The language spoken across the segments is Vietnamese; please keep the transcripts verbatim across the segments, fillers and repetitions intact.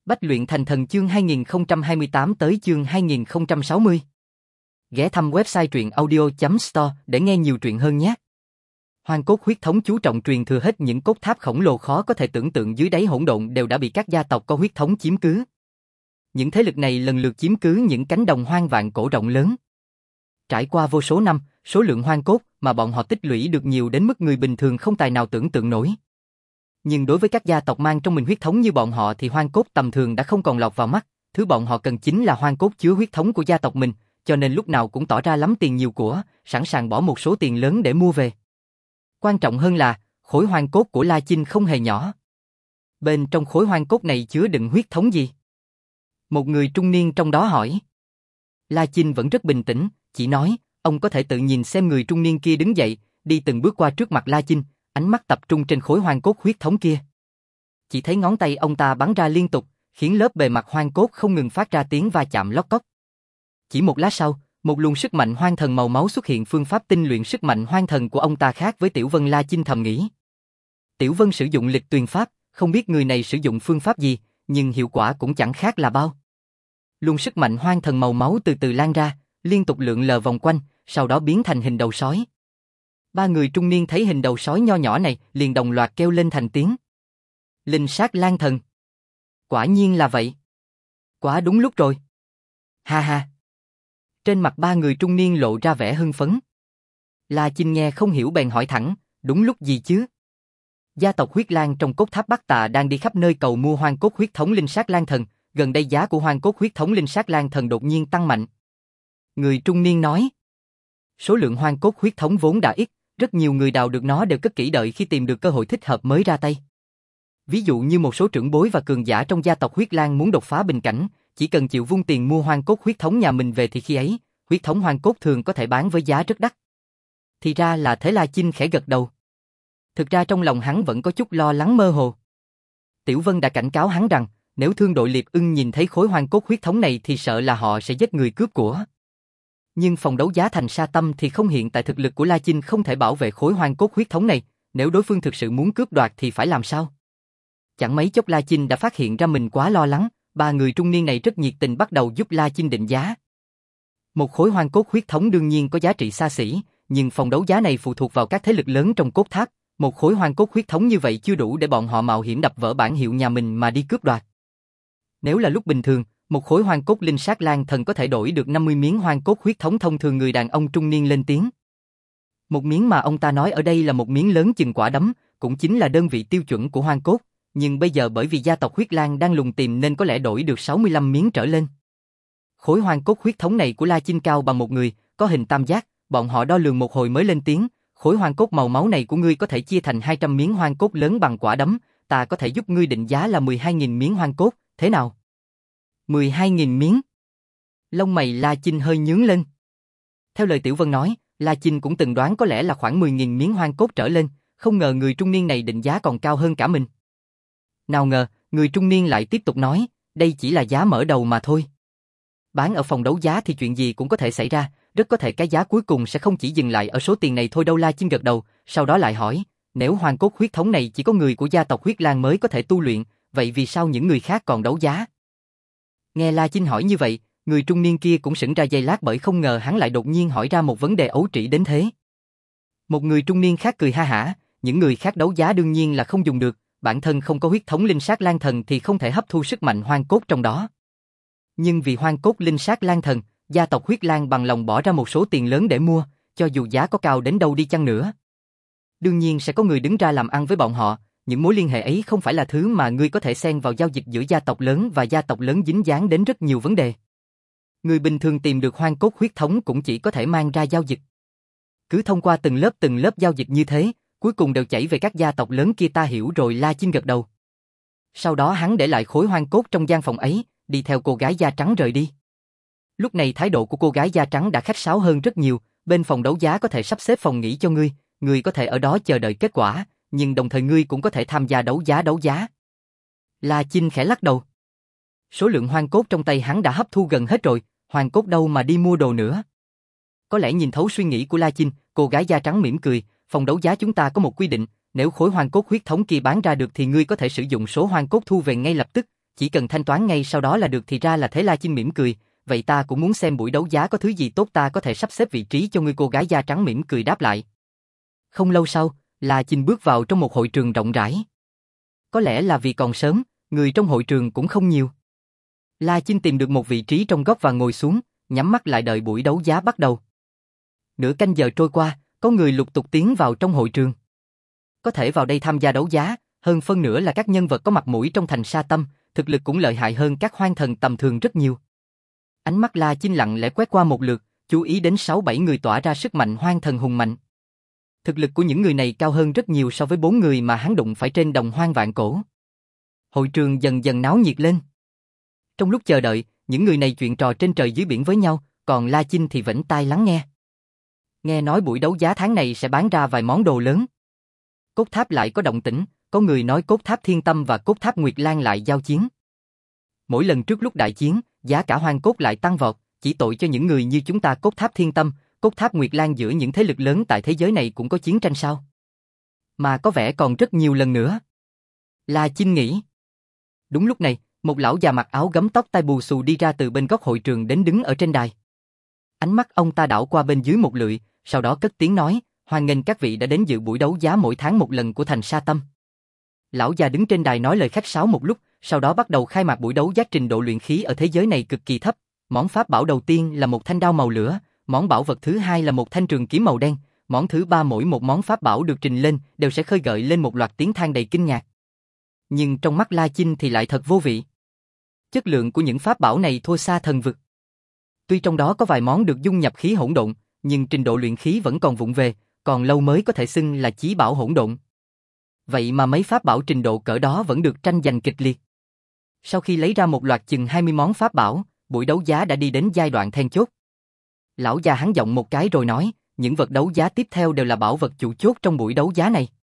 Bách luyện thành thần chương hai nghìn không trăm hai mươi tám tới chương hai nghìn không trăm sáu mươi. Ghé thăm website truyện audio chấm store để nghe nhiều truyện hơn nhé. Hoang cốt huyết thống chú trọng truyền thừa hết những cốt tháp khổng lồ khó có thể tưởng tượng dưới đáy hỗn độn đều đã bị các gia tộc có huyết thống chiếm cứ. Những thế lực này lần lượt chiếm cứ những cánh đồng hoang vạn cổ rộng lớn. Trải qua vô số năm, số lượng hoang cốt mà bọn họ tích lũy được nhiều đến mức người bình thường không tài nào tưởng tượng nổi. Nhưng đối với các gia tộc mang trong mình huyết thống như bọn họ thì hoang cốt tầm thường đã không còn lọt vào mắt, thứ bọn họ cần chính là hoang cốt chứa huyết thống của gia tộc mình, cho nên lúc nào cũng tỏ ra lắm tiền nhiều của, sẵn sàng bỏ một số tiền lớn để mua về. Quan trọng hơn là, khối hoang cốt của La Chinh không hề nhỏ. Bên trong khối hoang cốt này chứa đựng huyết thống gì? Một người trung niên trong đó hỏi. La Chinh vẫn rất bình tĩnh, chỉ nói, ông có thể tự nhìn xem. Người trung niên kia đứng dậy, đi từng bước qua trước mặt La Chinh, ánh mắt tập trung trên khối hoang cốt huyết thống kia. Chỉ thấy ngón tay ông ta bắn ra liên tục, khiến lớp bề mặt hoang cốt không ngừng phát ra tiếng va chạm lóc cóc. Chỉ một lát sau, một luồng sức mạnh hoang thần màu máu xuất hiện. Phương pháp tinh luyện sức mạnh hoang thần của ông ta khác với Tiểu Vân. La Chinh thầm nghĩ. Tiểu Vân sử dụng lịch tuyền pháp, không biết người này sử dụng phương pháp gì, nhưng hiệu quả cũng chẳng khác là bao. Luồng sức mạnh hoang thần màu máu từ từ lan ra, liên tục lượn lờ vòng quanh, sau đó biến thành hình đầu sói. Ba người trung niên thấy hình đầu sói nho nhỏ này, liền đồng loạt kêu lên thành tiếng. Linh sát lan thần. Quả nhiên là vậy. Quá đúng lúc rồi. Ha ha. Trên mặt ba người trung niên lộ ra vẻ hưng phấn. La Chinh nghe không hiểu bèn hỏi thẳng, đúng lúc gì chứ? Gia tộc huyết lang trong cốt tháp Bắc Tà đang đi khắp nơi cầu mua hoang cốt huyết thống linh sát lan thần, gần đây giá của hoang cốt huyết thống linh sát lan thần đột nhiên tăng mạnh. Người trung niên nói. Số lượng hoang cốt huyết thống vốn đã ít, rất nhiều người đào được nó đều cất kỹ đợi khi tìm được cơ hội thích hợp mới ra tay. Ví dụ như một số trưởng bối và cường giả trong gia tộc huyết lang muốn đột phá bình cảnh, chỉ cần chịu vung tiền mua hoang cốt huyết thống nhà mình về thì khi ấy, huyết thống hoang cốt thường có thể bán với giá rất đắt. Thì ra là thế. La Chinh khẽ gật đầu. Thực ra trong lòng hắn vẫn có chút lo lắng mơ hồ. Tiểu Vân đã cảnh cáo hắn rằng, nếu thương đội Liệp Ưng nhìn thấy khối hoang cốt huyết thống này thì sợ là họ sẽ giết người cướp của. Nhưng phòng đấu giá Thành Sa Tâm thì không, hiện tại thực lực của La Chinh không thể bảo vệ khối hoang cốt huyết thống này, nếu đối phương thực sự muốn cướp đoạt thì phải làm sao? Chẳng mấy chốc La Chinh đã phát hiện ra mình quá lo lắng, ba người trung niên này rất nhiệt tình bắt đầu giúp La Chinh định giá. Một khối hoang cốt huyết thống đương nhiên có giá trị xa xỉ, nhưng phòng đấu giá này phụ thuộc vào các thế lực lớn trong cốt tháp, một khối hoang cốt huyết thống như vậy chưa đủ để bọn họ mạo hiểm đập vỡ bản hiệu nhà mình mà đi cướp đoạt. Nếu là lúc bình thường, một khối hoang cốt linh sát lan thần có thể đổi được năm mươi miếng hoang cốt huyết thống thông thường. Người đàn ông trung niên lên tiếng. Một miếng mà ông ta nói ở đây là một miếng lớn chừng quả đấm, cũng chính là đơn vị tiêu chuẩn của hoang cốt, nhưng bây giờ bởi vì gia tộc huyết lang đang lùng tìm nên có lẽ đổi được sáu mươi lăm miếng trở lên. Khối hoang cốt huyết thống này của La Chinh cao bằng một người, có hình tam giác, bọn họ đo lường một hồi mới lên tiếng. Khối hoang cốt màu máu này của ngươi có thể chia thành hai trăm miếng hoang cốt lớn bằng quả đấm, ta có thể giúp ngươi định giá là mười hai nghìn miếng hoang cốt, thế nào? mười hai nghìn miếng. Lông mày La Chinh hơi nhướng lên. Theo lời Tiểu Vân nói, La Chinh cũng từng đoán có lẽ là khoảng mười nghìn miếng hoang cốt trở lên, không ngờ người trung niên này định giá còn cao hơn cả mình. Nào ngờ, người trung niên lại tiếp tục nói, đây chỉ là giá mở đầu mà thôi. Bán ở phòng đấu giá thì chuyện gì cũng có thể xảy ra, rất có thể cái giá cuối cùng sẽ không chỉ dừng lại ở số tiền này thôi đâu. La Chinh gật đầu, sau đó lại hỏi, nếu hoang cốt huyết thống này chỉ có người của gia tộc huyết lang mới có thể tu luyện, vậy vì sao những người khác còn đấu giá? Nghe La Chinh hỏi như vậy, người trung niên kia cũng sững ra giây lát bởi không ngờ hắn lại đột nhiên hỏi ra một vấn đề ấu trĩ đến thế. Một người trung niên khác cười ha hả, những người khác đấu giá đương nhiên là không dùng được, bản thân không có huyết thống linh sát lan thần thì không thể hấp thu sức mạnh hoang cốt trong đó. Nhưng vì hoang cốt linh sát lan thần, gia tộc huyết lang bằng lòng bỏ ra một số tiền lớn để mua, cho dù giá có cao đến đâu đi chăng nữa. Đương nhiên sẽ có người đứng ra làm ăn với bọn họ, những mối liên hệ ấy không phải là thứ mà ngươi có thể xen vào. Giao dịch giữa gia tộc lớn và gia tộc lớn dính dáng đến rất nhiều vấn đề. Người bình thường tìm được hoang cốt huyết thống cũng chỉ có thể mang ra giao dịch. Cứ thông qua từng lớp từng lớp giao dịch như thế, cuối cùng đều chảy về các gia tộc lớn kia. Ta hiểu rồi. La Chinh gật đầu. Sau đó hắn để lại khối hoang cốt trong gian phòng ấy, đi theo cô gái da trắng rời đi. Lúc này thái độ của cô gái da trắng đã khách sáo hơn rất nhiều, bên phòng đấu giá có thể sắp xếp phòng nghỉ cho ngươi, ngươi có thể ở đó chờ đợi kết quả, nhưng đồng thời ngươi cũng có thể tham gia đấu giá đấu giá. La Chinh khẽ lắc đầu. Số lượng hoang cốt trong tay hắn đã hấp thu gần hết rồi, hoang cốt đâu mà đi mua đồ nữa. Có lẽ nhìn thấu suy nghĩ của La Chinh, cô gái da trắng mỉm cười, phòng đấu giá chúng ta có một quy định, nếu khối hoang cốt huyết thống kia bán ra được thì ngươi có thể sử dụng số hoang cốt thu về ngay lập tức, chỉ cần thanh toán ngay sau đó là được. Thì ra là thế. La Chinh mỉm cười, vậy ta cũng muốn xem buổi đấu giá có thứ gì tốt, ta có thể sắp xếp vị trí cho ngươi. Cô gái da trắng mỉm cười đáp lại. Không lâu sau, La Chinh bước vào trong một hội trường rộng rãi. Có lẽ là vì còn sớm, người trong hội trường cũng không nhiều. La Chinh tìm được một vị trí trong góc và ngồi xuống, nhắm mắt lại đợi buổi đấu giá bắt đầu. Nửa canh giờ trôi qua, có người lục tục tiến vào trong hội trường. Có thể vào đây tham gia đấu giá, hơn phân nửa là các nhân vật có mặt mũi trong thành Sa Tâm, thực lực cũng lợi hại hơn các hoang thần tầm thường rất nhiều. Ánh mắt La Chinh lặng lẽ quét qua một lượt, chú ý đến sáu bảy người tỏa ra sức mạnh hoang thần hùng mạnh. Thực lực của những người này cao hơn rất nhiều so với bốn người mà hắn đụng phải trên đồng hoang vạn cổ. Hội trường dần dần náo nhiệt lên. Trong lúc chờ đợi, những người này chuyện trò trên trời dưới biển với nhau, còn La Chinh thì vểnh tai lắng nghe. Nghe nói buổi đấu giá tháng này sẽ bán ra vài món đồ lớn. Cốt tháp lại có động tĩnh, có người nói cốt tháp Thiên Tâm và cốt tháp Nguyệt Lan lại giao chiến. Mỗi lần trước lúc đại chiến, giá cả hoang cốt lại tăng vọt, chỉ tội cho những người như chúng ta. Cốt tháp Thiên Tâm, cốt tháp Nguyệt Lan, giữa những thế lực lớn tại thế giới này cũng có chiến tranh sao? Mà có vẻ còn rất nhiều lần nữa. La Chinh nghĩ. Đúng lúc này, một lão già mặc áo gấm tóc tai bù xù đi ra từ bên góc hội trường đến đứng ở trên đài. Ánh mắt ông ta đảo qua bên dưới một lượt, sau đó cất tiếng nói, hoan nghênh các vị đã đến dự buổi đấu giá mỗi tháng một lần của thành Sa Tâm. Lão già đứng trên đài nói lời khách sáo một lúc, sau đó bắt đầu khai mạc buổi đấu giá. Trình độ luyện khí ở thế giới này cực kỳ thấp. Món pháp bảo đầu tiên là một thanh đao màu lửa, món bảo vật thứ hai là một thanh trường kiếm màu đen, món thứ ba. Mỗi một món pháp bảo được trình lên đều sẽ khơi gợi lên một loạt tiếng than đầy kinh ngạc. Nhưng trong mắt La Chinh thì lại thật vô vị. Chất lượng của những pháp bảo này thua xa thần vực. Tuy trong đó có vài món được dung nhập khí hỗn độn, nhưng trình độ luyện khí vẫn còn vụng về, còn lâu mới có thể xưng là chí bảo hỗn độn. Vậy mà mấy pháp bảo trình độ cỡ đó vẫn được tranh giành kịch liệt. Sau khi lấy ra một loạt chừng hai mươi món pháp bảo, buổi đấu giá đã đi đến giai đoạn then chốt. Lão già hắn giọng một cái rồi nói, những vật đấu giá tiếp theo đều là bảo vật chủ chốt trong buổi đấu giá này.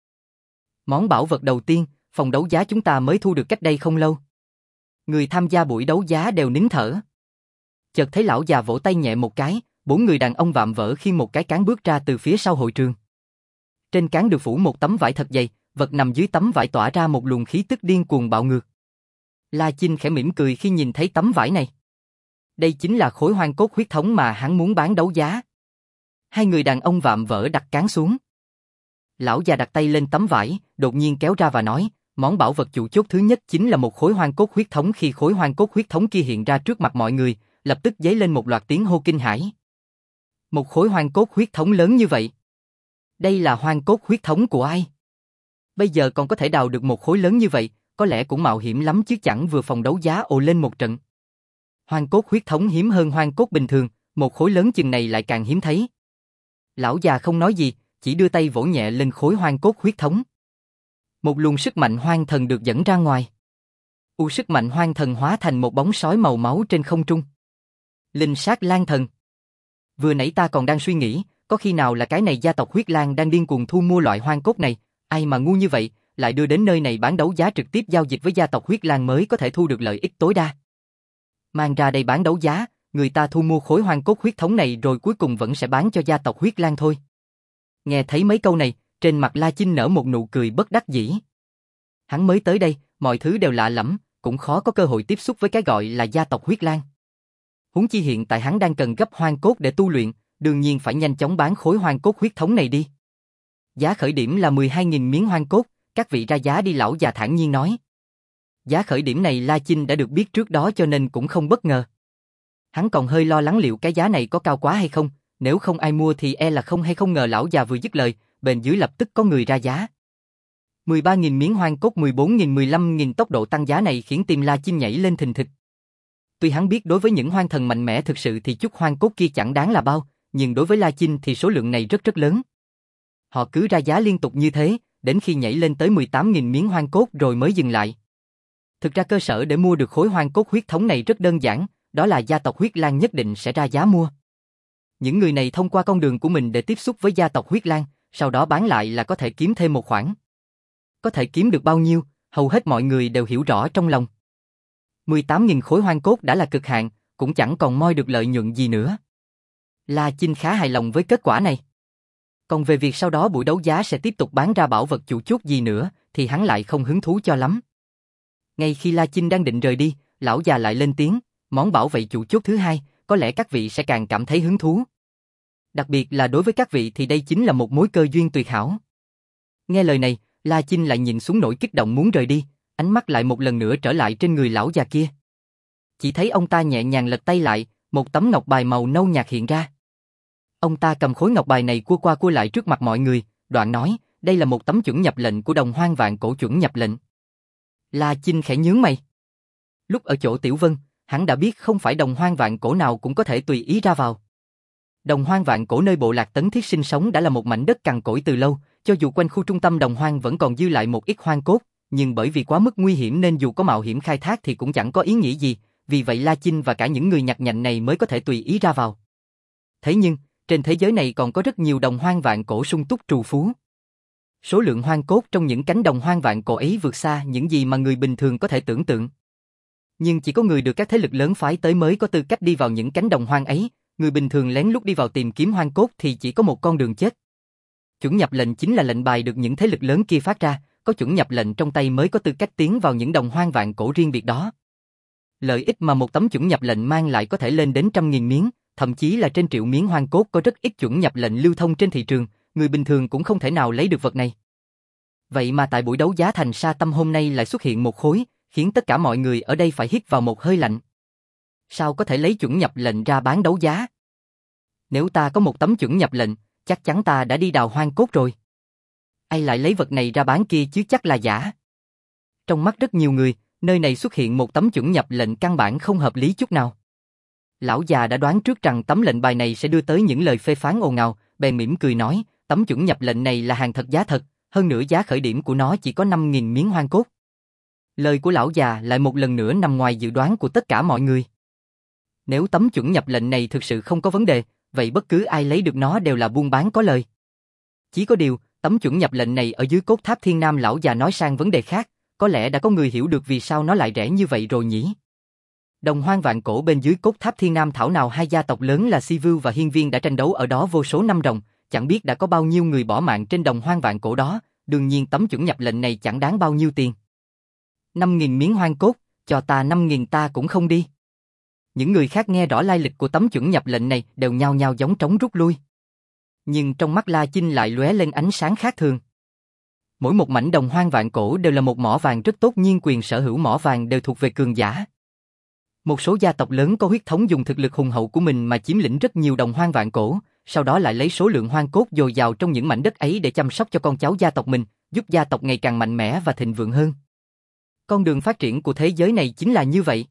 Món bảo vật đầu tiên, phòng đấu giá chúng ta mới thu được cách đây không lâu. Người tham gia buổi đấu giá đều nín thở. Chợt thấy lão già vỗ tay nhẹ một cái, bốn người đàn ông vạm vỡ khiêng một cái cán bước ra từ phía sau hội trường. Trên cán được phủ một tấm vải thật dày, vật nằm dưới tấm vải tỏa ra một luồng khí tức điên cuồng bạo ngược. La Chinh khẽ mỉm cười khi nhìn thấy tấm vải này. Đây chính là khối hoang cốt huyết thống mà hắn muốn bán đấu giá. Hai người đàn ông vạm vỡ đặt cán xuống. Lão già đặt tay lên tấm vải, đột nhiên kéo ra và nói, món bảo vật chủ chốt thứ nhất chính là một khối hoang cốt huyết thống. Khi khối hoang cốt huyết thống kia hiện ra trước mặt mọi người, lập tức dấy lên một loạt tiếng hô kinh hãi. Một khối hoang cốt huyết thống lớn như vậy. Đây là hoang cốt huyết thống của ai? Bây giờ còn có thể đào được một khối lớn như vậy, có lẽ cũng mạo hiểm lắm chứ chẳng vừa phòng đấu giá ồ lên một trận. Hoang cốt huyết thống hiếm hơn hoang cốt bình thường, một khối lớn chừng này lại càng hiếm thấy. Lão già không nói gì, chỉ đưa tay vỗ nhẹ lên khối hoang cốt huyết thống. Một luồng sức mạnh hoang thần được dẫn ra ngoài. U sức mạnh hoang thần hóa thành một bóng sói màu máu trên không trung. Linh sát lan thần. Vừa nãy ta còn đang suy nghĩ, có khi nào là cái này gia tộc huyết lang đang điên cuồng thu mua loại hoang cốt này, ai mà ngu như vậy, lại đưa đến nơi này bán đấu giá trực tiếp giao dịch với gia tộc huyết lang mới có thể thu được lợi ích tối đa. Mang ra đây bán đấu giá, người ta thu mua khối hoang cốt huyết thống này rồi cuối cùng vẫn sẽ bán cho gia tộc huyết lang thôi. Nghe thấy mấy câu này, trên mặt La Chinh nở một nụ cười bất đắc dĩ. Hắn mới tới đây, mọi thứ đều lạ lẫm, cũng khó có cơ hội tiếp xúc với cái gọi là gia tộc huyết lang. Huống chi hiện tại hắn đang cần gấp hoang cốt để tu luyện, đương nhiên phải nhanh chóng bán khối hoang cốt huyết thống này đi. Giá khởi điểm là mười hai nghìn miếng hoang cốt, các vị ra giá đi, lão già thản nhiên nói. Giá khởi điểm này La Chinh đã được biết trước đó cho nên cũng không bất ngờ. Hắn còn hơi lo lắng liệu cái giá này có cao quá hay không, nếu không ai mua thì e là không hay không ngờ lão già vừa dứt lời, bên dưới lập tức có người ra giá. mười ba nghìn miếng hoang cốt, mười bốn nghìn, mười lăm nghìn, tốc độ tăng giá này khiến tim La Chinh nhảy lên thình thịch. Tuy hắn biết đối với những hoang thần mạnh mẽ thực sự thì chút hoang cốt kia chẳng đáng là bao, nhưng đối với La Chinh thì số lượng này rất rất lớn. Họ cứ ra giá liên tục như thế, đến khi nhảy lên tới mười tám nghìn miếng hoang cốt rồi mới dừng lại. Thực ra cơ sở để mua được khối hoang cốt huyết thống này rất đơn giản, đó là gia tộc huyết lang nhất định sẽ ra giá mua. Những người này thông qua con đường của mình để tiếp xúc với gia tộc huyết lang, sau đó bán lại là có thể kiếm thêm một khoản. Có thể kiếm được bao nhiêu, hầu hết mọi người đều hiểu rõ trong lòng. mười tám nghìn khối hoang cốt đã là cực hạn, cũng chẳng còn moi được lợi nhuận gì nữa. La Chinh khá hài lòng với kết quả này. Còn về việc sau đó buổi đấu giá sẽ tiếp tục bán ra bảo vật chủ chốt gì nữa, thì hắn lại không hứng thú cho lắm. Ngay khi La Chinh đang định rời đi, lão già lại lên tiếng, món bảo vệ chủ chốt thứ hai, có lẽ các vị sẽ càng cảm thấy hứng thú. Đặc biệt là đối với các vị thì đây chính là một mối cơ duyên tuyệt hảo. Nghe lời này, La Chinh lại nhìn xuống nỗi kích động muốn rời đi, ánh mắt lại một lần nữa trở lại trên người lão già kia. Chỉ thấy ông ta nhẹ nhàng lật tay lại, một tấm ngọc bài màu nâu nhạt hiện ra. Ông ta cầm khối ngọc bài này cua qua cua lại trước mặt mọi người, đoạn nói, đây là một tấm chuẩn nhập lệnh của Đồng Hoang Vạn Cổ chuẩn nhập lệnh. La Chinh khẽ nhướng mày. Lúc ở chỗ Tiểu Vân, hắn đã biết không phải Đồng Hoang Vạn Cổ nào cũng có thể tùy ý ra vào. Đồng Hoang Vạn Cổ nơi bộ lạc Tấn Thiết sinh sống đã là một mảnh đất cằn cỗi từ lâu, cho dù quanh khu trung tâm Đồng Hoang vẫn còn dư lại một ít hoang cốt, nhưng bởi vì quá mức nguy hiểm nên dù có mạo hiểm khai thác thì cũng chẳng có ý nghĩa gì, vì vậy La Chinh và cả những người nhặt nhạnh này mới có thể tùy ý ra vào. Thế nhưng, trên thế giới này còn có rất nhiều Đồng Hoang Vạn Cổ sung túc trù phú. Số lượng hoang cốt trong những cánh Đồng Hoang Vạn Cổ ấy vượt xa những gì mà người bình thường có thể tưởng tượng. Nhưng chỉ có người được các thế lực lớn phái tới mới có tư cách đi vào những cánh đồng hoang ấy, người bình thường lén lút đi vào tìm kiếm hoang cốt thì chỉ có một con đường chết. Chuẩn nhập lệnh chính là lệnh bài được những thế lực lớn kia phát ra, có chuẩn nhập lệnh trong tay mới có tư cách tiến vào những Đồng Hoang Vạn Cổ riêng biệt đó. Lợi ích mà một tấm chuẩn nhập lệnh mang lại có thể lên đến trăm nghìn miếng, thậm chí là trên triệu miếng hoang cốt, có rất ít chuẩn nhập lệnh lưu thông trên thị trường, người bình thường cũng không thể nào lấy được vật này. Vậy mà tại buổi đấu giá thành Sa Tâm hôm nay lại xuất hiện một khối, khiến tất cả mọi người ở đây phải hít vào một hơi lạnh. Sao có thể lấy chuẩn nhập lệnh ra bán đấu giá? Nếu ta có một tấm chuẩn nhập lệnh, chắc chắn ta đã đi đào hoang cốt rồi. Ai lại lấy vật này ra bán kia chứ, chắc là giả. Trong mắt rất nhiều người, nơi này xuất hiện một tấm chuẩn nhập lệnh căn bản không hợp lý chút nào. Lão già đã đoán trước rằng tấm lệnh bài này sẽ đưa tới những lời phê phán ồn ào, bèn mỉm cười nói, tấm chuẩn nhập lệnh này là hàng thật giá thật, hơn nữa giá khởi điểm của nó chỉ có năm nghìn miếng hoang cốt. Lời của lão già lại một lần nữa nằm ngoài dự đoán của tất cả mọi người. Nếu tấm chuẩn nhập lệnh này thực sự không có vấn đề, vậy bất cứ ai lấy được nó đều là buôn bán có lời. Chỉ có điều, tấm chuẩn nhập lệnh này ở dưới cốt tháp Thiên Nam, lão già nói sang vấn đề khác, có lẽ đã có người hiểu được vì sao nó lại rẻ như vậy rồi nhỉ. Đồng Hoang Vạn Cổ bên dưới cốt tháp Thiên Nam, thảo nào hai gia tộc lớn là Si Vưu và Hiên Viên đã tranh đấu ở đó vô số năm ròng, chẳng biết đã có bao nhiêu người bỏ mạng trên Đồng Hoang Vạn Cổ đó, đương nhiên tấm chuẩn nhập lệnh này chẳng đáng bao nhiêu tiền. năm nghìn miếng hoang cốt, cho ta năm nghìn ta cũng không đi. Những người khác nghe rõ lai lịch của tấm chuẩn nhập lệnh này đều nhao nhao giống trống rút lui. Nhưng trong mắt La Chinh lại lóe lên ánh sáng khác thường. Mỗi một mảnh Đồng Hoang Vạn Cổ đều là một mỏ vàng rất tốt, nhưng quyền sở hữu mỏ vàng đều thuộc về cường giả. Một số gia tộc lớn có huyết thống dùng thực lực hùng hậu của mình mà chiếm lĩnh rất nhiều Đồng Hoang Vạn Cổ, sau đó lại lấy số lượng hoang cốt dồi dào trong những mảnh đất ấy để chăm sóc cho con cháu gia tộc mình, giúp gia tộc ngày càng mạnh mẽ và thịnh vượng hơn. Con đường phát triển của thế giới này chính là như vậy.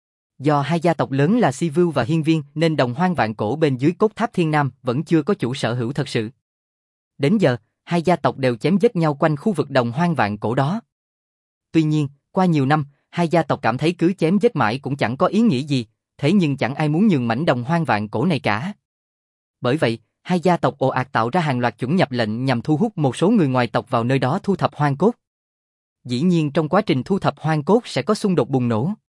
Do hai gia tộc lớn là Si Vưu và Hiên Viên nên Đồng Hoang Vạn Cổ bên dưới cốt tháp Thiên Nam vẫn chưa có chủ sở hữu thật sự. Đến giờ, hai gia tộc đều chém giết nhau quanh khu vực Đồng Hoang Vạn Cổ đó. Tuy nhiên, qua nhiều năm, hai gia tộc cảm thấy cứ chém giết mãi cũng chẳng có ý nghĩa gì, thế nhưng chẳng ai muốn nhường mảnh Đồng Hoang Vạn Cổ này cả. Bởi vậy, hai gia tộc ồ ạt tạo ra hàng loạt chuẩn nhập lệnh nhằm thu hút một số người ngoài tộc vào nơi đó thu thập hoang cốt. Dĩ nhiên trong quá trình thu thập hoang cốt sẽ có xung đột bùng nổ.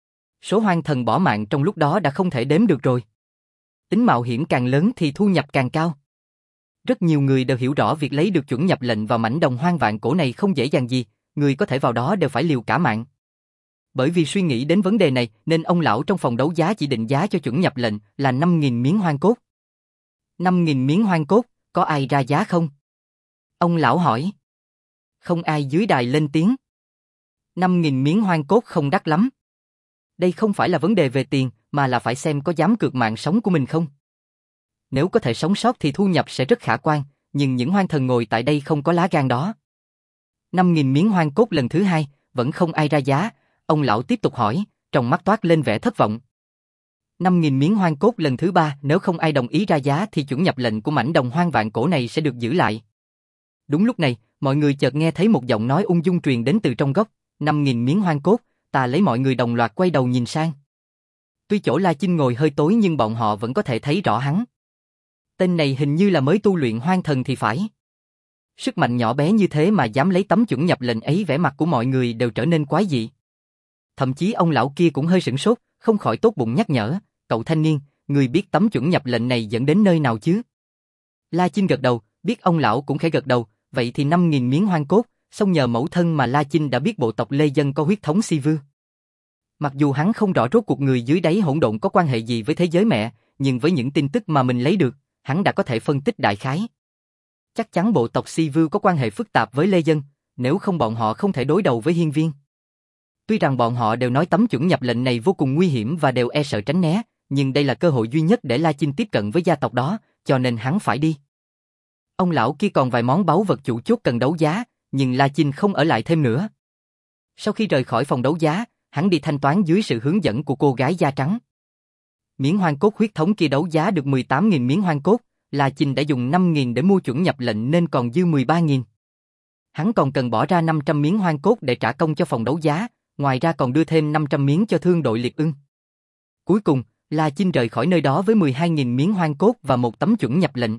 Số hoang thần bỏ mạng trong lúc đó đã không thể đếm được rồi. Tính mạo hiểm càng lớn thì thu nhập càng cao. Rất nhiều người đều hiểu rõ việc lấy được chuẩn nhập lệnh vào mảnh Đồng Hoang Vạn Cổ này không dễ dàng gì, người có thể vào đó đều phải liều cả mạng. Bởi vì suy nghĩ đến vấn đề này nên ông lão trong phòng đấu giá chỉ định giá cho chuẩn nhập lệnh là năm nghìn miếng hoang cốt. năm nghìn miếng hoang cốt, có ai ra giá không? Ông lão hỏi. Không ai dưới đài lên tiếng. năm nghìn miếng hoang cốt không đắt lắm. Đây không phải là vấn đề về tiền, mà là phải xem có dám cược mạng sống của mình không. Nếu có thể sống sót thì thu nhập sẽ rất khả quan, nhưng những hoang thần ngồi tại đây không có lá gan đó. năm nghìn miếng hoang cốt lần thứ hai, vẫn không ai ra giá, ông lão tiếp tục hỏi, trong mắt toát lên vẻ thất vọng. năm nghìn miếng hoang cốt lần thứ ba, nếu không ai đồng ý ra giá thì chuẩn nhập lệnh của mảnh Đồng Hoang Vạn Cổ này sẽ được giữ lại. Đúng lúc này, mọi người chợt nghe thấy một giọng nói ung dung truyền đến từ trong góc, năm nghìn miếng hoang cốt, ta lấy. Mọi người đồng loạt quay đầu nhìn sang. Tuy chỗ La Chinh ngồi hơi tối nhưng bọn họ vẫn có thể thấy rõ hắn. Tên này hình như là mới tu luyện hoang thần thì phải. Sức mạnh nhỏ bé như thế mà dám lấy tấm chuẩn nhập lệnh ấy, vẻ mặt của mọi người đều trở nên quái dị. Thậm chí ông lão kia cũng hơi sửng sốt, không khỏi tốt bụng nhắc nhở, cậu thanh niên, người biết tấm chuẩn nhập lệnh này dẫn đến nơi nào chứ? La Chinh gật đầu, biết ông lão cũng khẽ gật đầu, vậy thì năm nghìn miếng hoang cốt, song nhờ mẫu thân mà La Chinh đã biết bộ tộc Lê Dân có huyết thống Si Vưu. Mặc dù hắn không rõ rốt cuộc người dưới đáy hỗn độn có quan hệ gì với thế giới mẹ, nhưng với những tin tức mà mình lấy được, hắn đã có thể phân tích đại khái. Chắc chắn bộ tộc Si Vưu có quan hệ phức tạp với Lê Dân, nếu không bọn họ không thể đối đầu với Hiên Viên. Tuy rằng bọn họ đều nói tấm chuẩn nhập lệnh này vô cùng nguy hiểm và đều e sợ tránh né, nhưng đây là cơ hội duy nhất để La Chinh tiếp cận với gia tộc đó, cho nên hắn phải đi. Ông lão kia còn vài món báu vật chủ chốt cần đấu giá, nhưng La Chinh không ở lại thêm nữa. Sau khi rời khỏi phòng đấu giá, hắn đi thanh toán dưới sự hướng dẫn của cô gái da trắng. Miếng hoang cốt huyết thống kia đấu giá được mười tám nghìn miếng hoang cốt, La Chinh đã dùng năm nghìn để mua chuẩn nhập lệnh nên còn dư mười ba nghìn. Hắn còn cần bỏ ra năm trăm miếng hoang cốt để trả công cho phòng đấu giá, ngoài ra còn đưa thêm năm trăm miếng cho thương đội liệt ưng. Cuối cùng, La Chinh rời khỏi nơi đó với mười hai nghìn miếng hoang cốt và một tấm chuẩn nhập lệnh.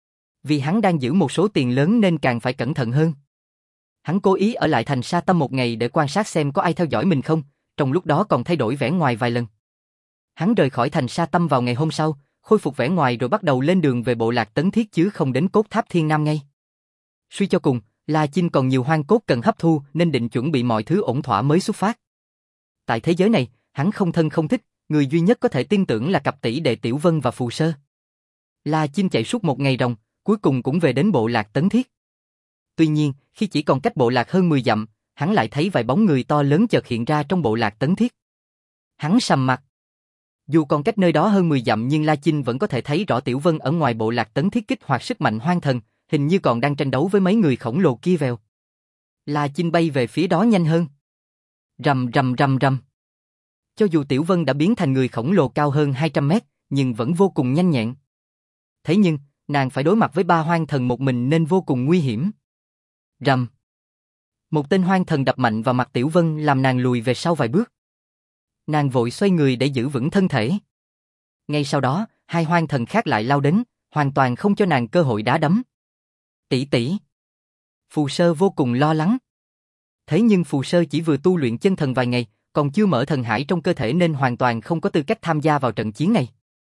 Vì hắn đang giữ một số tiền lớn nên càng phải cẩn thận hơn. Hắn cố ý ở lại thành Sa Tâm một ngày để quan sát xem có ai theo dõi mình không, trong lúc đó còn thay đổi vẻ ngoài vài lần. Hắn rời khỏi thành Sa Tâm vào ngày hôm sau, khôi phục vẻ ngoài rồi bắt đầu lên đường về bộ lạc Tấn Thiết chứ không đến cốt tháp Thiên Nam ngay. Suy cho cùng, La Chinh còn nhiều hoang cốt cần hấp thu nên định chuẩn bị mọi thứ ổn thỏa mới xuất phát. Tại thế giới này, hắn không thân không thích, người duy nhất có thể tin tưởng là cặp tỷ đệ Tiểu Vân và Phù Sơ. La Chinh chạy suốt một ngày ròng, cuối cùng cũng về đến bộ lạc Tấn Thiết. Tuy nhiên, khi chỉ còn cách bộ lạc hơn mười dặm, hắn lại thấy vài bóng người to lớn chợt hiện ra trong bộ lạc Tấn Thiết. Hắn sầm mặt. Dù còn cách nơi đó hơn mười dặm nhưng La Chinh vẫn có thể thấy rõ Tiểu Vân ở ngoài bộ lạc Tấn Thiết kích hoạt sức mạnh hoang thần, hình như còn đang tranh đấu với mấy người khổng lồ kia vèo. La Chinh bay về phía đó nhanh hơn. Rầm rầm rầm rầm. Cho dù Tiểu Vân đã biến thành người khổng lồ cao hơn hai trăm mét, nhưng vẫn vô cùng nhanh nhẹn. Thế nhưng, nàng phải đối mặt với ba hoang thần một mình nên vô cùng nguy hiểm. Rầm. Một tên hoang thần đập mạnh vào mặt Tiểu Vân làm nàng lùi về sau vài bước. Nàng vội xoay người để giữ vững thân thể. Ngay sau đó, hai hoang thần khác lại lao đến, hoàn toàn không cho nàng cơ hội đá đấm. Tỷ tỷ. Phù Sơ vô cùng lo lắng. Thế nhưng Phù Sơ chỉ vừa tu luyện chân thần vài ngày, còn chưa mở thần hải trong cơ thể nên hoàn toàn không có tư cách tham gia vào trận chiến này.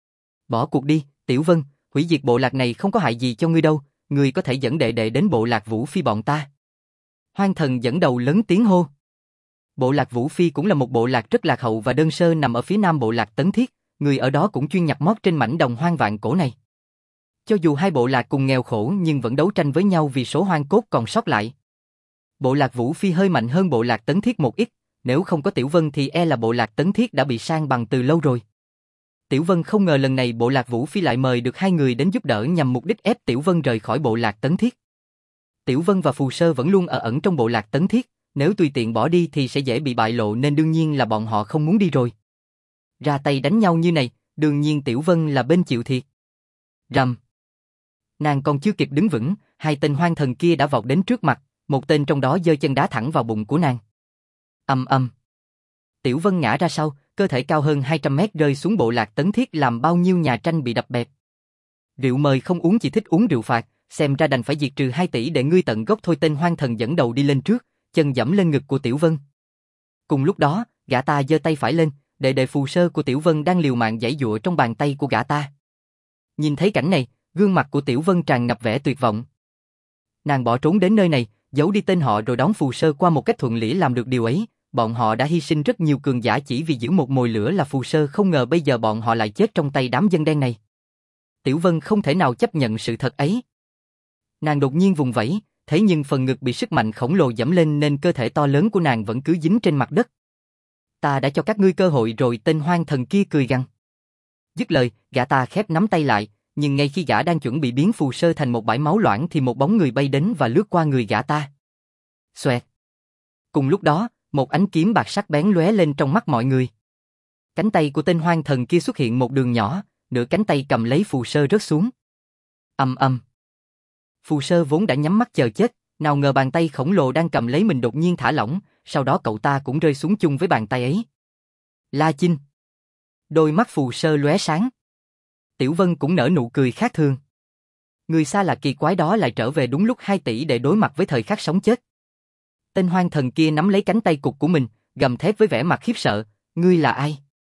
Bỏ cuộc đi, Tiểu Vân, hủy diệt bộ lạc này không có hại gì cho ngươi đâu, ngươi có thể dẫn đệ đệ đến bộ lạc Vũ Phi bọn ta. Hoang thần dẫn đầu lớn tiếng hô. Bộ lạc Vũ Phi cũng là một bộ lạc rất lạc hậu và đơn sơ nằm ở phía nam bộ lạc Tấn Thiết, người ở đó cũng chuyên nhặt mót trên mảnh đồng hoang vạn cổ này. Cho dù hai bộ lạc cùng nghèo khổ nhưng vẫn đấu tranh với nhau vì số hoang cốt còn sót lại. Bộ lạc Vũ Phi hơi mạnh hơn bộ lạc Tấn Thiết một ít, nếu không có Tiểu Vân thì e là bộ lạc Tấn Thiết đã bị san bằng từ lâu rồi. Tiểu Vân không ngờ lần này bộ lạc Vũ Phi lại mời được hai người đến giúp đỡ nhằm mục đích ép Tiểu Vân rời khỏi bộ lạc Tấn Thiết. Tiểu Vân và Phù Sơ vẫn luôn ở ẩn trong bộ lạc Tấn Thiết, nếu tùy tiện bỏ đi thì sẽ dễ bị bại lộ nên đương nhiên là bọn họ không muốn đi rồi. Ra tay đánh nhau như này, đương nhiên Tiểu Vân là bên chịu thiệt. Rầm. Nàng còn chưa kịp đứng vững, hai tên hoang thần kia đã vọt đến trước mặt, một tên trong đó giơ chân đá thẳng vào bụng của nàng. Ầm ầm. Tiểu Vân ngã ra sau, cơ thể cao hơn hai trăm mét rơi xuống bộ lạc Tấn Thiết làm bao nhiêu nhà tranh bị đập bẹp. Rượu mời không uống chỉ thích uống rượu phạt, xem ra đành phải diệt trừ hai tỷ để ngươi tận gốc thôi. Tên hoang thần dẫn đầu đi lên trước, chân giẫm lên ngực của Tiểu Vân. Cùng lúc đó, gã ta giơ tay phải lên, đệ đệ Phù Sơ của Tiểu Vân đang liều mạng giãy giụa trong bàn tay của gã ta. Nhìn thấy cảnh này, gương mặt của Tiểu Vân tràn ngập vẻ tuyệt vọng. Nàng bỏ trốn đến nơi này, giấu đi tên họ rồi đón Phù Sơ qua một cách thuận lý làm được điều ấy. Bọn họ đã hy sinh rất nhiều cường giả chỉ vì giữ một mồi lửa là Phù Sơ, không ngờ bây giờ bọn họ lại chết trong tay đám dân đen này. Tiểu Vân không thể nào chấp nhận sự thật ấy. Nàng đột nhiên vùng vẫy, thế nhưng phần ngực bị sức mạnh khổng lồ giẫm lên nên cơ thể to lớn của nàng vẫn cứ dính trên mặt đất. Ta đã cho các ngươi cơ hội rồi, tên hoang thần kia cười gằn. Dứt lời, gã ta khép nắm tay lại, nhưng ngay khi gã đang chuẩn bị biến Phù Sơ thành một bãi máu loãng thì một bóng người bay đến và lướt qua người gã ta. Xoẹt. Cùng lúc đó, một ánh kiếm bạc sắc bén lóe lên trong mắt mọi người. Cánh tay của tên hoang thần kia xuất hiện một đường nhỏ, nửa cánh tay cầm lấy Phù Sơ rớt xuống. Ầm ầm. Phù Sơ vốn đã nhắm mắt chờ chết, nào ngờ bàn tay khổng lồ đang cầm lấy mình đột nhiên thả lỏng, sau đó cậu ta cũng rơi xuống chung với bàn tay ấy. La Chinh. Đôi mắt Phù Sơ lóe sáng. Tiểu Vân cũng nở nụ cười khác thường. Người xa lạ kỳ quái đó lại trở về đúng lúc hai tỷ để đối mặt với thời khắc sống chết. Tên hoang thần kia nắm lấy cánh tay cụt của mình, gầm thét với vẻ mặt khiếp sợ, ngươi là ai?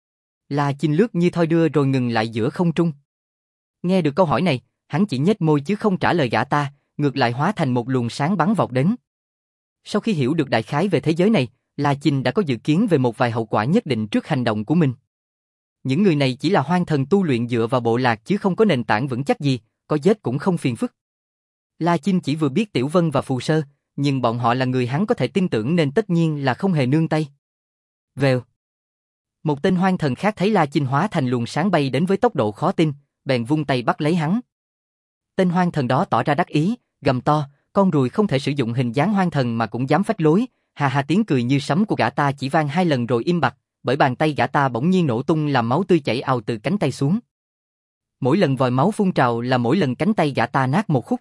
La Chinh lướt như thoi đưa rồi ngừng lại giữa không trung. Nghe được câu hỏi này, hắn chỉ nhếch môi chứ không trả lời gã ta, ngược lại hóa thành một luồng sáng bắn vọt đến. Sau khi hiểu được đại khái về thế giới này, La Chinh đã có dự kiến về một vài hậu quả nhất định trước hành động của mình. Những người này chỉ là hoang thần tu luyện dựa vào bộ lạc chứ không có nền tảng vững chắc gì, có giết cũng không phiền phức. La Chinh chỉ vừa biết Tiểu Vân và Phù Sơ, nhưng bọn họ là người hắn có thể tin tưởng nên tất nhiên là không hề nương tay. Vèo. Một tên hoang thần khác thấy La Chinh hóa thành luồng sáng bay đến với tốc độ khó tin, bèn vung tay bắt lấy hắn. Tên hoang thần đó tỏ ra đắc ý, gầm to, con ruồi không thể sử dụng hình dáng hoang thần mà cũng dám phách lối, hà hà tiếng cười như sấm của gã ta chỉ vang hai lần rồi im bặt, bởi bàn tay gã ta bỗng nhiên nổ tung làm máu tươi chảy ào từ cánh tay xuống. Mỗi lần vòi máu phun trào là mỗi lần cánh tay gã ta nát một khúc.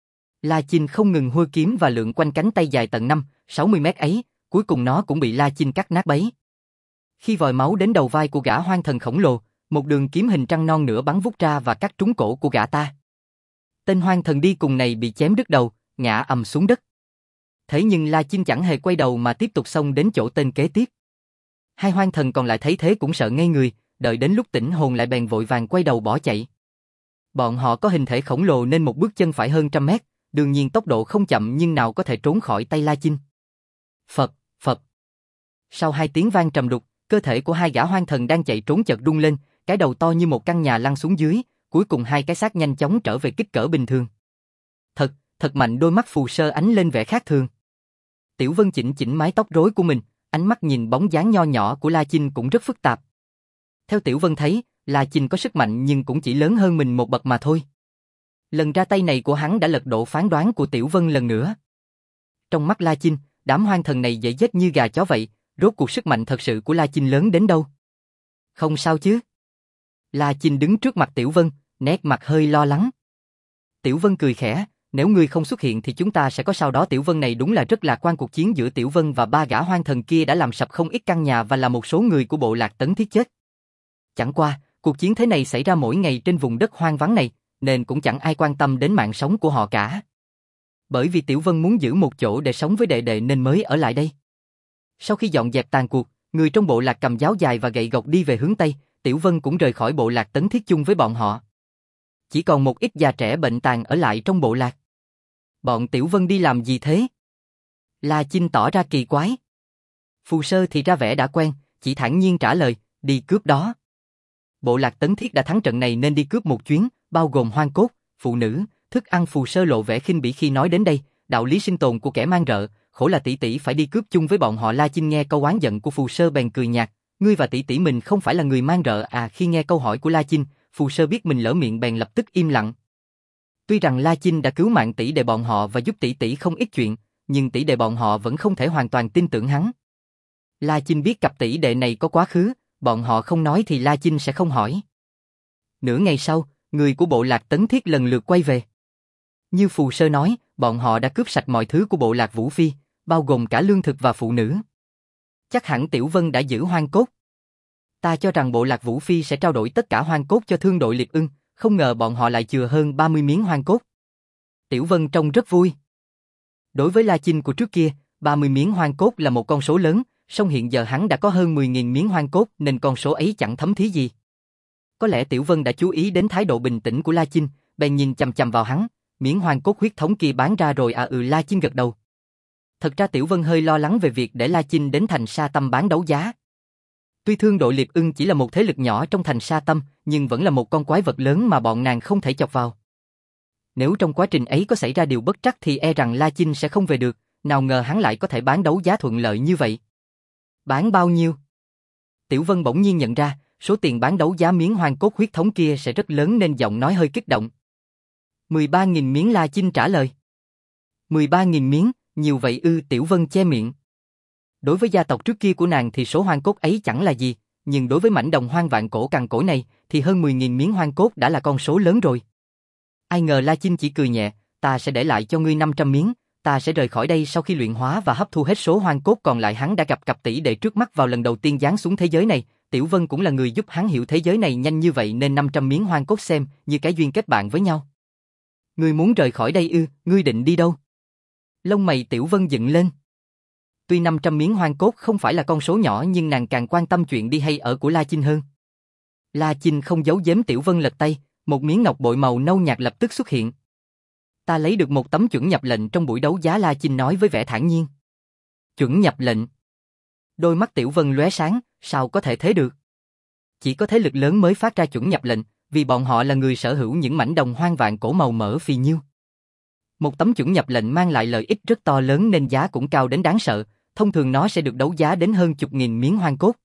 La Chinh không ngừng hôi kiếm và lượn quanh cánh tay dài tận năm, sáu mươi mét ấy, cuối cùng nó cũng bị La Chinh cắt nát bấy. Khi vòi máu đến đầu vai của gã hoang thần khổng lồ, một đường kiếm hình trăng non nữa bắn vút ra và cắt trúng cổ của gã ta. Tên hoang thần đi cùng này bị chém đứt đầu, ngã ầm xuống đất. Thế nhưng La Chinh chẳng hề quay đầu mà tiếp tục xông đến chỗ tên kế tiếp. Hai hoang thần còn lại thấy thế cũng sợ ngây người, đợi đến lúc tỉnh hồn lại bèn vội vàng quay đầu bỏ chạy. Bọn họ có hình thể khổng lồ nên một bước chân phải hơn trăm mét, đương nhiên tốc độ không chậm nhưng nào có thể trốn khỏi tay La Chinh. Phập, phập. Sau hai tiếng vang trầm đục, cơ thể của hai gã hoang thần đang chạy trốn chợt rung lên, cái đầu to như một căn nhà lăn xuống dưới, cuối cùng hai cái xác nhanh chóng trở về kích cỡ bình thường. Thật, thật mạnh. Đôi mắt Phù Sơ ánh lên vẻ khác thường. Tiểu Vân chỉnh chỉnh mái tóc rối của mình, ánh mắt nhìn bóng dáng nho nhỏ của La Chinh cũng rất phức tạp. Theo Tiểu Vân thấy, La Chinh có sức mạnh nhưng cũng chỉ lớn hơn mình một bậc mà thôi. Lần ra tay này của hắn đã lật đổ phán đoán của Tiểu Vân lần nữa. Trong mắt La Chinh, đám hoang thần này dễ giết như gà chó vậy, rốt cuộc sức mạnh thật sự của La Chinh lớn đến đâu? Không sao chứ? La Chinh đứng trước mặt Tiểu Vân, nét mặt hơi lo lắng. Tiểu Vân cười khẽ, nếu ngươi không xuất hiện thì chúng ta sẽ có sau đó. Tiểu Vân này đúng là rất lạc quan. Cuộc chiến giữa Tiểu Vân và ba gã hoang thần kia đã làm sập không ít căn nhà và làm một số người của bộ lạc Tấn Thiết chết. Chẳng qua, cuộc chiến thế này xảy ra mỗi ngày trên vùng đất hoang vắng này, nên cũng chẳng ai quan tâm đến mạng sống của họ cả. Bởi vì Tiểu Vân muốn giữ một chỗ để sống với đệ đệ nên mới ở lại đây. Sau khi dọn dẹp tàn cuộc, người trong bộ lạc cầm giáo dài và gậy gộc đi về hướng Tây, Tiểu Vân cũng rời khỏi bộ lạc Tấn Thiết chung với bọn họ. Chỉ còn một ít già trẻ bệnh tàn ở lại trong bộ lạc. Bọn Tiểu Vân đi làm gì thế? La Chinh tỏ ra kỳ quái. Phù Sơ thì ra vẻ đã quen, chỉ thản nhiên trả lời, đi cướp đó. Bộ lạc Tấn Thiết đã thắng trận này nên đi cướp một chuyến, bao gồm hoang cốt, phụ nữ, thức ăn. Phù Sơ lộ vẻ khinh bỉ khi nói đến đây, đạo lý sinh tồn của kẻ mang rợ, khổ là tỷ tỷ phải đi cướp chung với bọn họ. La Chinh nghe câu oán giận của Phù Sơ bèn cười nhạt, ngươi và tỷ tỷ mình không phải là người mang rợ à? Khi nghe câu hỏi của La Chinh, Phù Sơ biết mình lỡ miệng bèn lập tức im lặng. Tuy rằng La Chinh đã cứu mạng tỷ đệ bọn họ và giúp tỷ tỷ không ít chuyện, nhưng tỷ đệ bọn họ vẫn không thể hoàn toàn tin tưởng hắn. La Chinh biết cặp tỷ đệ này có quá khứ, bọn họ không nói thì La Chinh sẽ không hỏi. Nửa ngày sau, người của bộ lạc Tấn Thiết lần lượt quay về. Như Phù Sơ nói, bọn họ đã cướp sạch mọi thứ của bộ lạc Vũ Phi, bao gồm cả lương thực và phụ nữ. Chắc hẳn Tiểu Vân đã giữ hoang cốt. Ta cho rằng bộ lạc Vũ Phi sẽ trao đổi tất cả hoang cốt cho thương đội Liệp Ưng, không ngờ bọn họ lại chừa hơn ba mươi miếng hoang cốt. Tiểu Vân trông rất vui. Đối với La Chinh của trước kia, ba mươi miếng hoang cốt là một con số lớn, song hiện giờ hắn đã có hơn mười nghìn miếng hoang cốt nên con số ấy chẳng thấm thí gì. Có lẽ Tiểu Vân đã chú ý đến thái độ bình tĩnh của La Chinh, bèn nhìn chằm chằm vào hắn, miếng hoang cốt huyết thống kia bán ra rồi à? Ừ. La Chinh gật đầu. Thật ra Tiểu Vân hơi lo lắng về việc để La Chinh đến thành Sa Tâm bán đấu giá. Tuy thương đội Liệp Ưng chỉ là một thế lực nhỏ trong thành Sa Tâm, nhưng vẫn là một con quái vật lớn mà bọn nàng không thể chọc vào. Nếu trong quá trình ấy có xảy ra điều bất trắc thì e rằng La Chinh sẽ không về được, nào ngờ hắn lại có thể bán đấu giá thuận lợi như vậy. Bán bao nhiêu? Tiểu Vân bỗng nhiên nhận ra, số tiền bán đấu giá miếng hoang cốt huyết thống kia sẽ rất lớn nên giọng nói hơi kích động. mười ba nghìn miếng. La Chinh trả lời. mười ba nghìn miếng, nhiều vậy ư? Tiểu Vân che miệng. Đối với gia tộc trước kia của nàng thì số hoang cốt ấy chẳng là gì, nhưng đối với mảnh đồng hoang vạn cổ cằn cỗi này thì hơn mười nghìn miếng hoang cốt đã là con số lớn rồi. Ai ngờ La Chinh chỉ cười nhẹ, ta sẽ để lại cho ngươi năm trăm miếng, ta sẽ rời khỏi đây sau khi luyện hóa và hấp thu hết số hoang cốt còn lại. Hắn đã gặp cặp tỷ đệ trước mắt vào lần đầu tiên giáng xuống thế giới này, Tiểu Vân cũng là người giúp hắn hiểu thế giới này nhanh như vậy nên năm trăm miếng hoang cốt xem như cái duyên kết bạn với nhau. Ngươi muốn rời khỏi đây ư? Ngươi định đi đâu? Lông mày Tiểu Vân dựng lên. Tuy năm trăm miếng hoang cốt không phải là con số nhỏ nhưng nàng càng quan tâm chuyện đi hay ở của La Chinh hơn. La Chinh không giấu giếm. Tiểu Vân lật tay, một miếng ngọc bội màu nâu nhạt lập tức xuất hiện. Ta lấy được một tấm chuẩn nhập lệnh trong buổi đấu giá. La Chinh nói với vẻ thản nhiên. Chuẩn nhập lệnh. Đôi mắt Tiểu Vân lóe sáng, sao có thể thế được? Chỉ có thế lực lớn mới phát ra chuẩn nhập lệnh, vì bọn họ là người sở hữu những mảnh đồng hoang vạn cổ màu mỡ phì nhiêu. Một tấm chuẩn nhập lệnh mang lại lợi ích rất to lớn nên giá cũng cao đến đáng sợ, thông thường nó sẽ được đấu giá đến hơn chục nghìn miếng hoang cốt.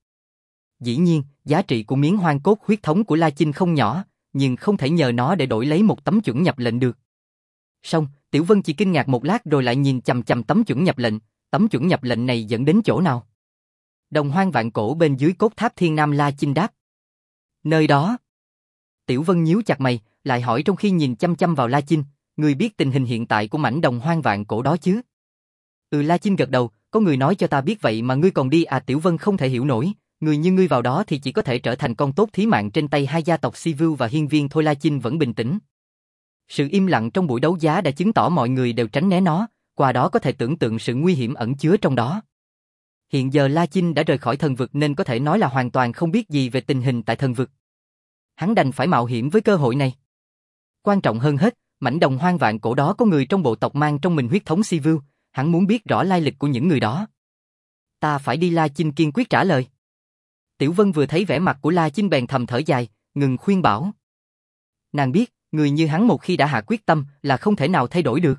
Dĩ nhiên, giá trị của miếng hoang cốt huyết thống của La Chinh không nhỏ, nhưng không thể nhờ nó để đổi lấy một tấm chuẩn nhập lệnh được. Xong, Tiểu Vân chỉ kinh ngạc một lát rồi lại nhìn chằm chằm tấm chuẩn nhập lệnh, tấm chuẩn nhập lệnh này dẫn đến chỗ nào? Đồng hoang vạn cổ bên dưới cốt tháp Thiên Nam. La Chinh đáp. Nơi đó. Tiểu Vân nhíu chặt mày, lại hỏi trong khi nhìn chăm chăm vào La Chinh, người biết tình hình hiện tại của mảnh đồng hoang vạn cổ đó chứ? Ừ, La Chinh gật đầu, có người nói cho ta biết vậy mà ngươi còn đi à? Tiểu Vân không thể hiểu nổi, người như ngươi vào đó thì chỉ có thể trở thành con tốt thí mạng trên tay hai gia tộc Si Vưu và Hiên Viên thôi. La Chinh vẫn bình tĩnh. Sự im lặng trong buổi đấu giá đã chứng tỏ mọi người đều tránh né nó, qua đó có thể tưởng tượng sự nguy hiểm ẩn chứa trong đó. Hiện giờ La Chinh đã rời khỏi thần vực nên có thể nói là hoàn toàn không biết gì về tình hình tại thần vực. Hắn đành phải mạo hiểm với cơ hội này. Quan trọng hơn hết, mảnh đồng hoang vạn cổ đó có người trong bộ tộc mang trong mình huyết thống Si Vưu, hắn muốn biết rõ lai lịch của những người đó. Ta phải đi. La Chinh kiên quyết trả lời. Tiểu Vân vừa thấy vẻ mặt của La Chinh bèn thầm thở dài, ngừng khuyên bảo. Nàng biết, người như hắn một khi đã hạ quyết tâm là không thể nào thay đổi được.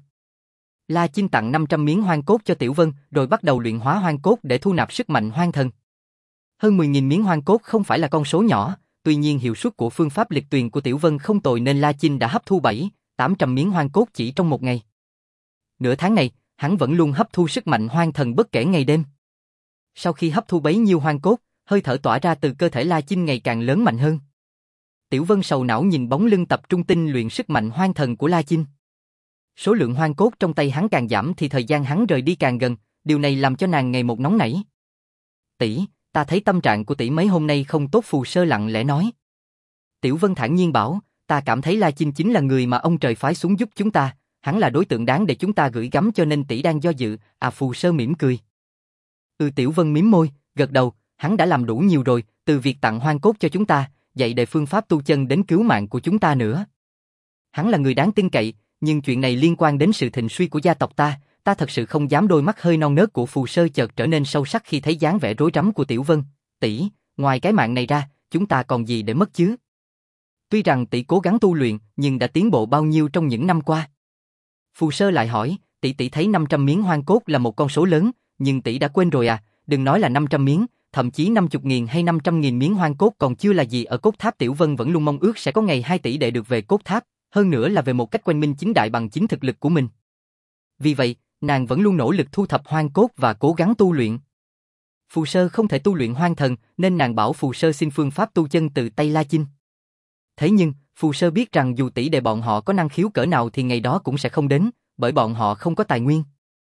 La Chinh tặng năm trăm miếng hoang cốt cho Tiểu Vân, rồi bắt đầu luyện hóa hoang cốt để thu nạp sức mạnh hoang thần. Hơn mười nghìn miếng hoang cốt không phải là con số nhỏ, tuy nhiên hiệu suất của phương pháp liệt tuyền của Tiểu Vân không tồi nên La Chinh đã hấp thu bảy, tám trăm miếng hoang cốt chỉ trong một ngày. Nửa tháng này, hắn vẫn luôn hấp thu sức mạnh hoang thần bất kể ngày đêm. Sau khi hấp thu bấy nhiêu hoang cốt, hơi thở tỏa ra từ cơ thể La Chinh ngày càng lớn mạnh hơn. Tiểu Vân sầu não nhìn bóng lưng tập trung tinh luyện sức mạnh hoang thần của La Chinh. Số lượng hoang cốt trong tay hắn càng giảm thì thời gian hắn rời đi càng gần, điều này làm cho nàng ngày một nóng nảy. Tỷ, ta thấy tâm trạng của tỷ mấy hôm nay không tốt. Phù Sơ lặng lẽ nói. Tiểu Vân thản nhiên bảo, ta cảm thấy La Chinh chính là người mà ông trời phái xuống giúp chúng ta, hắn là đối tượng đáng để chúng ta gửi gắm cho nên tỷ đang do dự. À, Phù Sơ mỉm cười. Ừ, Tiểu Vân mím môi, gật đầu, hắn đã làm đủ nhiều rồi, từ việc tặng hoang cốt cho chúng ta, dạy đệ phương pháp tu chân đến cứu mạng của chúng ta nữa. Hắn là người đáng tin cậy, nhưng chuyện này liên quan đến sự thịnh suy của gia tộc ta, ta thật sự không dám. Đôi mắt hơi non nớt của Phù Sơ chợt trở nên sâu sắc khi thấy dáng vẻ rối rắm của Tiểu Vân. Tỷ, ngoài cái mạng này ra, chúng ta còn gì để mất chứ? Tuy rằng tỷ cố gắng tu luyện, nhưng đã tiến bộ bao nhiêu trong những năm qua? Phù Sơ lại hỏi, tỷ tỷ thấy năm trăm miếng hoang cốt là một con số lớn, nhưng tỷ đã quên rồi à? Đừng nói là năm trăm miếng, thậm chí năm mươi nghìn hay năm trăm nghìn miếng hoang cốt còn chưa là gì ở cốt tháp. Tiểu Vân vẫn luôn mong ước sẽ có ngày hai tỷ đệ được về cốt tháp, hơn nữa là về một cách quang minh chính đại bằng chính thực lực của mình. Vì vậy, nàng vẫn luôn nỗ lực thu thập hoang cốt và cố gắng tu luyện. Phù Sơ không thể tu luyện hoang thần nên nàng bảo Phù Sơ xin phương pháp tu chân từ tay La Chinh. Thế nhưng, Phù Sơ biết rằng dù tỷ đệ bọn họ có năng khiếu cỡ nào thì ngày đó cũng sẽ không đến, bởi bọn họ không có tài nguyên.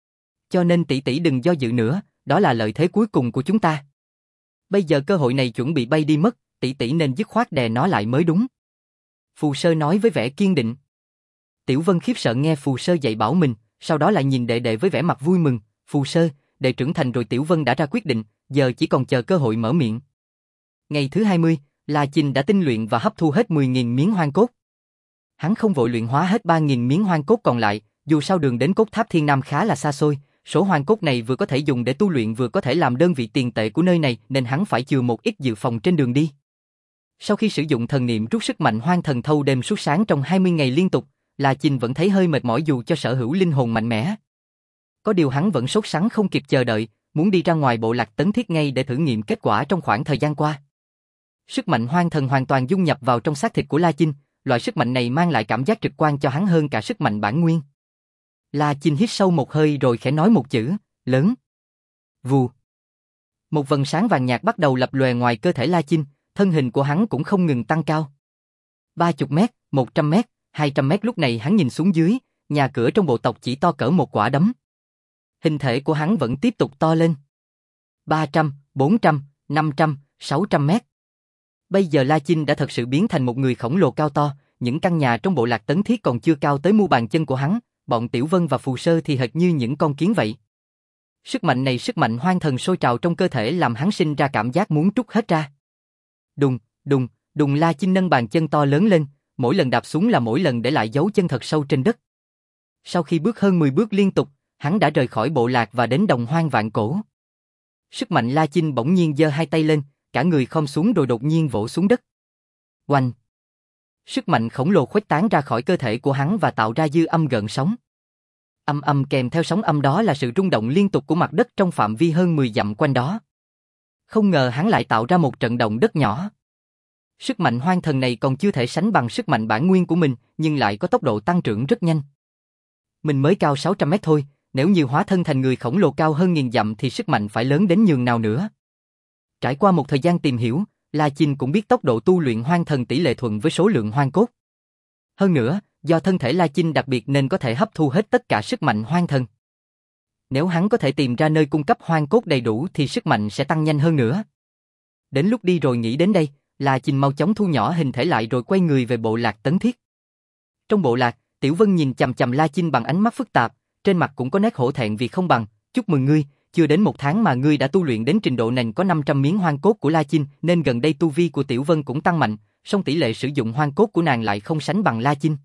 Cho nên tỷ tỷ đừng do dự nữa, đó là lợi thế cuối cùng của chúng ta. Bây giờ cơ hội này chuẩn bị bay đi mất, tỷ tỷ nên dứt khoát đè nó lại mới đúng. Phù Sơ nói với vẻ kiên định. Tiểu Vân khiếp sợ nghe Phù Sơ dạy bảo mình, sau đó lại nhìn đệ đệ với vẻ mặt vui mừng. Phù Sơ, đệ trưởng thành rồi. Tiểu Vân đã ra quyết định, giờ chỉ còn chờ cơ hội mở miệng. Ngày thứ hai mươi, La Chinh đã tinh luyện và hấp thu hết mười nghìn miếng hoang cốt. Hắn không vội luyện hóa hết ba nghìn miếng hoang cốt còn lại, dù sao đường đến cốt tháp Thiên Nam khá là xa xôi, số hoang cốt này vừa có thể dùng để tu luyện vừa có thể làm đơn vị tiền tệ của nơi này nên hắn phải chừa một ít dự phòng trên đường đi. Sau khi sử dụng thần niệm rút sức mạnh hoang thần thâu đêm suốt sáng trong hai mươi ngày liên tục, La Chinh vẫn thấy hơi mệt mỏi dù cho sở hữu linh hồn mạnh mẽ. Có điều hắn vẫn sốt sắng không kịp chờ đợi, muốn đi ra ngoài bộ lạc Tấn Thiết ngay để thử nghiệm kết quả trong khoảng thời gian qua. Sức mạnh hoang thần hoàn toàn dung nhập vào trong xác thịt của La Chinh, loại sức mạnh này mang lại cảm giác trực quan cho hắn hơn cả sức mạnh bản nguyên. La Chinh hít sâu một hơi rồi khẽ nói một chữ, lớn. Vù. Một vầng sáng vàng nhạt bắt đầu lập lòe ngoài cơ thể La Chinh, thân hình của hắn cũng không ngừng tăng cao. ba mươi mét, một trăm mét, hai trăm mét. Lúc này hắn nhìn xuống dưới, nhà cửa trong bộ tộc chỉ to cỡ một quả đấm. Hình thể của hắn vẫn tiếp tục to lên. ba trăm, bốn trăm, năm trăm, sáu trăm mét. Bây giờ La Chinh đã thật sự biến thành một người khổng lồ cao to, những căn nhà trong bộ lạc Tấn Thiết còn chưa cao tới mu bàn chân của hắn, bọn Tiểu Vân và Phù Sơ thì hệt như những con kiến vậy. Sức mạnh này, sức mạnh hoang thần sôi trào trong cơ thể làm hắn sinh ra cảm giác muốn trút hết ra. Đùng, đùng, đùng. La Chinh nâng bàn chân to lớn lên, mỗi lần đạp xuống là mỗi lần để lại dấu chân thật sâu trên đất. Sau khi bước hơn mười bước liên tục, Hắn đã rời khỏi bộ lạc và đến đồng hoang vạn cổ. Sức mạnh La Chinh bỗng nhiên giơ hai tay lên, cả người khom xuống rồi đột nhiên vỗ xuống đất. Oanh! Sức mạnh khổng lồ khuếch tán ra khỏi cơ thể của hắn và tạo ra dư âm gợn sóng. Âm âm kèm theo sóng âm đó là sự rung động liên tục của mặt đất trong phạm vi hơn mười dặm quanh đó. Không ngờ hắn lại tạo ra một trận động đất nhỏ. Sức mạnh hoang thần này còn chưa thể sánh bằng sức mạnh bản nguyên của mình, nhưng lại có tốc độ tăng trưởng rất nhanh. Mình mới cao sáu trăm mét thôi, nếu như hóa thân thành người khổng lồ cao hơn nghìn dặm thì sức mạnh phải lớn đến nhường nào nữa. Trải qua một thời gian tìm hiểu, La Chinh cũng biết tốc độ tu luyện hoang thần tỷ lệ thuận với số lượng hoang cốt. Hơn nữa, do thân thể La Chinh đặc biệt nên có thể hấp thu hết tất cả sức mạnh hoang thần. Nếu hắn có thể tìm ra nơi cung cấp hoang cốt đầy đủ thì sức mạnh sẽ tăng nhanh hơn nữa. Đến lúc đi rồi nghĩ đến đây, La Chinh mau chóng thu nhỏ hình thể lại rồi quay người về bộ lạc Tấn Thiết. Trong bộ lạc, Tiểu Vân nhìn chằm chằm La Chinh bằng ánh mắt phức tạp, trên mặt cũng có nét hổ thẹn vì không bằng. Chúc mừng ngươi, chưa đến một tháng mà ngươi đã tu luyện đến trình độ này. Có năm trăm miếng hoang cốt của La Chinh nên gần đây tu vi của Tiểu Vân cũng tăng mạnh, song tỷ lệ sử dụng hoang cốt của nàng lại không sánh bằng La Chinh.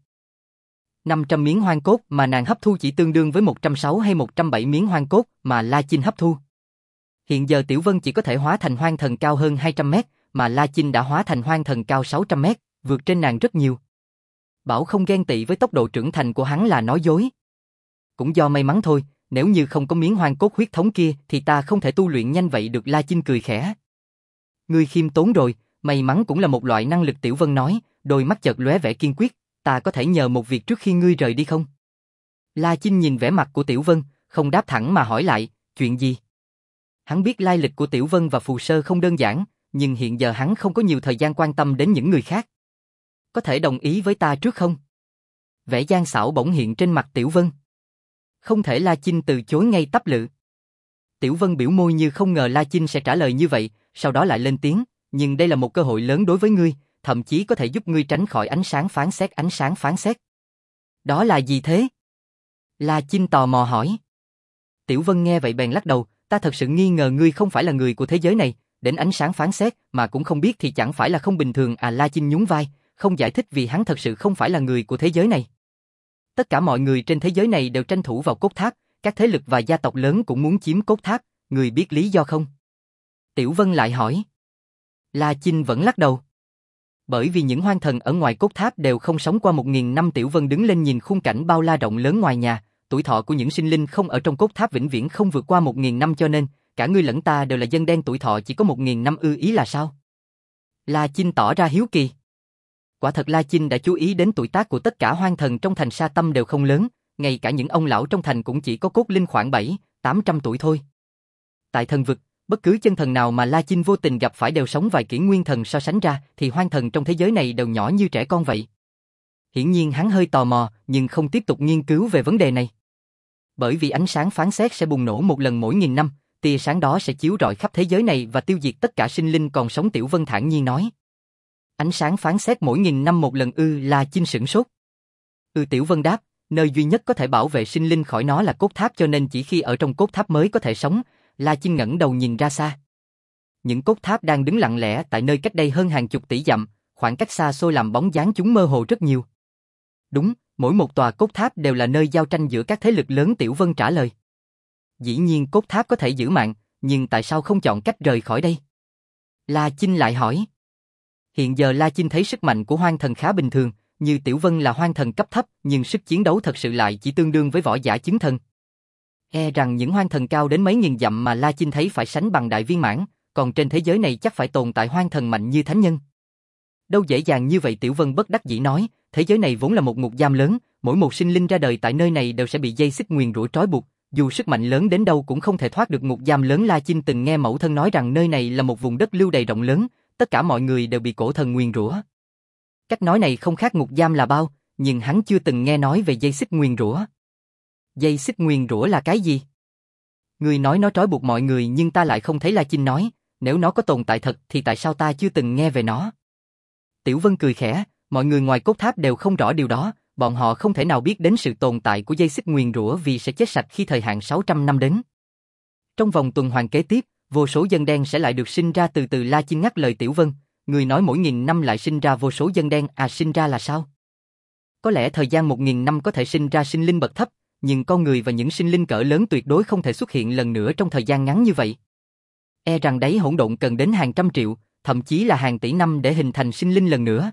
năm trăm miếng hoang cốt mà nàng hấp thu chỉ tương đương với một trăm sáu hay một trăm bảy miếng hoang cốt mà La Chinh hấp thu. Hiện giờ Tiểu Vân chỉ có thể hóa thành hoang thần cao hơn hai trăm mét, mà La Chinh đã hóa thành hoang thần cao sáu trăm mét, vượt trên nàng rất nhiều. Bảo không ghen tị với tốc độ trưởng thành của hắn là nói dối. Cũng do may mắn thôi, nếu như không có miếng hoang cốt huyết thống kia thì ta không thể tu luyện nhanh vậy được. La Chinh cười khẽ. Ngươi khiêm tốn rồi, may mắn cũng là một loại năng lực. Tiểu Vân nói, đôi mắt chợt lóe vẻ kiên quyết. Ta có thể nhờ một việc trước khi ngươi rời đi không? La Chinh nhìn vẻ mặt của Tiểu Vân, không đáp thẳng mà hỏi lại, chuyện gì? Hắn biết lai lịch của Tiểu Vân và Phù Sơ không đơn giản, nhưng hiện giờ hắn không có nhiều thời gian quan tâm đến những người khác. Có thể đồng ý với ta trước không? Vẻ gian xảo bỗng hiện trên mặt Tiểu Vân. Không thể. La Chinh từ chối ngay tắp lự. Tiểu Vân biểu môi như không ngờ La Chinh sẽ trả lời như vậy, sau đó lại lên tiếng, nhưng đây là một cơ hội lớn đối với ngươi, thậm chí có thể giúp ngươi tránh khỏi ánh sáng phán xét. Ánh sáng phán xét? Đó là gì thế? La Chinh tò mò hỏi. Tiểu Vân nghe vậy bèn lắc đầu, ta thật sự nghi ngờ ngươi không phải là người của thế giới này, đến ánh sáng phán xét mà cũng không biết thì chẳng phải là không bình thường à. La Chinh nhún vai, không giải thích vì hắn thật sự không phải là người của thế giới này. Tất cả mọi người trên thế giới này đều tranh thủ vào cốt tháp, các thế lực và gia tộc lớn cũng muốn chiếm cốt tháp, người biết lý do không? Tiểu Vân lại hỏi. La Chinh vẫn lắc đầu. Bởi vì những hoang thần ở ngoài cốt tháp đều không sống qua một nghìn năm. Tiểu Vân đứng lên nhìn khung cảnh bao la rộng lớn ngoài nhà, tuổi thọ của những sinh linh không ở trong cốt tháp vĩnh viễn không vượt qua một nghìn năm, cho nên cả ngươi lẫn ta đều là dân đen tuổi thọ chỉ có một nghìn năm ư? Ý là sao? La Chinh tỏ ra hiếu kỳ. Quả thật La Chinh đã chú ý đến tuổi tác của tất cả hoang thần trong thành Sa Tâm đều không lớn, ngay cả những ông lão trong thành cũng chỉ có cốt linh khoảng bảy, tám trăm tuổi thôi. Tại thần vực, bất cứ chân thần nào mà La Chinh vô tình gặp phải đều sống vài kỷ nguyên thần, so sánh ra thì hoang thần trong thế giới này đều nhỏ như trẻ con vậy. Hiển nhiên hắn hơi tò mò, nhưng không tiếp tục nghiên cứu về vấn đề này. Bởi vì ánh sáng phán xét sẽ bùng nổ một lần mỗi nghìn năm, tia sáng đó sẽ chiếu rọi khắp thế giới này và tiêu diệt tất cả sinh linh còn sống. Tiểu Vân thản nhiên nói. Ánh sáng phán xét mỗi nghìn năm một lần ư? La Chinh sửng sốt. Ừ, Tiểu Vân đáp, nơi duy nhất có thể bảo vệ sinh linh khỏi nó là cốt tháp, cho nên chỉ khi ở trong cốt tháp mới có thể sống. La Chinh ngẩng đầu nhìn ra xa. Những cốt tháp đang đứng lặng lẽ tại nơi cách đây hơn hàng chục tỷ dặm, khoảng cách xa xôi làm bóng dáng chúng mơ hồ rất nhiều. Đúng, mỗi một tòa cốt tháp đều là nơi giao tranh giữa các thế lực lớn. Tiểu Vân trả lời. Dĩ nhiên cốt tháp có thể giữ mạng, nhưng tại sao không chọn cách rời khỏi đây? La Chinh lại hỏi. Hiện giờ La Chinh thấy sức mạnh của hoang thần khá bình thường, như Tiểu Vân là hoang thần cấp thấp, nhưng sức chiến đấu thật sự lại chỉ tương đương với võ giả chứng thần. E rằng những hoang thần cao đến mấy nghìn dặm mà La Chinh thấy phải sánh bằng đại viên mãn, còn trên thế giới này chắc phải tồn tại hoang thần mạnh như thánh nhân. Đâu dễ dàng như vậy. Tiểu Vân bất đắc dĩ nói, thế giới này vốn là một ngục giam lớn, mỗi một sinh linh ra đời tại nơi này đều sẽ bị dây xích nguyền rủa trói buộc, dù sức mạnh lớn đến đâu cũng không thể thoát được ngục giam lớn. La Chinh từng nghe mẫu thân nói rằng nơi này là một vùng đất lưu đầy rộng lớn, tất cả mọi người đều bị cổ thần nguyền rủa. Cách nói này không khác ngục giam là bao, nhưng hắn chưa từng nghe nói về dây xích nguyền rủa. Dây xích nguyền rủa là cái gì? Người nói nó trói buộc mọi người nhưng ta lại không thấy. La Chinh nói, nếu nó có tồn tại thật thì tại sao ta chưa từng nghe về nó? Tiểu Vân cười khẽ, mọi người ngoài cốt tháp đều không rõ điều đó, bọn họ không thể nào biết đến sự tồn tại của dây xích nguyền rủa vì sẽ chết sạch khi thời hạn sáu trăm năm đến. Trong vòng tuần hoàn kế tiếp, vô số dân đen sẽ lại được sinh ra từ từ. La Chinh ngắt lời Tiểu Vân, người nói mỗi nghìn năm lại sinh ra vô số dân đen, à sinh ra là sao? Có lẽ thời gian một nghìn năm có thể sinh ra sinh linh bậc thấp, nhưng con người và những sinh linh cỡ lớn tuyệt đối không thể xuất hiện lần nữa trong thời gian ngắn như vậy. E rằng đáy hỗn độn cần đến hàng trăm triệu, thậm chí là hàng tỷ năm để hình thành sinh linh lần nữa.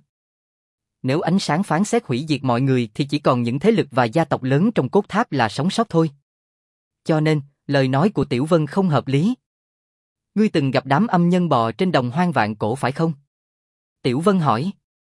Nếu ánh sáng phán xét hủy diệt mọi người thì chỉ còn những thế lực và gia tộc lớn trong cốt tháp là sống sót thôi. Cho nên, lời nói của Tiểu Vân không hợp lý. Ngươi từng gặp đám âm nhân bò trên đồng hoang vạn cổ phải không? Tiểu Vân hỏi.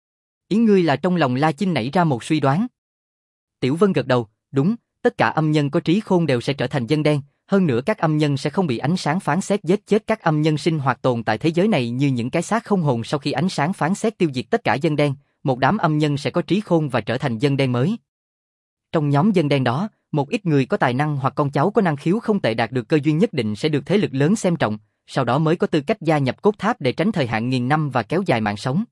Ý ngươi là trong lòng La Chinh nảy ra một suy đoán. Tiểu Vân gật đầu, đúng, tất cả âm nhân có trí khôn đều sẽ trở thành dân đen, hơn nữa các âm nhân sẽ không bị ánh sáng phán xét giết chết các âm nhân sinh hoạt tồn tại thế giới này như những cái xác không hồn sau khi ánh sáng phán xét tiêu diệt tất cả dân đen, một đám âm nhân sẽ có trí khôn và trở thành dân đen mới. Trong nhóm dân đen đó, một ít người có tài năng hoặc con cháu có năng khiếu không tệ đạt được cơ duyên nhất định sẽ được thế lực lớn xem trọng, sau đó mới có tư cách gia nhập cốt tháp để tránh thời hạn nghìn năm và kéo dài mạng sống.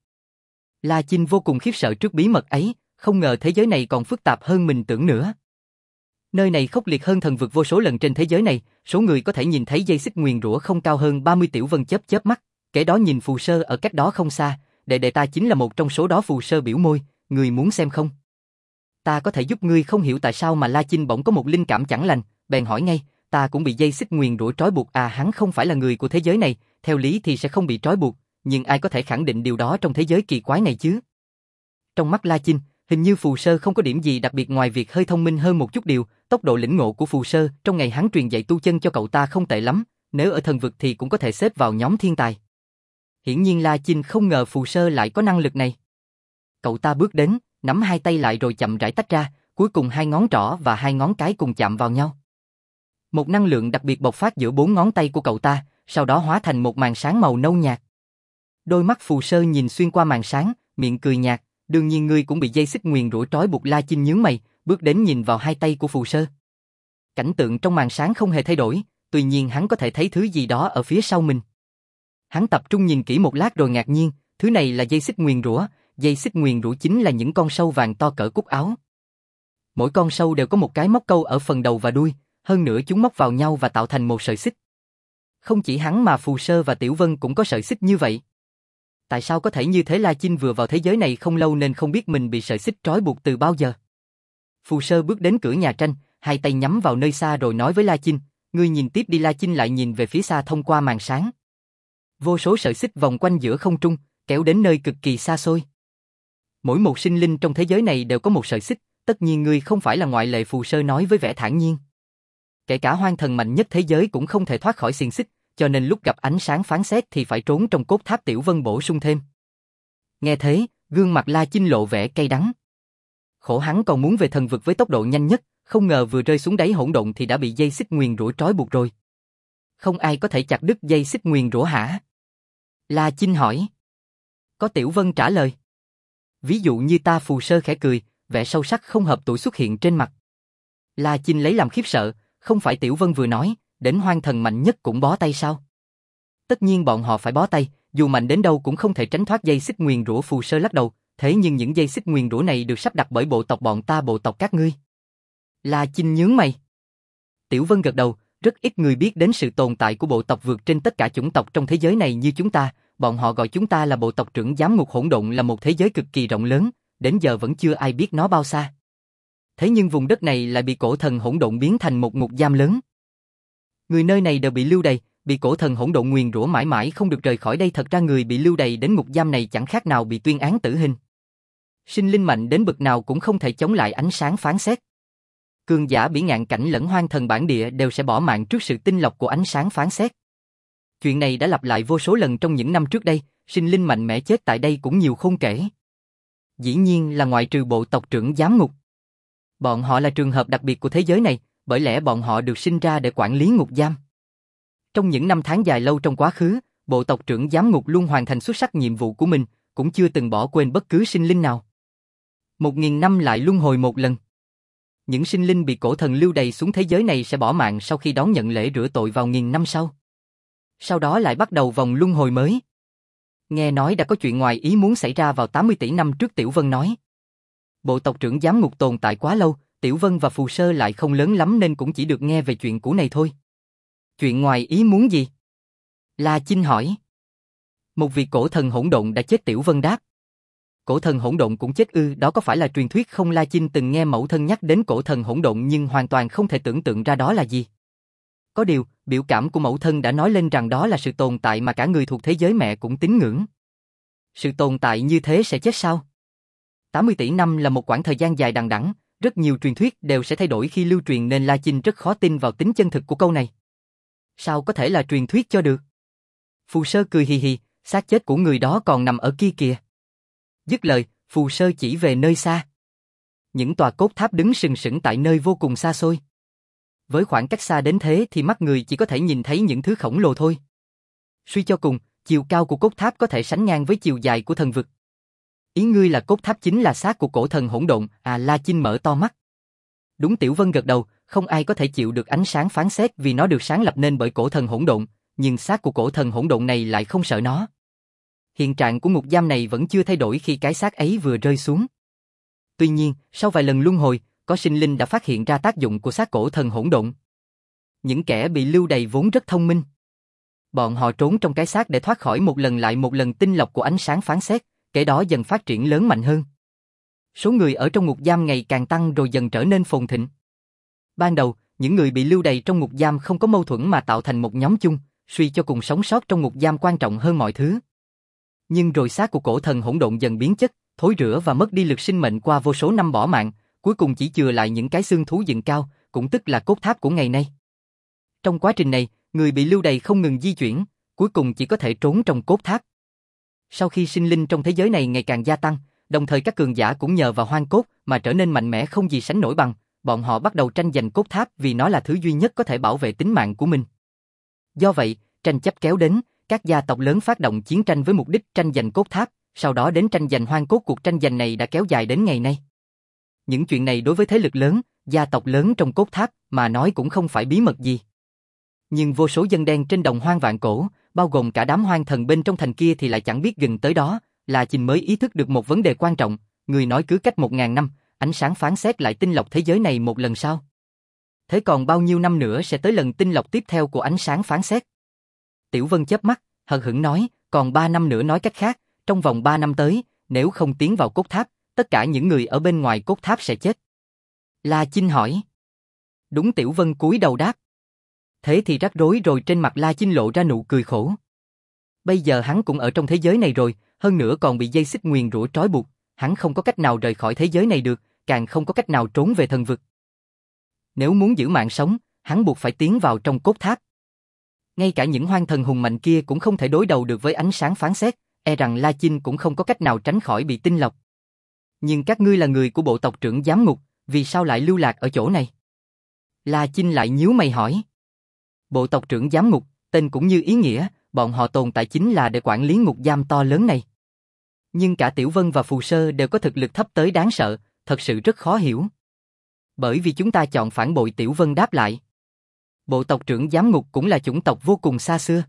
La Chinh vô cùng khiếp sợ trước bí mật ấy, không ngờ thế giới này còn phức tạp hơn mình tưởng nữa. Nơi này khốc liệt hơn thần vực vô số lần trên thế giới này, số người có thể nhìn thấy dây xích nguyền rủa không cao hơn ba mươi. Tiểu Vân chớp chớp mắt, kẻ đó nhìn Phù Sơ ở cách đó không xa, đệ đệ ta chính là một trong số đó. Phù Sơ biểu môi, người muốn xem không? Ta có thể giúp ngươi. Không hiểu tại sao mà La Chinh bỗng có một linh cảm chẳng lành, bèn hỏi ngay, ta cũng bị dây xích nguyền rủa trói buộc à? Hắn không phải là người của thế giới này, theo lý thì sẽ không bị trói buộc, nhưng ai có thể khẳng định điều đó trong thế giới kỳ quái này chứ? Trong mắt La Chinh, hình như Phù Sơ không có điểm gì đặc biệt ngoài việc hơi thông minh hơn một chút. Điều, tốc độ lĩnh ngộ của Phù Sơ trong ngày hắn truyền dạy tu chân cho cậu ta không tệ lắm, nếu ở thần vực thì cũng có thể xếp vào nhóm thiên tài. Hiển nhiên La Chinh không ngờ Phù Sơ lại có năng lực này. Cậu ta bước đến, nắm hai tay lại rồi chậm rãi tách ra, cuối cùng hai ngón trỏ và hai ngón cái cùng chạm vào nhau. Một năng lượng đặc biệt bộc phát giữa bốn ngón tay của cậu ta, sau đó hóa thành một màn sáng màu nâu nhạt. Đôi mắt Phù Sơ nhìn xuyên qua màn sáng, miệng cười nhạt, đương nhiên ngươi cũng bị dây xích nguyền rủa trói buộc. La Chinh nhướng mày, bước đến nhìn vào hai tay của Phù Sơ. Cảnh tượng trong màn sáng không hề thay đổi, tuy nhiên hắn có thể thấy thứ gì đó ở phía sau mình. Hắn tập trung nhìn kỹ một lát rồi ngạc nhiên, thứ này là dây xích nguyền rủa, dây xích nguyền rủa chính là những con sâu vàng to cỡ cúc áo. Mỗi con sâu đều có một cái móc câu ở phần đầu và đuôi, hơn nữa chúng móc vào nhau và tạo thành một sợi xích. Không chỉ hắn mà Phù Sơ và Tiểu Vân cũng có sợi xích như vậy. Tại sao có thể như thế? La Chinh vừa vào thế giới này không lâu nên không biết mình bị sợi xích trói buộc từ bao giờ. Phù Sơ bước đến cửa nhà tranh, hai tay nhắm vào nơi xa rồi nói với La Chinh, ngươi nhìn tiếp đi. La Chinh lại nhìn về phía xa thông qua màn sáng. Vô số sợi xích vòng quanh giữa không trung, kéo đến nơi cực kỳ xa xôi. Mỗi một sinh linh trong thế giới này đều có một sợi xích, tất nhiên ngươi không phải là ngoại lệ. Phù Sơ nói với vẻ thản nhiên. Kể cả hoang thần mạnh nhất thế giới cũng không thể thoát khỏi xiềng xích, cho nên lúc gặp ánh sáng phán xét thì phải trốn trong cốt tháp. Tiểu Vân bổ sung thêm. Nghe thế, gương mặt La Chinh lộ vẻ cay đắng. Khổ hắn còn muốn về thần vực với tốc độ nhanh nhất, không ngờ vừa rơi xuống đáy hỗn độn thì đã bị dây xích nguyền rủa trói buộc rồi. Không ai có thể chặt đứt dây xích nguyền rủa hả? La Chinh hỏi. Có. Tiểu Vân trả lời. Ví dụ như ta. Phù Sơ khẽ cười, vẻ sâu sắc không hợp tuổi xuất hiện trên mặt. La Chinh lấy làm khiếp sợ, không phải Tiểu Vân vừa nói, đến hoang thần mạnh nhất cũng bó tay sao? Tất nhiên bọn họ phải bó tay, dù mạnh đến đâu cũng không thể tránh thoát dây xích nguyền rủa. Phù Sơ lắc đầu, thế nhưng những dây xích nguyền rủa này được sắp đặt bởi bộ tộc bọn ta. Bộ tộc các ngươi? La Chinh nhướng mày. Tiểu Vân gật đầu, rất ít người biết đến sự tồn tại của bộ tộc vượt trên tất cả chủng tộc trong thế giới này như chúng ta, bọn họ gọi chúng ta là bộ tộc trưởng giám ngục. Hỗn độn là một thế giới cực kỳ rộng lớn, đến giờ vẫn chưa ai biết nó bao xa. Thế nhưng vùng đất này lại bị cổ thần hỗn độn biến thành một ngục giam lớn. Người nơi này đều bị lưu đày, bị cổ thần hỗn độn nguyền rủa mãi mãi không được rời khỏi đây. Thật ra người bị lưu đày đến ngục giam này chẳng khác nào bị tuyên án tử hình. Sinh linh mạnh đến bậc nào cũng không thể chống lại ánh sáng phán xét. Cường giả bỉ ngạn cảnh lẫn hoang thần bản địa đều sẽ bỏ mạng trước sự tinh lọc của ánh sáng phán xét. Chuyện này đã lặp lại vô số lần trong những năm trước đây, sinh linh mạnh mẽ chết tại đây cũng nhiều không kể. Dĩ nhiên là ngoại trừ bộ tộc trưởng giám ngục. Bọn họ là trường hợp đặc biệt của thế giới này, bởi lẽ bọn họ được sinh ra để quản lý ngục giam. Trong những năm tháng dài lâu trong quá khứ, bộ tộc trưởng giám ngục luôn hoàn thành xuất sắc nhiệm vụ của mình, cũng chưa từng bỏ quên bất cứ sinh linh nào. Một nghìn năm lại luân hồi một lần. Những sinh linh bị cổ thần lưu đày xuống thế giới này sẽ bỏ mạng sau khi đón nhận lễ rửa tội vào nghìn năm sau. Sau đó lại bắt đầu vòng luân hồi mới. Nghe nói đã có chuyện ngoài ý muốn xảy ra vào tám mươi tỷ năm trước. Tiểu Vân nói. Bộ tộc trưởng giám ngục tồn tại quá lâu, Tiểu Vân và Phù Sơ lại không lớn lắm nên cũng chỉ được nghe về chuyện cũ này thôi. Chuyện ngoài ý muốn gì? La Chinh hỏi. Một vị cổ thần hỗn độn đã chết. Tiểu Vân đáp. Cổ thần hỗn độn cũng chết ư? Đó có phải là truyền thuyết không? La Chinh từng nghe mẫu thân nhắc đến cổ thần hỗn độn nhưng hoàn toàn không thể tưởng tượng ra đó là gì. Có điều, biểu cảm của mẫu thân đã nói lên rằng đó là sự tồn tại mà cả người thuộc thế giới mẹ cũng tín ngưỡng. Sự tồn tại như thế sẽ chết sao? tám mươi tỷ năm là một quãng thời gian dài đằng đẵng, rất nhiều truyền thuyết đều sẽ thay đổi khi lưu truyền nên La Chinh rất khó tin vào tính chân thực của câu này. Sao có thể là truyền thuyết cho được? Phù Sơ cười hì hì, xác chết của người đó còn nằm ở kia kìa. Dứt lời, Phù Sơ chỉ về nơi xa. Những tòa cốt tháp đứng sừng sững tại nơi vô cùng xa xôi. Với khoảng cách xa đến thế thì mắt người chỉ có thể nhìn thấy những thứ khổng lồ thôi. Suy cho cùng, chiều cao của cốt tháp có thể sánh ngang với chiều dài của thần vực. Ý ngươi là cốt tháp chính là xác của cổ thần hỗn độn? À, La Chinh mở to mắt. Đúng, Tiểu Vân gật đầu, không ai có thể chịu được ánh sáng phán xét vì nó được sáng lập nên bởi cổ thần hỗn độn, nhưng xác của cổ thần hỗn độn này lại không sợ nó. Hiện trạng của ngục giam này vẫn chưa thay đổi khi cái xác ấy vừa rơi xuống. Tuy nhiên, sau vài lần luân hồi, có sinh linh đã phát hiện ra tác dụng của xác cổ thần hỗn độn. Những kẻ bị lưu đày vốn rất thông minh. Bọn họ trốn trong cái xác để thoát khỏi một lần lại một lần tinh lọc của ánh sáng phán xét, kể đó dần phát triển lớn mạnh hơn. Số người ở trong ngục giam ngày càng tăng rồi dần trở nên phồn thịnh. Ban đầu, những người bị lưu đày trong ngục giam không có mâu thuẫn mà tạo thành một nhóm chung, suy cho cùng sống sót trong ngục giam quan trọng hơn mọi thứ. Nhưng rồi xác của cổ thần hỗn độn dần biến chất, thối rữa và mất đi lực sinh mệnh qua vô số năm bỏ mạng, cuối cùng chỉ chừa lại những cái xương thú dựng cao, cũng tức là cốt tháp của ngày nay. Trong quá trình này, người bị lưu đày không ngừng di chuyển, cuối cùng chỉ có thể trốn trong cốt tháp. Sau khi sinh linh trong thế giới này ngày càng gia tăng, đồng thời các cường giả cũng nhờ vào hoang cốt mà trở nên mạnh mẽ không gì sánh nổi bằng, bọn họ bắt đầu tranh giành cốt tháp vì nó là thứ duy nhất có thể bảo vệ tính mạng của mình. Do vậy, tranh chấp kéo đến, các gia tộc lớn phát động chiến tranh với mục đích tranh giành cốt tháp, sau đó đến tranh giành hoang cốt. Cuộc tranh giành này đã kéo dài đến ngày nay. Những chuyện này đối với thế lực lớn, gia tộc lớn trong cốt tháp mà nói cũng không phải bí mật gì. Nhưng vô số dân đen trên đồng hoang vạn cổ, bao gồm cả đám hoang thần bên trong thành kia thì lại chẳng biết gần tới đó. La Chinh mới ý thức được một vấn đề quan trọng, người nói cứ cách một ngàn năm, ánh sáng phán xét lại tinh lọc thế giới này một lần sau. Thế còn bao nhiêu năm nữa sẽ tới lần tinh lọc tiếp theo của ánh sáng phán xét? Tiểu Vân chớp mắt, hờ hững nói, còn ba năm nữa, nói cách khác, trong vòng ba năm tới, nếu không tiến vào cốt tháp, tất cả những người ở bên ngoài cốt tháp sẽ chết. La Chinh hỏi. Đúng, Tiểu Vân cúi đầu đáp. Thế thì rắc rối rồi, trên mặt La Chinh lộ ra nụ cười khổ. Bây giờ hắn cũng ở trong thế giới này rồi, hơn nữa còn bị dây xích nguyền rủa trói buộc, hắn không có cách nào rời khỏi thế giới này được, càng không có cách nào trốn về thần vực. Nếu muốn giữ mạng sống, hắn buộc phải tiến vào trong cốt tháp. Ngay cả những hoang thần hùng mạnh kia cũng không thể đối đầu được với ánh sáng phán xét, e rằng La Chinh cũng không có cách nào tránh khỏi bị tinh lọc. Nhưng các ngươi là người của bộ tộc trưởng giám ngục, vì sao lại lưu lạc ở chỗ này? La Chinh lại nhíu mày hỏi. Bộ tộc trưởng giám ngục, tên cũng như ý nghĩa, bọn họ tồn tại chính là để quản lý ngục giam to lớn này. Nhưng cả Tiểu Vân và Phù Sơ đều có thực lực thấp tới đáng sợ, thật sự rất khó hiểu. Bởi vì chúng ta chọn phản bội. Tiểu Vân đáp lại. Bộ tộc trưởng giám ngục cũng là chủng tộc vô cùng xa xưa.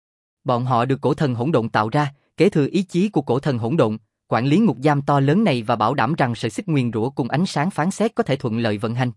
Bọn họ được cổ thần hỗn độn tạo ra, kế thừa ý chí của cổ thần hỗn độn, quản lý ngục giam to lớn này và bảo đảm rằng sợi xích nguyền rủa cùng ánh sáng phán xét có thể thuận lợi vận hành.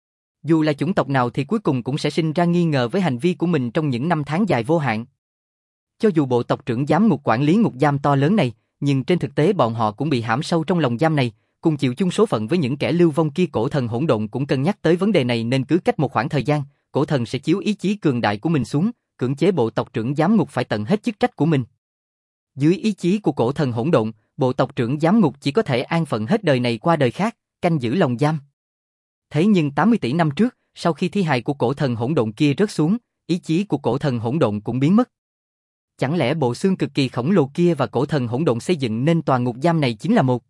Dù là chủng tộc nào thì cuối cùng cũng sẽ sinh ra nghi ngờ với hành vi của mình trong những năm tháng dài vô hạn. Cho dù bộ tộc trưởng giám ngục quản lý ngục giam to lớn này, nhưng trên thực tế bọn họ cũng bị hãm sâu trong lồng giam này, cùng chịu chung số phận với những kẻ lưu vong kia. Cổ thần hỗn độn cũng cân nhắc tới vấn đề này nên cứ cách một khoảng thời gian, cổ thần sẽ chiếu ý chí cường đại của mình xuống, cưỡng chế bộ tộc trưởng giám ngục phải tận hết chức trách của mình. Dưới ý chí của cổ thần hỗn độn, bộ tộc trưởng giám ngục chỉ có thể an phận hết đời này qua đời khác, canh giữ lồng giam. Thế nhưng tám mươi tỷ năm trước, sau khi thi hài của cổ thần hỗn độn kia rớt xuống, ý chí của cổ thần hỗn độn cũng biến mất. Chẳng lẽ bộ xương cực kỳ khổng lồ kia và cổ thần hỗn độn xây dựng nên tòa ngục giam này chính là một?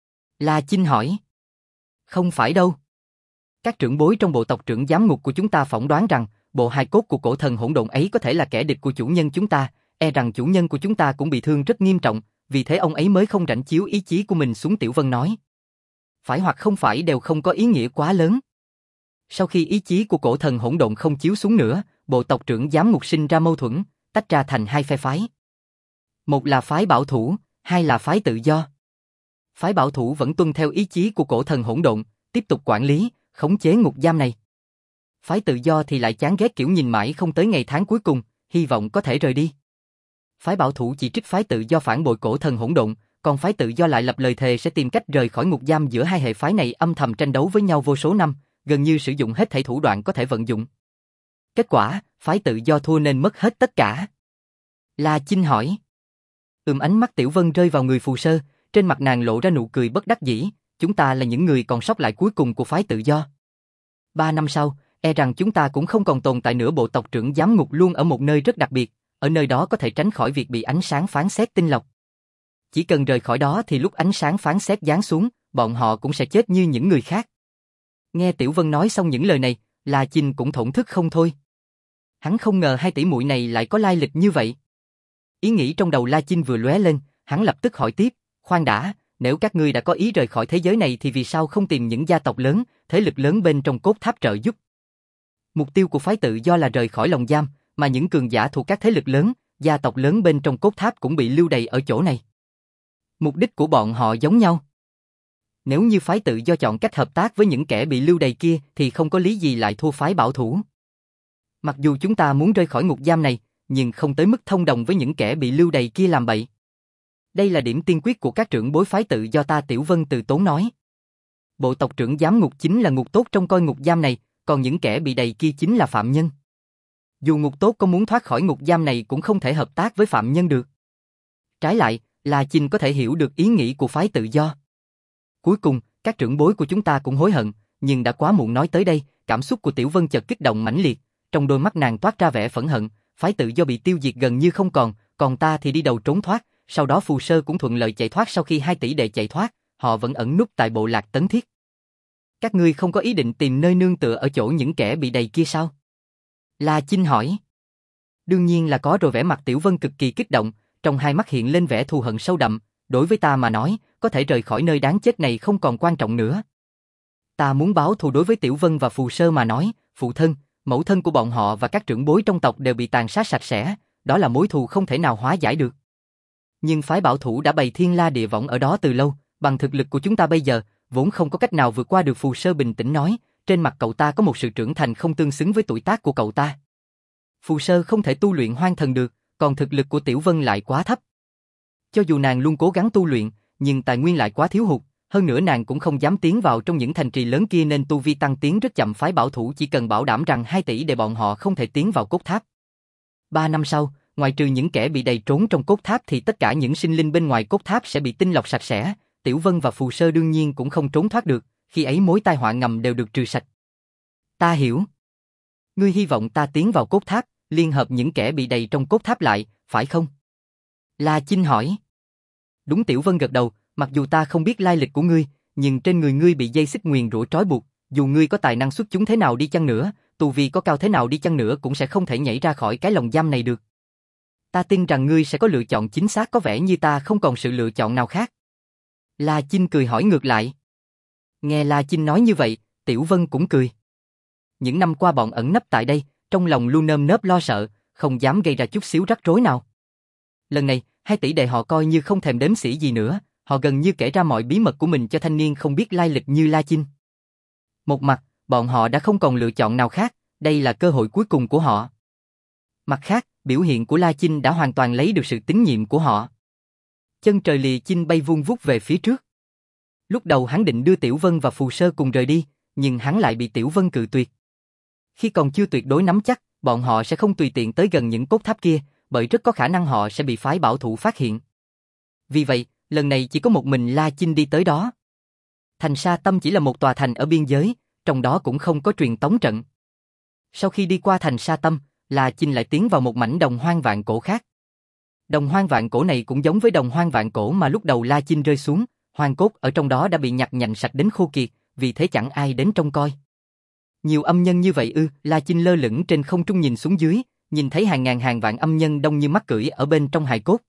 La Chinh hỏi. Không phải đâu. Các trưởng bối trong bộ tộc trưởng giám ngục của chúng ta phỏng đoán rằng, bộ hài cốt của cổ thần hỗn độn ấy có thể là kẻ địch của chủ nhân chúng ta, e rằng chủ nhân của chúng ta cũng bị thương rất nghiêm trọng, vì thế ông ấy mới không rảnh chiếu ý chí của mình xuống. Tiểu Vân nói. Phải hoặc không phải đều không có ý nghĩa quá lớn. Sau khi ý chí của cổ thần hỗn độn không chiếu xuống nữa, bộ tộc trưởng giám ngục sinh ra mâu thuẫn, tách ra thành hai phe phái. Một là phái bảo thủ, hai là phái tự do. Phái bảo thủ vẫn tuân theo ý chí của cổ thần hỗn độn, tiếp tục quản lý, khống chế ngục giam này. Phái tự do thì lại chán ghét kiểu nhìn mãi không tới ngày tháng cuối cùng, hy vọng có thể rời đi. Phái bảo thủ chỉ trích phái tự do phản bội cổ thần hỗn độn, còn phái tự do lại lập lời thề sẽ tìm cách rời khỏi ngục giam. Giữa hai hệ phái này âm thầm tranh đấu với nhau vô số năm, gần như sử dụng hết thảy thủ đoạn có thể vận dụng. Kết quả, phái tự do thua nên mất hết tất cả. La Chinh hỏi. Ừm, ánh mắt Tiểu Vân rơi vào người Phù Sơ, trên mặt nàng lộ ra nụ cười bất đắc dĩ. Chúng ta là những người còn sót lại cuối cùng của phái tự do. Ba năm sau, e rằng chúng ta cũng không còn tồn tại nữa. Bộ tộc trưởng giám ngục luôn ở một nơi rất đặc biệt, ở nơi đó có thể tránh khỏi việc bị ánh sáng phán xét tinh lọc. Chỉ cần rời khỏi đó thì lúc ánh sáng phán xét giáng xuống, bọn họ cũng sẽ chết như những người khác. Nghe Tiểu Vân nói xong những lời này, La Chinh cũng thổn thức không thôi. Hắn không ngờ hai tỷ muội này lại có lai lịch như vậy. Ý nghĩ trong đầu La Chinh vừa lóe lên, hắn lập tức hỏi tiếp, khoan đã, nếu các ngươi đã có ý rời khỏi thế giới này thì vì sao không tìm những gia tộc lớn, thế lực lớn bên trong cốt tháp trợ giúp? Mục tiêu của phái tự do là rời khỏi lồng giam, mà những cường giả thuộc các thế lực lớn, gia tộc lớn bên trong cốt tháp cũng bị lưu đày ở chỗ này. Mục đích của bọn họ giống nhau. Nếu như phái tự do chọn cách hợp tác với những kẻ bị lưu đày kia thì không có lý gì lại thua phái bảo thủ. Mặc dù chúng ta muốn rời khỏi ngục giam này, nhưng không tới mức thông đồng với những kẻ bị lưu đày kia làm bậy. Đây là điểm tiên quyết của các trưởng bối phái tự do ta. Tiểu Vân từ tốn nói. Bộ tộc trưởng giám ngục chính là ngục tốt trong coi ngục giam này, còn những kẻ bị đày kia chính là phạm nhân. Dù ngục tốt có muốn thoát khỏi ngục giam này cũng không thể hợp tác với phạm nhân được. Trái lại, La Chinh có thể hiểu được ý nghĩ của phái tự do. Cuối cùng, các trưởng bối của chúng ta cũng hối hận, nhưng đã quá muộn. Nói tới đây, cảm xúc của Tiểu Vân chợt kích động mãnh liệt, trong đôi mắt nàng toát ra vẻ phẫn hận. Phái tự do bị tiêu diệt gần như không còn, còn ta thì đi đầu trốn thoát. Sau đó Phù Sơ cũng thuận lợi chạy thoát. Sau khi hai tỷ đệ chạy thoát, họ vẫn ẩn núp tại bộ lạc Tấn Thiết. Các ngươi không có ý định tìm nơi nương tựa ở chỗ những kẻ bị đày kia sao? La Chinh hỏi. Đương nhiên là có rồi. Vẻ mặt Tiểu Vân cực kỳ kích động, trong hai mắt hiện lên vẻ thù hận sâu đậm. Đối với ta mà nói, có thể rời khỏi nơi đáng chết này không còn quan trọng nữa. Ta muốn báo thù. Đối với Tiểu Vân và Phù Sơ mà nói, phụ thân, mẫu thân của bọn họ và các trưởng bối trong tộc đều bị tàn sát sạch sẽ, đó là mối thù không thể nào hóa giải được. Nhưng phái bảo thủ đã bày thiên la địa võng ở đó từ lâu, bằng thực lực của chúng ta bây giờ, vốn không có cách nào vượt qua được. Phù Sơ bình tĩnh nói, trên mặt cậu ta có một sự trưởng thành không tương xứng với tuổi tác của cậu ta. Phù Sơ không thể tu luyện hoang thần được, còn thực lực của Tiểu Vân lại quá thấp. Cho dù nàng luôn cố gắng tu luyện, nhưng tài nguyên lại quá thiếu hụt, hơn nữa nàng cũng không dám tiến vào trong những thành trì lớn kia nên tu vi tăng tiến rất chậm. Phái bảo thủ chỉ cần bảo đảm rằng hai tỷ để bọn họ không thể tiến vào cốt tháp. Ba năm sau, ngoài trừ những kẻ bị đầy trốn trong cốt tháp thì tất cả những sinh linh bên ngoài cốt tháp sẽ bị tinh lọc sạch sẽ. Tiểu Vân và Phù Sơ đương nhiên cũng không trốn thoát được, khi ấy mối tai họa ngầm đều được trừ sạch. Ta hiểu. Ngươi hy vọng ta tiến vào cốt tháp, liên hợp những kẻ bị đầy trong cốt tháp lại, phải không? La Chinh hỏi. Đúng. Tiểu Vân gật đầu, mặc dù ta không biết lai lịch của ngươi, nhưng trên người ngươi bị dây xích nguyền rủa trói buộc, dù ngươi có tài năng xuất chúng thế nào đi chăng nữa, tu vi có cao thế nào đi chăng nữa cũng sẽ không thể nhảy ra khỏi cái lồng giam này được. Ta tin rằng ngươi sẽ có lựa chọn chính xác. Có vẻ như ta không còn sự lựa chọn nào khác. La Chinh cười hỏi ngược lại. Nghe La Chinh nói như vậy, Tiểu Vân cũng cười. Những năm qua bọn ẩn nấp tại đây, trong lòng luôn nơm nớp lo sợ, không dám gây ra chút xíu rắc rối nào. Lần này, hai tỷ đệ họ coi như không thèm đếm xỉa gì nữa, họ gần như kể ra mọi bí mật của mình cho thanh niên không biết lai lịch như La Chinh. Một mặt, bọn họ đã không còn lựa chọn nào khác, đây là cơ hội cuối cùng của họ. Mặt khác, biểu hiện của La Chinh đã hoàn toàn lấy được sự tín nhiệm của họ. Chân trời lìa chinh bay vun vút về phía trước. Lúc đầu hắn định đưa Tiểu Vân và Phù Sơ cùng rời đi, nhưng hắn lại bị Tiểu Vân cự tuyệt. Khi còn chưa tuyệt đối nắm chắc, bọn họ sẽ không tùy tiện tới gần những cốt tháp kia, bởi rất có khả năng họ sẽ bị phái bảo thủ phát hiện. Vì vậy, lần này chỉ có một mình La Chinh đi tới đó. Thành Sa Tâm chỉ là một tòa thành ở biên giới, trong đó cũng không có truyền tống trận. Sau khi đi qua Thành Sa Tâm, La Chinh lại tiến vào một mảnh đồng hoang vạn cổ khác. Đồng hoang vạn cổ này cũng giống với đồng hoang vạn cổ mà lúc đầu La Chinh rơi xuống, hoang cốt ở trong đó đã bị nhặt nhạnh sạch đến khô kiệt, vì thế chẳng ai đến trông coi. Nhiều âm nhân như vậy ư? La Chinh lơ lửng trên không trung nhìn xuống dưới, nhìn thấy hàng ngàn hàng vạn âm nhân đông như mắc cưỡi ở bên trong hài cốt.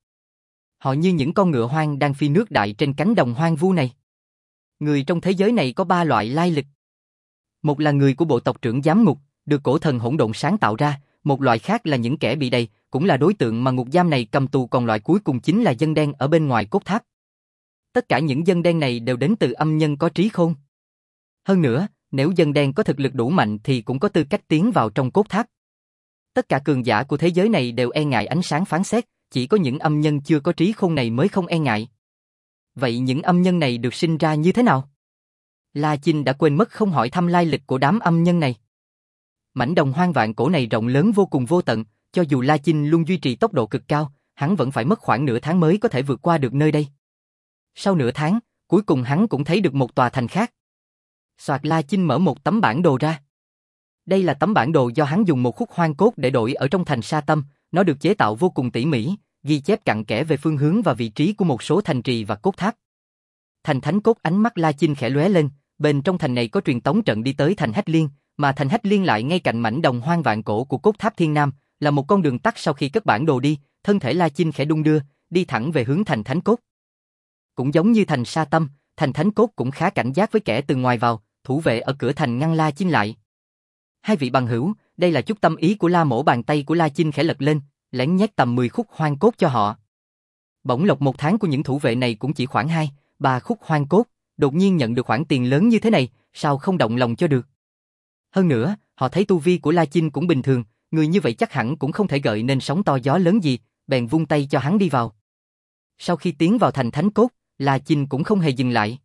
Họ như những con ngựa hoang đang phi nước đại trên cánh đồng hoang vu này. Người trong thế giới này có ba loại lai lịch. Một là người của bộ tộc trưởng giám ngục, được cổ thần hỗn độn sáng tạo ra, một loại khác là những kẻ bị đầy, cũng là đối tượng mà ngục giam này cầm tù, còn loại cuối cùng chính là dân đen ở bên ngoài cốt tháp. Tất cả những dân đen này đều đến từ âm nhân có trí khôn. Hơn nữa, nếu dân đen có thực lực đủ mạnh thì cũng có tư cách tiến vào trong cốt tháp. Tất cả cường giả của thế giới này đều e ngại ánh sáng phán xét, chỉ có những âm nhân chưa có trí khôn này mới không e ngại. Vậy những âm nhân này được sinh ra như thế nào? La Chinh đã quên mất không hỏi thăm lai lịch của đám âm nhân này. Mảnh đồng hoang vạn cổ này rộng lớn vô cùng vô tận, cho dù La Chinh luôn duy trì tốc độ cực cao, hắn vẫn phải mất khoảng nửa tháng mới có thể vượt qua được nơi đây. Sau nửa tháng, cuối cùng hắn cũng thấy được một tòa thành khác. Soạt, La Chinh mở một tấm bản đồ ra. Đây là tấm bản đồ do hắn dùng một khúc hoang cốt để đổi ở trong thành Sa Tâm, nó được chế tạo vô cùng tỉ mỉ, ghi chép cặn kẽ về phương hướng và vị trí của một số thành trì và cốt tháp. Thành Thánh Cốt, ánh mắt La Chinh khẽ lóe lên, bên trong thành này có truyền tống trận đi tới thành Hách Liên, mà thành Hách Liên lại ngay cạnh mảnh đồng hoang vạn cổ của cốt tháp Thiên Nam, là một con đường tắt. Sau khi cất bản đồ đi, thân thể La Chinh khẽ đung đưa, đi thẳng về hướng thành Thánh Cốt. Cũng giống như thành Sa Tâm, thành Thánh Cốt cũng khá cảnh giác với kẻ từ ngoài vào, thủ vệ ở cửa thành ngăn La Chinh lại. Hai vị bằng hữu, đây là chút tâm ý của La Mỗ. Bàn tay của La Chinh khẽ lật lên, lén nhét tầm mười khúc hoang cốt cho họ. Bổng lộc một tháng của những thủ vệ này cũng chỉ khoảng hai, ba khúc hoang cốt, đột nhiên nhận được khoản tiền lớn như thế này, sao không động lòng cho được. Hơn nữa, họ thấy tu vi của La Chinh cũng bình thường, người như vậy chắc hẳn cũng không thể gợi nên sóng to gió lớn gì, bèn vung tay cho hắn đi vào. Sau khi tiến vào thành Thánh Cốt, La Chinh cũng không hề dừng lại.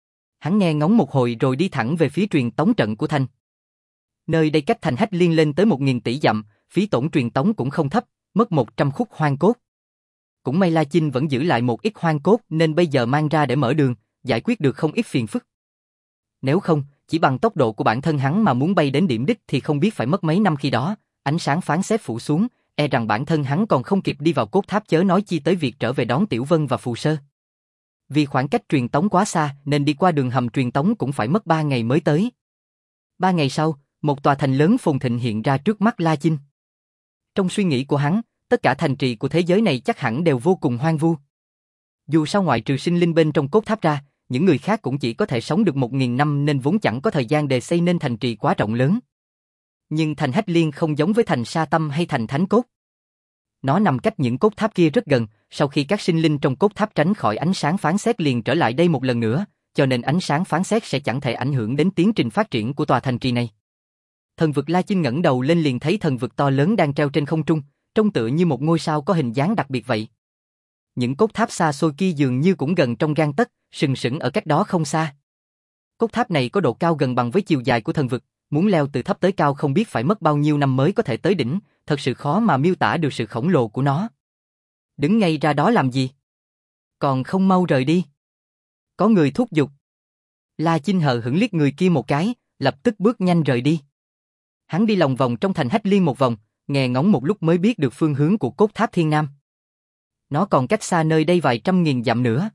Hắn nghe ngóng một hồi rồi đi thẳng về phía truyền tống trận của thành. Nơi đây cách thành Hách Liên lên tới một nghìn tỷ dặm, phí tổn truyền tống cũng không thấp, mất một trăm khúc hoang cốt. Cũng may La Chinh vẫn giữ lại một ít hoang cốt nên bây giờ mang ra để mở đường, giải quyết được không ít phiền phức. Nếu không, chỉ bằng tốc độ của bản thân hắn mà muốn bay đến điểm đích thì không biết phải mất mấy năm. Khi đó, ánh sáng phán xét phủ xuống, e rằng bản thân hắn còn không kịp đi vào cốt tháp, chớ nói chi tới việc trở về đón Tiểu Vân và Phù Sơ. Vì khoảng cách truyền tống quá xa nên đi qua đường hầm truyền tống cũng phải mất ba ngày mới tới. Ba ngày sau, một tòa thành lớn phồn thịnh hiện ra trước mắt La Chinh. Trong suy nghĩ của hắn, tất cả thành trì của thế giới này chắc hẳn đều vô cùng hoang vu. Dù sao ngoại trừ sinh linh bên trong cốt tháp ra, những người khác cũng chỉ có thể sống được một nghìn năm nên vốn chẳng có thời gian để xây nên thành trì quá rộng lớn. Nhưng thành Hách Liên không giống với thành Sa Tâm hay thành Thánh Cốt. Nó nằm cách những cốt tháp kia rất gần, sau khi các sinh linh trong cốt tháp tránh khỏi ánh sáng phán xét liền trở lại đây một lần nữa, cho nên ánh sáng phán xét sẽ chẳng thể ảnh hưởng đến tiến trình phát triển của tòa thành trì này. Thần vực La Chinh ngẩng đầu lên liền thấy thần vực to lớn đang treo trên không trung, trông tựa như một ngôi sao có hình dáng đặc biệt vậy. Những cốt tháp xa xôi kia dường như cũng gần trong gang tấc, sừng sững ở cách đó không xa. Cốt tháp này có độ cao gần bằng với chiều dài của thần vực, muốn leo từ thấp tới cao không biết phải mất bao nhiêu năm mới có thể tới đỉnh, thật sự khó mà miêu tả được sự khổng lồ của nó. Đứng ngay ra đó làm gì? Còn không mau rời đi. Có người thúc giục. La Chinh hờ hững liếc người kia một cái, lập tức bước nhanh rời đi. Hắn đi lòng vòng trong thành Hách Liên một vòng, nghe ngóng một lúc mới biết được phương hướng của cốt tháp Thiên Nam. Nó còn cách xa nơi đây vài trăm nghìn dặm nữa.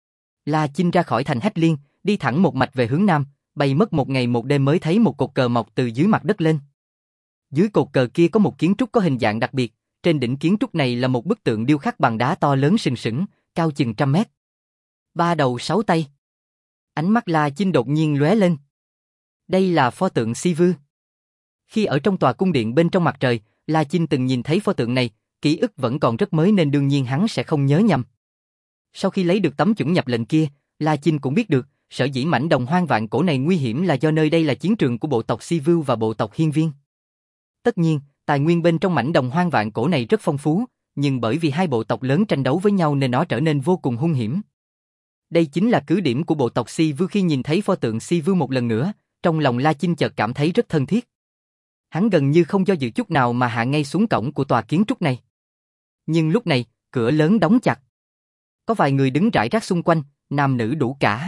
La Chinh ra khỏi thành Hách Liên, đi thẳng một mạch về hướng Nam, bay mất một ngày một đêm mới thấy một cột cờ mọc từ dưới mặt đất lên. Dưới cột cờ kia có một kiến trúc có hình dạng đặc biệt, trên đỉnh kiến trúc này là một bức tượng điêu khắc bằng đá to lớn sừng sững, cao chừng trăm mét. Ba đầu sáu tay. Ánh mắt La Chinh đột nhiên lóe lên. Đây là pho tượng Si Vư. Khi ở trong tòa cung điện bên trong mặt trời, La Chinh từng nhìn thấy pho tượng này, ký ức vẫn còn rất mới nên đương nhiên hắn sẽ không nhớ nhầm. Sau khi lấy được tấm chủng nhập lệnh kia, La Chinh cũng biết được, sở dĩ mảnh đồng hoang vạn cổ này nguy hiểm là do nơi đây là chiến trường của bộ tộc Si Vưu và bộ tộc Hiên Viên. Tất nhiên, tài nguyên bên trong mảnh đồng hoang vạn cổ này rất phong phú, nhưng bởi vì hai bộ tộc lớn tranh đấu với nhau nên nó trở nên vô cùng hung hiểm. Đây chính là cứ điểm của bộ tộc Si Vưu. Khi nhìn thấy pho tượng Si Vưu một lần nữa, trong lòng La Chinh chợt cảm thấy rất thân thiết. Hắn gần như không do dự chút nào mà hạ ngay xuống cổng của tòa kiến trúc này. Nhưng lúc này, cửa lớn đóng chặt. Có vài người đứng rải rác xung quanh, nam nữ đủ cả.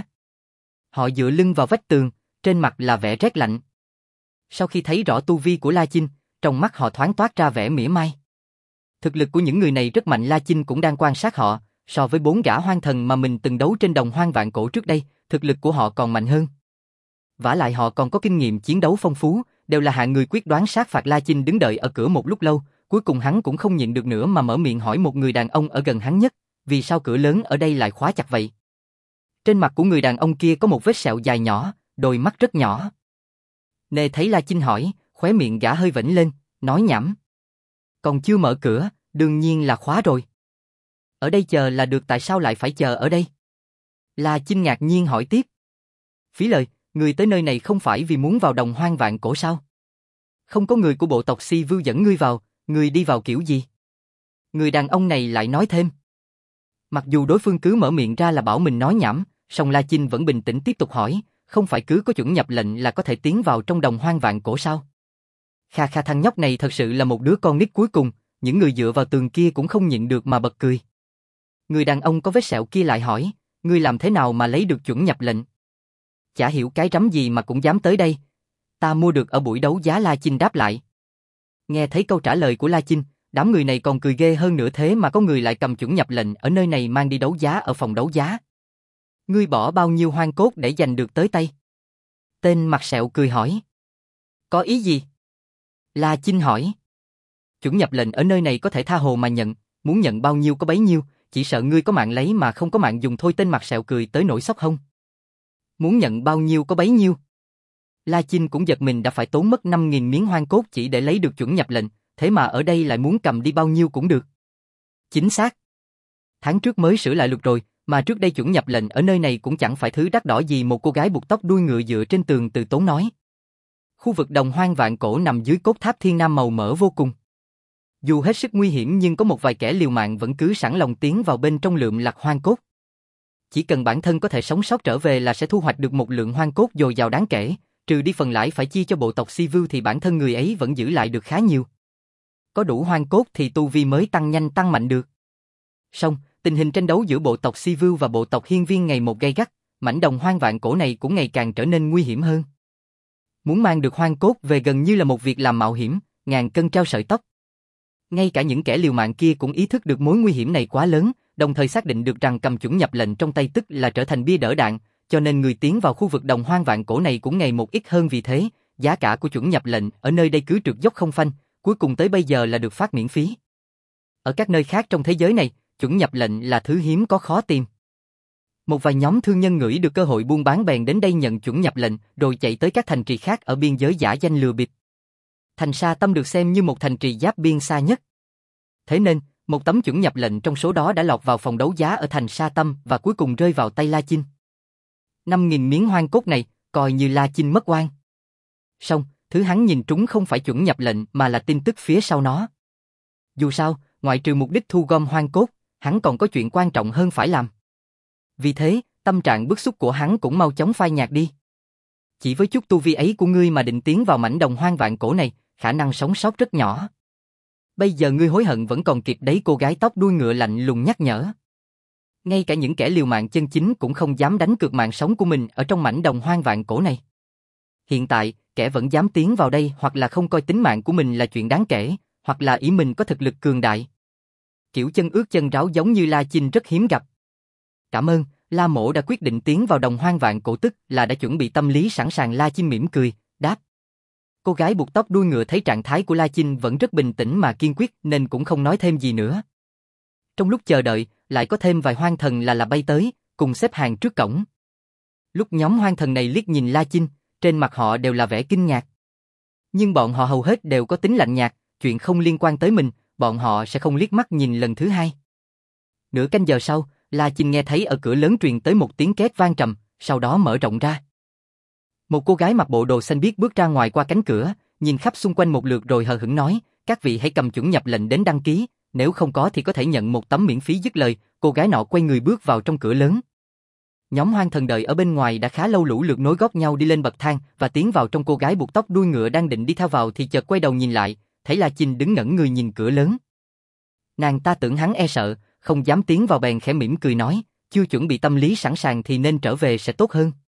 Họ dựa lưng vào vách tường, trên mặt là vẻ rét lạnh. Sau khi thấy rõ tu vi của La Chinh, trong mắt họ thoáng toát ra vẻ mỉa mai. Thực lực của những người này rất mạnh. La Chinh cũng đang quan sát họ, so với bốn gã hoang thần mà mình từng đấu trên đồng hoang vạn cổ trước đây, thực lực của họ còn mạnh hơn. Vả lại họ còn có kinh nghiệm chiến đấu phong phú, đều là hạng người quyết đoán sát phạt. La Chinh đứng đợi ở cửa một lúc lâu, cuối cùng hắn cũng không nhịn được nữa mà mở miệng hỏi một người đàn ông ở gần hắn nhất, vì sao cửa lớn ở đây lại khóa chặt vậy? Trên mặt của người đàn ông kia có một vết sẹo dài nhỏ, đôi mắt rất nhỏ. Nê thấy La Chinh hỏi, khóe miệng gã hơi vểnh lên, nói nhảm. Còn chưa mở cửa, đương nhiên là khóa rồi. Ở đây chờ là được, tại sao lại phải chờ ở đây? La Chinh ngạc nhiên hỏi tiếp. Phí lời, người tới nơi này không phải vì muốn vào đồng hoang vạn cổ sao? Không có người của bộ tộc Si Vưu dẫn ngươi vào, ngươi đi vào kiểu gì? Người đàn ông này lại nói thêm. Mặc dù đối phương cứ mở miệng ra là bảo mình nói nhảm, song La Chinh vẫn bình tĩnh tiếp tục hỏi, không phải cứ có chuẩn nhập lệnh là có thể tiến vào trong đồng hoang vạn cổ sao? Kha kha, thằng nhóc này thật sự là một đứa con nít cuối cùng, những người dựa vào tường kia cũng không nhịn được mà bật cười. Người đàn ông có vết sẹo kia lại hỏi, ngươi làm thế nào mà lấy được chuẩn nhập lệnh? Chả hiểu cái rắm gì mà cũng dám tới đây. Ta mua được ở buổi đấu giá, La Chinh đáp lại. Nghe thấy câu trả lời của La Chinh, đám người này còn cười ghê hơn nữa, thế mà có người lại cầm chuẩn nhập lệnh ở nơi này mang đi đấu giá ở phòng đấu giá. Ngươi bỏ bao nhiêu hoang cốt để giành được tới tay? Tên mặt sẹo cười hỏi. Có ý gì? La Chinh hỏi. Chuẩn nhập lệnh ở nơi này có thể tha hồ mà nhận, muốn nhận bao nhiêu có bấy nhiêu, chỉ sợ ngươi có mạng lấy mà không có mạng dùng thôi. Tên mặt sẹo cười tới nỗi sốc hông. Muốn nhận bao nhiêu có bấy nhiêu? La Chinh cũng giật mình, đã phải tốn mất năm nghìn miếng hoang cốt chỉ để lấy được chuẩn nhập lệnh, thế mà ở đây lại muốn cầm đi bao nhiêu cũng được. Chính xác. Tháng trước mới sửa lại luật rồi, mà trước đây chuẩn nhập lệnh ở nơi này cũng chẳng phải thứ đắt đỏ gì. Một cô gái buộc tóc đuôi ngựa dựa trên tường từ tốn nói. Khu vực đồng hoang vạn cổ nằm dưới cốt tháp Thiên Nam màu mỡ vô cùng. Dù hết sức nguy hiểm nhưng có một vài kẻ liều mạng vẫn cứ sẵn lòng tiến vào bên trong lượm lặt hoang cốt. Chỉ cần bản thân có thể sống sót trở về là sẽ thu hoạch được một lượng hoang cốt dồi dào đáng kể, trừ đi phần lãi phải chia cho bộ tộc Si Vu thì bản thân người ấy vẫn giữ lại được khá nhiều. Có đủ hoang cốt thì tu vi mới tăng nhanh tăng mạnh được. Song, tình hình tranh đấu giữa bộ tộc Si Vu và bộ tộc Hiên Viên ngày một gay gắt, mảnh đồng hoang vạn cổ này cũng ngày càng trở nên nguy hiểm hơn. Muốn mang được hoang cốt về gần như là một việc làm mạo hiểm, ngàn cân treo sợi tóc. Ngay cả những kẻ liều mạng kia cũng ý thức được mối nguy hiểm này quá lớn, đồng thời xác định được rằng cầm chuẩn nhập lệnh trong tay tức là trở thành bia đỡ đạn, cho nên người tiến vào khu vực đồng hoang vạn cổ này cũng ngày một ít hơn. Vì thế, giá cả của chuẩn nhập lệnh ở nơi đây cứ trượt dốc không phanh, cuối cùng tới bây giờ là được phát miễn phí. Ở các nơi khác trong thế giới này, chuẩn nhập lệnh là thứ hiếm có khó tìm. Một vài nhóm thương nhân ngửi được cơ hội buôn bán bèn đến đây nhận chuẩn nhập lệnh, rồi chạy tới các thành trì khác ở biên giới giả danh lừa bịp. Thành Sa Tâm được xem như một thành trì giáp biên xa nhất. Thế nên, một tấm chuẩn nhập lệnh trong số đó đã lọt vào phòng đấu giá ở thành Sa Tâm và cuối cùng rơi vào tay La Chinh. năm nghìn miếng hoang cốt này, coi như La Chinh mất oan. Song, thứ hắn nhìn trúng không phải chuẩn nhập lệnh mà là tin tức phía sau nó. Dù sao, ngoại trừ mục đích thu gom hoang cốt, hắn còn có chuyện quan trọng hơn phải làm. Vì thế, tâm trạng bức xúc của hắn cũng mau chóng phai nhạt đi. Chỉ với chút tu vi ấy của ngươi mà định tiến vào mảnh đồng hoang vạn cổ này, khả năng sống sót rất nhỏ. Bây giờ ngươi hối hận vẫn còn kịp đấy, cô gái tóc đuôi ngựa lạnh lùng nhắc nhở. Ngay cả những kẻ liều mạng chân chính cũng không dám đánh cược mạng sống của mình ở trong mảnh đồng hoang vạn cổ này. Hiện tại, kẻ vẫn dám tiến vào đây hoặc là không coi tính mạng của mình là chuyện đáng kể, hoặc là ý mình có thực lực cường đại. Kiểu chân ướt chân ráo giống như La Chinh rất hiếm gặp. Cảm ơn, La Mỗ đã quyết định tiến vào đồng hoang vạn cổ, tức là đã chuẩn bị tâm lý sẵn sàng. La Chinh mỉm cười, đáp. Cô gái buộc tóc đuôi ngựa thấy trạng thái của La Chinh vẫn rất bình tĩnh mà kiên quyết nên cũng không nói thêm gì nữa. Trong lúc chờ đợi, lại có thêm vài hoang thần là là bay tới, cùng xếp hàng trước cổng. Lúc nhóm hoang thần này liếc nhìn La Chinh, trên mặt họ đều là vẻ kinh ngạc. Nhưng bọn họ hầu hết đều có tính lạnh nhạt, chuyện không liên quan tới mình, bọn họ sẽ không liếc mắt nhìn lần thứ hai. Nửa canh giờ sau, La Chinh nghe thấy ở cửa lớn truyền tới một tiếng két vang trầm, sau đó mở rộng ra. Một cô gái mặc bộ đồ xanh biếc bước ra ngoài qua cánh cửa, nhìn khắp xung quanh một lượt rồi hờ hững nói, các vị hãy cầm chuẩn nhập lệnh đến đăng ký, nếu không có thì có thể nhận một tấm miễn phí. Dứt lời, cô gái nọ quay người bước vào trong cửa lớn. Nhóm hoang thần đợi ở bên ngoài đã khá lâu lũ lượt nối gót nhau đi lên bậc thang và tiến vào trong. Cô gái buộc tóc đuôi ngựa đang định đi theo vào thì chợt quay đầu nhìn lại, thấy La Chinh đứng ngẩn người nhìn cửa lớn. Nàng ta tưởng hắn e sợ, không dám tiến vào bèn khẽ mỉm cười nói, chưa chuẩn bị tâm lý sẵn sàng thì nên trở về sẽ tốt hơn.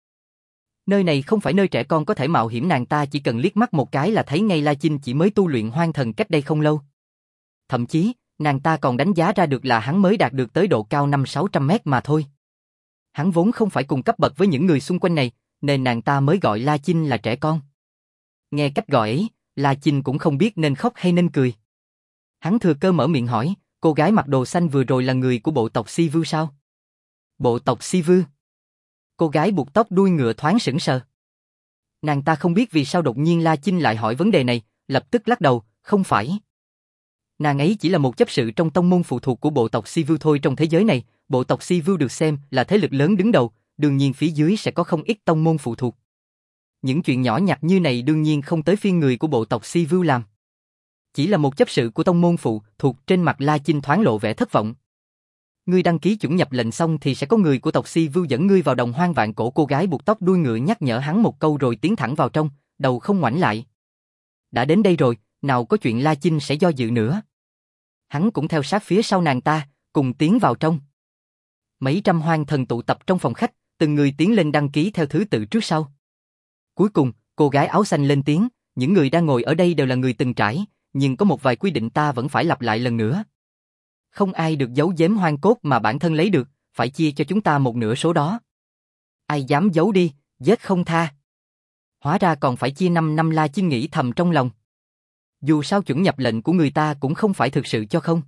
Nơi này không phải nơi trẻ con có thể mạo hiểm, nàng ta chỉ cần liếc mắt một cái là thấy ngay La Chinh chỉ mới tu luyện hoang thần cách đây không lâu. Thậm chí, nàng ta còn đánh giá ra được là hắn mới đạt được tới độ cao năm sáu trăm mét mà thôi. Hắn vốn không phải cùng cấp bậc với những người xung quanh này, nên nàng ta mới gọi La Chinh là trẻ con. Nghe cách gọi ấy, La Chinh cũng không biết nên khóc hay nên cười. Hắn thừa cơ mở miệng hỏi, cô gái mặc đồ xanh vừa rồi là người của bộ tộc Si Vu sao? Bộ tộc Si Vu? Cô gái buộc tóc đuôi ngựa thoáng sững sờ. Nàng ta không biết vì sao đột nhiên La Chinh lại hỏi vấn đề này, lập tức lắc đầu, không phải. Nàng ấy chỉ là một chấp sự trong tông môn phụ thuộc của bộ tộc Si Vu thôi. Trong thế giới này, bộ tộc Si Vu được xem là thế lực lớn đứng đầu, đương nhiên phía dưới sẽ có không ít tông môn phụ thuộc. Những chuyện nhỏ nhặt như này đương nhiên không tới phiên người của bộ tộc Si Vu làm. Chỉ là một chấp sự của tông môn phụ thuộc, trên mặt La Chinh thoáng lộ vẻ thất vọng. Ngươi đăng ký chuẩn nhập lệnh xong thì sẽ có người của tộc Si Vưu dẫn ngươi vào đồng hoang vạn cổ. Cô gái buộc tóc đuôi ngựa nhắc nhở hắn một câu rồi tiến thẳng vào trong, đầu không ngoảnh lại. Đã đến đây rồi, nào có chuyện La Chinh sẽ do dự nữa. Hắn cũng theo sát phía sau nàng ta, cùng tiến vào trong. Mấy trăm hoang thần tụ tập trong phòng khách, từng người tiến lên đăng ký theo thứ tự trước sau. Cuối cùng, cô gái áo xanh lên tiếng, những người đang ngồi ở đây đều là người từng trải, nhưng có một vài quy định ta vẫn phải lặp lại lần nữa. Không ai được giấu giếm hoang cốt mà bản thân lấy được, phải chia cho chúng ta một nửa số đó. Ai dám giấu đi, giết không tha. Hóa ra còn phải chia năm năm. La Chinh nghĩ thầm trong lòng. Dù sao chuẩn nhập lệnh của người ta cũng không phải thực sự cho không.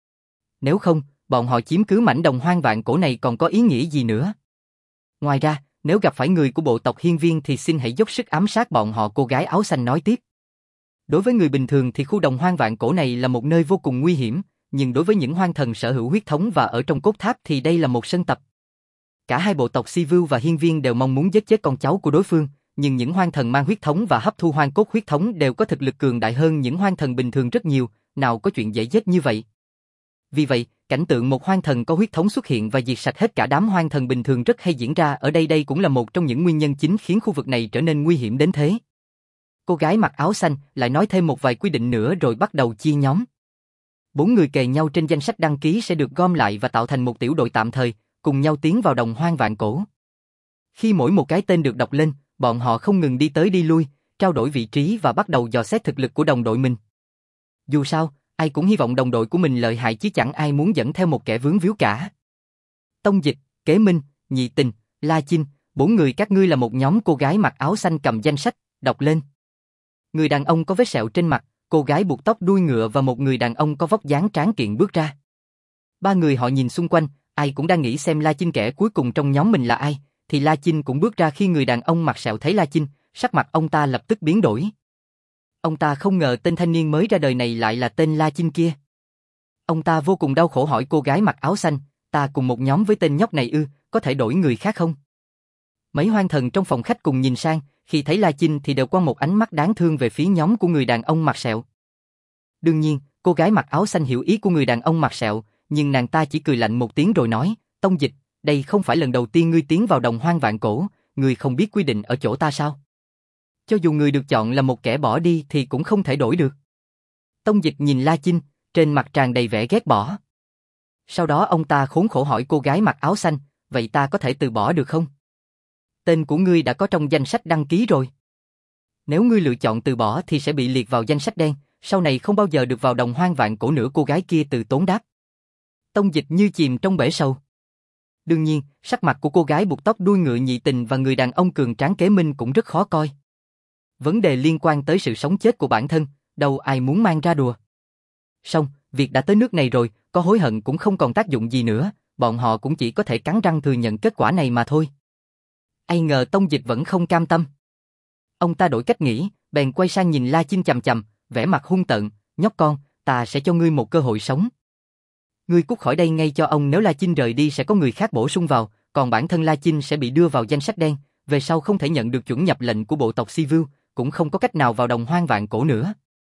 Nếu không, bọn họ chiếm cứ mảnh đồng hoang vạn cổ này còn có ý nghĩa gì nữa. Ngoài ra, nếu gặp phải người của bộ tộc Hiên Viên thì xin hãy dốc sức ám sát bọn họ. Cô gái áo xanh nói tiếp. Đối với người bình thường thì khu đồng hoang vạn cổ này là một nơi vô cùng nguy hiểm, nhưng đối với những hoang thần sở hữu huyết thống và ở trong cốt tháp thì đây là một sân tập. Cả hai bộ tộc Si Vưu và Hiên Viên đều mong muốn giết chết con cháu của đối phương, nhưng những hoang thần mang huyết thống và hấp thu hoang cốt huyết thống đều có thực lực cường đại hơn những hoang thần bình thường rất nhiều, nào có chuyện dễ giết như vậy. Vì vậy, cảnh tượng một hoang thần có huyết thống xuất hiện và diệt sạch hết cả đám hoang thần bình thường rất hay diễn ra ở đây. Đây cũng là một trong những nguyên nhân chính khiến khu vực này trở nên nguy hiểm đến thế. Cô gái mặc áo xanh lại nói thêm một vài quy định nữa rồi bắt đầu chia nhóm. Bốn người kề nhau trên danh sách đăng ký sẽ được gom lại và tạo thành một tiểu đội tạm thời, cùng nhau tiến vào đồng hoang vạn cổ. Khi mỗi một cái tên được đọc lên, bọn họ không ngừng đi tới đi lui, trao đổi vị trí và bắt đầu dò xét thực lực của đồng đội mình. Dù sao, ai cũng hy vọng đồng đội của mình lợi hại chứ chẳng ai muốn dẫn theo một kẻ vướng víu cả. Tông Dịch, Kế Minh, Nhị Tình, La Chinh, bốn người các ngươi là một nhóm. Cô gái mặc áo xanh cầm danh sách, đọc lên. Người đàn ông có vết sẹo trên mặt, cô gái buộc tóc đuôi ngựa và một người đàn ông có vóc dáng tráng kiện bước ra. Ba người họ nhìn xung quanh, ai cũng đang nghĩ xem La Chinh kẻ cuối cùng trong nhóm mình là ai, thì La Chinh cũng bước ra. Khi người đàn ông mặc sẹo thấy La Chinh, sắc mặt ông ta lập tức biến đổi. Ông ta không ngờ tên thanh niên mới ra đời này lại là tên La Chinh kia. Ông ta vô cùng đau khổ hỏi cô gái mặc áo xanh, ta cùng một nhóm với tên nhóc này ư, có thể đổi người khác không? Mấy hoang thần trong phòng khách cùng nhìn sang, khi thấy La Chinh thì đều quăng một ánh mắt đáng thương về phía nhóm của người đàn ông mặc sẹo. Đương nhiên, cô gái mặc áo xanh hiểu ý của người đàn ông mặc sẹo, nhưng nàng ta chỉ cười lạnh một tiếng rồi nói, Tông Dịch, đây không phải lần đầu tiên ngươi tiến vào đồng hoang vạn cổ, ngươi không biết quy định ở chỗ ta sao? Cho dù người được chọn là một kẻ bỏ đi thì cũng không thể đổi được. Tông Dịch nhìn La Chinh, trên mặt tràn đầy vẻ ghét bỏ. Sau đó ông ta khốn khổ hỏi cô gái mặc áo xanh, vậy ta có thể từ bỏ được không? Tên của ngươi đã có trong danh sách đăng ký rồi. Nếu ngươi lựa chọn từ bỏ thì sẽ bị liệt vào danh sách đen, sau này không bao giờ được vào đồng hoang vạn cổ nữa. Cô gái kia từ tốn đáp. Tông Dịch như chìm trong bể sầu. Đương nhiên, sắc mặt của cô gái buộc tóc đuôi ngựa Nhị Tình và người đàn ông cường tráng Kế Minh cũng rất khó coi. Vấn đề liên quan tới sự sống chết của bản thân, đâu ai muốn mang ra đùa. Xong, việc đã tới nước này rồi, có hối hận cũng không còn tác dụng gì nữa, bọn họ cũng chỉ có thể cắn răng thừa nhận kết quả này mà thôi. Ai ngờ Tông Dịch vẫn không cam tâm. Ông ta đổi cách nghĩ, bèn quay sang nhìn La Chinh chằm chằm, vẻ mặt hung tợn, nhóc con, ta sẽ cho ngươi một cơ hội sống. Ngươi cút khỏi đây ngay cho ông, nếu La Chinh rời đi sẽ có người khác bổ sung vào, còn bản thân La Chinh sẽ bị đưa vào danh sách đen, về sau không thể nhận được chuẩn nhập lệnh của bộ tộc Si Vưu, cũng không có cách nào vào đồng hoang vạn cổ nữa.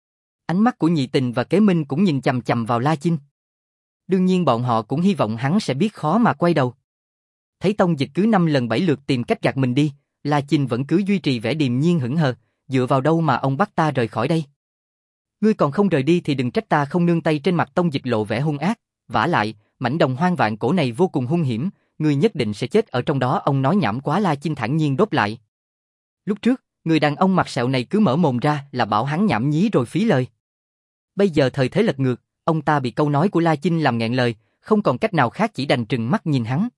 Ánh mắt của Nhị Tình và Kế Minh cũng nhìn chằm chằm vào La Chinh. Đương nhiên bọn họ cũng hy vọng hắn sẽ biết khó mà quay đầu. Thấy Tông Dịch cứ năm lần bảy lượt tìm cách gạt mình đi, La Chinh vẫn cứ duy trì vẻ điềm nhiên hững hờ, dựa vào đâu mà ông bắt ta rời khỏi đây? Ngươi còn không rời đi thì đừng trách ta không nương tay. Trên mặt Tông Dịch lộ vẻ hung ác, vả lại, mảnh đồng hoang vạn cổ này vô cùng hung hiểm, ngươi nhất định sẽ chết ở trong đó. Ông nói nhảm quá. La Chinh thản nhiên đáp lại. Lúc trước, người đàn ông mặt sẹo này cứ mở mồm ra là bảo hắn nhảm nhí rồi phí lời. Bây giờ thời thế lật ngược, ông ta bị câu nói của La Chinh làm nghẹn lời, không còn cách nào khác chỉ đành trừng mắt nhìn hắn.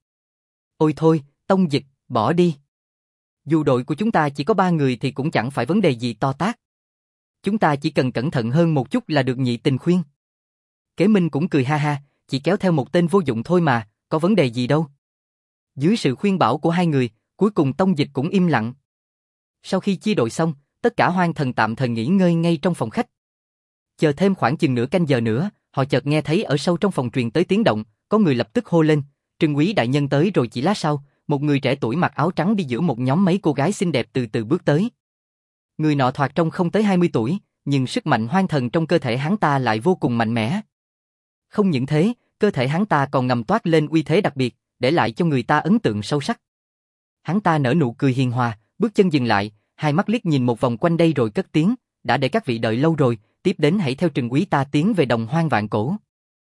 Ôi thôi, Tông Dịch, bỏ đi. Dù đội của chúng ta chỉ có ba người thì cũng chẳng phải vấn đề gì to tát. Chúng ta chỉ cần cẩn thận hơn một chút là được. Nhị Tình khuyên. Kế Minh cũng cười ha ha, chỉ kéo theo một tên vô dụng thôi mà, có vấn đề gì đâu. Dưới sự khuyên bảo của hai người, cuối cùng Tông Dịch cũng im lặng. Sau khi chia đội xong, tất cả hoang thần tạm thời nghỉ ngơi ngay trong phòng khách. Chờ thêm khoảng chừng nửa canh giờ nữa, họ chợt nghe thấy ở sâu trong phòng truyền tới tiếng động, có người lập tức hô lên, Trừng Quý đại nhân tới rồi. Chỉ lát sau, một người trẻ tuổi mặc áo trắng đi giữa một nhóm mấy cô gái xinh đẹp từ từ bước tới. Người nọ thoạt trông không tới hai mươi tuổi, nhưng sức mạnh hoang thần trong cơ thể hắn ta lại vô cùng mạnh mẽ. Không những thế, Cơ thể hắn ta còn ngầm toát lên uy thế đặc biệt, để lại cho người ta ấn tượng sâu sắc. Hắn ta nở nụ cười hiền hòa, bước chân dừng lại, hai mắt liếc nhìn một vòng quanh đây rồi cất tiếng, đã để các vị đợi lâu rồi, tiếp đến hãy theo Trừng Úy ta tiến về Đồng Hoang Vạn Cổ.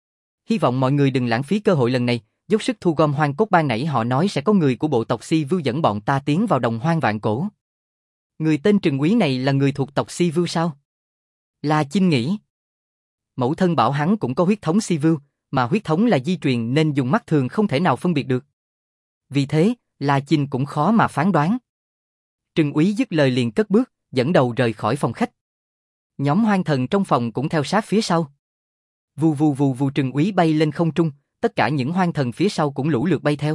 Hy vọng mọi người đừng lãng phí cơ hội lần này, dốc sức thu gom hoang cốt. Ban nãy họ nói sẽ có người của bộ tộc Si Vưu dẫn bọn ta tiến vào Đồng Hoang Vạn Cổ. Người tên Trừng Úy này là người thuộc tộc Si Vưu sao? La Chinh nghĩ. Mẫu thân bảo hắn cũng có huyết thống Si Vưu, mà huyết thống là di truyền nên dùng mắt thường không thể nào phân biệt được. Vì thế, La Chinh cũng khó mà phán đoán. Trừng Úy dứt lời liền cất bước, dẫn đầu rời khỏi phòng khách. Nhóm hoang thần trong phòng cũng theo sát phía sau. Vù vù vù vù, Trừng Úy bay lên không trung, tất cả những hoang thần phía sau cũng lũ lượt bay theo.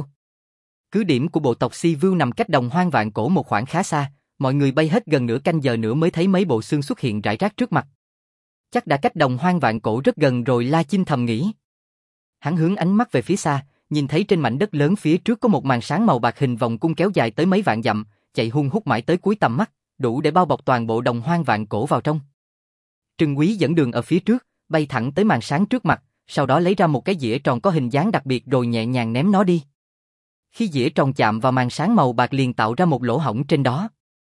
Cứ điểm của bộ tộc Si Vưu nằm cách Đồng Hoang Vạn Cổ một khoảng khá xa, mọi người bay hết gần nửa canh giờ nữa mới thấy mấy bộ xương xuất hiện rải rác trước mặt. Chắc đã cách Đồng Hoang Vạn Cổ rất gần rồi, La Chinh thầm nghĩ. Hắn hướng ánh mắt về phía xa, nhìn thấy trên mảnh đất lớn phía trước có một màn sáng màu bạc hình vòng cung kéo dài tới mấy vạn dặm, chạy hun hút mãi tới cuối tầm mắt, đủ để bao bọc toàn bộ Đồng Hoang Vạn Cổ vào trong. Trừng Úy dẫn đường ở phía trước, bay thẳng tới màn sáng trước mặt, sau đó lấy ra một cái dĩa tròn có hình dáng đặc biệt rồi nhẹ nhàng ném nó đi. Khi dĩa tròn chạm vào màn sáng màu bạc liền tạo ra một lỗ hổng trên đó.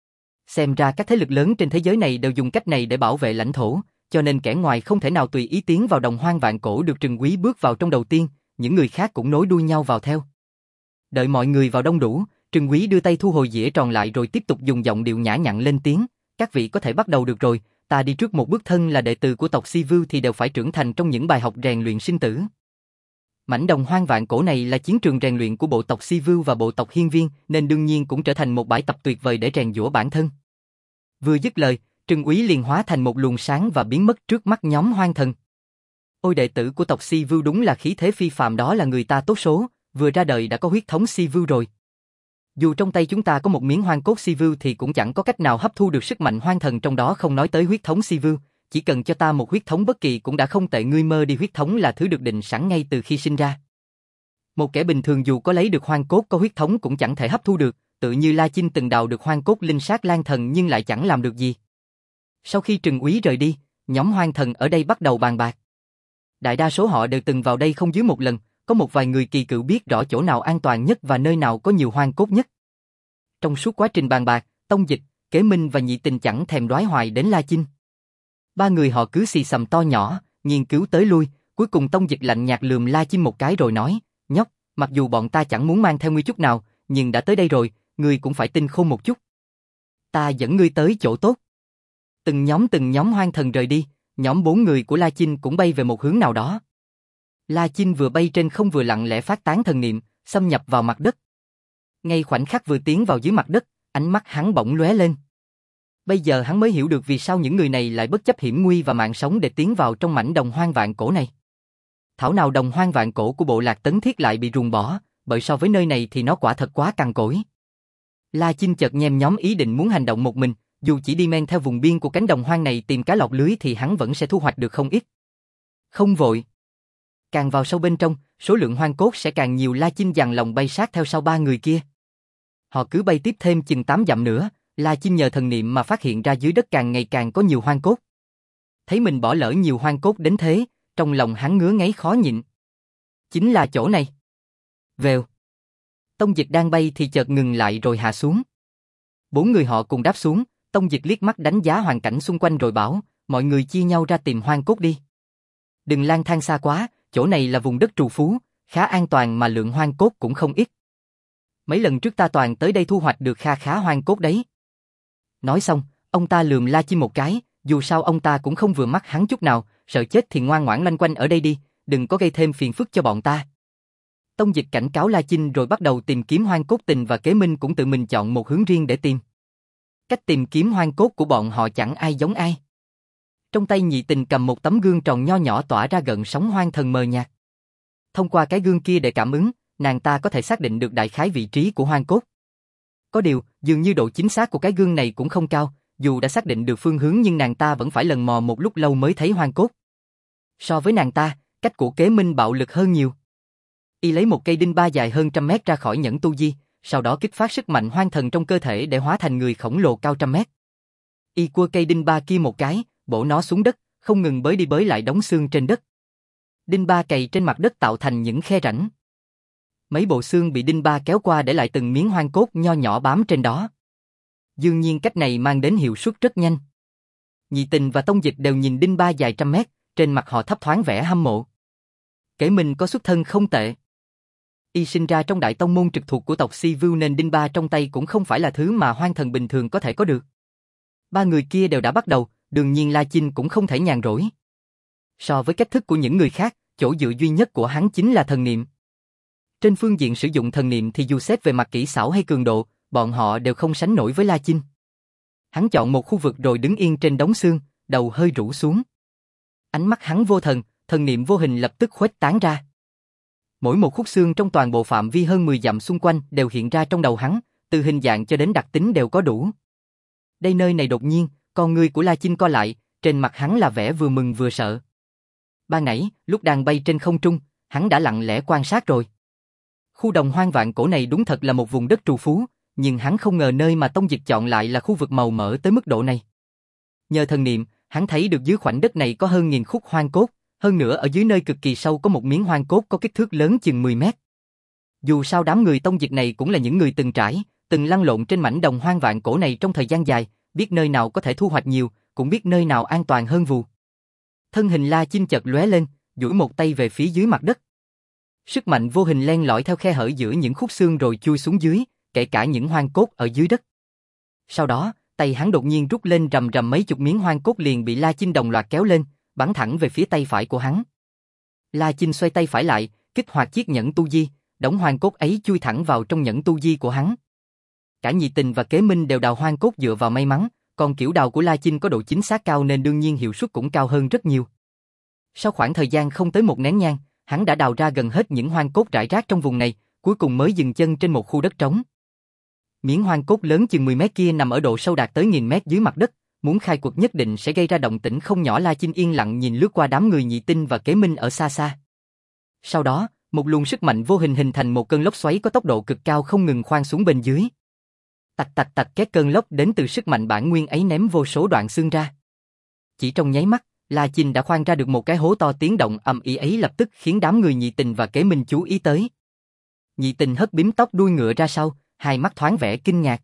Xem ra các thế lực lớn trên thế giới này đều dùng cách này để bảo vệ lãnh thổ, cho nên kẻ ngoài không thể nào tùy ý tiến vào Đồng Hoang Vạn Cổ được. Trừng Úy bước vào trong đầu tiên, những người khác cũng nối đuôi nhau vào theo. Đợi mọi người vào đông đủ, Trừng Úy đưa tay thu hồi dĩa tròn lại rồi tiếp tục dùng giọng điệu nhã nhặn lên tiếng, các vị có thể bắt đầu được rồi, ta đi trước một bước. Thân là đệ tử của tộc Si Vưu thì đều phải trưởng thành trong những bài học rèn luyện sinh tử. Mảnh Đồng Hoang Vạn Cổ này là chiến trường rèn luyện của bộ tộc Si Vưu và bộ tộc Hiên Viên, nên đương nhiên cũng trở thành một bãi tập tuyệt vời để rèn giũa bản thân. Vừa dứt lời, Trừng Úy liền hóa thành một luồng sáng và biến mất trước mắt nhóm hoang thần. Ôi, đệ tử của tộc Si Vưu đúng là khí thế phi phàm, đó là người ta tốt số, vừa ra đời đã có huyết thống Si Vưu rồi. Dù trong tay chúng ta có một miếng hoang cốt Si Vưu thì cũng chẳng có cách nào hấp thu được sức mạnh hoang thần trong đó, không nói tới huyết thống Si Vưu, chỉ cần cho ta một huyết thống bất kỳ cũng đã không tệ. Ngươi mơ đi, huyết thống là thứ được định sẵn ngay từ khi sinh ra. Một kẻ bình thường dù có lấy được hoang cốt có huyết thống cũng chẳng thể hấp thu được, tự như La Chinh từng đào được hoang cốt linh sát lan thần nhưng lại chẳng làm được gì. Sau khi Trừng Úy rời đi, nhóm hoang thần ở đây bắt đầu bàn bạc. Đại đa số họ đều từng vào đây không dưới một lần, có một vài người kỳ cựu biết rõ chỗ nào an toàn nhất và nơi nào có nhiều hoang cốt nhất. Trong suốt quá trình bàn bạc, Tông Dịch, Kế Minh và Nhị Tình chẳng thèm đoái hoài đến La Chinh. Ba người họ cứ xì xầm to nhỏ, nghiên cứu tới lui, cuối cùng Tông Dịch lạnh nhạt lườm La Chinh một cái rồi nói, nhóc, mặc dù bọn ta chẳng muốn mang theo ngươi chút nào, nhưng đã tới đây rồi, ngươi cũng phải tinh khôn một chút. Ta dẫn ngươi tới chỗ tốt. Từng nhóm từng nhóm hoang thần rời đi, nhóm bốn người của La Chinh cũng bay về một hướng nào đó. La Chinh vừa bay trên không vừa lặng lẽ phát tán thần niệm, xâm nhập vào mặt đất. Ngay khoảnh khắc vừa tiến vào dưới mặt đất, ánh mắt hắn bỗng lóe lên. Bây giờ hắn mới hiểu được vì sao những người này lại bất chấp hiểm nguy và mạng sống để tiến vào trong mảnh Đồng Hoang Vạn Cổ này. Thảo nào Đồng Hoang Vạn Cổ của bộ lạc Tấn Thiết lại bị ruồng bỏ, bởi so với nơi này thì nó quả thật quá cằn cỗi. La Chinh chợt nhen nhóm ý định muốn hành động một mình, dù chỉ đi men theo vùng biên của cánh đồng hoang này tìm cá lọt lưới thì hắn vẫn sẽ thu hoạch được không ít. Không vội. Càng vào sâu bên trong, số lượng hoang cốt sẽ càng nhiều. La Chinh dằn lòng bay sát theo sau ba người kia. Họ cứ bay tiếp thêm chừng tám dặm nữa, La Chinh nhờ thần niệm mà phát hiện ra dưới đất càng ngày càng có nhiều hoang cốt. Thấy mình bỏ lỡ nhiều hoang cốt đến thế, trong lòng hắn ngứa ngáy khó nhịn. Chính là chỗ này. Vèo. Tông Dịch đang bay thì chợt ngừng lại rồi hạ xuống. Bốn người họ cùng đáp xuống, Tông Dịch liếc mắt đánh giá hoàn cảnh xung quanh rồi bảo, mọi người chia nhau ra tìm hoang cốt đi. Đừng lang thang xa quá, chỗ này là vùng đất trù phú, khá an toàn mà lượng hoang cốt cũng không ít. Mấy lần trước ta toàn tới đây thu hoạch được kha khá hoang cốt đấy. Nói xong, ông ta lườm La Chinh một cái, dù sao ông ta cũng không vừa mắt hắn chút nào, sợ chết thì ngoan ngoãn loanh quanh ở đây đi, đừng có gây thêm phiền phức cho bọn ta. Tông Dịch cảnh cáo La Chinh rồi bắt đầu tìm kiếm hoang cốt. Tình và Kế Minh cũng tự mình chọn một hướng riêng để tìm. Cách tìm kiếm hoang cốt của bọn họ chẳng ai giống ai. Trong tay Nhị Tình cầm một tấm gương tròn nho nhỏ tỏa ra gợn sóng hoang thần mờ nhạt. Thông qua cái gương kia để cảm ứng, nàng ta có thể xác định được đại khái vị trí của hoang cốt. Có điều, dường như độ chính xác của cái gương này cũng không cao, dù đã xác định được phương hướng nhưng nàng ta vẫn phải lần mò một lúc lâu mới thấy hoang cốt. So với nàng ta, cách của Kế Minh bạo lực hơn nhiều. Y lấy một cây đinh ba dài hơn trăm mét ra khỏi nhẫn tu di, sau đó kích phát sức mạnh hoang thần trong cơ thể để hóa thành người khổng lồ cao trăm mét. Y quơ cây đinh ba kia một cái, bổ nó xuống đất, không ngừng bới đi bới lại đống xương trên đất. Đinh ba cày trên mặt đất tạo thành những khe rãnh. Mấy bộ xương bị đinh ba kéo qua để lại từng miếng hoang cốt nho nhỏ bám trên đó. Dường nhiên cách này mang đến hiệu suất rất nhanh. Nhị Tình và Tông Dịch đều nhìn đinh ba dài trăm mét, trên mặt họ thấp thoáng vẻ hâm mộ. Kể mình có xuất thân không tệ. Y sinh ra trong đại tông môn trực thuộc của tộc Si Vưu nên đinh ba trong tay cũng không phải là thứ mà hoang thần bình thường có thể có được. Ba người kia đều đã bắt đầu, đương nhiên La Chinh cũng không thể nhàn rỗi. So với cách thức của những người khác, chỗ dựa duy nhất của hắn chính là thần niệm. Trên phương diện sử dụng thần niệm thì dù xét về mặt kỹ xảo hay cường độ, bọn họ đều không sánh nổi với La Chinh. Hắn chọn một khu vực rồi đứng yên trên đống xương, đầu hơi rũ xuống. Ánh mắt hắn vô thần, thần niệm vô hình lập tức khuếch tán ra. Mỗi một khúc xương trong toàn bộ phạm vi hơn mười dặm xung quanh đều hiện ra trong đầu hắn, từ hình dạng cho đến đặc tính đều có đủ. Đây nơi này đột nhiên, con ngươi của La Chinh co lại, trên mặt hắn là vẻ vừa mừng vừa sợ. Ban nãy, lúc đang bay trên không trung, hắn đã lặng lẽ quan sát rồi. Khu đồng hoang vạn cổ này đúng thật là một vùng đất trù phú, nhưng hắn không ngờ nơi mà Tông Dịch chọn lại là khu vực màu mỡ tới mức độ này. Nhờ thần niệm, hắn thấy được dưới khoảnh đất này có hơn nghìn khúc hoang cốt, hơn nữa ở dưới nơi cực kỳ sâu có một miếng hoang cốt có kích thước lớn chừng mười mét. Dù sao đám người Tông Dịch này cũng là những người từng trải, từng lăn lộn trên mảnh đồng hoang vạn cổ này trong thời gian dài, biết nơi nào có thể thu hoạch nhiều, cũng biết nơi nào an toàn hơn vù. Thân hình La Chinh chợt lóe lên, duỗi một tay về phía dưới mặt đất. Sức mạnh vô hình len lỏi theo khe hở giữa những khúc xương rồi chui xuống dưới, kể cả những hoang cốt ở dưới đất. Sau đó, tay hắn đột nhiên rút lên rầm rầm mấy chục miếng hoang cốt liền bị La Chinh đồng loạt kéo lên, bắn thẳng về phía tay phải của hắn. La Chinh xoay tay phải lại, kích hoạt chiếc nhẫn tu di, đống hoang cốt ấy chui thẳng vào trong nhẫn tu di của hắn. Cả Nhị Tình và Kế Minh đều đào hoang cốt dựa vào may mắn, còn kiểu đào của La Chinh có độ chính xác cao nên đương nhiên hiệu suất cũng cao hơn rất nhiều. Sau khoảng thời gian không tới một nén nhang, hắn đã đào ra gần hết những hoang cốt rải rác trong vùng này, cuối cùng mới dừng chân trên một khu đất trống. Miếng hoang cốt lớn chừng mười mét kia nằm ở độ sâu đạt tới nghìn mét dưới mặt đất, muốn khai quật nhất định sẽ gây ra động tĩnh không nhỏ. La Chinh yên lặng nhìn lướt qua đám người Nhị Tinh và Kế Minh ở xa xa. Sau đó, một luồng sức mạnh vô hình hình thành một cơn lốc xoáy có tốc độ cực cao không ngừng khoan xuống bên dưới. Tạch tạch tạch, các cơn lốc đến từ sức mạnh bản nguyên ấy ném vô số đoạn xương ra. Chỉ trong nháy mắt, La Chinh đã khoan ra được một cái hố to, tiếng động ầm ĩ ấy lập tức khiến đám người Nhị Tình và Kế Minh chú ý tới. Nhị Tình hất bím tóc đuôi ngựa ra sau, hai mắt thoáng vẻ kinh ngạc.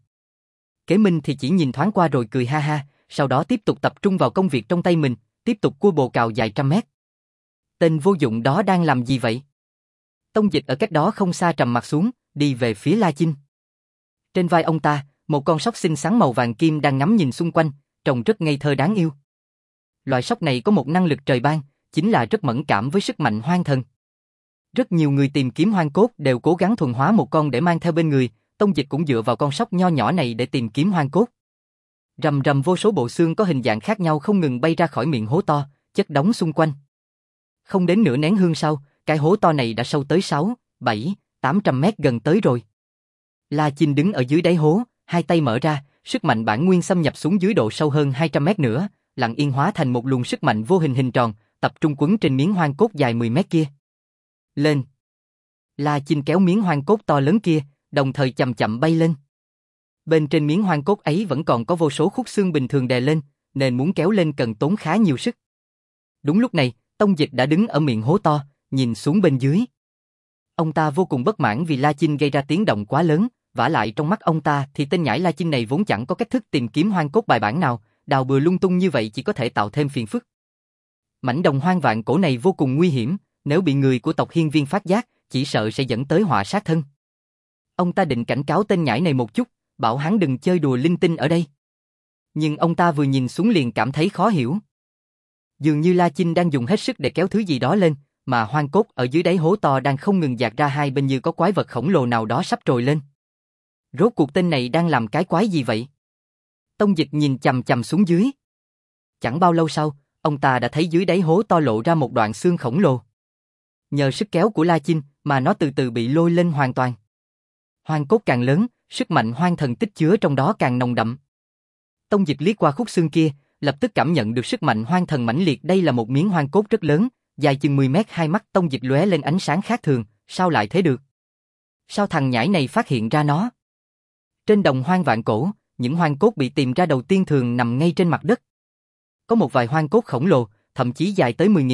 Kế Minh thì chỉ nhìn thoáng qua rồi cười ha ha, sau đó tiếp tục tập trung vào công việc trong tay mình, tiếp tục cua bồ cào dài trăm mét. Tên vô dụng đó đang làm gì vậy? Tông Dịch ở cách đó không xa trầm mặt xuống, đi về phía La Chinh. Trên vai ông ta, một con sóc xinh xắn màu vàng kim đang ngắm nhìn xung quanh, trông rất ngây thơ đáng yêu. Loại sóc này có một năng lực trời ban, chính là rất mẫn cảm với sức mạnh hoang thần. Rất nhiều người tìm kiếm hoang cốt đều cố gắng thuần hóa một con để mang theo bên người, Tông Dịch cũng dựa vào con sóc nho nhỏ này để tìm kiếm hoang cốt. Rầm rầm vô số bộ xương có hình dạng khác nhau không ngừng bay ra khỏi miệng hố to, chất đống xung quanh. Không đến nửa nén hương sau, cái hố to này đã sâu tới sáu, bảy, tám trăm mét gần tới rồi. La Chinh đứng ở dưới đáy hố, hai tay mở ra, sức mạnh bản nguyên xâm nhập xuống dưới độ sâu hơn hai trăm mét nữa, lặng yên hóa thành một luồng sức mạnh vô hình hình tròn, tập trung quấn trên miếng hoang cốt dài mười mét kia. Lên! La Chinh kéo miếng hoang cốt to lớn kia, đồng thời chậm chậm bay lên. Bên trên miếng hoang cốt ấy vẫn còn có vô số khúc xương bình thường đè lên, nên muốn kéo lên cần tốn khá nhiều sức. Đúng lúc này, Tông Dịch đã đứng ở miệng hố to, nhìn xuống bên dưới. Ông ta vô cùng bất mãn vì La Chinh gây ra tiếng động quá lớn, vả lại trong mắt ông ta thì tên nhãi La Chinh này vốn chẳng có cách thức tìm kiếm hoang cốt bài bản nào, đào bừa lung tung như vậy chỉ có thể tạo thêm phiền phức. Mảnh đồng hoang vạn cổ này vô cùng nguy hiểm, nếu bị người của tộc Hiên Viên phát giác, chỉ sợ sẽ dẫn tới họa sát thân. Ông ta định cảnh cáo tên nhãi này một chút, bảo hắn đừng chơi đùa linh tinh ở đây. Nhưng ông ta vừa nhìn xuống liền cảm thấy khó hiểu. Dường như La Chinh đang dùng hết sức để kéo thứ gì đó lên, mà hoang cốt ở dưới đáy hố to đang không ngừng dạt ra hai bên như có quái vật khổng lồ nào đó sắp trồi lên. Rốt cuộc tên này đang làm cái quái gì vậy? Tông Dịch nhìn chằm chằm xuống dưới. Chẳng bao lâu sau, ông ta đã thấy dưới đáy hố to lộ ra một đoạn xương khổng lồ. Nhờ sức kéo của La Chinh mà nó từ từ bị lôi lên hoàn toàn. Hoang cốt càng lớn, sức mạnh hoang thần tích chứa trong đó càng nồng đậm. Tông Dịch liếc qua khúc xương kia, lập tức cảm nhận được sức mạnh hoang thần mãnh liệt. Đây là một miếng hoang cốt rất lớn, dài chừng mười mét. Hai mắt Tông Dịch lóe lên ánh sáng khác thường, sao lại thế được? Sao thằng nhãi này phát hiện ra nó? Trên đồng hoang vạn cổ, những hoang cốt bị tìm ra đầu tiên thường nằm ngay trên mặt đất. Có một vài hoang cốt khổng lồ, thậm chí dài tới mười nghìn mét,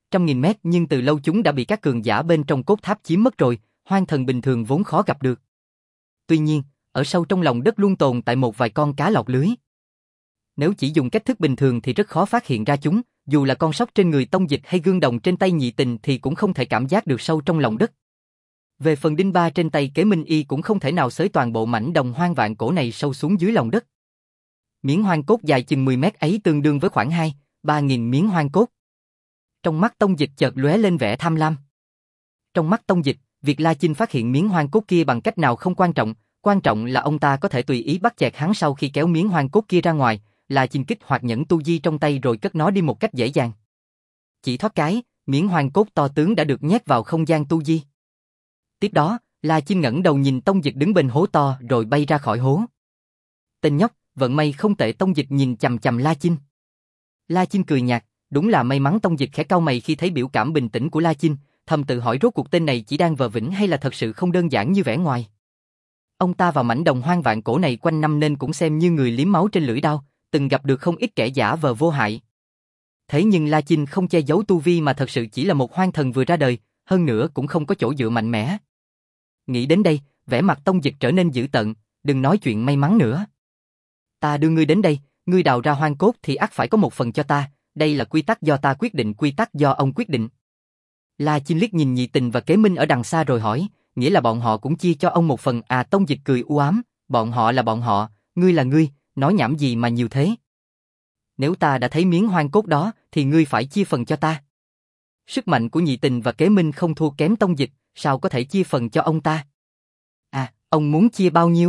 trăm nghìn mét nhưng từ lâu chúng đã bị các cường giả bên trong cốt tháp chiếm mất rồi, hoang thần bình thường vốn khó gặp được. Tuy nhiên, ở sâu trong lòng đất luôn tồn tại một vài con cá lọt lưới. Nếu chỉ dùng cách thức bình thường thì rất khó phát hiện ra chúng, dù là con sóc trên người Tông Dịch hay gương đồng trên tay Nhị Tình thì cũng không thể cảm giác được sâu trong lòng đất. Về phần đinh ba trên tay Kế Minh Y cũng không thể nào xới toàn bộ mảnh đồng hoang vạn cổ này sâu xuống dưới lòng đất. Miếng hoang cốt dài chừng mười mét ấy tương đương với khoảng hai, ba nghìn miếng hoang cốt. Trong mắt Tông Dịch chợt lóe lên vẻ tham lam. Trong mắt Tông Dịch, việc La Chinh phát hiện miếng hoang cốt kia bằng cách nào không quan trọng, quan trọng là ông ta có thể tùy ý bắt chẹt hắn sau khi kéo miếng hoang cốt kia ra ngoài, La Chinh kích hoạt nhẫn tu di trong tay rồi cất nó đi một cách dễ dàng. Chỉ thoát cái, miếng hoang cốt to tướng đã được nhét vào không gian tu di. Tiếp đó, La Chinh ngẩng đầu nhìn Tông Dịch đứng bên hố to rồi bay ra khỏi hố. Tên nhóc, vận may không tệ. Tông Dịch nhìn chằm chằm La Chinh. La Chinh cười nhạt, đúng là may mắn. Tông Dịch khẽ cau mày khi thấy biểu cảm bình tĩnh của La Chinh, thầm tự hỏi rốt cuộc tên này chỉ đang vờ vĩnh hay là thật sự không đơn giản như vẻ ngoài. Ông ta vào mảnh đồng hoang vạn cổ này quanh năm nên cũng xem như người liếm máu trên lưỡi đao, từng gặp được không ít kẻ giả vờ vô hại. Thế nhưng La Chinh không che giấu tu vi mà thật sự chỉ là một hoang thần vừa ra đời, hơn nữa cũng không có chỗ dựa mạnh mẽ. Nghĩ đến đây, vẻ mặt Tông Dịch trở nên dữ tợn, đừng nói chuyện may mắn nữa. Ta đưa ngươi đến đây, ngươi đào ra hoang cốt thì ắt phải có một phần cho ta, đây là quy tắc do ta quyết định, quy tắc do ông quyết định. La Chinh liếc nhìn Nhị Tình và Kế Minh ở đằng xa rồi hỏi, nghĩa là bọn họ cũng chia cho ông một phần à? Tông Dịch cười u ám, bọn họ là bọn họ, ngươi là ngươi, nói nhảm gì mà nhiều thế. Nếu ta đã thấy miếng hoang cốt đó thì ngươi phải chia phần cho ta. Sức mạnh của Nhị Tình và Kế Minh không thua kém Tông Dịch, sao có thể chia phần cho ông ta? À, ông muốn chia bao nhiêu?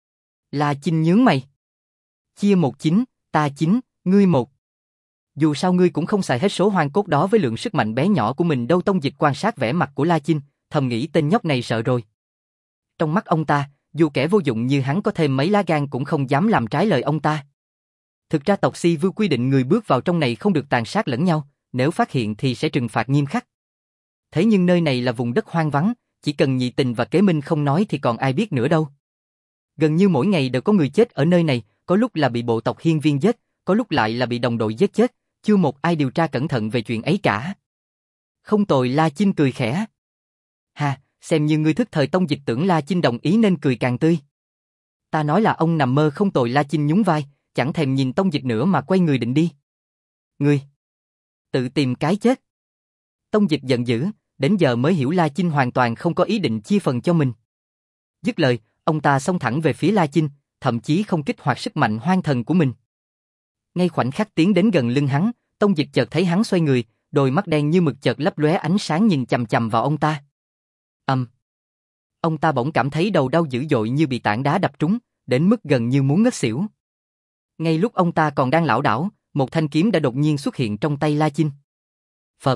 La Chinh nhướng mày. Chia một chín, ta chín, ngươi một. Dù sao ngươi cũng không xài hết số hoang cốt đó với lượng sức mạnh bé nhỏ của mình đâu. Tông Dịch quan sát vẻ mặt của La Chinh, thầm nghĩ tên nhóc này sợ rồi. Trong mắt ông ta, dù kẻ vô dụng như hắn có thêm mấy lá gan cũng không dám làm trái lời ông ta. Thực ra tộc Si Vưu quy định người bước vào trong này không được tàn sát lẫn nhau, nếu phát hiện thì sẽ trừng phạt nghiêm khắc. Thế nhưng nơi này là vùng đất hoang vắng, chỉ cần Nhị Tình và Kế Minh không nói thì còn ai biết nữa đâu. Gần như mỗi ngày đều có người chết ở nơi này, có lúc là bị bộ tộc hiên viên giết, có lúc lại là bị đồng đội giết chết, chưa một ai điều tra cẩn thận về chuyện ấy cả. Không tồi. La Chinh cười khẽ. Ha, xem như ngươi thức thời. Tông Dịch tưởng La Chinh đồng ý nên cười càng tươi. Ta nói là ông nằm mơ. Không tồi. La Chinh nhún vai, chẳng thèm nhìn Tông Dịch nữa mà quay người định đi. Ngươi tự tìm cái chết. Tông Dịch giận dữ, đến giờ mới hiểu La Chinh hoàn toàn không có ý định chia phần cho mình. Dứt lời, ông ta xông thẳng về phía La Chinh, thậm chí không kích hoạt sức mạnh hoang thần của mình. Ngay khoảnh khắc tiến đến gần lưng hắn, Tông Dịch chợt thấy hắn xoay người, đôi mắt đen như mực chợt lấp lóe ánh sáng nhìn chằm chằm vào ông ta. Ầm. Um. Ông ta bỗng cảm thấy đầu đau dữ dội như bị tảng đá đập trúng, đến mức gần như muốn ngất xỉu. Ngay lúc ông ta còn đang lảo đảo, một thanh kiếm đã đột nhiên xuất hiện trong tay La Chinh. Phật.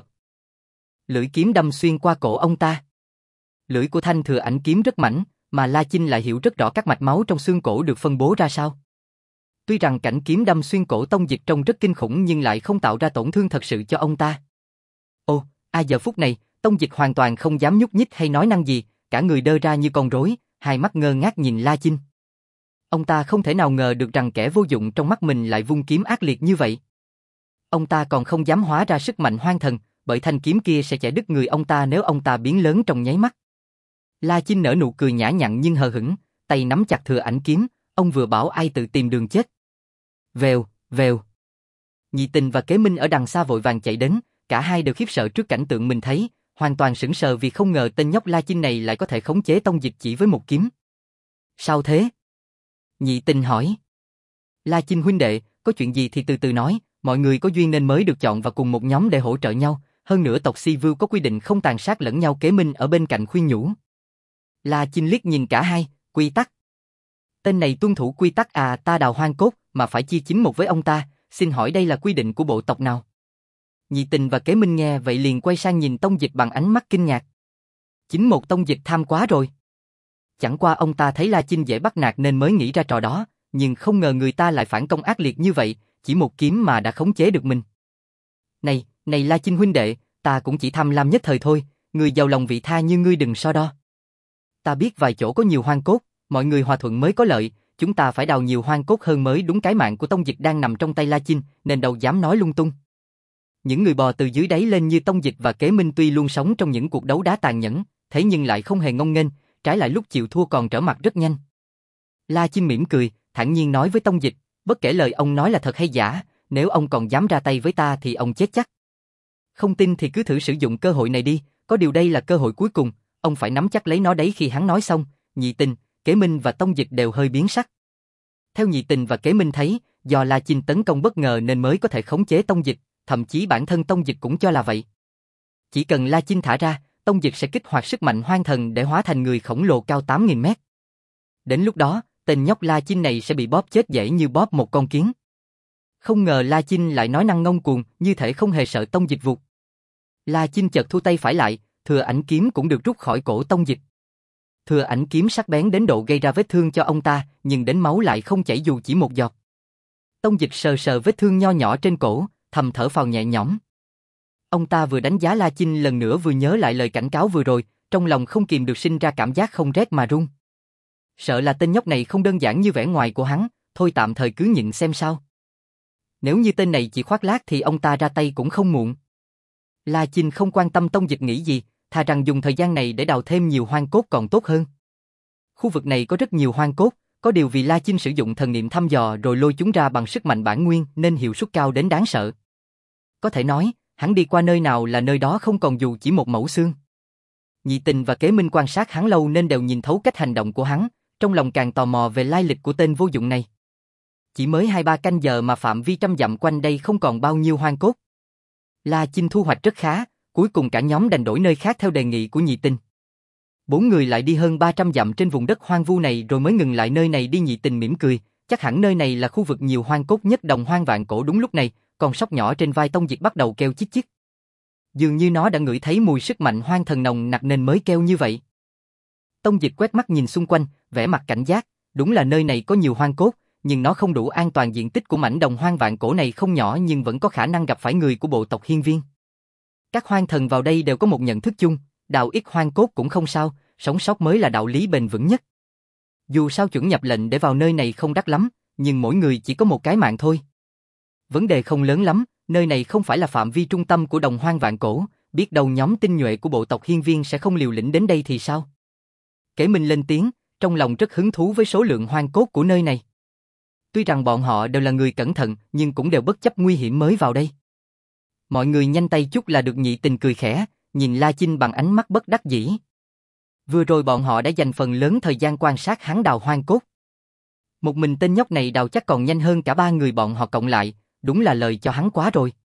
Lưỡi kiếm đâm xuyên qua cổ ông ta. Lưỡi của thanh thừa ảnh kiếm rất mảnh, mà La Chinh lại hiểu rất rõ các mạch máu trong xương cổ được phân bố ra sao. Tuy rằng cảnh kiếm đâm xuyên cổ Tông Dịch trông rất kinh khủng nhưng lại không tạo ra tổn thương thật sự cho ông ta. Ô, à giờ phút này, Tông Dịch hoàn toàn không dám nhúc nhích hay nói năng gì, cả người đơ ra như con rối, hai mắt ngơ ngác nhìn La Chinh. Ông ta không thể nào ngờ được rằng kẻ vô dụng trong mắt mình lại vung kiếm ác liệt như vậy. Ông ta còn không dám hóa ra sức mạnh hoang thần, bởi thanh kiếm kia sẽ chẻ đứt người ông ta nếu ông ta biến lớn trong nháy mắt. La Chinh nở nụ cười nhã nhặn nhưng hờ hững, tay nắm chặt thừa ảnh kiếm, ông vừa bảo ai tự tìm đường chết. Vèo, vèo. Nhị Tình và Kế Minh ở đằng xa vội vàng chạy đến, cả hai đều khiếp sợ trước cảnh tượng mình thấy, hoàn toàn sững sờ vì không ngờ tên nhóc La Chinh này lại có thể khống chế Tông Dịch chỉ với một kiếm. Sao thế? Nhị Tình hỏi. La Chinh huynh đệ, có chuyện gì thì từ từ nói, mọi người có duyên nên mới được chọn vào cùng một nhóm để hỗ trợ nhau, hơn nữa tộc Si Vưu có quy định không tàn sát lẫn nhau. Kế Minh ở bên cạnh khuyên nhủ. La Chinh liếc nhìn cả hai, quy tắc. Tên này tuân thủ quy tắc à? Ta đào hoang cốt mà phải chia chính một với ông ta, xin hỏi đây là quy định của bộ tộc nào? Nhị Tình và Kế Minh nghe vậy liền quay sang nhìn Tông Dịch bằng ánh mắt kinh ngạc. Chính một. Tông Dịch tham quá rồi. Chẳng qua ông ta thấy La Chinh dễ bắt nạt nên mới nghĩ ra trò đó, nhưng không ngờ người ta lại phản công ác liệt như vậy, chỉ một kiếm mà đã khống chế được mình. Này, này La Chinh huynh đệ, ta cũng chỉ tham lam nhất thời thôi, người giàu lòng vị tha như ngươi đừng so đo. Ta biết vài chỗ có nhiều hoang cốt, mọi người hòa thuận mới có lợi, chúng ta phải đào nhiều hoang cốt hơn mới đúng. Cái mạng của Tông Dịch đang nằm trong tay La Chinh, nên đâu dám nói lung tung. Những người bò từ dưới đáy lên như Tông Dịch và Kế Minh tuy luôn sống trong những cuộc đấu đá tàn nhẫn, thế nhưng lại không hề ngông nghênh, trái lại lúc chịu thua còn trở mặt rất nhanh. La Chinh mỉm cười, thản nhiên nói với Tông Dịch, bất kể lời ông nói là thật hay giả, nếu ông còn dám ra tay với ta thì ông chết chắc. Không tin thì cứ thử sử dụng cơ hội này đi, có điều đây là cơ hội cuối cùng, ông phải nắm chắc lấy nó đấy. Khi hắn nói xong, Nhị Tình, Kế Minh và Tông Dịch đều hơi biến sắc. Theo Nhị Tình và Kế Minh thấy, do La Chinh tấn công bất ngờ nên mới có thể khống chế Tông Dịch, thậm chí bản thân Tông Dịch cũng cho là vậy. Chỉ cần La Chinh thả ra, Tông Dịch sẽ kích hoạt sức mạnh hoang thần để hóa thành người khổng lồ cao tám nghìn mét. Đến lúc đó, tên nhóc La Chinh này sẽ bị bóp chết dễ như bóp một con kiến. Không ngờ La Chinh lại nói năng ngông cuồng, như thể không hề sợ Tông Dịch vụt. La Chinh chợt thu tay phải lại, thừa ảnh kiếm cũng được rút khỏi cổ Tông Dịch. Thừa ảnh kiếm sắc bén đến độ gây ra vết thương cho ông ta, nhưng đến máu lại không chảy dù chỉ một giọt. Tông Dịch sờ sờ vết thương nho nhỏ trên cổ, thầm thở phào nhẹ nhõm. Ông ta vừa đánh giá La Chinh lần nữa vừa nhớ lại lời cảnh cáo vừa rồi, trong lòng không kìm được sinh ra cảm giác không rét mà run. Sợ là tên nhóc này không đơn giản như vẻ ngoài của hắn, thôi tạm thời cứ nhịn xem sao. Nếu như tên này chỉ khoác lác thì ông ta ra tay cũng không muộn. La Chinh không quan tâm Tông Dịch nghĩ gì, thà rằng dùng thời gian này để đào thêm nhiều hoang cốt còn tốt hơn. Khu vực này có rất nhiều hoang cốt, có điều vì La Chinh sử dụng thần niệm thăm dò rồi lôi chúng ra bằng sức mạnh bản nguyên nên hiệu suất cao đến đáng sợ. Có thể nói, hắn đi qua nơi nào là nơi đó không còn dù chỉ một mẩu xương. Nhị Tình và Kế Minh quan sát hắn lâu nên đều nhìn thấu cách hành động của hắn, trong lòng càng tò mò về lai lịch của tên vô dụng này. Chỉ mới hai ba canh giờ mà phạm vi trăm dặm quanh đây không còn bao nhiêu hoang cốt. La Chinh thu hoạch rất khá, cuối cùng cả nhóm đành đổi nơi khác theo đề nghị của Nhị Tình. Bốn người lại đi hơn ba trăm dặm trên vùng đất hoang vu này rồi mới ngừng lại nơi này đi. Nhị Tình mỉm cười, chắc hẳn nơi này là khu vực nhiều hoang cốt nhất Đồng Hoang Vạn Cổ. Đúng lúc này, con sóc nhỏ trên vai Tông Dịch bắt đầu kêu chích chích. Dường như nó đã ngửi thấy mùi sức mạnh hoang thần nồng nặc nên mới kêu như vậy. Tông Dịch quét mắt nhìn xung quanh, vẻ mặt cảnh giác, đúng là nơi này có nhiều hoang cốt, nhưng nó không đủ an toàn. Diện tích của mảnh Đồng Hoang Vạn Cổ này không nhỏ nhưng vẫn có khả năng gặp phải người của bộ tộc Hiên Viên. Các hoang thần vào đây đều có một nhận thức chung, đào ít hoang cốt cũng không sao, sống sót mới là đạo lý bền vững nhất. Dù sao chuẩn nhập lệnh để vào nơi này không đắt lắm, nhưng mỗi người chỉ có một cái mạng thôi. Vấn đề không lớn lắm, nơi này không phải là phạm vi trung tâm của Đồng Hoang Vạn Cổ, biết đâu nhóm tinh nhuệ của bộ tộc Hiên Viên sẽ không liều lĩnh đến đây thì sao? Kế Minh lên tiếng, trong lòng rất hứng thú với số lượng hoang cốt của nơi này. Tuy rằng bọn họ đều là người cẩn thận, nhưng cũng đều bất chấp nguy hiểm mới vào đây. Mọi người nhanh tay chút là được. Nhị Tình cười khẽ, nhìn La Chinh bằng ánh mắt bất đắc dĩ. Vừa rồi bọn họ đã dành phần lớn thời gian quan sát hắn đào hoang cốt. Một mình tên nhóc này đào chắc còn nhanh hơn cả ba người bọn họ cộng lại, đúng là lời cho hắn quá rồi.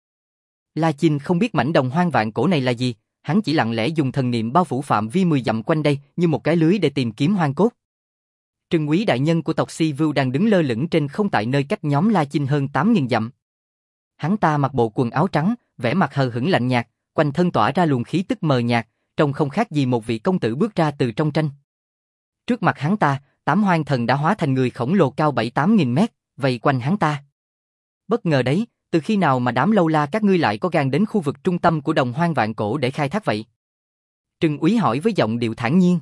La Chinh không biết mảnh Đồng Hoang Vạn Cổ này là gì, hắn chỉ lặng lẽ dùng thần niệm bao phủ phạm vi mười dặm quanh đây như một cái lưới để tìm kiếm hoang cốt. Trừng Quý đại nhân của tộc Si Vưu đang đứng lơ lửng trên không tại nơi cách nhóm La Chinh hơn tám nghìn dặm. Hắn ta mặc bộ quần áo trắng, vẻ mặt hờ hững lạnh nhạt, quanh thân tỏa ra luồng khí tức mờ nhạt, trông không khác gì một vị công tử bước ra từ trong tranh. Trước mặt hắn ta, tám hoang thần đã hóa thành người khổng lồ cao bảy tám nghìn mét, vây quanh hắn ta. Bất ngờ đấy, từ khi nào mà đám lâu la các ngươi lại có gan đến khu vực trung tâm của Đồng Hoang Vạn Cổ để khai thác vậy? Trừng Úy hỏi với giọng điệu thản nhiên.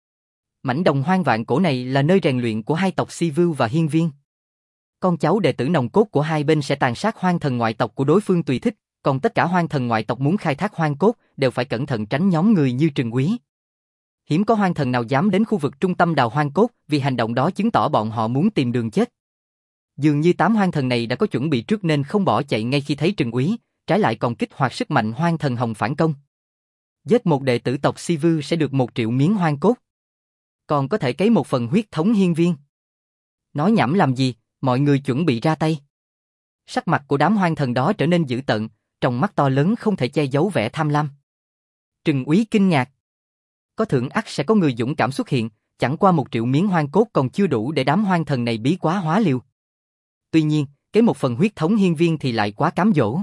Mảnh Đồng Hoang Vạn Cổ này là nơi rèn luyện của hai tộc Si Vưu và Hiên Viên. Con cháu đệ tử nòng cốt của hai bên sẽ tàn sát hoang thần ngoại tộc của đối phương tùy thích, còn tất cả hoang thần ngoại tộc muốn khai thác hoang cốt đều phải cẩn thận tránh nhóm người như Trừng Úy. Hiếm có hoang thần nào dám đến khu vực trung tâm đào hoang cốt, vì hành động đó chứng tỏ bọn họ muốn tìm đường chết. Dường như tám hoang thần này đã có chuẩn bị trước nên không bỏ chạy ngay khi thấy Trừng Úy, trái lại còn kích hoạt sức mạnh hoang thần hồng phản công. Giết một đệ tử tộc Si Vưu sẽ được một triệu miếng hoang cốt, còn có thể cấy một phần huyết thống Hiên Viên. Nói nhảm làm gì, mọi người chuẩn bị ra tay. Sắc mặt của đám hoang thần đó trở nên dữ tợn, trong mắt to lớn không thể che giấu vẻ tham lam. Trừng Úy kinh ngạc. Có thưởng ắt sẽ có người dũng cảm xuất hiện, chẳng qua một triệu miếng hoang cốt còn chưa đủ để đám hoang thần này bí quá hóa liều. Tuy nhiên, cái một phần huyết thống Hiên Viên thì lại quá cám dỗ.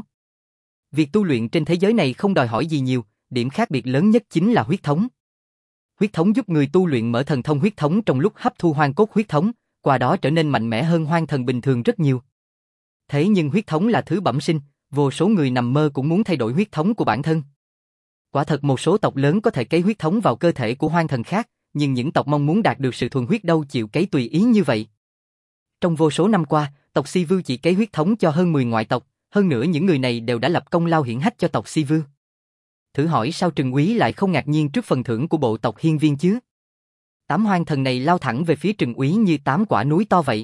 Việc tu luyện trên thế giới này không đòi hỏi gì nhiều, điểm khác biệt lớn nhất chính là huyết thống. Huyết thống giúp người tu luyện mở thần thông huyết thống trong lúc hấp thu hoang cốt huyết thống, qua đó trở nên mạnh mẽ hơn hoang thần bình thường rất nhiều. Thế nhưng huyết thống là thứ bẩm sinh, vô số người nằm mơ cũng muốn thay đổi huyết thống của bản thân. Quả thật một số tộc lớn có thể cấy huyết thống vào cơ thể của hoang thần khác, nhưng những tộc mong muốn đạt được sự thuần huyết đâu chịu cấy tùy ý như vậy. Trong vô số năm qua, tộc Si Vưu chỉ cấy huyết thống cho hơn mười ngoại tộc, Hơn nữa những người này đều đã lập công lao hiển hách cho tộc Si Vưu. Thử hỏi sao Trừng Úy lại không ngạc nhiên trước phần thưởng của bộ tộc Hiên Viên chứ? Tám hoang thần này lao thẳng về phía Trừng Úy như tám quả núi to vậy.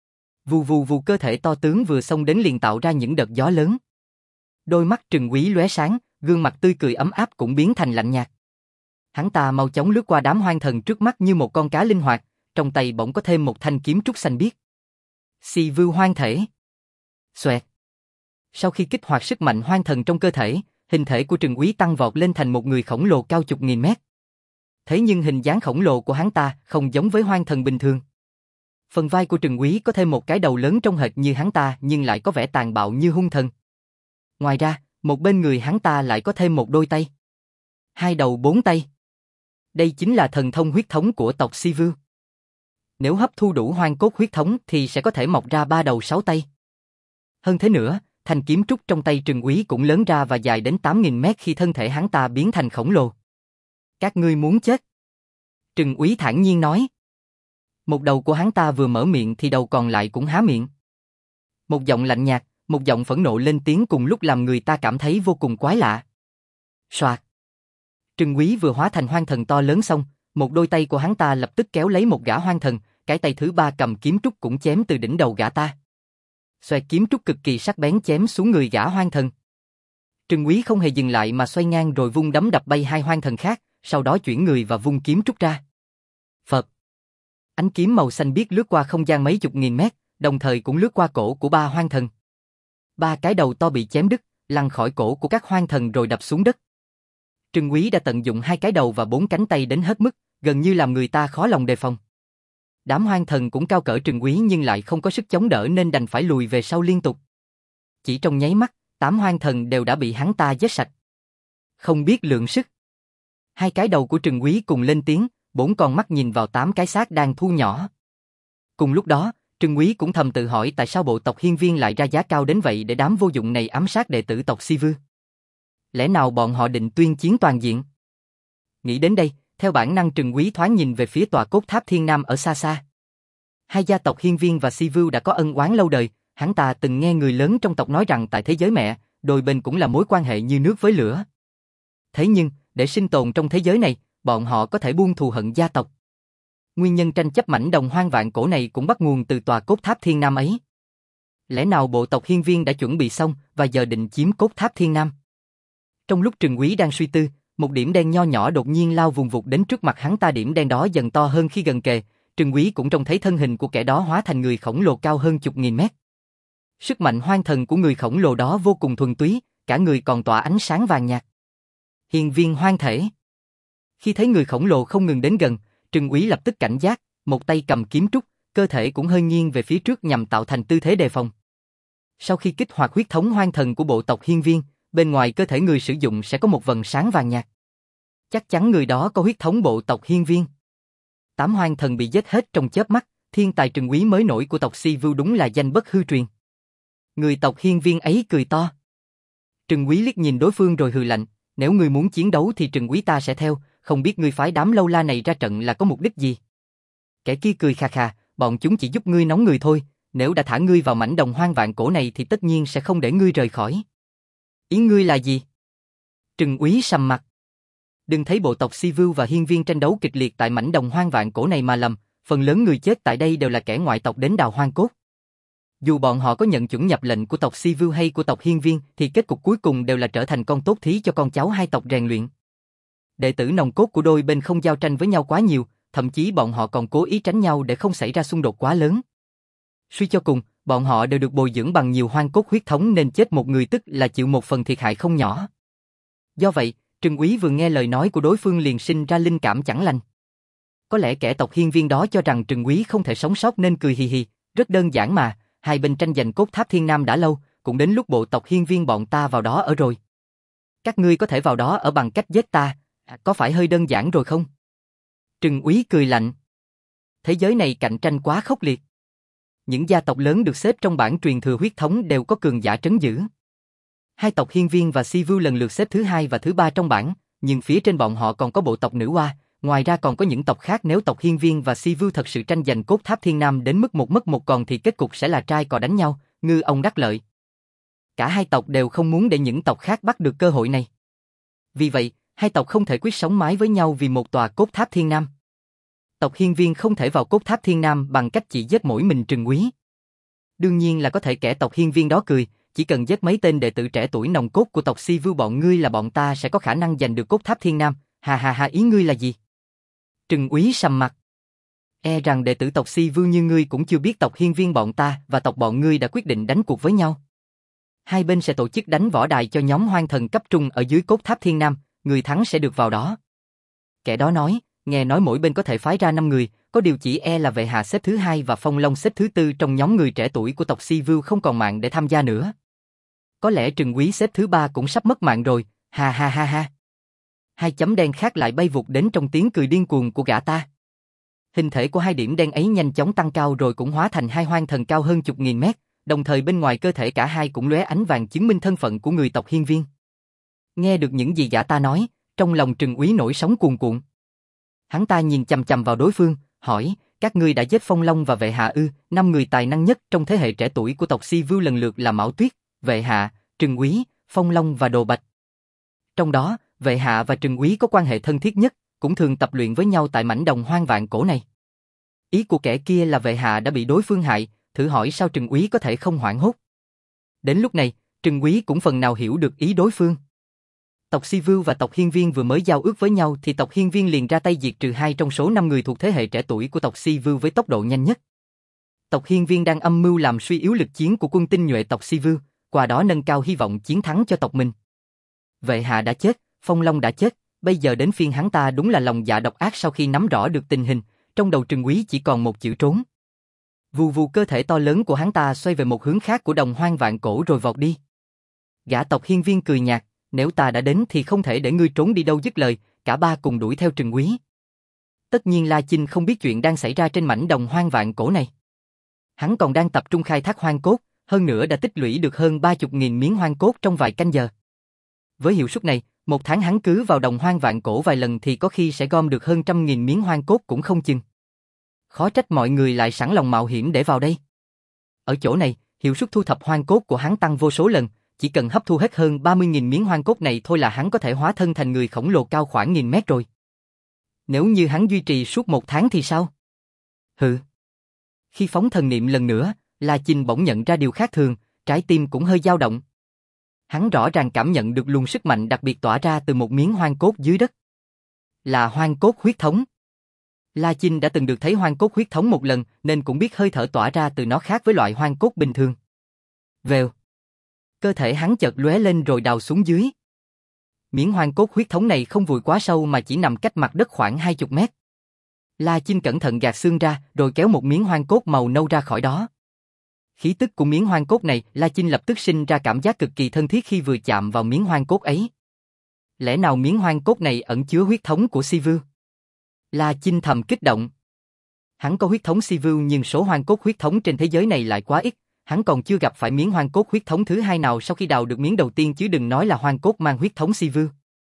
Vù vù vù, cơ thể to tướng vừa xông đến liền tạo ra những đợt gió lớn. Đôi mắt Trừng Úy lóe sáng, gương mặt tươi cười ấm áp cũng biến thành lạnh nhạt. Hắn ta mau chóng lướt qua đám hoang thần trước mắt như một con cá linh hoạt, trong tay bỗng có thêm một thanh kiếm trúc xanh biếc. Si Vưu hoang thể. Xoẹt. Sau khi kích hoạt sức mạnh hoang thần trong cơ thể, hình thể của Trừng Úy tăng vọt lên thành một người khổng lồ cao chục nghìn mét. Thế nhưng hình dáng khổng lồ của hắn ta không giống với hoang thần bình thường. Phần vai của Trừng Úy có thêm một cái đầu lớn trông hệt như hắn ta nhưng lại có vẻ tàn bạo như hung thần. Ngoài ra, một bên người hắn ta lại có thêm một đôi tay. Hai đầu bốn tay. Đây chính là thần thông huyết thống của tộc Si Vưu. Nếu hấp thu đủ hoang cốt huyết thống thì sẽ có thể mọc ra ba đầu sáu tay. Hơn thế nữa, thanh kiếm trúc trong tay Trừng Úy cũng lớn ra và dài đến tám nghìn mét khi thân thể hắn ta biến thành khổng lồ. Các ngươi muốn chết? Trừng Úy thản nhiên nói. Một đầu của hắn ta vừa mở miệng thì đầu còn lại cũng há miệng. Một giọng lạnh nhạt, một giọng phẫn nộ lên tiếng cùng lúc làm người ta cảm thấy vô cùng quái lạ. Soạt. Trừng Úy vừa hóa thành hoang thần to lớn xong, một đôi tay của hắn ta lập tức kéo lấy một gã hoang thần, cái tay thứ ba cầm kiếm trúc cũng chém từ đỉnh đầu gã ta. Xoẹt, kiếm trúc cực kỳ sắc bén chém xuống người gã hoang thần. Trừng Úy không hề dừng lại mà xoay ngang rồi vung đấm đập bay hai hoang thần khác, sau đó chuyển người và vung kiếm trúc ra. Phập. Ánh kiếm màu xanh biếc lướt qua không gian mấy chục nghìn mét, đồng thời cũng lướt qua cổ của ba hoang thần. Ba cái đầu to bị chém đứt, lăn khỏi cổ của các hoang thần rồi đập xuống đất. Trừng Úy đã tận dụng hai cái đầu và bốn cánh tay đến hết mức, gần như làm người ta khó lòng đề phòng. Đám hoang thần cũng cao cỡ Trừng Úy nhưng lại không có sức chống đỡ nên đành phải lùi về sau liên tục. Chỉ trong nháy mắt, tám hoang thần đều đã bị hắn ta giết sạch. Không biết lượng sức. Hai cái đầu của Trừng Úy cùng lên tiếng, bốn con mắt nhìn vào tám cái xác đang thu nhỏ. Cùng lúc đó, Trừng Úy cũng thầm tự hỏi tại sao bộ tộc Hiên Viên lại ra giá cao đến vậy để đám vô dụng này ám sát đệ tử tộc Si Vưu. Lẽ nào bọn họ định tuyên chiến toàn diện? Nghĩ đến đây, theo bản năng Trừng Úy thoáng nhìn về phía tòa cốt tháp Thiên Nam ở xa xa. Hai gia tộc Hiên Viên và Si Vưu đã có ân oán lâu đời, hắn ta từng nghe người lớn trong tộc nói rằng tại thế giới mẹ, đôi bên cũng là mối quan hệ như nước với lửa. Thế nhưng, để sinh tồn trong thế giới này, bọn họ có thể buông thù hận gia tộc. Nguyên nhân tranh chấp mảnh đồng hoang vạn cổ này cũng bắt nguồn từ tòa cốt tháp Thiên Nam ấy. Lẽ nào bộ tộc Hiên Viên đã chuẩn bị xong và giờ định chiếm cốt tháp Thiên Nam? Trong lúc Trừng Úy đang suy tư, một điểm đen nho nhỏ đột nhiên lao vùng vụt đến trước mặt hắn ta, điểm đen đó dần to hơn khi gần kề, Trừng Úy cũng trông thấy thân hình của kẻ đó hóa thành người khổng lồ cao hơn chục nghìn mét. Sức mạnh hoang thần của người khổng lồ đó vô cùng thuần túy, cả người còn tỏa ánh sáng vàng nhạt. Hiên Viên hoang thể. Khi thấy người khổng lồ không ngừng đến gần, Trừng Úy lập tức cảnh giác, một tay cầm kiếm trúc, cơ thể cũng hơi nghiêng về phía trước nhằm tạo thành tư thế đề phòng. Sau khi kích hoạt huyết thống hoang thần của bộ tộc Hiên Viên, bên ngoài cơ thể người sử dụng sẽ có một vầng sáng vàng nhạt. Chắc chắn người đó có huyết thống bộ tộc Hiên Viên. Tám hoang thần bị giết hết trong chớp mắt, thiên tài Trừng Úy mới nổi của tộc Si Vưu đúng là danh bất hư truyền. Người tộc Hiên Viên ấy cười to. Trừng Úy liếc nhìn đối phương rồi hừ lạnh, nếu ngươi muốn chiến đấu thì Trừng Úy ta sẽ theo, không biết ngươi phái đám lâu la này ra trận là có mục đích gì? Kẻ kia cười khà khà, bọn chúng chỉ giúp ngươi nóng người thôi, nếu đã thả ngươi vào mảnh đồng hoang vạn cổ này thì tất nhiên sẽ không để ngươi rời khỏi. Ý ngươi là gì? Trừng Úy sầm mặt. Đừng thấy bộ tộc Si Vưu và Hiên Viên tranh đấu kịch liệt tại mảnh đồng hoang vạn cổ này mà lầm, phần lớn người chết tại đây đều là kẻ ngoại tộc đến đào hoang cốt. Dù bọn họ có nhận chuẩn nhập lệnh của tộc Si Vưu hay của tộc Hiên Viên thì kết cục cuối cùng đều là trở thành con tốt thí cho con cháu hai tộc rèn luyện. Đệ tử nòng cốt của đôi bên không giao tranh với nhau quá nhiều, thậm chí bọn họ còn cố ý tránh nhau để không xảy ra xung đột quá lớn. Suy cho cùng, bọn họ đều được bồi dưỡng bằng nhiều hoang cốt huyết thống nên chết một người tức là chịu một phần thiệt hại không nhỏ. Do vậy, Trừng Úy vừa nghe lời nói của đối phương liền sinh ra linh cảm chẳng lành. Có lẽ kẻ tộc Hiên Viên đó cho rằng Trừng Úy không thể sống sót nên cười hì hì, rất đơn giản mà, hai bên tranh giành cốt tháp Thiên Nam đã lâu, cũng đến lúc bộ tộc Hiên Viên bọn ta vào đó ở rồi. Các ngươi có thể vào đó ở bằng cách giết ta, có phải hơi đơn giản rồi không? Trừng Úy cười lạnh. Thế giới này cạnh tranh quá khốc liệt. Những gia tộc lớn được xếp trong bảng truyền thừa huyết thống đều có cường giả trấn giữ. Hai tộc Hiên Viên và Si Vưu lần lượt xếp thứ hai và thứ ba trong bảng, nhưng phía trên bọn họ còn có bộ tộc Nữ Oa, ngoài ra còn có những tộc khác. Nếu tộc Hiên Viên và Si Vưu thật sự tranh giành cốt tháp Thiên Nam đến mức một mất một còn thì kết cục sẽ là trai cò đánh nhau, ngư ông đắc lợi. Cả hai tộc đều không muốn để những tộc khác bắt được cơ hội này. Vì vậy, hai tộc không thể quyết sống mái với nhau vì một tòa cốt tháp Thiên Nam. Tộc Hiên Viên không thể vào cốt tháp Thiên Nam bằng cách chỉ giết mỗi mình Trừng Quý. Đương nhiên là có thể kẻ tộc Hiên Viên đó cười, chỉ cần giết mấy tên đệ tử trẻ tuổi nòng cốt của tộc Si Vưu bọn ngươi là bọn ta sẽ có khả năng giành được cốt tháp Thiên Nam, hà hà hà ý ngươi là gì? Trừng Quý sầm mặt. E rằng đệ tử tộc Si Vưu như ngươi cũng chưa biết tộc Hiên Viên bọn ta và tộc bọn ngươi đã quyết định đánh cuộc với nhau. Hai bên sẽ tổ chức đánh võ đài cho nhóm hoang thần cấp trung ở dưới cốt tháp Thiên Nam, người thắng sẽ được vào đó. Kẻ đó nói, nghe nói mỗi bên có thể phái ra năm người, có điều chỉ e là Vệ Hạ xếp thứ hai và Phong Long xếp thứ tư trong nhóm người trẻ tuổi của tộc Si Vưu không còn mạng để tham gia nữa. Có lẽ Trừng Quý xếp thứ ba cũng sắp mất mạng rồi, ha ha ha ha. Hai chấm đen khác lại bay vụt đến trong tiếng cười điên cuồng của gã ta. Hình thể của hai điểm đen ấy nhanh chóng tăng cao rồi cũng hóa thành hai hoang thần cao hơn chục nghìn mét, đồng thời bên ngoài cơ thể cả hai cũng lóe ánh vàng chứng minh thân phận của người tộc Hiên Viên. Nghe được những gì gã ta nói, trong lòng Trừng Quý nổi sóng cuồn cuộn. Hắn ta nhìn chằm chằm vào đối phương, hỏi, các ngươi đã giết Phong Long và Vệ Hạ ư? Năm người tài năng nhất trong thế hệ trẻ tuổi của tộc Si Vưu lần lượt là Mão Tuyết, Vệ Hạ, Trừng Quý, Phong Long và Đồ Bạch. Trong đó, Vệ Hạ và Trừng Quý có quan hệ thân thiết nhất, cũng thường tập luyện với nhau tại mảnh đồng hoang vạn cổ này. Ý của kẻ kia là Vệ Hạ đã bị đối phương hại, thử hỏi sao Trừng Quý có thể không hoảng hốt. Đến lúc này, Trừng Quý cũng phần nào hiểu được ý đối phương. Tộc Si Vưu và tộc Hiên Viên vừa mới giao ước với nhau thì tộc Hiên Viên liền ra tay diệt trừ hai trong số năm người thuộc thế hệ trẻ tuổi của tộc Si Vưu với tốc độ nhanh nhất. Tộc Hiên Viên đang âm mưu làm suy yếu lực chiến của quân tinh nhuệ tộc Si Vưu, qua đó nâng cao hy vọng chiến thắng cho tộc mình. Vệ Hạ đã chết, Phong Long đã chết, bây giờ đến phiên hắn ta đúng là lòng dạ độc ác. Sau khi nắm rõ được tình hình, trong đầu Trừng Quý chỉ còn một chữ trốn. Vù vù cơ thể to lớn của hắn ta xoay về một hướng khác của đồng hoang vạn cổ rồi vọt đi. Gã tộc Hiên Viên cười nhạt, nếu ta đã đến thì không thể để ngươi trốn đi đâu. Dứt lời, cả ba cùng đuổi theo Trừng Quý. Tất nhiên La Chinh không biết chuyện đang xảy ra trên mảnh đồng hoang vạn cổ này. Hắn còn đang tập trung khai thác hoang cốt, hơn nữa đã tích lũy được hơn ba mươi nghìn miếng hoang cốt trong vài canh giờ. Với hiệu suất này, một tháng hắn cứ vào đồng hoang vạn cổ vài lần thì có khi sẽ gom được hơn trăm nghìn miếng hoang cốt cũng không chừng. Khó trách mọi người lại sẵn lòng mạo hiểm để vào đây. Ở chỗ này, hiệu suất thu thập hoang cốt của hắn tăng vô số lần, chỉ cần hấp thu hết hơn ba mươi nghìn miếng hoang cốt này thôi là hắn có thể hóa thân thành người khổng lồ cao khoảng nghìn mét rồi. Nếu như hắn duy trì suốt một tháng thì sao? Hừ. Khi phóng thần niệm lần nữa, La Chinh bỗng nhận ra điều khác thường, trái tim cũng hơi dao động. Hắn rõ ràng cảm nhận được luồng sức mạnh đặc biệt tỏa ra từ một miếng hoang cốt dưới đất. Là hoang cốt huyết thống. La Chinh đã từng được thấy hoang cốt huyết thống một lần nên cũng biết hơi thở tỏa ra từ nó khác với loại hoang cốt bình thường. Vèo. Cơ thể hắn chợt lóe lên rồi đào xuống dưới. Miếng hoang cốt huyết thống này không vùi quá sâu mà chỉ nằm cách mặt đất khoảng hai mươi mét. La Chinh cẩn thận gạt xương ra rồi kéo một miếng hoang cốt màu nâu ra khỏi đó. Khí tức của miếng hoang cốt này, La Chinh lập tức sinh ra cảm giác cực kỳ thân thiết khi vừa chạm vào miếng hoang cốt ấy. Lẽ nào miếng hoang cốt này ẩn chứa huyết thống của Si Vưu? La Chinh thầm kích động. Hắn có huyết thống Si Vưu nhưng số hoang cốt huyết thống trên thế giới này lại quá ít, hắn còn chưa gặp phải miếng hoang cốt huyết thống thứ hai nào sau khi đào được miếng đầu tiên chứ đừng nói là hoang cốt mang huyết thống Si Vưu.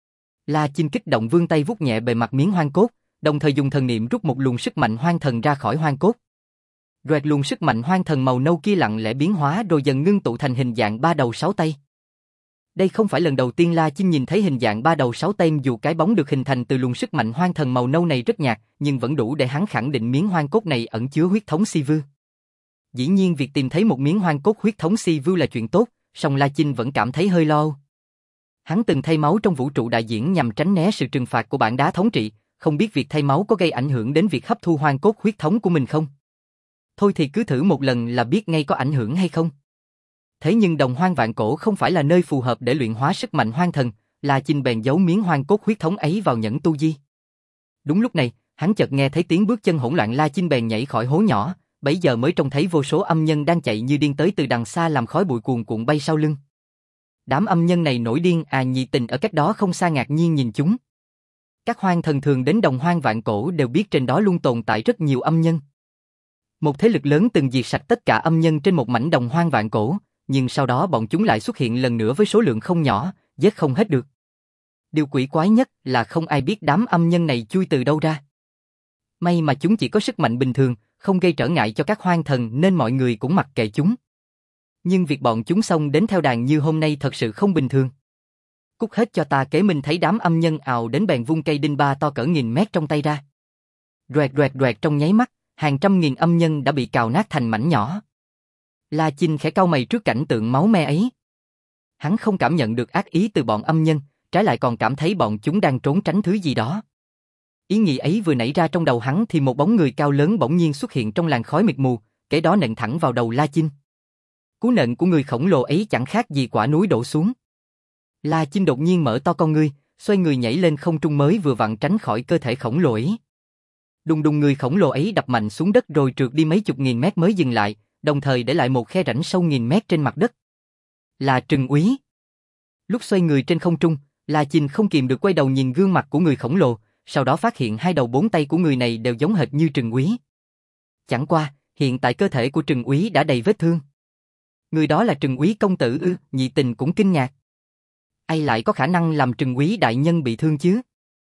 La Chinh kích động vươn tay vuốt nhẹ bề mặt miếng hoang cốt, đồng thời dùng thần niệm rút một luồng sức mạnh hoang thần ra khỏi hoang cốt. Roẹt luồng sức mạnh hoang thần màu nâu kia lặng lẽ biến hóa rồi dần ngưng tụ thành hình dạng ba đầu sáu tay. Đây không phải lần đầu tiên La Chinh nhìn thấy hình dạng ba đầu sáu tay, dù cái bóng được hình thành từ luồng sức mạnh hoang thần màu nâu này rất nhạt, nhưng vẫn đủ để hắn khẳng định miếng hoang cốt này ẩn chứa huyết thống Si Vưu. Dĩ nhiên việc tìm thấy một miếng hoang cốt huyết thống Si Vưu là chuyện tốt, song La Chinh vẫn cảm thấy hơi lo. Hắn từng thay máu trong vũ trụ đại diễn nhằm tránh né sự trừng phạt của bản đá thống trị, không biết việc thay máu có gây ảnh hưởng đến việc hấp thu hoang cốt huyết thống của mình không? Thôi thì cứ thử một lần là biết ngay có ảnh hưởng hay không. Thế nhưng đồng hoang vạn cổ không phải là nơi phù hợp để luyện hóa sức mạnh hoang thần, La Chinh bèn giấu miếng hoang cốt huyết thống ấy vào nhẫn tu di. Đúng lúc này, hắn chợt nghe thấy tiếng bước chân hỗn loạn. La Chinh bèn nhảy khỏi hố nhỏ, bấy giờ mới trông thấy vô số âm nhân đang chạy như điên tới từ đằng xa làm khói bụi cuồn cuộn bay sau lưng. Đám âm nhân này nổi điên à nhị tình ở cách đó không xa ngạc nhiên nhìn chúng. Các hoang thần thường đến đồng hoang vạn cổ đều biết trên đó luôn tồn tại rất nhiều âm nhân. Một thế lực lớn từng diệt sạch tất cả âm nhân trên một mảnh đồng hoang vạn cổ, nhưng sau đó bọn chúng lại xuất hiện lần nữa với số lượng không nhỏ, giết không hết được. Điều quỷ quái nhất là không ai biết đám âm nhân này chui từ đâu ra. May mà chúng chỉ có sức mạnh bình thường, không gây trở ngại cho các hoang thần nên mọi người cũng mặc kệ chúng. Nhưng việc bọn chúng xông đến theo đàn như hôm nay thật sự không bình thường. Cút hết cho ta. Kế Minh thấy đám âm nhân ào đến bèn vung cây đinh ba to cỡ nghìn mét trong tay ra. Đoẹt đoẹt đoẹt, trong nháy mắt, hàng trăm nghìn âm nhân đã bị cào nát thành mảnh nhỏ. La Chinh khẽ cau mày trước cảnh tượng máu me ấy. Hắn không cảm nhận được ác ý từ bọn âm nhân, trái lại còn cảm thấy bọn chúng đang trốn tránh thứ gì đó. Ý nghĩ ấy vừa nảy ra trong đầu hắn thì một bóng người cao lớn bỗng nhiên xuất hiện trong làn khói mịt mù, kế đó nện thẳng vào đầu La Chinh. Cú nện của người khổng lồ ấy chẳng khác gì quả núi đổ xuống. La Chinh đột nhiên mở to con ngươi, xoay người nhảy lên không trung mới vừa vặn tránh khỏi cơ thể khổng lồ ấy. Đùng đùng, người khổng lồ ấy đập mạnh xuống đất rồi trượt đi mấy chục nghìn mét mới dừng lại, đồng thời để lại một khe rãnh sâu nghìn mét trên mặt đất. Là Trừng Úy. Lúc xoay người trên không trung, La Chinh không kìm được quay đầu nhìn gương mặt của người khổng lồ, sau đó phát hiện hai đầu bốn tay của người này đều giống hệt như Trừng Úy. Chẳng qua, hiện tại cơ thể của Trừng Úy đã đầy vết thương. Người đó là Trừng Úy công tử ư? Nhị Tình cũng kinh ngạc. Ai lại có khả năng làm Trừng Úy đại nhân bị thương chứ?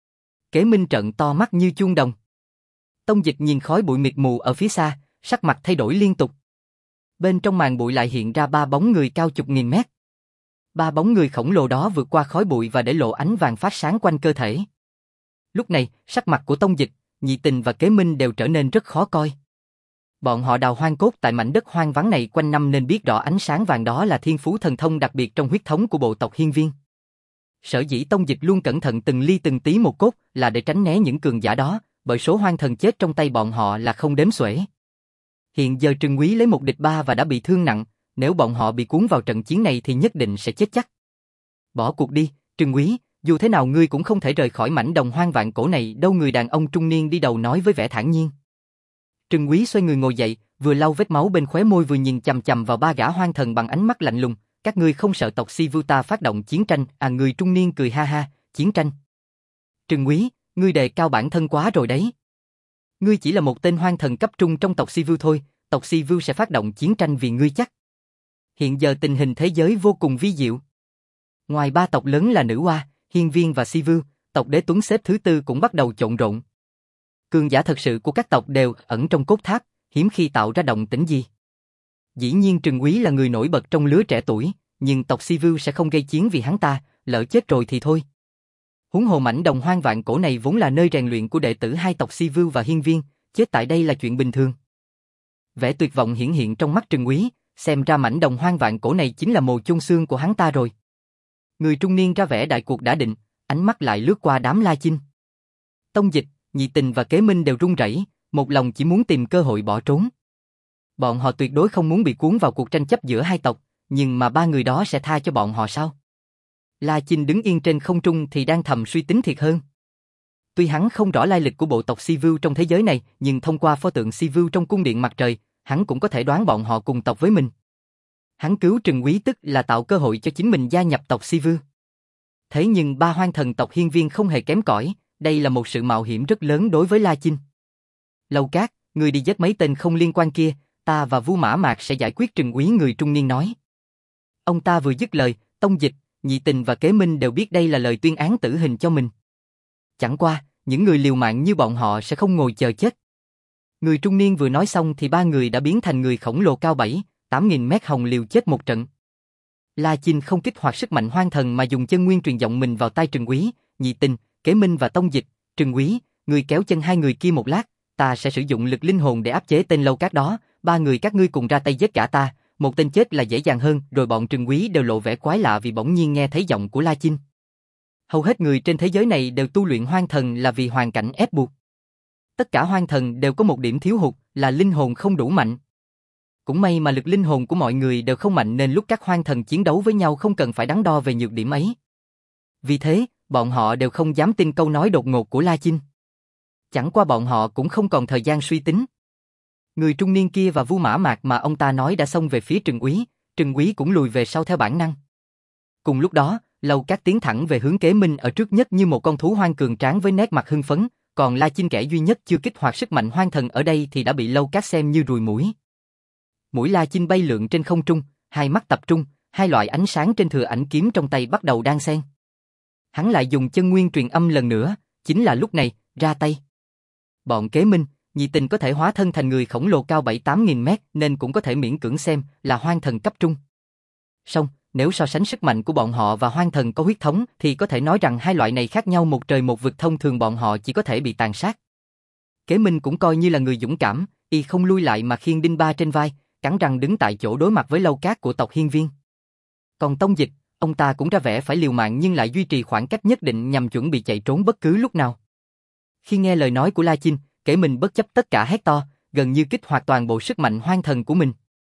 Kế Minh trợn to mắt như chuông đồng. Tông Dịch nhìn khói bụi mịt mù ở phía xa, sắc mặt thay đổi liên tục. Bên trong màn bụi lại hiện ra ba bóng người cao chục nghìn mét. Ba bóng người khổng lồ đó vượt qua khói bụi và để lộ ánh vàng phát sáng quanh cơ thể. Lúc này, sắc mặt của Tông Dịch, Nhị Tình và Kế Minh đều trở nên rất khó coi. Bọn họ đào hoang cốt tại mảnh đất hoang vắng này quanh năm nên biết rõ ánh sáng vàng đó là thiên phú thần thông đặc biệt trong huyết thống của bộ tộc Hiên Viên. Sở dĩ Tông Dịch luôn cẩn thận từng ly từng tí một cốt là để tránh né những cường giả đó, bởi số hoang thần chết trong tay bọn họ là không đếm xuể. Hiện giờ Trừng Úy lấy một địch ba và đã bị thương nặng, nếu bọn họ bị cuốn vào trận chiến này thì nhất định sẽ chết chắc. Bỏ cuộc đi, Trừng Úy, dù thế nào ngươi cũng không thể rời khỏi mảnh đồng hoang vạn cổ này đâu. Người đàn ông trung niên đi đầu nói với vẻ thản nhiên. Trừng Úy xoay người ngồi dậy, vừa lau vết máu bên khóe môi vừa nhìn chằm chằm vào ba gã hoang thần bằng ánh mắt lạnh lùng. Các ngươi không sợ tộc Si Vu ta phát động chiến tranh? À, người trung niên cười ha ha. Chiến tranh? Trừng Úy, ngươi đề cao bản thân quá rồi đấy. Ngươi chỉ là một tên hoang thần cấp trung trong tộc Si Vu thôi, tộc Si Vu sẽ phát động chiến tranh vì ngươi chắc? Hiện giờ tình hình thế giới vô cùng vi diệu. Ngoài ba tộc lớn là Nữ Oa, Hiên Viên và Si Vu, tộc Đế Tuấn xếp thứ tư cũng bắt đầu trộn rộn. Cường giả thật sự của các tộc đều ẩn trong cốt tháp, hiếm khi tạo ra động tĩnh gì. Dĩ nhiên Trừng Úy là người nổi bật trong lứa trẻ tuổi, nhưng tộc Si Vu sẽ không gây chiến vì hắn ta, lỡ chết rồi thì thôi. Huống hồ mảnh đồng hoang vạn cổ này vốn là nơi rèn luyện của đệ tử hai tộc Si Vu và Hiên Viên, chết tại đây là chuyện bình thường. Vẻ tuyệt vọng hiển hiện trong mắt Trừng Úy, xem ra mảnh đồng hoang vạn cổ này chính là mồ chôn xương của hắn ta rồi. Người trung niên ra vẻ đại cuộc đã định, ánh mắt lại lướt qua đám La Chinh. Tông Dịch, Nhị Tình và Kế Minh đều run rẩy, một lòng chỉ muốn tìm cơ hội bỏ trốn. Bọn họ tuyệt đối không muốn bị cuốn vào cuộc tranh chấp giữa hai tộc, nhưng mà ba người đó sẽ tha cho bọn họ sao? La Chinh đứng yên trên không trung thì đang thầm suy tính thiệt hơn. Tuy hắn không rõ lai lịch của bộ tộc Si Vu trong thế giới này, nhưng thông qua pho tượng Si Vu trong cung điện mặt trời, hắn cũng có thể đoán bọn họ cùng tộc với mình. Hắn cứu Trừng Úy tức là tạo cơ hội cho chính mình gia nhập tộc Si Vu. Thế nhưng ba hoang thần tộc Hiên Viên không hề kém cỏi, đây là một sự mạo hiểm rất lớn đối với La Chinh. Lâu Cát, người đi giết mấy tên không liên quan kia, ta và Vu Mã Mạc sẽ giải quyết Trừng Úy, người trung niên nói. Ông ta vừa dứt lời, Tông Dịch, Nhị Tình và Kế Minh đều biết đây là lời tuyên án tử hình cho mình. Chẳng qua, những người liều mạng như bọn họ sẽ không ngồi chờ chết. Người trung niên vừa nói xong thì ba người đã biến thành người khổng lồ cao bảy, tám nghìn mét hồng liều chết một trận. La Chinh không kích hoạt sức mạnh hoang thần mà dùng chân nguyên truyền giọng mình vào tai Trừng Úy, Nhị Tình, Kế Minh và Tông Dịch. Trừng Úy, người kéo chân hai người kia một lát, ta sẽ sử dụng lực linh hồn để áp chế tên Lâu Cát đó, ba người các ngươi cùng ra tay giết cả ta, một tên chết là dễ dàng hơn. Rồi bọn Trừng Úy đều lộ vẻ quái lạ vì bỗng nhiên nghe thấy giọng của La Chinh. Hầu hết người trên thế giới này đều tu luyện hoang thần là vì hoàn cảnh ép buộc. Tất cả hoang thần đều có một điểm thiếu hụt là linh hồn không đủ mạnh. Cũng may mà lực linh hồn của mọi người đều không mạnh nên lúc các hoang thần chiến đấu với nhau không cần phải đắn đo về nhược điểm ấy. Vì thế, bọn họ đều không dám tin câu nói đột ngột của La Chinh. Chẳng qua bọn họ cũng không còn thời gian suy tính. Người trung niên kia và Vu Mã Mạc mà ông ta nói đã xông về phía Trừng Úy, Trừng Úy cũng lùi về sau theo bản năng. Cùng lúc đó, Lâu Cát tiến thẳng về hướng Kế Minh ở trước nhất như một con thú hoang cường tráng với nét mặt hưng phấn, còn La Chinh kẻ duy nhất chưa kích hoạt sức mạnh hoang thần ở đây thì đã bị Lâu Cát xem như ruồi muỗi. Mũi La Chinh bay lượn trên không trung, hai mắt tập trung, hai loại ánh sáng trên thừa ảnh kiếm trong tay bắt đầu đan xen. Hắn lại dùng chân nguyên truyền âm lần nữa, chính là lúc này, ra tay. Bọn Kế Minh, Nhị Tình có thể hóa thân thành người khổng lồ cao bảy tám nghìn mét nên cũng có thể miễn cưỡng xem là hoang thần cấp trung. Song, nếu so sánh sức mạnh của bọn họ và hoang thần có huyết thống thì có thể nói rằng hai loại này khác nhau một trời một vực, thông thường bọn họ chỉ có thể bị tàn sát. Kế Minh cũng coi như là người dũng cảm, y không lui lại mà khiêng đinh ba trên vai, cắn răng đứng tại chỗ đối mặt với Lâu Cát của tộc Hiên Viên. Còn Tông Dịch, ông ta cũng ra vẻ phải liều mạng nhưng lại duy trì khoảng cách nhất định nhằm chuẩn bị chạy trốn bất cứ lúc nào. Khi nghe lời nói của La Chinh, Kế Minh bất chấp tất cả hét to, gần như kích hoạt toàn bộ sức mạnh hoang thần của mình.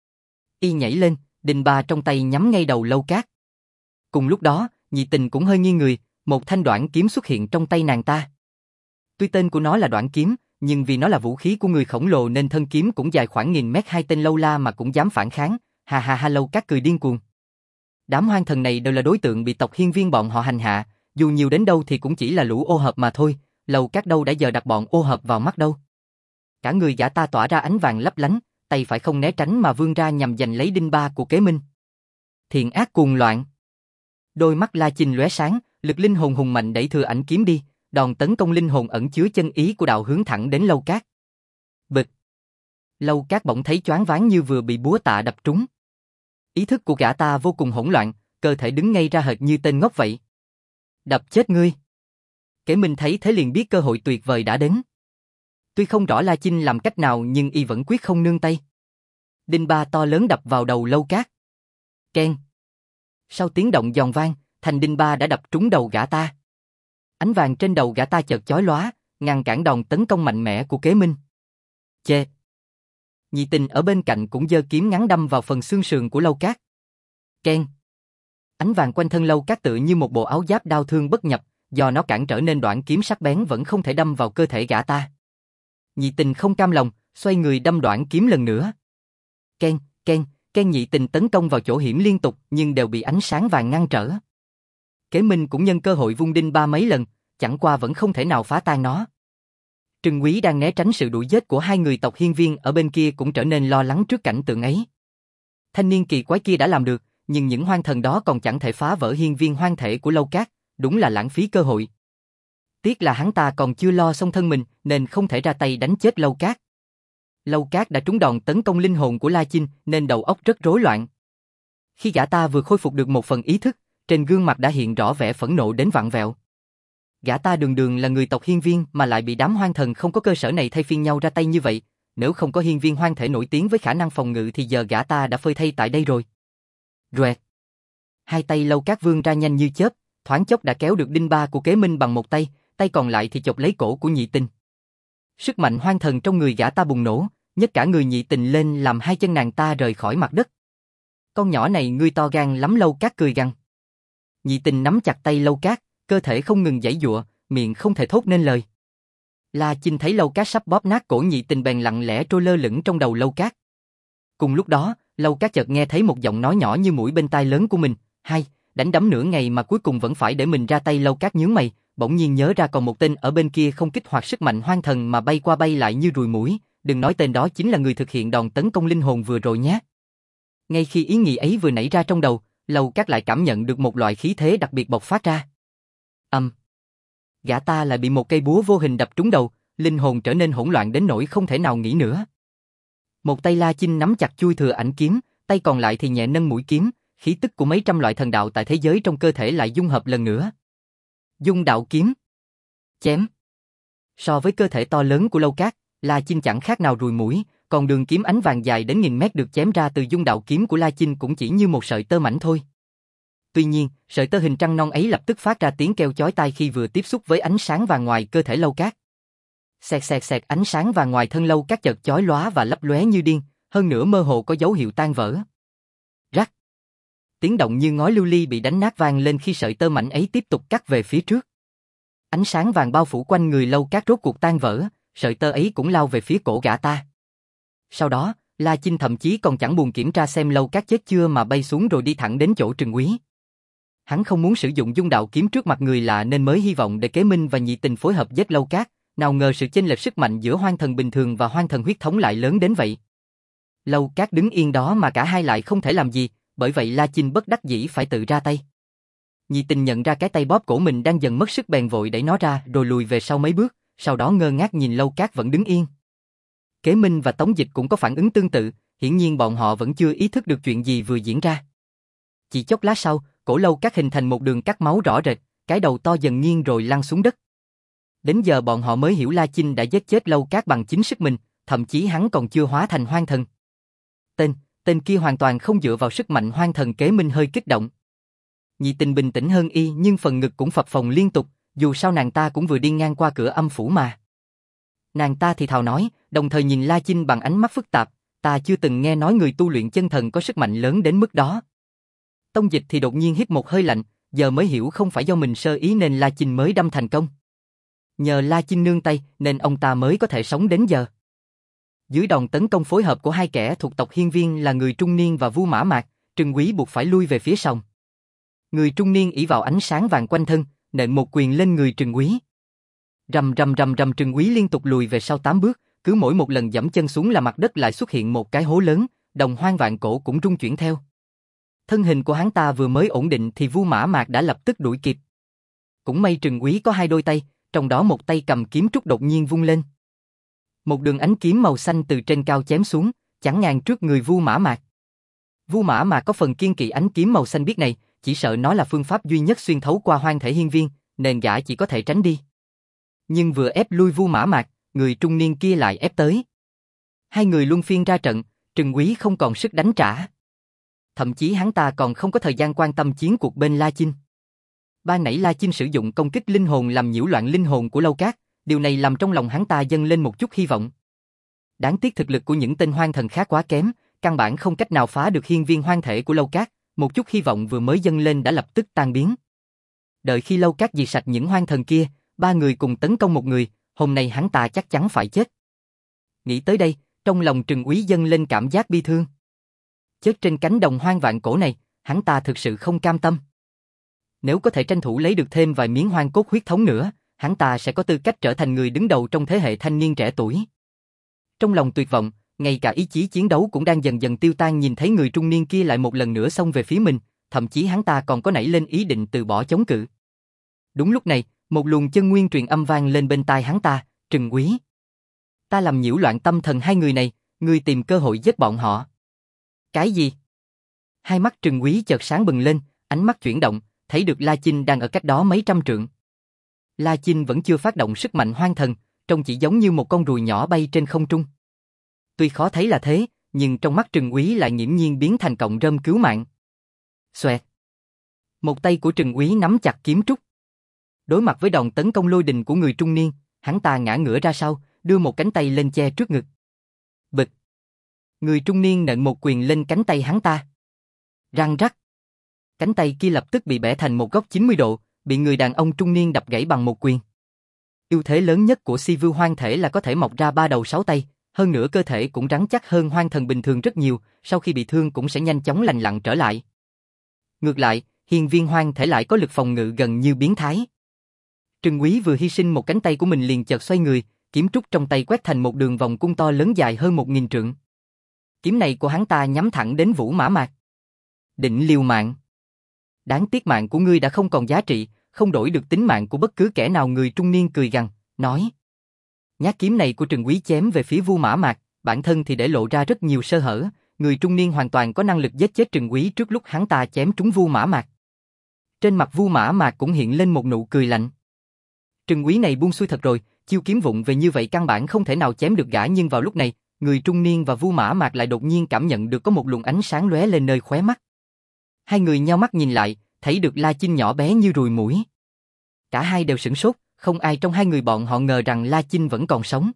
Y nhảy lên, đinh ba trong tay nhắm ngay đầu Lâu Cát. Cùng lúc đó, Nhị Tình cũng hơi nghiêng người, một thanh đoản kiếm xuất hiện trong tay nàng ta. Tuy tên của nó là đoản kiếm, nhưng vì nó là vũ khí của người khổng lồ nên thân kiếm cũng dài khoảng nghìn mét, hai tên lâu la mà cũng dám phản kháng. Ha ha ha, Lâu Cát cười điên cuồng. Đám hoang thần này đều là đối tượng bị tộc Hiên Viên bọn họ hành hạ, dù nhiều đến đâu thì cũng chỉ là lũ ô hợp mà thôi, Lâu Cát đâu đã giờ đặt bọn ô hợp vào mắt đâu. Cả người gã ta tỏa ra ánh vàng lấp lánh, tay phải không né tránh mà vươn ra nhằm giành lấy đinh ba của Kế Minh. Thiện ác cuồng loạn. Đôi mắt La Chinh lóe sáng, lực linh hồn hùng mạnh đẩy thừa ảnh kiếm đi, đòn tấn công linh hồn ẩn chứa chân ý của đạo hướng thẳng đến Lâu Cát. Bịch. Lâu Cát bỗng thấy choáng váng như vừa bị búa tạ đập trúng. Ý thức của gã ta vô cùng hỗn loạn, cơ thể đứng ngay ra hệt như tên ngốc vậy. Đập chết ngươi. Kế Minh thấy thế liền biết cơ hội tuyệt vời đã đến. Tuy không rõ La Chinh làm cách nào nhưng y vẫn quyết không nương tay. Đinh ba to lớn đập vào đầu Lâu Cát. Keng. Sau tiếng động giòn vang, thành đinh ba đã đập trúng đầu gã ta. Ánh vàng trên đầu gã ta chợt chói lóa, ngăn cản đòn tấn công mạnh mẽ của Kế Minh. Chê. Nhị Tình ở bên cạnh cũng giơ kiếm ngắn đâm vào phần xương sườn của Lâu Cát. Keng. Ánh vàng quanh thân Lâu Cát tự như một bộ áo giáp đao thương bất nhập, do nó cản trở nên đoạn kiếm sắc bén vẫn không thể đâm vào cơ thể gã ta. Nhị Tình không cam lòng, xoay người đâm đoạn kiếm lần nữa. Keng, keng, keng, Nhị Tình tấn công vào chỗ hiểm liên tục nhưng đều bị ánh sáng vàng ngăn trở. Kế Minh cũng nhân cơ hội vung đinh ba mấy lần, chẳng qua vẫn không thể nào phá tan nó. Trừng Quý đang né tránh sự đuổi giết của hai người tộc Hiên Viên ở bên kia cũng trở nên lo lắng trước cảnh tượng ấy. Thanh niên kỳ quái kia đã làm được, nhưng những hoang thần đó còn chẳng thể phá vỡ hiên viên hoang thể của Lâu Cát, đúng là lãng phí cơ hội. Tiếc là hắn ta còn chưa lo xong thân mình nên không thể ra tay đánh chết Lâu Cát. Lâu Cát đã trúng đòn tấn công linh hồn của La Chinh nên đầu óc rất rối loạn. Khi gã ta vừa khôi phục được một phần ý thức, trên gương mặt đã hiện rõ vẻ phẫn nộ đến vặn vẹo. Gã ta đường đường là người tộc Hiên Viên mà lại bị đám hoang thần không có cơ sở này thay phiên nhau ra tay như vậy, nếu không có hiên viên hoang thể nổi tiếng với khả năng phòng ngự thì giờ gã ta đã phơi thây tại đây rồi. Rẹt. Hai tay Lâu Cát vươn ra nhanh như chớp, thoáng chốc đã kéo được đinh ba của Kế Minh bằng một tay, tay còn lại thì chộp lấy cổ của Nhị Tình. Sức mạnh hoang thần trong người gã ta bùng nổ, nhấc cả người Nhị Tình lên làm hai chân nàng ta rời khỏi mặt đất. Con nhỏ này ngươi to gan lắm, Lâu Cát cười gằn. Nhị Tình nắm chặt tay Lâu Cát, cơ thể không ngừng giãy giụa, miệng không thể thốt nên lời. La Chinh thấy Lâu Cát sắp bóp nát cổ Nhị Tình bèn lặng lẽ trôi lơ lửng trong đầu Lâu Cát. Cùng lúc đó, Lâu Cát chợt nghe thấy một giọng nói nhỏ như mũi bên tai lớn của mình, hay, đánh đấm nửa ngày mà cuối cùng vẫn phải để mình ra tay. Lâu Cát nhướng mày, bỗng nhiên nhớ ra còn một tên ở bên kia không kích hoạt sức mạnh hoang thần mà bay qua bay lại như ruồi muỗi, đừng nói tên đó chính là người thực hiện đòn tấn công linh hồn vừa rồi nhé. Ngay khi ý nghĩ ấy vừa nảy ra trong đầu, Lâu Cát lại cảm nhận được một loại khí thế đặc biệt bộc phát ra. Âm. Um. Gã ta lại bị một cây búa vô hình đập trúng đầu, linh hồn trở nên hỗn loạn đến nỗi không thể nào nghĩ nữa. Một tay La Chinh nắm chặt chuôi thừa ảnh kiếm, tay còn lại thì nhẹ nâng mũi kiếm, khí tức của mấy trăm loại thần đạo tại thế giới trong cơ thể lại dung hợp lần nữa. Dung đạo kiếm. Chém. So với cơ thể to lớn của Lâu Cát, La Chinh chẳng khác nào ruồi muỗi, còn đường kiếm ánh vàng dài đến nghìn mét được chém ra từ dung đạo kiếm của La Chinh cũng chỉ như một sợi tơ mảnh thôi. Tuy nhiên, sợi tơ hình trăng non ấy lập tức phát ra tiếng kêu chói tai khi vừa tiếp xúc với ánh sáng vàng ngoài cơ thể Lâu Cát. Xẹt xẹt xẹt, ánh sáng vàng ngoài thân Lâu Cát chợt chói lóa và lấp lóe như điên, hơn nữa mơ hồ có dấu hiệu tan vỡ. Rắc. Tiếng động như ngói lưu ly bị đánh nát vang lên khi sợi tơ mảnh ấy tiếp tục cắt về phía trước. Ánh sáng vàng bao phủ quanh người Lâu Cát rốt cuộc tan vỡ, sợi tơ ấy cũng lao về phía cổ gã ta. Sau đó, La Chinh thậm chí còn chẳng buồn kiểm tra xem Lâu Cát chết chưa mà bay xuống rồi đi thẳng đến chỗ Trừng Quý. Hắn không muốn sử dụng dung đạo kiếm trước mặt người lạ nên mới hy vọng để Kế Minh và Nhị Tình phối hợp giết Lâu Cát, nào ngờ sự chênh lệch sức mạnh giữa hoang thần bình thường và hoang thần huyết thống lại lớn đến vậy. Lâu Cát đứng yên đó mà cả hai lại không thể làm gì, bởi vậy La Chinh bất đắc dĩ phải tự ra tay. Nhị Tình nhận ra cái tay bóp cổ mình đang dần mất sức bèn vội đẩy nó ra rồi lùi về sau mấy bước, sau đó ngơ ngác nhìn Lâu Cát vẫn đứng yên. Kế Minh và Tống Dịch cũng có phản ứng tương tự, hiển nhiên bọn họ vẫn chưa ý thức được chuyện gì vừa diễn ra. Chỉ chốc lát sau, cổ Lâu Cát hình thành một đường cắt máu rõ rệt, cái đầu to dần nghiêng rồi lăn xuống đất. Đến giờ bọn họ mới hiểu La Chinh đã giết chết Lâu Cát bằng chính sức mình, thậm chí hắn còn chưa hóa thành hoang thần. Tên, tên kia hoàn toàn không dựa vào sức mạnh hoang thần kế minh hơi kích động. Nhị Tình bình tĩnh hơn y nhưng phần ngực cũng phập phồng liên tục, dù sao nàng ta cũng vừa đi ngang qua cửa âm phủ mà. Nàng ta thì thào nói, đồng thời nhìn La Chinh bằng ánh mắt phức tạp, ta chưa từng nghe nói người tu luyện chân thần có sức mạnh lớn đến mức đó. Tông Dịch thì đột nhiên hít một hơi lạnh, giờ mới hiểu không phải do mình sơ ý nên La Chinh mới đâm thành công. Nhờ La Chinh nương tay nên ông ta mới có thể sống đến giờ. Dưới đòn tấn công phối hợp của hai kẻ thuộc tộc Hiên Viên là người trung niên và Vu Mã Mạc, Trừng Quý buộc phải lui về phía sau. Người trung niên ỷ vào ánh sáng vàng quanh thân, nện một quyền lên người Trừng Quý. Rầm rầm rầm rầm, Trừng Quý liên tục lùi về sau tám bước, cứ mỗi một lần giẫm chân xuống là mặt đất lại xuất hiện một cái hố lớn, đồng hoang vạn cổ cũng rung chuyển theo. Thân hình của hắn ta vừa mới ổn định thì Vu Mã Mạc đã lập tức đuổi kịp. Cũng may Trừng Quý có hai đôi tay, trong đó một tay cầm kiếm trúc đột nhiên vung lên. Một đường ánh kiếm màu xanh từ trên cao chém xuống, chắn ngang trước người Vu Mã Mạc. Vu Mã Mạc có phần kiêng kỵ ánh kiếm màu xanh biếc này, chỉ sợ nó là phương pháp duy nhất xuyên thấu qua hoang thể hiên viên, nên gã chỉ có thể tránh đi. Nhưng vừa ép lui Vu Mã Mạc, người trung niên kia lại ép tới. Hai người luân phiên ra trận, Trừng Quý không còn sức đánh trả. Thậm chí hắn ta còn không có thời gian quan tâm chiến cuộc bên La Chinh. Ban nãy La Chinh sử dụng công kích linh hồn làm nhiễu loạn linh hồn của Lâu Cát, điều này làm trong lòng hắn ta dâng lên một chút hy vọng. Đáng tiếc thực lực của những tên hoang thần khác quá kém, căn bản không cách nào phá được hiên viên hoang thể của Lâu Cát, một chút hy vọng vừa mới dâng lên đã lập tức tan biến. Đợi khi Lâu Cát diệt sạch những hoang thần kia, ba người cùng tấn công một người, hôm nay hắn ta chắc chắn phải chết. Nghĩ tới đây, trong lòng Trừng Quý dâng lên cảm giác bi thương. Chết trên cánh đồng hoang vạn cổ này, hắn ta thực sự không cam tâm. Nếu có thể tranh thủ lấy được thêm vài miếng hoang cốt huyết thống nữa, hắn ta sẽ có tư cách trở thành người đứng đầu trong thế hệ thanh niên trẻ tuổi. Trong lòng tuyệt vọng, ngay cả ý chí chiến đấu cũng đang dần dần tiêu tan nhìn thấy người trung niên kia lại một lần nữa xông về phía mình, thậm chí hắn ta còn có nảy lên ý định từ bỏ chống cự. Đúng lúc này, một luồng chân nguyên truyền âm vang lên bên tai hắn ta, Trừng Quý. Ta làm nhiễu loạn tâm thần hai người này, ngươi tìm cơ hội giết bọn họ. Cái gì? Hai mắt Trừng Quý chợt sáng bừng lên, ánh mắt chuyển động, thấy được La Chinh đang ở cách đó mấy trăm trượng. La Chinh vẫn chưa phát động sức mạnh hoang thần, trông chỉ giống như một con ruồi nhỏ bay trên không trung. Tuy khó thấy là thế, nhưng trong mắt Trừng Quý lại nghiễm nhiên biến thành cọng rơm cứu mạng. Xoẹt. Một tay của Trừng Quý nắm chặt kiếm trúc. Đối mặt với đòn tấn công lôi đình của người trung niên, hắn ta ngã ngửa ra sau, đưa một cánh tay lên che trước ngực. Bịch. Người trung niên nện một quyền lên cánh tay hắn ta. Răng rắc. Cánh tay kia lập tức bị bẻ thành một góc chín mươi độ, bị người đàn ông trung niên đập gãy bằng một quyền. Ưu thế lớn nhất của Si Vưu hoang thể là có thể mọc ra ba đầu sáu tay, hơn nữa cơ thể cũng rắn chắc hơn hoang thần bình thường rất nhiều, sau khi bị thương cũng sẽ nhanh chóng lành lặn trở lại. Ngược lại, hiên viên hoang thể lại có lực phòng ngự gần như biến thái. Trừng Quý vừa hy sinh một cánh tay của mình liền chợt xoay người, kiếm trúc trong tay quét thành một đường vòng cung to lớn dài hơn một nghìn trượng. Kiếm này của hắn ta nhắm thẳng đến Vũ Mã Mạc. Định liều mạng. Đáng tiếc mạng của ngươi đã không còn giá trị, không đổi được tính mạng của bất cứ kẻ nào, người trung niên cười gằn, nói. Nhát kiếm này của Trừng Quý chém về phía Vu Mã Mạc, bản thân thì để lộ ra rất nhiều sơ hở, người trung niên hoàn toàn có năng lực giết chết Trừng Quý trước lúc hắn ta chém trúng Vu Mã Mạc. Trên mặt Vu Mã Mạc cũng hiện lên một nụ cười lạnh. Trừng Quý này buông xuôi thật rồi, chiêu kiếm vụng về như vậy căn bản không thể nào chém được gã, nhưng vào lúc này, người trung niên và Vu Mã Mạc lại đột nhiên cảm nhận được có một luồng ánh sáng lóe lên nơi khóe mắt. Hai người nhao mắt nhìn lại, thấy được La Chinh nhỏ bé như ruồi muỗi. Cả hai đều sửng sốt, không ai trong hai người bọn họ ngờ rằng La Chinh vẫn còn sống.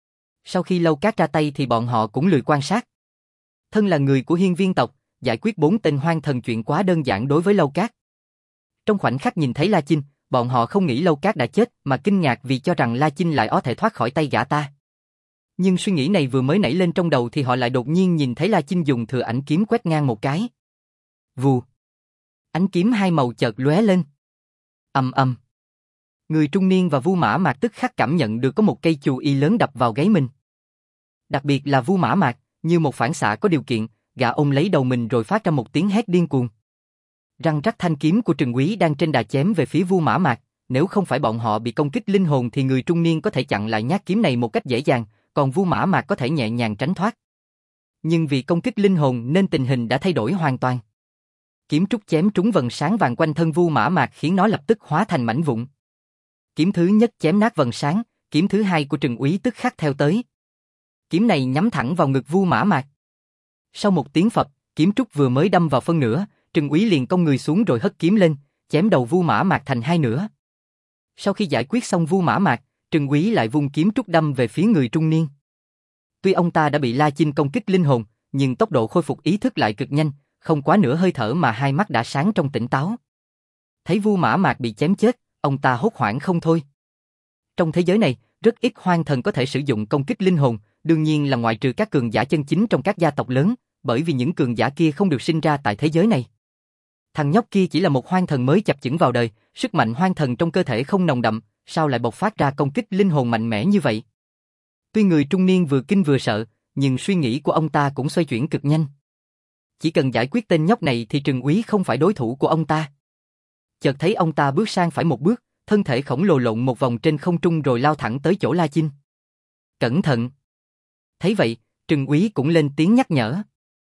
Sau khi Lâu Cát ra tay thì bọn họ cũng lười quan sát. Thân là người của hiên viên tộc, giải quyết bốn tên hoang thần chuyện quá đơn giản đối với Lâu Cát. Trong khoảnh khắc nhìn thấy La Chinh, bọn họ không nghĩ Lâu Cát đã chết mà kinh ngạc vì cho rằng La Chinh lại có thể thoát khỏi tay gã ta. Nhưng suy nghĩ này vừa mới nảy lên trong đầu thì họ lại đột nhiên nhìn thấy La Chinh dùng thừa ảnh kiếm quét ngang một cái. Vù. Ánh kiếm hai màu chợt lóe lên. Ầm ầm. Người trung niên và Vu Mã Mạc tức khắc cảm nhận được có một cây chù y lớn đập vào gáy mình. Đặc biệt là Vu Mã Mạc, như một phản xạ có điều kiện, gã ôm lấy đầu mình rồi phát ra một tiếng hét điên cuồng. Răng rắc, thanh kiếm của Trừng Quý đang trên đà chém về phía Vu Mã Mạc, nếu không phải bọn họ bị công kích linh hồn thì người trung niên có thể chặn lại nhát kiếm này một cách dễ dàng, còn Vu Mã Mạc có thể nhẹ nhàng tránh thoát. Nhưng vì công kích linh hồn nên tình hình đã thay đổi hoàn toàn. Kiếm trúc chém trúng vầng sáng vàng quanh thân Vu Mã Mạc khiến nó lập tức hóa thành mảnh vụn. Kiếm thứ nhất chém nát vầng sáng, kiếm thứ hai của Trừng Úy tức khắc theo tới. Kiếm này nhắm thẳng vào ngực Vu Mã Mạc. Sau một tiếng phập, kiếm trúc vừa mới đâm vào phân nửa, Trừng Úy liền cong người xuống rồi hất kiếm lên, chém đầu Vu Mã Mạc thành hai nửa. Sau khi giải quyết xong Vu Mã Mạc, Trừng Úy lại vung kiếm trúc đâm về phía người trung niên. Tuy ông ta đã bị La Chinh công kích linh hồn, nhưng tốc độ khôi phục ý thức lại cực nhanh, không quá nửa hơi thở mà hai mắt đã sáng trong tỉnh táo. Thấy Vu Mã Mạc bị chém chết, ông ta hốt hoảng không thôi. Trong thế giới này, rất ít hoang thần có thể sử dụng công kích linh hồn, đương nhiên là ngoại trừ các cường giả chân chính trong các gia tộc lớn, bởi vì những cường giả kia không được sinh ra tại thế giới này. Thằng nhóc kia chỉ là một hoang thần mới chập chững vào đời, sức mạnh hoang thần trong cơ thể không nồng đậm, sao lại bộc phát ra công kích linh hồn mạnh mẽ như vậy? Tuy người trung niên vừa kinh vừa sợ, nhưng suy nghĩ của ông ta cũng xoay chuyển cực nhanh. Chỉ cần giải quyết tên nhóc này thì Trừng Úy không phải đối thủ của ông ta. Chợt thấy ông ta bước sang phải một bước, thân thể khổng lồ lộn một vòng trên không trung rồi lao thẳng tới chỗ La Chinh. Cẩn thận! Thấy vậy, Trừng Úy cũng lên tiếng nhắc nhở.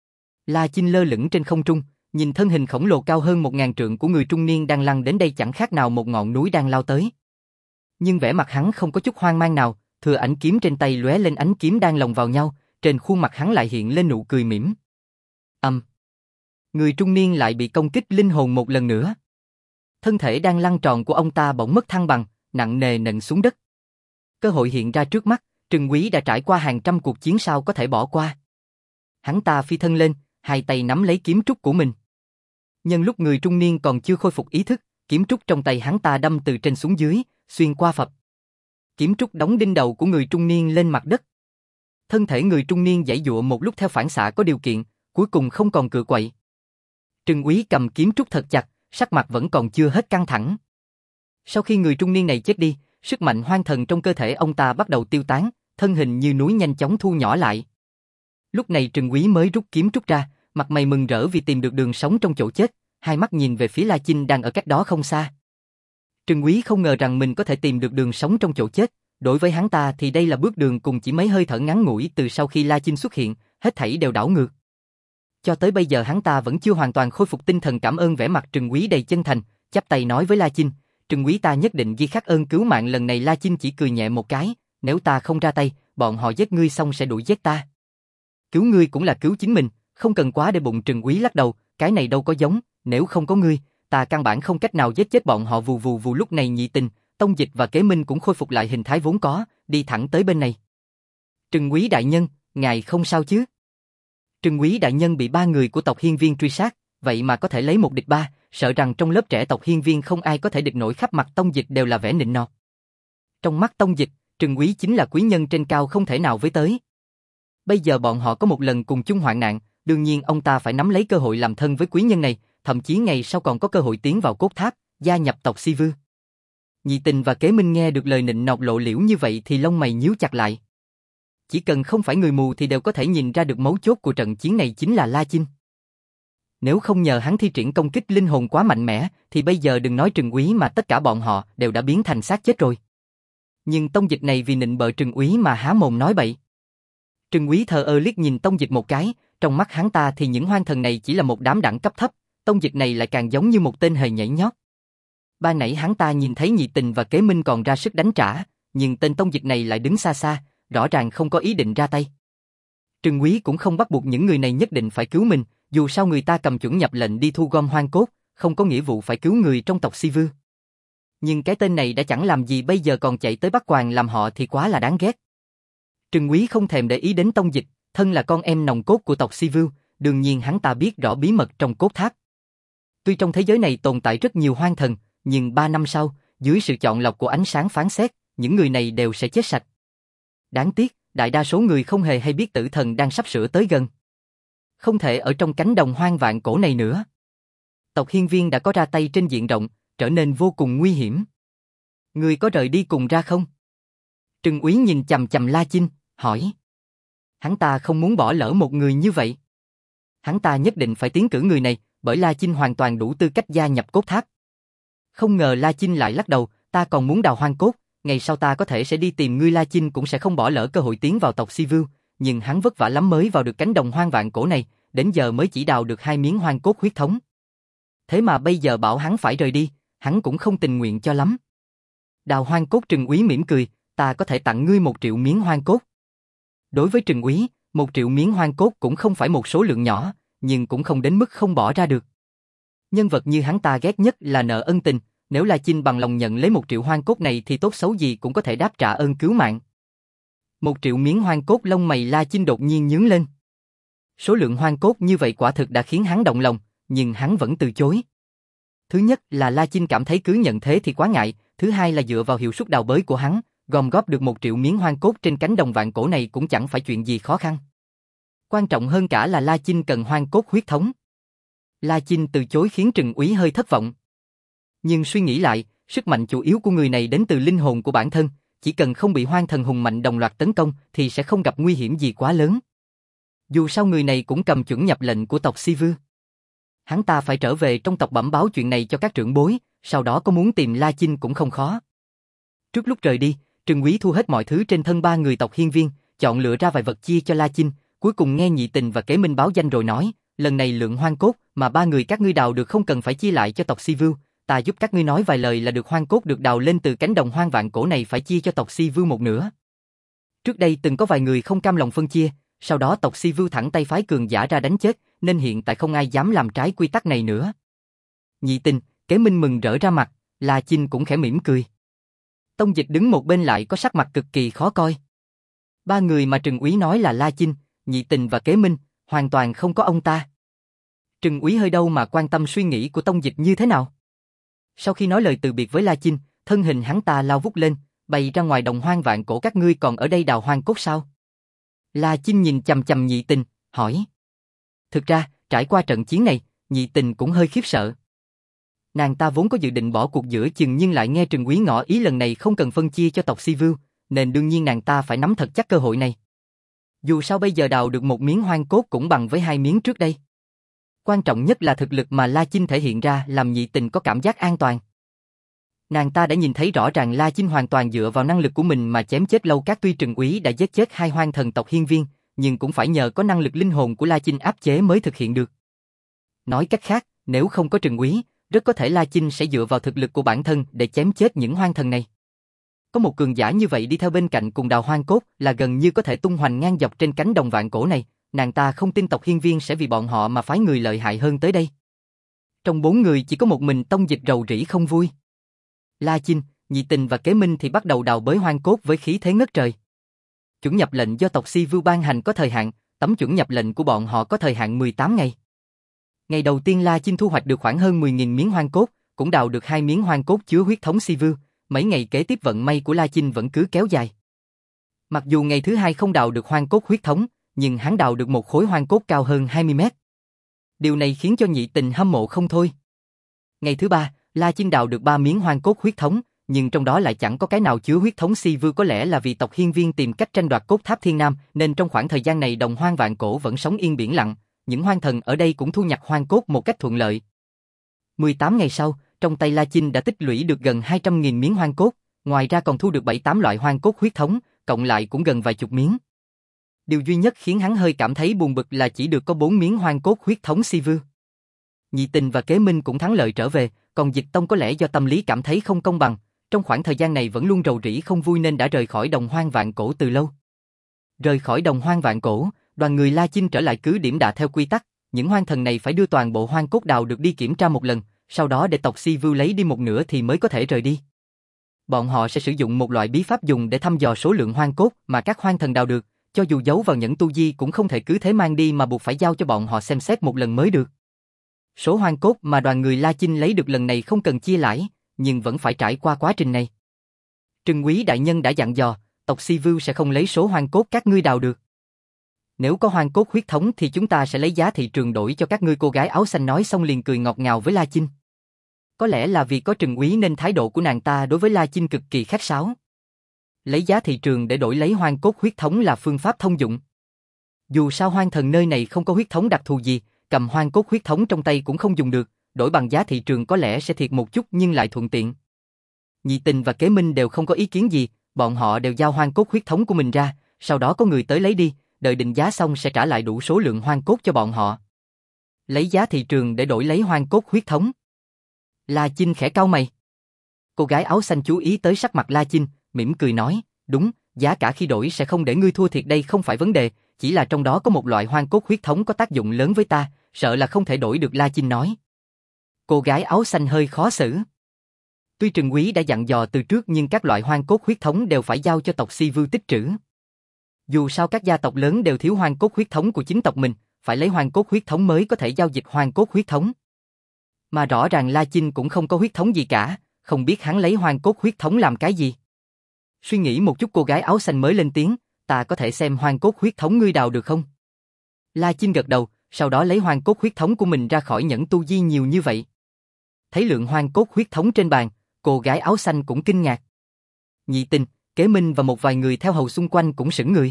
La Chinh lơ lửng trên không trung, nhìn thân hình khổng lồ cao hơn một ngàn trượng của người trung niên đang lăn đến đây chẳng khác nào một ngọn núi đang lao tới. Nhưng vẻ mặt hắn không có chút hoang mang nào, thừa ảnh kiếm trên tay lóe lên ánh kiếm đang lồng vào nhau, trên khuôn mặt hắn lại hiện lên nụ cười mỉm. Ầm. Um. Người trung niên lại bị công kích linh hồn một lần nữa. Thân thể đang lăn tròn của ông ta bỗng mất thăng bằng, nặng nề nện xuống đất. Cơ hội hiện ra trước mắt, Trừng Úy đã trải qua hàng trăm cuộc chiến sao có thể bỏ qua. Hắn ta phi thân lên, hai tay nắm lấy kiếm trúc của mình. Nhân lúc người trung niên còn chưa khôi phục ý thức, kiếm trúc trong tay hắn ta đâm từ trên xuống dưới, xuyên qua phập. Kiếm trúc đóng đinh đầu của người trung niên lên mặt đất. Thân thể người trung niên giãy giụa một lúc theo phản xạ có điều kiện, cuối cùng không còn cựa quậy. Trừng Úy cầm kiếm trúc thật chặt, sắc mặt vẫn còn chưa hết căng thẳng. Sau khi người trung niên này chết đi, sức mạnh hoang thần trong cơ thể ông ta bắt đầu tiêu tán, thân hình như núi nhanh chóng thu nhỏ lại. Lúc này Trừng Úy mới rút kiếm trúc ra, mặt mày mừng rỡ vì tìm được đường sống trong chỗ chết, hai mắt nhìn về phía La Chinh đang ở cách đó không xa. Trừng Úy không ngờ rằng mình có thể tìm được đường sống trong chỗ chết, đối với hắn ta thì đây là bước đường cùng chỉ mấy hơi thở ngắn ngủi từ sau khi La Chinh xuất hiện, hết thảy đều đảo ngược. Cho tới bây giờ hắn ta vẫn chưa hoàn toàn khôi phục tinh thần cảm ơn vẻ mặt Trừng Úy đầy chân thành, chắp tay nói với La Chinh, Trừng Úy ta nhất định ghi khắc ơn cứu mạng lần này. La Chinh chỉ cười nhẹ một cái, nếu ta không ra tay, bọn họ giết ngươi xong sẽ đuổi giết ta. Cứu ngươi cũng là cứu chính mình, không cần quá để bụng. Trừng Úy lắc đầu, cái này đâu có giống, nếu không có ngươi, ta căn bản không cách nào giết chết bọn họ. Vù vù vù. Lúc này Nhị Tình, Tông Dịch và Kế Minh cũng khôi phục lại hình thái vốn có, đi thẳng tới bên này. Trừng Úy đại nhân, ngài không sao chứ? Trừng Úy đại nhân bị ba người của tộc Hiên Viên truy sát, vậy mà có thể lấy một địch ba, sợ rằng trong lớp trẻ tộc Hiên Viên không ai có thể địch nổi. Khắp mặt Tông Dịch đều là vẻ nịnh nọt. Trong mắt Tông Dịch, Trừng Úy chính là quý nhân trên cao không thể nào với tới. Bây giờ bọn họ có một lần cùng chung hoạn nạn, đương nhiên ông ta phải nắm lấy cơ hội làm thân với quý nhân này, thậm chí ngày sau còn có cơ hội tiến vào cốt tháp, gia nhập tộc Si Vư. Nhị Tình và Kế Minh nghe được lời nịnh nọt lộ liễu như vậy thì lông mày nhíu chặt lại. Chỉ cần không phải người mù thì đều có thể nhìn ra được mấu chốt của trận chiến này chính là La Chinh. Nếu không nhờ hắn thi triển công kích linh hồn quá mạnh mẽ, thì bây giờ đừng nói Trừng Úy mà tất cả bọn họ đều đã biến thành xác chết rồi. Nhưng Tông Dịch này vì nịnh bợ Trừng Úy mà há mồm nói bậy. Trừng Úy thờ ơ liếc nhìn Tông Dịch một cái, trong mắt hắn ta thì những hoang thần này chỉ là một đám đẳng cấp thấp, Tông Dịch này lại càng giống như một tên hề nhảy nhót. Ban nãy hắn ta nhìn thấy Nhị Tình và Kế Minh còn ra sức đánh trả, nhưng tên Tông Dịch này lại đứng xa xa, rõ ràng không có ý định ra tay. Trừng Úy cũng không bắt buộc những người này nhất định phải cứu mình, dù sao người ta cầm chuẩn nhập lệnh đi thu gom hoang cốt, không có nghĩa vụ phải cứu người trong tộc Si Vư. Nhưng cái tên này đã chẳng làm gì bây giờ còn chạy tới bắt quàng làm họ thì quá là đáng ghét. Trừng Úy không thèm để ý đến Tông Dịch, thân là con em nòng cốt của tộc Si Vưu, đương nhiên hắn ta biết rõ bí mật trong cốt tháp. Tuy trong thế giới này tồn tại rất nhiều hoang thần, nhưng ba năm sau, dưới sự chọn lọc của ánh sáng phán xét, những người này đều sẽ chết sạch. Đáng tiếc, đại đa số người không hề hay biết tử thần đang sắp sửa tới gần. Không thể ở trong cánh đồng hoang vạn cổ này nữa. Tộc Hiên Viên đã có ra tay trên diện rộng, trở nên vô cùng nguy hiểm. Người có rời đi cùng ra không? Trừng Úy nhìn chằm chằm La Chinh, hỏi. Hắn ta không muốn bỏ lỡ một người như vậy. Hắn ta nhất định phải tiến cử người này, bởi La Chinh hoàn toàn đủ tư cách gia nhập cốt tháp. Không ngờ La Chinh lại lắc đầu, ta còn muốn đào hoang cốt, ngày sau ta có thể sẽ đi tìm ngươi. La Chinh cũng sẽ không bỏ lỡ cơ hội tiến vào tộc Si Vưu, nhưng hắn vất vả lắm mới vào được cánh đồng hoang vạn cổ này, đến giờ mới chỉ đào được hai miếng hoang cốt huyết thống. Thế mà bây giờ bảo hắn phải rời đi, hắn cũng không tình nguyện cho lắm. Đào Hoang Cốt Trừng Úy mỉm cười, ta có thể tặng ngươi một triệu miếng hoang cốt. Đối với Trừng Úy, một triệu miếng hoang cốt cũng không phải một số lượng nhỏ, nhưng cũng không đến mức không bỏ ra được. Nhân vật như hắn ta ghét nhất là nợ ân tình, nếu La Chinh bằng lòng nhận lấy một triệu hoang cốt này thì tốt xấu gì cũng có thể đáp trả ơn cứu mạng. Một triệu miếng hoang cốt, lông mày La Chinh đột nhiên nhướng lên. Số lượng hoang cốt như vậy quả thực đã khiến hắn động lòng, nhưng hắn vẫn từ chối. Thứ nhất là La Chinh cảm thấy cứ nhận thế thì quá ngại, thứ hai là dựa vào hiệu suất đào bới của hắn, gom góp được một triệu miếng hoang cốt trên cánh đồng vạn cổ này cũng chẳng phải chuyện gì khó khăn. Quan trọng hơn cả là La Chinh cần hoang cốt huyết thống. La Chinh từ chối khiến Trừng Úy hơi thất vọng. Nhưng suy nghĩ lại, sức mạnh chủ yếu của người này đến từ linh hồn của bản thân, chỉ cần không bị hoang thần hùng mạnh đồng loạt tấn công thì sẽ không gặp nguy hiểm gì quá lớn. Dù sao người này cũng cầm chuẩn nhập lệnh của tộc Si Vư. Hắn ta phải trở về trong tộc bẩm báo chuyện này cho các trưởng bối, sau đó có muốn tìm La Chinh cũng không khó. Trước lúc rời đi, Trừng Úy thu hết mọi thứ trên thân ba người tộc Hiên Viên, chọn lựa ra vài vật chia cho La Chinh, cuối cùng nghe Nhị Tình và Kế Minh báo danh rồi nói, lần này lượng hoang cốt mà ba người các ngươi đào được không cần phải chia lại cho tộc Si Vưu, ta giúp các ngươi nói vài lời là được hoang cốt được đào lên từ cánh đồng hoang vạn cổ này phải chia cho tộc Si Vưu một nửa. Trước đây từng có vài người không cam lòng phân chia, sau đó tộc Si Vưu thẳng tay phái cường giả ra đánh chết, nên hiện tại không ai dám làm trái quy tắc này nữa. Nhị Tình, Kế Minh mừng rỡ ra mặt, La Chinh cũng khẽ mỉm cười. Tông Dịch đứng một bên lại có sắc mặt cực kỳ khó coi. Ba người mà Trừng Úy nói là La Chinh, Nhị Tình và Kế Minh, hoàn toàn không có ông ta. Trừng Úy hơi đâu mà quan tâm suy nghĩ của Tông Dịch như thế nào. Sau khi nói lời từ biệt với La Chinh, thân hình hắn ta lao vút lên, bay ra ngoài đồng hoang vạn cổ. Các ngươi còn ở đây đào hoang cốt sao? La Chinh nhìn chằm chằm Nhị Tình, hỏi. Thực ra, trải qua trận chiến này, Nhị Tình cũng hơi khiếp sợ. Nàng ta vốn có dự định bỏ cuộc giữa chừng nhưng lại nghe Trừng Úy ngỏ ý lần này không cần phân chia cho tộc Si Vưu, nên đương nhiên nàng ta phải nắm thật chắc cơ hội này. Dù sao bây giờ đào được một miếng hoang cốt cũng bằng với hai miếng trước đây. Quan trọng nhất là thực lực mà La Chinh thể hiện ra làm Nhị Tình có cảm giác an toàn. Nàng ta đã nhìn thấy rõ ràng La Chinh hoàn toàn dựa vào năng lực của mình mà chém chết Lâu Cát. Tuy Trừng Úy đã giết chết hai hoang thần tộc Hiên Viên, nhưng cũng phải nhờ có năng lực linh hồn của La Chinh áp chế mới thực hiện được. Nói cách khác, nếu không có Trừng Úy, rất có thể La Chinh sẽ dựa vào thực lực của bản thân để chém chết những hoang thần này. Có một cường giả như vậy đi theo bên cạnh cùng đào hoang cốt là gần như có thể tung hoành ngang dọc trên cánh đồng vạn cổ này, nàng ta không tin tộc Hiên Viên sẽ vì bọn họ mà phái người lợi hại hơn tới đây. Trong bốn người chỉ có một mình Tông Dịch rầu rĩ không vui. La Chinh, Nhị Tình và Kế Minh thì bắt đầu đào bới hoang cốt với khí thế ngất trời. Chuẩn nhập lệnh do tộc Si Vưu ban hành có thời hạn, tấm chuẩn nhập lệnh của bọn họ có thời hạn mười tám ngày. Ngày đầu tiên La Chinh thu hoạch được khoảng hơn mười nghìn miếng hoang cốt, cũng đào được hai miếng hoang cốt chứa huyết thống Si Vưu. Mấy ngày kế tiếp vận may của La Chinh vẫn cứ kéo dài. Mặc dù ngày thứ hai không đào được hoang cốt huyết thống, nhưng hắn đào được một khối hoang cốt cao hơn hai mươi mét. Điều này khiến cho Nhị Tình hâm mộ không thôi. Ngày thứ ba, La Chinh đào được ba miếng hoang cốt huyết thống, nhưng trong đó lại chẳng có cái nào chứa huyết thống Si Vưu. Có lẽ là vì tộc Hiên Viên tìm cách tranh đoạt cốt tháp Thiên Nam, nên trong khoảng thời gian này đồng hoang vạn cổ vẫn sống yên biển lặng, những hoang thần ở đây cũng thu nhặt hoang cốt một cách thuận lợi. mười tám ngày sau, trong tay La Chinh đã tích lũy được gần hai trăm nghìn miếng hoang cốt, ngoài ra còn thu được bảy tám loại hoang cốt huyết thống, cộng lại cũng gần vài chục miếng. Điều duy nhất khiến hắn hơi cảm thấy buồn bực là chỉ được có bốn miếng hoang cốt huyết thống Si Vưu. Nhị Tình và Kế Minh cũng thắng lợi trở về, còn Dịch Tông có lẽ do tâm lý cảm thấy không công bằng, trong khoảng thời gian này vẫn luôn rầu rĩ không vui nên đã rời khỏi đồng hoang vạn cổ từ lâu. Rời khỏi đồng hoang vạn cổ, đoàn người La Chinh trở lại cứ điểm đà theo quy tắc, những hoang thần này phải đưa toàn bộ hoang cốt đào được đi kiểm tra một lần, sau đó để tộc Si Vưu lấy đi một nửa thì mới có thể rời đi. Bọn họ sẽ sử dụng một loại bí pháp dùng để thăm dò số lượng hoang cốt mà các hoang thần đào được, cho dù giấu vào nhẫn tu di cũng không thể cứ thế mang đi mà buộc phải giao cho bọn họ xem xét một lần mới được. Số hoang cốt mà đoàn người La Chinh lấy được lần này không cần chia lãi, nhưng vẫn phải trải qua quá trình này. Trừng Úy đại nhân đã dặn dò, tộc Si Vưu sẽ không lấy số hoang cốt các ngươi đào được. Nếu có hoang cốt huyết thống thì chúng ta sẽ lấy giá thị trường đổi cho các ngươi. Cô gái áo xanh nói xong liền cười ngọt ngào với La Chinh. Có lẽ là vì có Trừng Úy nên thái độ của nàng ta đối với La Chinh cực kỳ khách sáo. Lấy giá thị trường để đổi lấy hoang cốt huyết thống là phương pháp thông dụng. Dù sao hoang thần nơi này không có huyết thống đặc thù gì, cầm hoang cốt huyết thống trong tay cũng không dùng được, đổi bằng giá thị trường có lẽ sẽ thiệt một chút nhưng lại thuận tiện. Nhị Tình và Kế Minh đều không có ý kiến gì, bọn họ đều giao hoang cốt huyết thống của mình ra, sau đó có người tới lấy đi, đợi định giá xong sẽ trả lại đủ số lượng hoang cốt cho bọn họ. Lấy giá thị trường để đổi lấy hoang cốt huyết thống. La Chinh khẽ cau mày. Cô gái áo xanh chú ý tới sắc mặt La Chinh, mỉm cười nói, đúng, giá cả khi đổi sẽ không để ngươi thua thiệt đây không phải vấn đề, chỉ là trong đó có một loại hoang cốt huyết thống có tác dụng lớn với ta, sợ là không thể đổi được, La Chinh nói. Cô gái áo xanh hơi khó xử. Tuy Trừng Quý đã dặn dò từ trước nhưng các loại hoang cốt huyết thống đều phải giao cho tộc Si Vưu tích trữ. Dù sao các gia tộc lớn đều thiếu hoang cốt huyết thống của chính tộc mình, phải lấy hoang cốt huyết thống mới có thể giao dịch hoang cốt huyết thống. Mà rõ ràng La Chinh cũng không có huyết thống gì cả, không biết hắn lấy hoang cốt huyết thống làm cái gì. Suy nghĩ một chút cô gái áo xanh mới lên tiếng, ta có thể xem hoang cốt huyết thống ngươi đào được không? La Chinh gật đầu, sau đó lấy hoang cốt huyết thống của mình ra khỏi nhẫn tu di nhiều như vậy. Thấy lượng hoang cốt huyết thống trên bàn, cô gái áo xanh cũng kinh ngạc. Nhị Tình, Kế Minh và một vài người theo hầu xung quanh cũng sững người.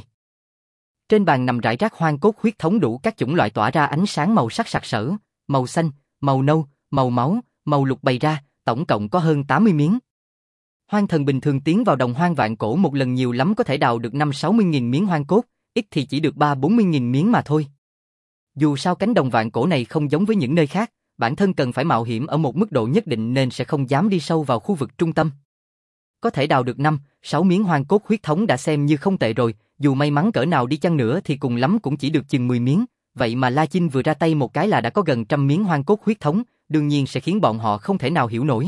Trên bàn nằm rải rác hoang cốt huyết thống đủ các chủng loại tỏa ra ánh sáng màu sắc sặc sỡ, màu xanh, màu nâu, màu máu, màu lục bày ra, tổng cộng có hơn tám mươi miếng. Hoang thần bình thường tiến vào đồng hoang vạn cổ một lần nhiều lắm có thể đào được năm sáu mươi nghìn miếng hoang cốt, ít thì chỉ được ba bốn mươi nghìn miếng mà thôi. Dù sao cánh đồng vạn cổ này không giống với những nơi khác, bản thân cần phải mạo hiểm ở một mức độ nhất định nên sẽ không dám đi sâu vào khu vực trung tâm. Có thể đào được năm, sáu miếng hoang cốt huyết thống đã xem như không tệ rồi, dù may mắn cỡ nào đi chăng nữa thì cùng lắm cũng chỉ được chừng mười miếng, vậy mà La Chinh vừa ra tay một cái là đã có gần trăm miếng hoang cốt huyết thống, đương nhiên sẽ khiến bọn họ không thể nào hiểu nổi.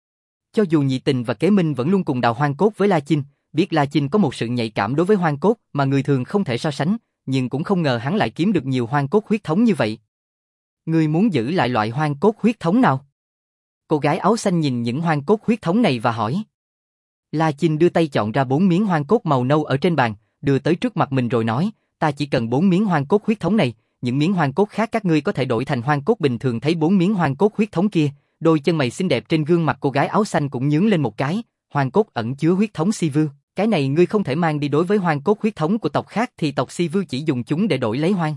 Cho dù Nhị Tình và Kế Minh vẫn luôn cùng đào hoang cốt với La Chinh, biết La Chinh có một sự nhạy cảm đối với hoang cốt mà người thường không thể so sánh, nhưng cũng không ngờ hắn lại kiếm được nhiều hoang cốt huyết thống như vậy. Ngươi muốn giữ lại loại hoang cốt huyết thống nào? Cô gái áo xanh nhìn những hoang cốt huyết thống này và hỏi. La Chinh đưa tay chọn ra bốn miếng hoang cốt màu nâu ở trên bàn, đưa tới trước mặt mình rồi nói, ta chỉ cần bốn miếng hoang cốt huyết thống này, những miếng hoang cốt khác các ngươi có thể đổi thành hoang cốt bình thường. Thấy bốn miếng hoang cốt huyết thống kia, đôi chân mày xinh đẹp trên gương mặt cô gái áo xanh cũng nhướng lên một cái, hoang cốt ẩn chứa huyết thống Si Vưu, cái này ngươi không thể mang đi, đối với hoang cốt huyết thống của tộc khác thì tộc Si Vưu chỉ dùng chúng để đổi lấy hoang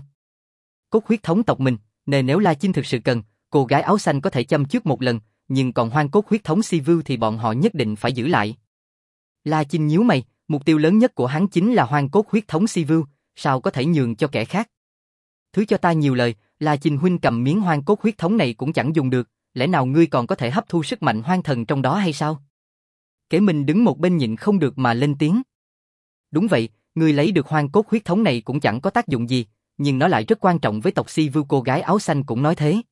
cốt huyết thống tộc mình, nên nếu La Chinh thực sự cần, cô gái áo xanh có thể châm chước một lần, nhưng còn hoang cốt huyết thống Si Vưu thì bọn họ nhất định phải giữ lại. La Chinh nhíu mày, mục tiêu lớn nhất của hắn chính là hoang cốt huyết thống Si Vưu, sao có thể nhường cho kẻ khác? Thứ cho ta nhiều lời, La Chinh huynh cầm miếng hoang cốt huyết thống này cũng chẳng dùng được, lẽ nào ngươi còn có thể hấp thu sức mạnh hoang thần trong đó hay sao? Kế Minh đứng một bên nhịn không được mà lên tiếng. Đúng vậy, ngươi lấy được hoang cốt huyết thống này cũng chẳng có tác dụng gì, nhưng nó lại rất quan trọng với tộc Si Vưu. Cô gái áo xanh cũng nói thế.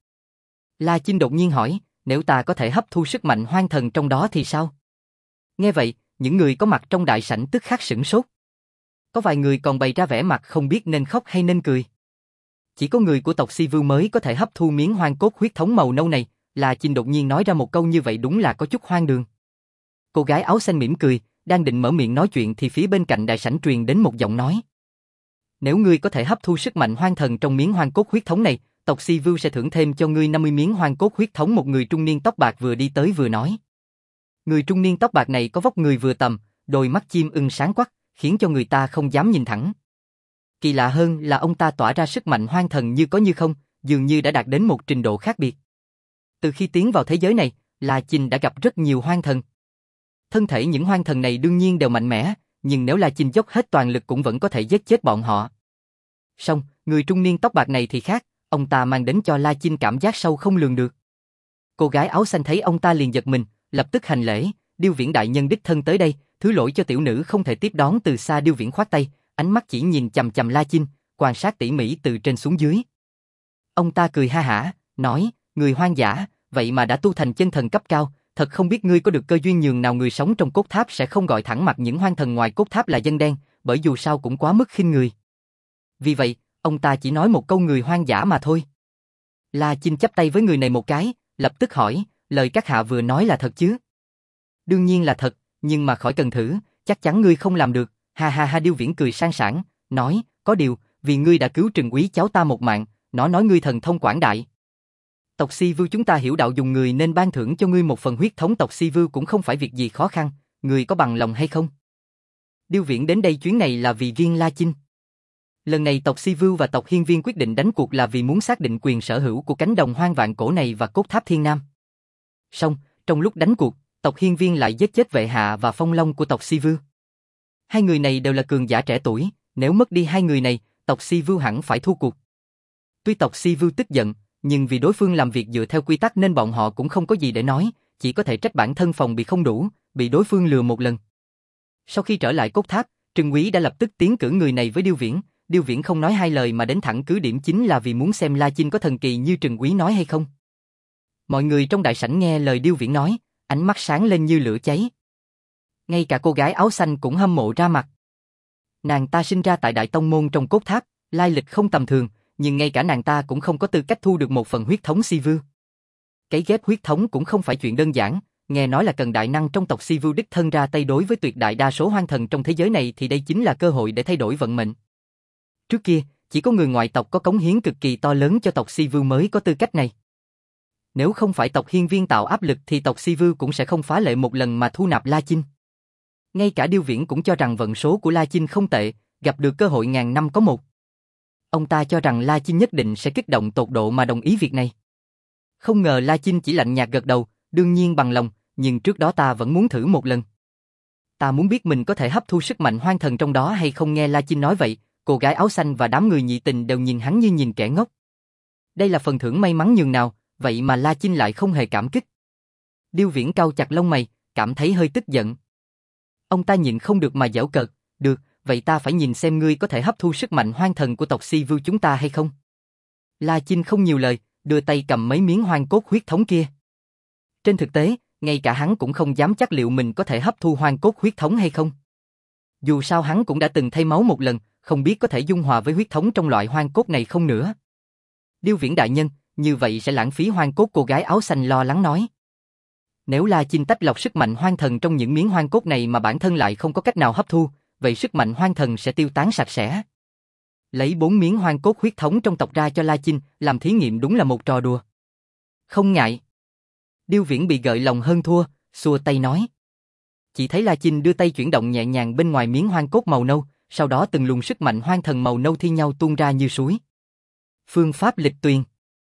La Chinh đột nhiên hỏi, nếu ta có thể hấp thu sức mạnh hoang thần trong đó thì sao? Nghe vậy, những người có mặt trong đại sảnh tức khắc sửng sốt. Có vài người còn bày ra vẻ mặt không biết nên khóc hay nên cười. Chỉ có người của tộc Si Vưu mới có thể hấp thu miếng hoang cốt huyết thống màu nâu này. La Chinh đột nhiên nói ra một câu như vậy đúng là có chút hoang đường. Cô gái áo xanh mỉm cười, đang định mở miệng nói chuyện thì phía bên cạnh đại sảnh truyền đến một giọng nói. Nếu ngươi có thể hấp thu sức mạnh hoang thần trong miếng hoang cốt huyết thống này, tộc Si Vưu sẽ thưởng thêm cho ngươi năm mươi miếng hoang cốt huyết thống. Một người trung niên tóc bạc vừa đi tới vừa nói. Người trung niên tóc bạc này có vóc người vừa tầm, đôi mắt chim ưng sáng quắc, khiến cho người ta không dám nhìn thẳng. Kỳ lạ hơn là ông ta tỏa ra sức mạnh hoang thần như có như không, dường như đã đạt đến một trình độ khác biệt. Từ khi tiến vào thế giới này, La Chinh đã gặp rất nhiều hoang thần. Thân thể những hoang thần này đương nhiên đều mạnh mẽ, nhưng nếu La Chinh dốc hết toàn lực cũng vẫn có thể giết chết bọn họ. Song, người trung niên tóc bạc này thì khác, ông ta mang đến cho La Chinh cảm giác sâu không lường được. Cô gái áo xanh thấy ông ta liền giật mình, lập tức hành lễ, Điêu Viễn đại nhân đích thân tới đây, thứ lỗi cho tiểu nữ không thể tiếp đón. Từ xa Điêu Viễn khoát tay, ánh mắt chỉ nhìn chằm chằm La Chinh, quan sát tỉ mỉ từ trên xuống dưới. Ông ta cười ha hả, nói, người hoang dã, vậy mà đã tu thành chân thần cấp cao, thật không biết ngươi có được cơ duyên nhường nào. Người sống trong cốt tháp sẽ không gọi thẳng mặt những hoang thần ngoài cốt tháp là dân đen, bởi dù sao cũng quá mức khinh người. Vì vậy, ông ta chỉ nói một câu người hoang dã mà thôi. La Chinh chắp tay với người này một cái, lập tức hỏi, lời các hạ vừa nói là thật chứ? Đương nhiên là thật, nhưng mà khỏi cần thử, chắc chắn ngươi không làm được. Ha ha ha. Điêu Viễn cười sang sảng, nói, có điều, vì ngươi đã cứu Trừng Quý cháu ta một mạng, nó nói ngươi thần thông quảng đại. Tộc Si Vưu chúng ta hiểu đạo dùng người nên ban thưởng cho ngươi một phần huyết thống tộc Si Vưu cũng không phải việc gì khó khăn, ngươi có bằng lòng hay không? Điêu Viễn đến đây chuyến này là vì viên La Chinh. Lần này tộc Si Vưu và tộc Hiên Viên quyết định đánh cuộc là vì muốn xác định quyền sở hữu của cánh đồng hoang vạn cổ này và cốt tháp Thiên Nam. Song, trong lúc đánh cuộc, tộc Hiên Viên lại giết chết Vệ Hạ và Phong Long của tộc Si Vưu. Hai người này đều là cường giả trẻ tuổi, nếu mất đi hai người này, tộc Si Vưu hẳn phải thua cuộc. Tuy tộc Si Vưu tức giận, nhưng vì đối phương làm việc dựa theo quy tắc nên bọn họ cũng không có gì để nói, chỉ có thể trách bản thân phòng bị không đủ, bị đối phương lừa một lần. Sau khi trở lại cốt tháp, Trừng Quý đã lập tức tiến cử người này với Điêu Viễn, Điêu Viễn không nói hai lời mà đến thẳng cứ điểm chính là vì muốn xem La Chinh có thần kỳ như Trừng Quý nói hay không. Mọi người trong đại sảnh nghe lời Điêu Viễn nói, ánh mắt sáng lên như lửa cháy. Ngay cả cô gái áo xanh cũng hâm mộ ra mặt. Nàng ta sinh ra tại Đại Tông Môn trong cốt tháp, lai lịch không tầm thường, nhưng ngay cả nàng ta cũng không có tư cách thu được một phần huyết thống Si Vưu. Cái ghép huyết thống cũng không phải chuyện đơn giản, nghe nói là cần đại năng trong tộc Si Vưu đích thân ra tay đối với tuyệt đại đa số hoang thần trong thế giới này thì đây chính là cơ hội để thay đổi vận mệnh. Trước kia, chỉ có người ngoại tộc có cống hiến cực kỳ to lớn cho tộc Si Vưu mới có tư cách này. Nếu không phải tộc Hiên Viên tạo áp lực thì tộc Si Vưu cũng sẽ không phá lệ một lần mà thu nạp La Chinh. Ngay cả Điêu Viễn cũng cho rằng vận số của La Chinh không tệ, gặp được cơ hội ngàn năm có một. Ông ta cho rằng La Chinh nhất định sẽ kích động tột độ mà đồng ý việc này. Không ngờ La Chinh chỉ lạnh nhạt gật đầu, đương nhiên bằng lòng, nhưng trước đó ta vẫn muốn thử một lần. Ta muốn biết mình có thể hấp thu sức mạnh hoang thần trong đó hay không. Nghe La Chinh nói vậy, cô gái áo xanh và đám người nhị tình đều nhìn hắn như nhìn kẻ ngốc. Đây là phần thưởng may mắn nhường nào, vậy mà La Chinh lại không hề cảm kích. Điêu Viễn cau chặt lông mày, cảm thấy hơi tức giận. Ông ta nhịn không được mà giễu cợt, được, vậy ta phải nhìn xem ngươi có thể hấp thu sức mạnh hoang thần của tộc Si Vưu chúng ta hay không. La Chinh không nhiều lời, đưa tay cầm mấy miếng hoang cốt huyết thống kia. Trên thực tế, ngay cả hắn cũng không dám chắc liệu mình có thể hấp thu hoang cốt huyết thống hay không. Dù sao hắn cũng đã từng thay máu một lần, không biết có thể dung hòa với huyết thống trong loại hoang cốt này không nữa. Điêu Viễn đại nhân, như vậy sẽ lãng phí hoang cốt. Cô gái áo xanh lo lắng nói. Nếu La Chinh tách lọc sức mạnh hoang thần trong những miếng hoang cốt này mà bản thân lại không có cách nào hấp thu, vậy sức mạnh hoang thần sẽ tiêu tán sạch sẽ. Lấy bốn miếng hoang cốt huyết thống trong tộc ra cho La Chinh, làm thí nghiệm đúng là một trò đùa. Không ngại. Điêu Viễn bị gợi lòng hơn thua, xua tay nói. Chỉ thấy La Chinh đưa tay chuyển động nhẹ nhàng bên ngoài miếng hoang cốt màu nâu, sau đó từng luồng sức mạnh hoang thần màu nâu thi nhau tuôn ra như suối. Phương pháp lịch tuyền.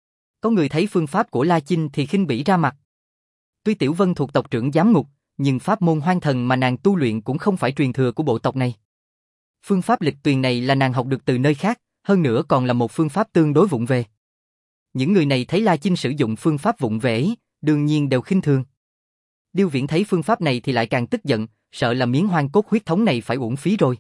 Có người thấy phương pháp của La Chinh thì khinh bỉ ra mặt. Tuy Tiểu Vân thuộc tộc trưởng giám ngục, nhưng pháp môn hoang thần mà nàng tu luyện cũng không phải truyền thừa của bộ tộc này. Phương pháp lịch tuyền này là nàng học được từ nơi khác, hơn nữa còn là một phương pháp tương đối vụng về. Những người này thấy La Chinh sử dụng phương pháp vụng về ấy, đương nhiên đều khinh thường. Điêu Viễn thấy phương pháp này thì lại càng tức giận, sợ là miếng hoang cốt huyết thống này phải uổng phí rồi.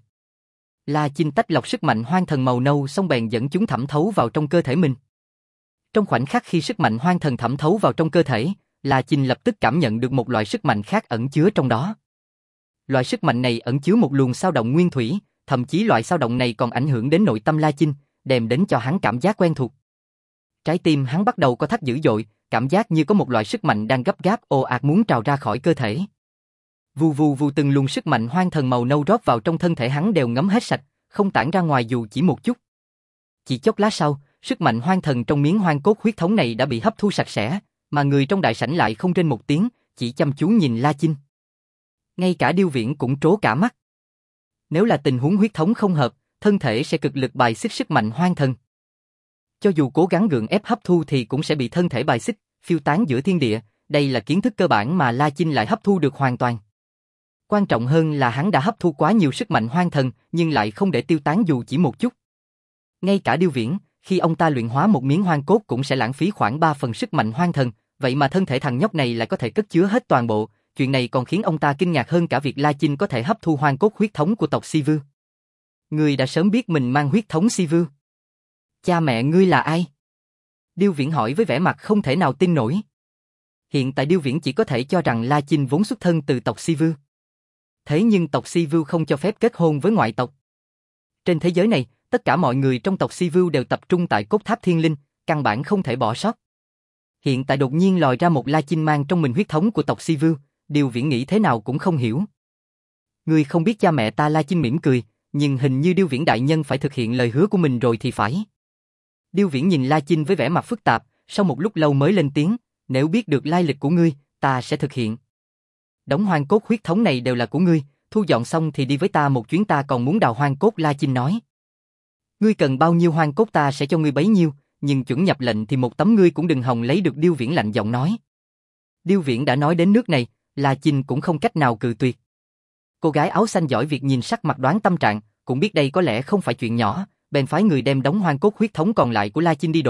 La Chinh tách lọc sức mạnh hoang thần màu nâu xong bèn dẫn chúng thẩm thấu vào trong cơ thể mình. Trong khoảnh khắc khi sức mạnh hoang thần thẩm thấu vào trong cơ thể, La Chinh lập tức cảm nhận được một loại sức mạnh khác ẩn chứa trong đó. Loại sức mạnh này ẩn chứa một luồng dao động nguyên thủy, thậm chí loại dao động này còn ảnh hưởng đến nội tâm La Chinh, đem đến cho hắn cảm giác quen thuộc. Trái tim hắn bắt đầu co thắt dữ dội, cảm giác như có một loại sức mạnh đang gấp gáp ồ ạt muốn trào ra khỏi cơ thể. Vù vù vù, từng luồng sức mạnh hoang thần màu nâu rót vào trong thân thể hắn đều ngấm hết sạch, không tản ra ngoài dù chỉ một chút. Chỉ chốc lát sau, sức mạnh hoang thần trong miếng hoang cốt huyết thống này đã bị hấp thu sạch sẽ, mà người trong đại sảnh lại không rên một tiếng, chỉ chăm chú nhìn La Chinh. Ngay cả Điêu Viễn cũng trố cả mắt. Nếu là tình huống huyết thống không hợp, thân thể sẽ cực lực bài xích sức mạnh hoang thần. Cho dù cố gắng gượng ép hấp thu thì cũng sẽ bị thân thể bài xích, phiêu tán giữa thiên địa, đây là kiến thức cơ bản mà La Chinh lại hấp thu được hoàn toàn. Quan trọng hơn là hắn đã hấp thu quá nhiều sức mạnh hoang thần, nhưng lại không để tiêu tán dù chỉ một chút. Ngay cả Điêu Viễn, khi ông ta luyện hóa một miếng hoang cốt cũng sẽ lãng phí khoảng ba phần sức mạnh hoang thần, vậy mà thân thể thằng nhóc này lại có thể cất chứa hết toàn bộ, chuyện này còn khiến ông ta kinh ngạc hơn cả việc La Chinh có thể hấp thu hoang cốt huyết thống của tộc Si Vưu. Ngươi đã sớm biết mình mang huyết thống Si Vưu. Cha mẹ ngươi là ai? Điêu Viễn hỏi với vẻ mặt không thể nào tin nổi. Hiện tại Điêu Viễn chỉ có thể cho rằng La Chinh vốn xuất thân từ tộc Si Vưu. Thế nhưng tộc Si Vưu không cho phép kết hôn với ngoại tộc. Trên thế giới này, tất cả mọi người trong tộc Si Vưu đều tập trung tại cốt tháp thiên linh, căn bản không thể bỏ sót. Hiện tại đột nhiên lòi ra một La Chinh mang trong mình huyết thống của tộc Si Vưu, Điêu Viễn nghĩ thế nào cũng không hiểu. Ngươi không biết cha mẹ ta. La Chinh mỉm cười, nhưng hình như Điêu Viễn đại nhân phải thực hiện lời hứa của mình rồi thì phải. Điêu Viễn nhìn La Chinh với vẻ mặt phức tạp, sau một lúc lâu mới lên tiếng, nếu biết được lai lịch của ngươi, ta sẽ thực hiện. Đống hoang cốt huyết thống này đều là của ngươi, thu dọn xong thì đi với ta một chuyến, ta còn muốn đào hoang cốt. La Chinh nói. Ngươi cần bao nhiêu hoang cốt ta sẽ cho ngươi bấy nhiêu, nhưng chuẩn nhập lệnh thì một tấm ngươi cũng đừng hòng lấy được. Điêu Viễn lạnh giọng nói. Điêu Viễn đã nói đến nước này, La Chinh cũng không cách nào cự tuyệt. Cô gái áo xanh giỏi việc nhìn sắc mặt đoán tâm trạng, cũng biết đây có lẽ không phải chuyện nhỏ, bèn phái người đem đống hoang cốt huyết thống còn lại của La Chinh đi đổi,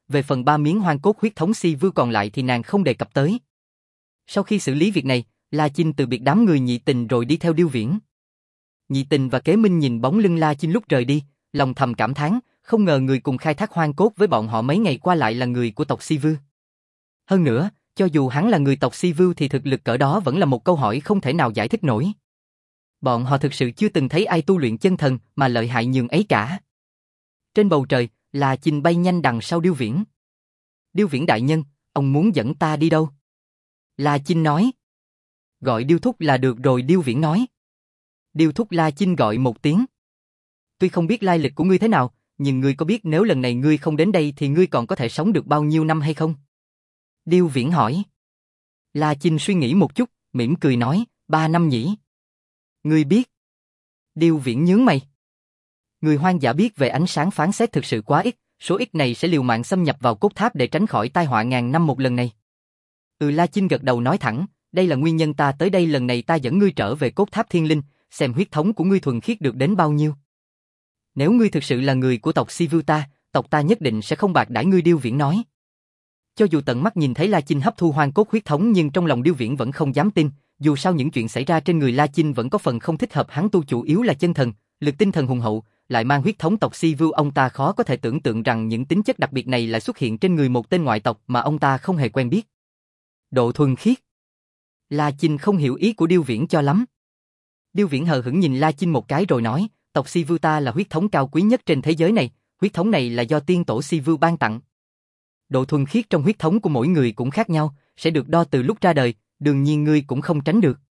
về phần ba miếng hoang cốt huyết thống Si Vưu còn lại thì nàng không đề cập tới. Sau khi xử lý việc này, La Chinh từ biệt đám người Nhị Tình rồi đi theo Điêu Viễn. Nhị Tình và Kế Minh nhìn bóng lưng La Chinh lúc rời đi, lòng thầm cảm thán, không ngờ người cùng khai thác hoang cốt với bọn họ mấy ngày qua lại là người của tộc Si Vưu. Hơn nữa, cho dù hắn là người tộc Si Vưu thì thực lực cỡ đó vẫn là một câu hỏi không thể nào giải thích nổi. Bọn họ thực sự chưa từng thấy ai tu luyện chân thần mà lợi hại nhường ấy cả. Trên bầu trời, La Chinh bay nhanh đằng sau Điêu Viễn. Điêu Viễn đại nhân, ông muốn dẫn ta đi đâu? La Chinh nói. Gọi Điêu Thúc là được rồi, Điêu Viễn nói. Điêu Thúc, La Chinh gọi một tiếng. Tuy không biết lai lịch của ngươi thế nào, nhưng ngươi có biết nếu lần này ngươi không đến đây thì ngươi còn có thể sống được bao nhiêu năm hay không? Điêu Viễn hỏi. La Chinh suy nghĩ một chút, mỉm cười nói, ba năm nhỉ. Ngươi biết. Điêu Viễn nhướng mày. Người hoang dã biết về ánh sáng phán xét thực sự quá ít, số ít này sẽ liều mạng xâm nhập vào cốt tháp để tránh khỏi tai họa ngàn năm một lần này. Ừ, La Chinh gật đầu nói thẳng, đây là nguyên nhân ta tới đây, lần này ta dẫn ngươi trở về cốt tháp thiên linh, xem huyết thống của ngươi thuần khiết được đến bao nhiêu. Nếu ngươi thực sự là người của tộc Si Vưu ta, tộc ta nhất định sẽ không bạc đãi ngươi, Điêu Viễn nói. Cho dù tận mắt nhìn thấy La Chinh hấp thu hoang cốt huyết thống nhưng trong lòng Điêu Viễn vẫn không dám tin, dù sao những chuyện xảy ra trên người La Chinh vẫn có phần không thích hợp, hắn tu chủ yếu là chân thần, lực tinh thần hùng hậu, lại mang huyết thống tộc Si Vưu, ông ta khó có thể tưởng tượng rằng những tính chất đặc biệt này lại xuất hiện trên người một tên ngoại tộc mà ông ta không hề quen biết. Độ thuần khiết. La Chinh không hiểu ý của Điêu Viễn cho lắm. Điêu Viễn hờ hững nhìn La Chinh một cái rồi nói, tộc Si Vưu ta là huyết thống cao quý nhất trên thế giới này, huyết thống này là do tiên tổ Si Vưu ban tặng. Độ thuần khiết trong huyết thống của mỗi người cũng khác nhau, sẽ được đo từ lúc ra đời, đương nhiên ngươi cũng không tránh được.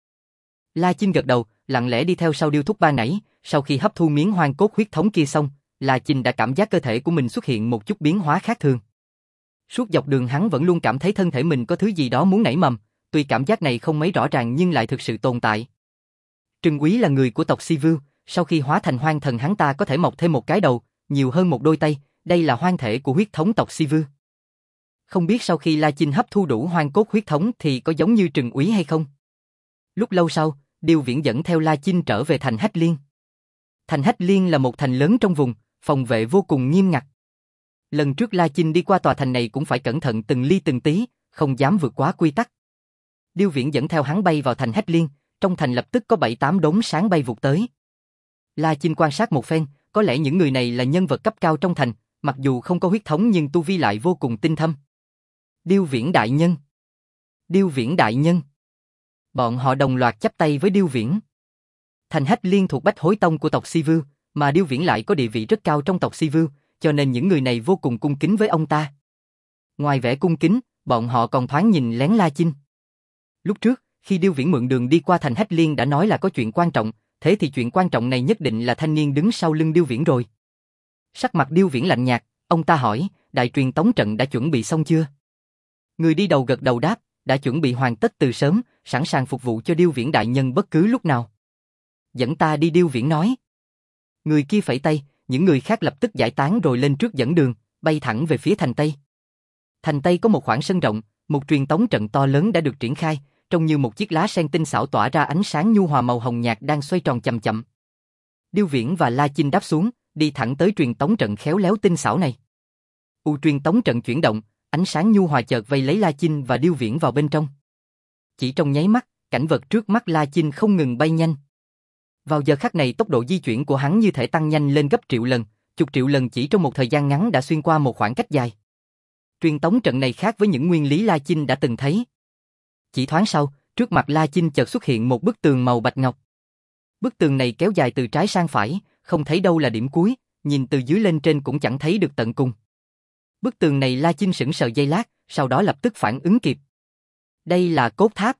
La Chinh gật đầu, lặng lẽ đi theo sau Điêu Thúc ban nãy, sau khi hấp thu miếng hoang cốt huyết thống kia xong, La Chinh đã cảm giác cơ thể của mình xuất hiện một chút biến hóa khác thường. Suốt dọc đường hắn vẫn luôn cảm thấy thân thể mình có thứ gì đó muốn nảy mầm, tuy cảm giác này không mấy rõ ràng nhưng lại thực sự tồn tại. Trừng Quý là người của tộc Si Vưu, sau khi hóa thành hoang thần hắn ta có thể mọc thêm một cái đầu, nhiều hơn một đôi tay, đây là hoang thể của huyết thống tộc Si Vưu. Không biết sau khi La Chinh hấp thu đủ hoang cốt huyết thống thì có giống như Trừng Úy hay không? Lúc lâu sau, Điêu Viễn dẫn theo La Chinh trở về thành Hách Liên. Thành Hách Liên là một thành lớn trong vùng, phòng vệ vô cùng nghiêm ngặt. Lần trước La Chinh đi qua tòa thành này cũng phải cẩn thận từng ly từng tí, không dám vượt quá quy tắc. Điêu Viễn dẫn theo hắn bay vào thành Hách Liên, trong thành lập tức có bảy tám đốm sáng bay vụt tới. La Chinh quan sát một phen, có lẽ những người này là nhân vật cấp cao trong thành, mặc dù không có huyết thống nhưng tu vi lại vô cùng tinh thâm. Điêu Viễn đại nhân. Điêu Viễn đại nhân. Bọn họ đồng loạt chắp tay với Điêu Viễn. Thành Hách Liên thuộc Bách Hối Tông của tộc Si Vưu, mà Điêu Viễn lại có địa vị rất cao trong tộc Si Vưu, cho nên những người này vô cùng cung kính với ông ta. Ngoài vẻ cung kính, bọn họ còn thoáng nhìn lén La Chinh. Lúc trước, khi Điêu Viễn mượn đường đi qua thành Hách Liên đã nói là có chuyện quan trọng, thế thì chuyện quan trọng này nhất định là thanh niên đứng sau lưng Điêu Viễn rồi. Sắc mặt Điêu Viễn lạnh nhạt, ông ta hỏi, đại truyền tống trận đã chuẩn bị xong chưa? Người đi đầu gật đầu đáp, đã chuẩn bị hoàn tất từ sớm, sẵn sàng phục vụ cho Điêu Viễn đại nhân bất cứ lúc nào. Dẫn ta đi, Điêu Viễn nói. Người kia phẩy tay, những người khác lập tức giải tán rồi lên trước dẫn đường, bay thẳng về phía thành Tây. Thành Tây có một khoảng sân rộng, một truyền tống trận to lớn đã được triển khai, trông như một chiếc lá sen tinh xảo tỏa ra ánh sáng nhu hòa màu hồng nhạt đang xoay tròn chậm chậm. Điêu Viễn và La Chinh đáp xuống, đi thẳng tới truyền tống trận khéo léo tinh xảo này. U truyền tống trận chuyển động, ánh sáng nhu hòa chợt vây lấy La Chinh và Điêu Viễn vào bên trong. Chỉ trong nháy mắt, cảnh vật trước mắt La Chinh không ngừng bay nhanh. Vào giờ khắc này tốc độ di chuyển của hắn như thể tăng nhanh lên gấp triệu lần, chục triệu lần chỉ trong một thời gian ngắn đã xuyên qua một khoảng cách dài. Truyền tống trận này khác với những nguyên lý La Chinh đã từng thấy. Chỉ thoáng sau, trước mặt La Chinh chợt xuất hiện một bức tường màu bạch ngọc. Bức tường này kéo dài từ trái sang phải, không thấy đâu là điểm cuối, nhìn từ dưới lên trên cũng chẳng thấy được tận cùng. Bức tường này La Chinh sững sờ giây lát, sau đó lập tức phản ứng kịp. Đây là cốt tháp.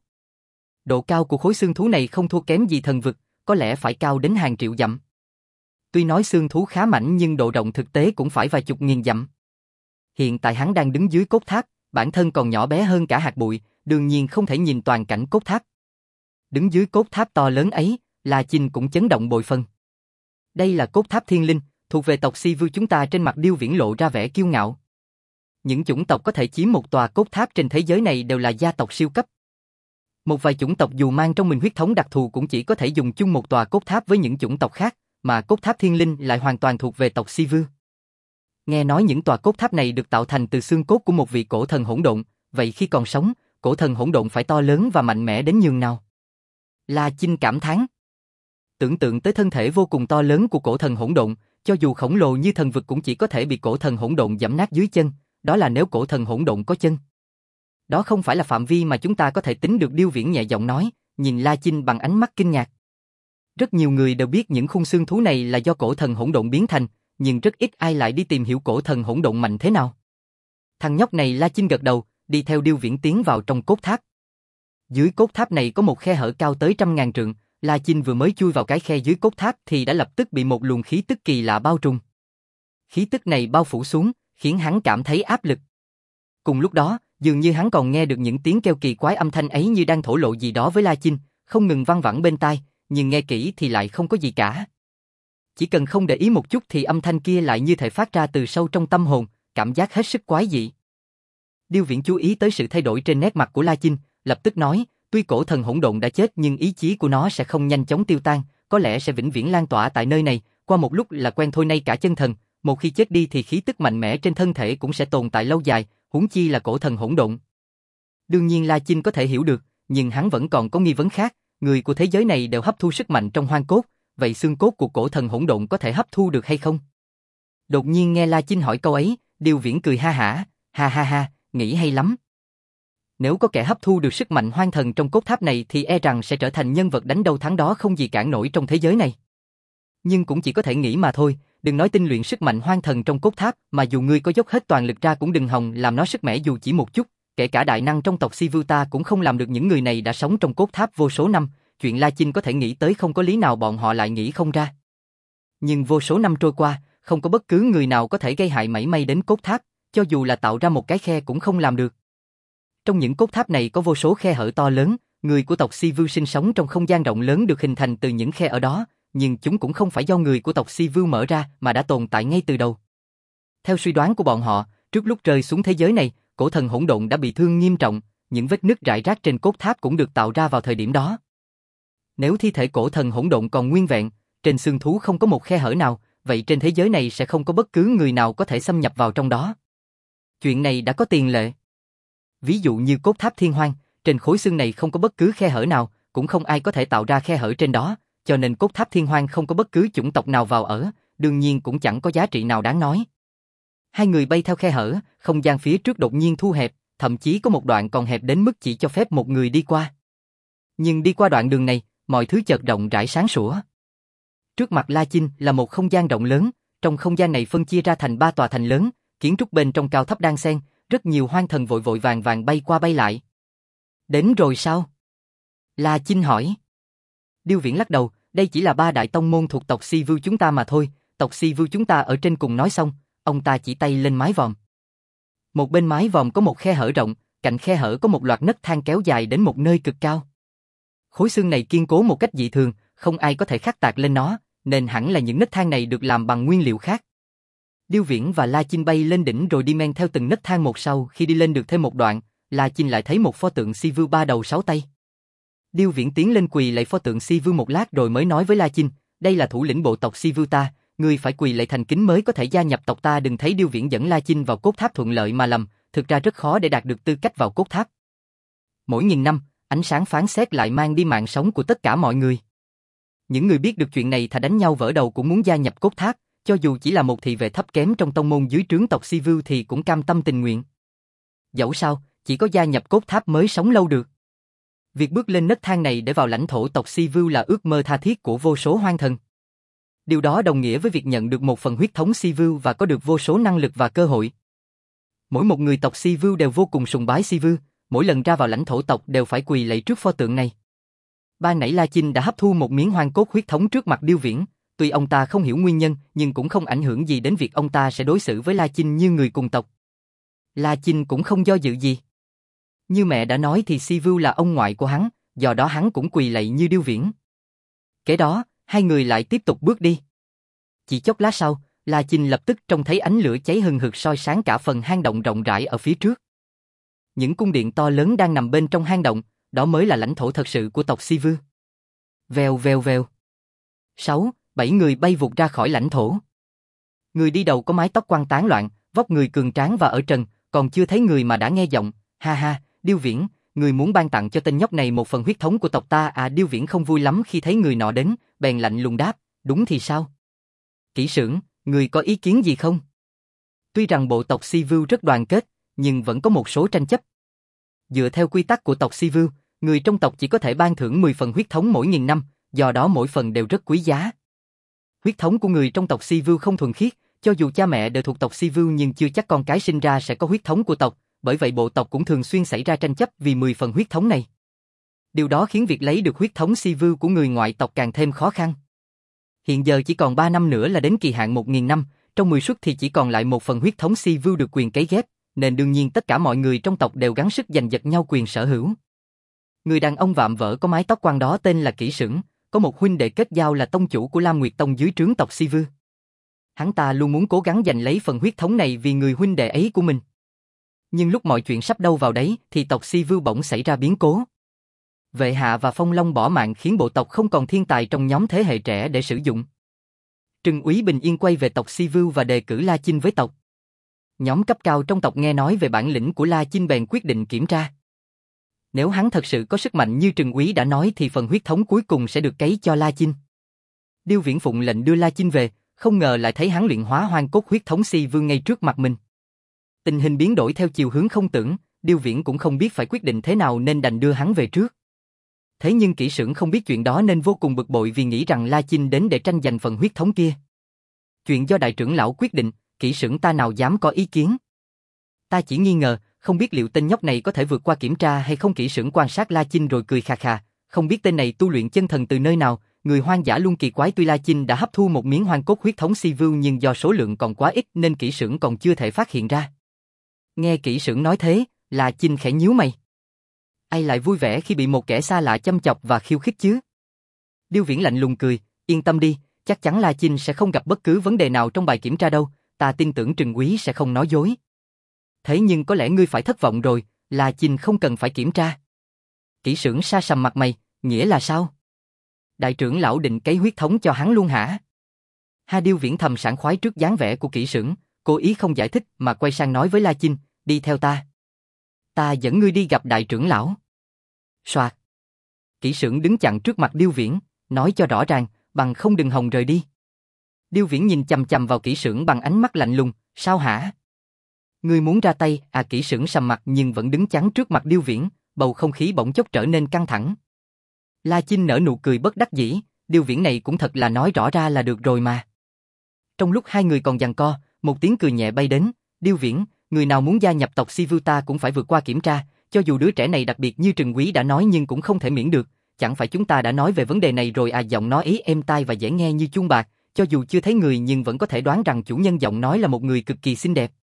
Độ cao của khối xương thú này không thua kém gì thần vực, có lẽ phải cao đến hàng triệu dặm. Tuy nói xương thú khá mạnh nhưng độ rộng thực tế cũng phải vài chục nghìn dặm. Hiện tại hắn đang đứng dưới cốt tháp, bản thân còn nhỏ bé hơn cả hạt bụi, đương nhiên không thể nhìn toàn cảnh cốt tháp. Đứng dưới cốt tháp to lớn ấy, La Chinh cũng chấn động bội phần. Đây là cốt tháp thiên linh, thuộc về tộc Si Vưu chúng ta. Trên mặt Điêu Viễn lộ ra vẻ kiêu ngạo. Những chủng tộc có thể chiếm một tòa cốt tháp trên thế giới này đều là gia tộc siêu cấp. Một vài chủng tộc dù mang trong mình huyết thống đặc thù cũng chỉ có thể dùng chung một tòa cốt tháp với những chủng tộc khác, mà cốt tháp thiên linh lại hoàn toàn thuộc về tộc Si Vưu. Nghe nói những tòa cốt tháp này được tạo thành từ xương cốt của một vị cổ thần hỗn độn, vậy khi còn sống, cổ thần hỗn độn phải to lớn và mạnh mẽ đến nhường nào? La Chinh cảm thán. Tưởng tượng tới thân thể vô cùng to lớn của cổ thần hỗn độn, cho dù khổng lồ như thần vực cũng chỉ có thể bị cổ thần hỗn độn giẫm nát dưới chân, đó là nếu cổ thần hỗn độn có chân. Đó không phải là phạm vi mà chúng ta có thể tính được, Điêu Viễn nhẹ giọng nói, nhìn La Chinh bằng ánh mắt kinh ngạc. Rất nhiều người đều biết những khung xương thú này là do cổ thần hỗn độn biến thành, nhưng rất ít ai lại đi tìm hiểu cổ thần hỗn độn mạnh thế nào. Thằng nhóc này, La Chinh gật đầu, đi theo Điêu Viễn tiến vào trong cốt tháp. Dưới cốt tháp này có một khe hở cao tới trăm ngàn trượng, La Chinh vừa mới chui vào cái khe dưới cốt tháp thì đã lập tức bị một luồng khí tức kỳ lạ bao trùm. Khí tức này bao phủ xuống, khiến hắn cảm thấy áp lực. Cùng lúc đó, dường như hắn còn nghe được những tiếng kêu kỳ quái, âm thanh ấy như đang thổ lộ gì đó với La Chinh, không ngừng văng vẳng bên tai, nhưng nghe kỹ thì lại không có gì cả. Chỉ cần không để ý một chút thì âm thanh kia lại như thể phát ra từ sâu trong tâm hồn, cảm giác hết sức quái dị. Điêu Viễn chú ý tới sự thay đổi trên nét mặt của La Chinh, lập tức nói, tuy cổ thần hỗn độn đã chết nhưng ý chí của nó sẽ không nhanh chóng tiêu tan, có lẽ sẽ vĩnh viễn lan tỏa tại nơi này, qua một lúc là quen thôi. Nay cả chân thần, một khi chết đi thì khí tức mạnh mẽ trên thân thể cũng sẽ tồn tại lâu dài, huống chi là cổ thần hỗn độn. Đương nhiên La Chinh có thể hiểu được, nhưng hắn vẫn còn có nghi vấn khác, người của thế giới này đều hấp thu sức mạnh trong hoang cốt, vậy xương cốt của cổ thần hỗn độn có thể hấp thu được hay không? Đột nhiên nghe La Chinh hỏi câu ấy, Điêu Viễn cười ha hả, ha ha ha, nghĩ hay lắm. Nếu có kẻ hấp thu được sức mạnh hoang thần trong cốt tháp này thì e rằng sẽ trở thành nhân vật đánh đâu thắng đó không gì cản nổi trong thế giới này. Nhưng cũng chỉ có thể nghĩ mà thôi, đừng nói tinh luyện sức mạnh hoang thần trong cốt tháp, mà dù ngươi có dốc hết toàn lực ra cũng đừng hòng làm nó sức mẻ dù chỉ một chút, kể cả đại năng trong tộc Sivu ta cũng không làm được. Những người này đã sống trong cốt tháp vô số năm, chuyện La Chinh có thể nghĩ tới không có lý nào bọn họ lại nghĩ không ra. Nhưng vô số năm trôi qua, không có bất cứ người nào có thể gây hại mảy may đến cốt tháp, cho dù là tạo ra một cái khe cũng không làm được. Trong những cốt tháp này có vô số khe hở to lớn, người của tộc Sivu sinh sống trong không gian rộng lớn được hình thành từ những khe ở đó, nhưng chúng cũng không phải do người của tộc Sivu mở ra mà đã tồn tại ngay từ đầu. Theo suy đoán của bọn họ, trước lúc rơi xuống thế giới này, cổ thần hỗn độn đã bị thương nghiêm trọng, những vết nứt rải rác trên cốt tháp cũng được tạo ra vào thời điểm đó. Nếu thi thể cổ thần hỗn độn còn nguyên vẹn, trên xương thú không có một khe hở nào, vậy trên thế giới này sẽ không có bất cứ người nào có thể xâm nhập vào trong đó. Chuyện này đã có tiền lệ. Ví dụ như cốt tháp thiên hoang, trên khối xương này không có bất cứ khe hở nào, cũng không ai có thể tạo ra khe hở trên đó, cho nên cốt tháp thiên hoang không có bất cứ chủng tộc nào vào ở, đương nhiên cũng chẳng có giá trị nào đáng nói. Hai người bay theo khe hở, không gian phía trước đột nhiên thu hẹp, thậm chí có một đoạn còn hẹp đến mức chỉ cho phép một người đi qua. Nhưng đi qua đoạn đường này, mọi thứ chợt rộng rãi sáng sủa. Trước mặt La Chinh là một không gian rộng lớn, trong không gian này phân chia ra thành ba tòa thành lớn, kiến trúc bên trong cao thấp đan xen, rất nhiều hoang thần vội vội vàng vàng bay qua bay lại. Đến rồi sao? La Chinh hỏi. Điêu Viễn lắc đầu, đây chỉ là ba đại tông môn thuộc tộc Sivu chúng ta mà thôi, tộc Sivu chúng ta ở trên cùng. Nói xong, ông ta chỉ tay lên mái vòm. Một bên mái vòm có một khe hở rộng, cạnh khe hở có một loạt nấc thang kéo dài đến một nơi cực cao. Khối xương này kiên cố một cách dị thường, không ai có thể khắc tạc lên nó, nên hẳn là những nấc thang này được làm bằng nguyên liệu khác. Điêu Viễn và La Chinh bay lên đỉnh rồi đi men theo từng nấc thang một. Sau khi đi lên được thêm một đoạn, La Chinh lại thấy một pho tượng Sivu ba đầu sáu tay. Điêu Viễn tiến lên quỳ lạy pho tượng Sivu một lát rồi mới nói với La Chinh, đây là thủ lĩnh bộ tộc Sivu ta, ngươi phải quỳ lạy thành kính mới có thể gia nhập tộc ta. Đừng thấy Điêu Viễn dẫn La Chinh vào cốt tháp thuận lợi mà lầm, thực ra rất khó để đạt được tư cách vào cốt tháp. Mỗi nghìn năm, ánh sáng phán xét lại mang đi mạng sống của tất cả mọi người. Những người biết được chuyện này thà đánh nhau vỡ đầu cũng muốn gia nhập cốt tháp, cho dù chỉ là một thị vệ thấp kém trong tông môn dưới trướng tộc Sivu thì cũng cam tâm tình nguyện. Dẫu sao, chỉ có gia nhập cốt tháp mới sống lâu được. Việc bước lên nấc thang này để vào lãnh thổ tộc Sivu là ước mơ tha thiết của vô số hoang thần. Điều đó đồng nghĩa với việc nhận được một phần huyết thống Sivu và có được vô số năng lực và cơ hội. Mỗi một người tộc Sivu đều vô cùng sùng bái Sivu, mỗi lần ra vào lãnh thổ tộc đều phải quỳ lạy trước pho tượng này. Ban nãy La Chinh đã hấp thu một miếng hoang cốt huyết thống trước mặt Điêu Viễn, tuy ông ta không hiểu nguyên nhân nhưng cũng không ảnh hưởng gì đến việc ông ta sẽ đối xử với La Chinh như người cùng tộc. La Chinh cũng không do dự gì. Như mẹ đã nói thì Sivu là ông ngoại của hắn, do đó hắn cũng quỳ lạy như Điêu Viễn. Kế đó, hai người lại tiếp tục bước đi. Chỉ chốc lát sau, La Chinh lập tức trông thấy ánh lửa cháy hừng hực soi sáng cả phần hang động rộng rãi ở phía trước. Những cung điện to lớn đang nằm bên trong hang động, đó mới là lãnh thổ thật sự của tộc Sivu. Vèo vèo vèo. Sáu, bảy người bay vụt ra khỏi lãnh thổ. Người đi đầu có mái tóc quăn tán loạn, vóc người cường tráng và ở trần, còn chưa thấy người mà đã nghe giọng, ha ha, Điêu Viễn, người muốn ban tặng cho tên nhóc này một phần huyết thống của tộc ta à? Điêu Viễn không vui lắm khi thấy người nọ đến, bèn lạnh lùng đáp, đúng thì sao? Kỹ Sưởng, người có ý kiến gì không? Tuy rằng bộ tộc Si Vưu rất đoàn kết, nhưng vẫn có một số tranh chấp. Dựa theo quy tắc của tộc Si Vưu, người trong tộc chỉ có thể ban thưởng mười phần huyết thống mỗi nghìn năm, do đó mỗi phần đều rất quý giá. Huyết thống của người trong tộc Si Vưu không thuần khiết, cho dù cha mẹ đều thuộc tộc Si Vưu nhưng chưa chắc con cái sinh ra sẽ có huyết thống của tộc, bởi vậy bộ tộc cũng thường xuyên xảy ra tranh chấp vì mười phần huyết thống này. Điều đó khiến việc lấy được huyết thống Si Vưu của người ngoại tộc càng thêm khó khăn. Hiện giờ chỉ còn ba năm nữa là đến kỳ hạn một nghìn năm, trong mười suất thì chỉ còn lại một phần huyết thống Si Vưu được quyền cấy ghép, nên đương nhiên tất cả mọi người trong tộc đều gắng sức giành giật nhau quyền sở hữu. Người đàn ông vạm vỡ có mái tóc quăn đó tên là Kỹ Sưởng, có một huynh đệ kết giao là tông chủ của Lam Nguyệt Tông dưới trướng tộc Si Vưu. Hắn ta luôn muốn cố gắng giành lấy phần huyết thống này vì người huynh đệ ấy của mình. Nhưng lúc mọi chuyện sắp đâu vào đấy thì tộc Si Vưu bỗng xảy ra biến cố. Vệ Hạ và Phong Long bỏ mạng khiến bộ tộc không còn thiên tài trong nhóm thế hệ trẻ để sử dụng. Trừng Úy bình yên quay về tộc Si Vưu và đề cử La Chinh với tộc. Nhóm cấp cao trong tộc nghe nói về bản lĩnh của La Chinh bèn quyết định kiểm tra. Nếu hắn thật sự có sức mạnh như Trừng Úy đã nói thì phần huyết thống cuối cùng sẽ được cấy cho La Chinh. Điêu Viễn phụng lệnh đưa La Chinh về, không ngờ lại thấy hắn luyện hóa hoang cốt huyết thống Si Vưu ngay trước mặt mình. Tình hình biến đổi theo chiều hướng không tưởng, Điêu Viễn cũng không biết phải quyết định thế nào nên đành đưa hắn về trước. Thế nhưng Kỹ Sưởng không biết chuyện đó nên vô cùng bực bội vì nghĩ rằng La Chinh đến để tranh giành phần huyết thống kia. Chuyện do đại trưởng lão quyết định, Kỹ Sưởng ta nào dám có ý kiến. Ta chỉ nghi ngờ, không biết liệu tên nhóc này có thể vượt qua kiểm tra hay không. Kỹ Sưởng quan sát La Chinh rồi cười khà khà, không biết tên này tu luyện chân thần từ nơi nào, người hoang dã luôn kỳ quái. Tuy La Chinh đã hấp thu một miếng hoang cốt huyết thống Si Vưu nhưng do số lượng còn quá ít nên Kỹ Sưởng còn chưa thể phát hiện ra. Nghe Kỹ Sưởng nói thế, La Chinh khẽ nhíu mày. Ai lại vui vẻ khi bị một kẻ xa lạ châm chọc và khiêu khích chứ? Điêu Viễn lạnh lùng cười, yên tâm đi, chắc chắn La Chinh sẽ không gặp bất cứ vấn đề nào trong bài kiểm tra đâu, ta tin tưởng Trừng Úy sẽ không nói dối. Thế nhưng có lẽ ngươi phải thất vọng rồi, La Chinh không cần phải kiểm tra. Kỹ Sưởng sa sầm mặt mày, nghĩa là sao? Đại trưởng lão định cấy huyết thống cho hắn luôn hả? Ha, Điêu Viễn thầm sảng khoái trước dáng vẻ của Kỹ Sưởng, cố ý không giải thích mà quay sang nói với La Chinh, đi theo ta. Ta dẫn ngươi đi gặp đại trưởng lão. Soạt. Kỹ Sưởng đứng chặn trước mặt Điêu Viễn, nói cho rõ ràng, bằng không đừng hòng rời đi. Điêu Viễn nhìn chằm chằm vào Kỹ Sưởng bằng ánh mắt lạnh lùng, sao hả? Ngươi muốn ra tay? À, Kỹ Sưởng sầm mặt nhưng vẫn đứng chắn trước mặt Điêu Viễn, bầu không khí bỗng chốc trở nên căng thẳng. La Chinh nở nụ cười bất đắc dĩ, Điêu Viễn này cũng thật là nói rõ ra là được rồi mà. Trong lúc hai người còn giằng co, một tiếng cười nhẹ bay đến, Điêu Viễn, người nào muốn gia nhập tộc Si Vưu ta cũng phải vượt qua kiểm tra, cho dù đứa trẻ này đặc biệt như Trừng Úy đã nói nhưng cũng không thể miễn được, chẳng phải chúng ta đã nói về vấn đề này rồi à? Giọng nói ý êm tai và dễ nghe như chuông bạc, cho dù chưa thấy người nhưng vẫn có thể đoán rằng chủ nhân giọng nói là một người cực kỳ xinh đẹp.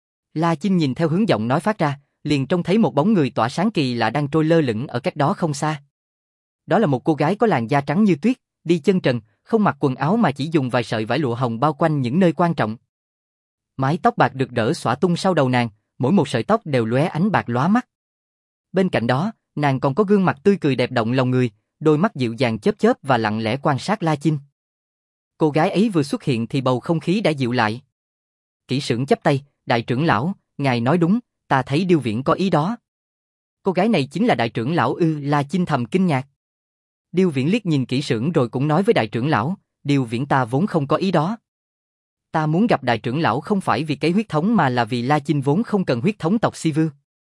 La Chinh nhìn theo hướng giọng nói phát ra, liền trông thấy một bóng người tỏa sáng kỳ lạ đang trôi lơ lửng ở cách đó không xa. Đó là một cô gái có làn da trắng như tuyết, đi chân trần, không mặc quần áo mà chỉ dùng vài sợi vải lụa hồng bao quanh những nơi quan trọng. Mái tóc bạc rực rỡ xõa tung sau đầu nàng, mỗi một sợi tóc đều lóe ánh bạc lóa mắt. Bên cạnh đó, nàng còn có gương mặt tươi cười đẹp động lòng người, đôi mắt dịu dàng chớp chớp và lặng lẽ quan sát La Chinh. Cô gái ấy vừa xuất hiện thì bầu không khí đã dịu lại. Kỹ Sưởng chắp tay, đại trưởng lão, ngài nói đúng, ta thấy Điêu Viễn có ý đó. Cô gái này chính là đại trưởng lão ư? La Chinh thầm kinh ngạc. Điêu Viễn liếc nhìn Kỹ Sưởng rồi cũng nói với đại trưởng lão, Điêu Viễn ta vốn không có ý đó. Ta muốn gặp đại trưởng lão không phải vì cái huyết thống mà là vì La Chinh vốn không cần huyết thống tộc Si Vưu.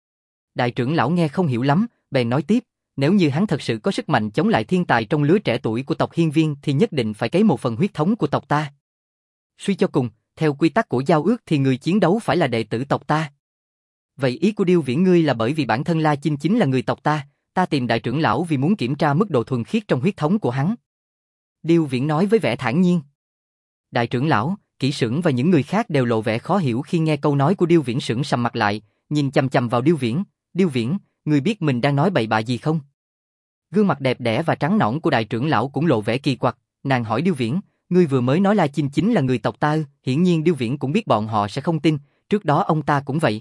Đại trưởng lão nghe không hiểu lắm, bèn nói tiếp, nếu như hắn thật sự có sức mạnh chống lại thiên tài trong lứa trẻ tuổi của tộc Hiên Viên thì nhất định phải cấy một phần huyết thống của tộc ta. Suy cho cùng, theo quy tắc của giao ước thì người chiến đấu phải là đệ tử tộc ta. Vậy ý của Điêu Viễn ngươi là bởi vì bản thân La Chinh chính là người tộc ta, ta tìm đại trưởng lão vì muốn kiểm tra mức độ thuần khiết trong huyết thống của hắn. Điêu Viễn nói với vẻ thản nhiên. Đại trưởng lão, Kỹ Sưởng và những người khác đều lộ vẻ khó hiểu khi nghe câu nói của Điêu Viễn. Sững sầm mặt lại, nhìn chằm chằm vào Điêu Viễn. Điêu Viễn, ngươi biết mình đang nói bậy bạ gì không? Gương mặt đẹp đẽ và trắng nõn của đại trưởng lão cũng lộ vẻ kỳ quặc, nàng hỏi Điêu Viễn, ngươi vừa mới nói La Chinh chính là người tộc ta. Hiển nhiên Điêu Viễn cũng biết bọn họ sẽ không tin, trước đó ông ta cũng vậy.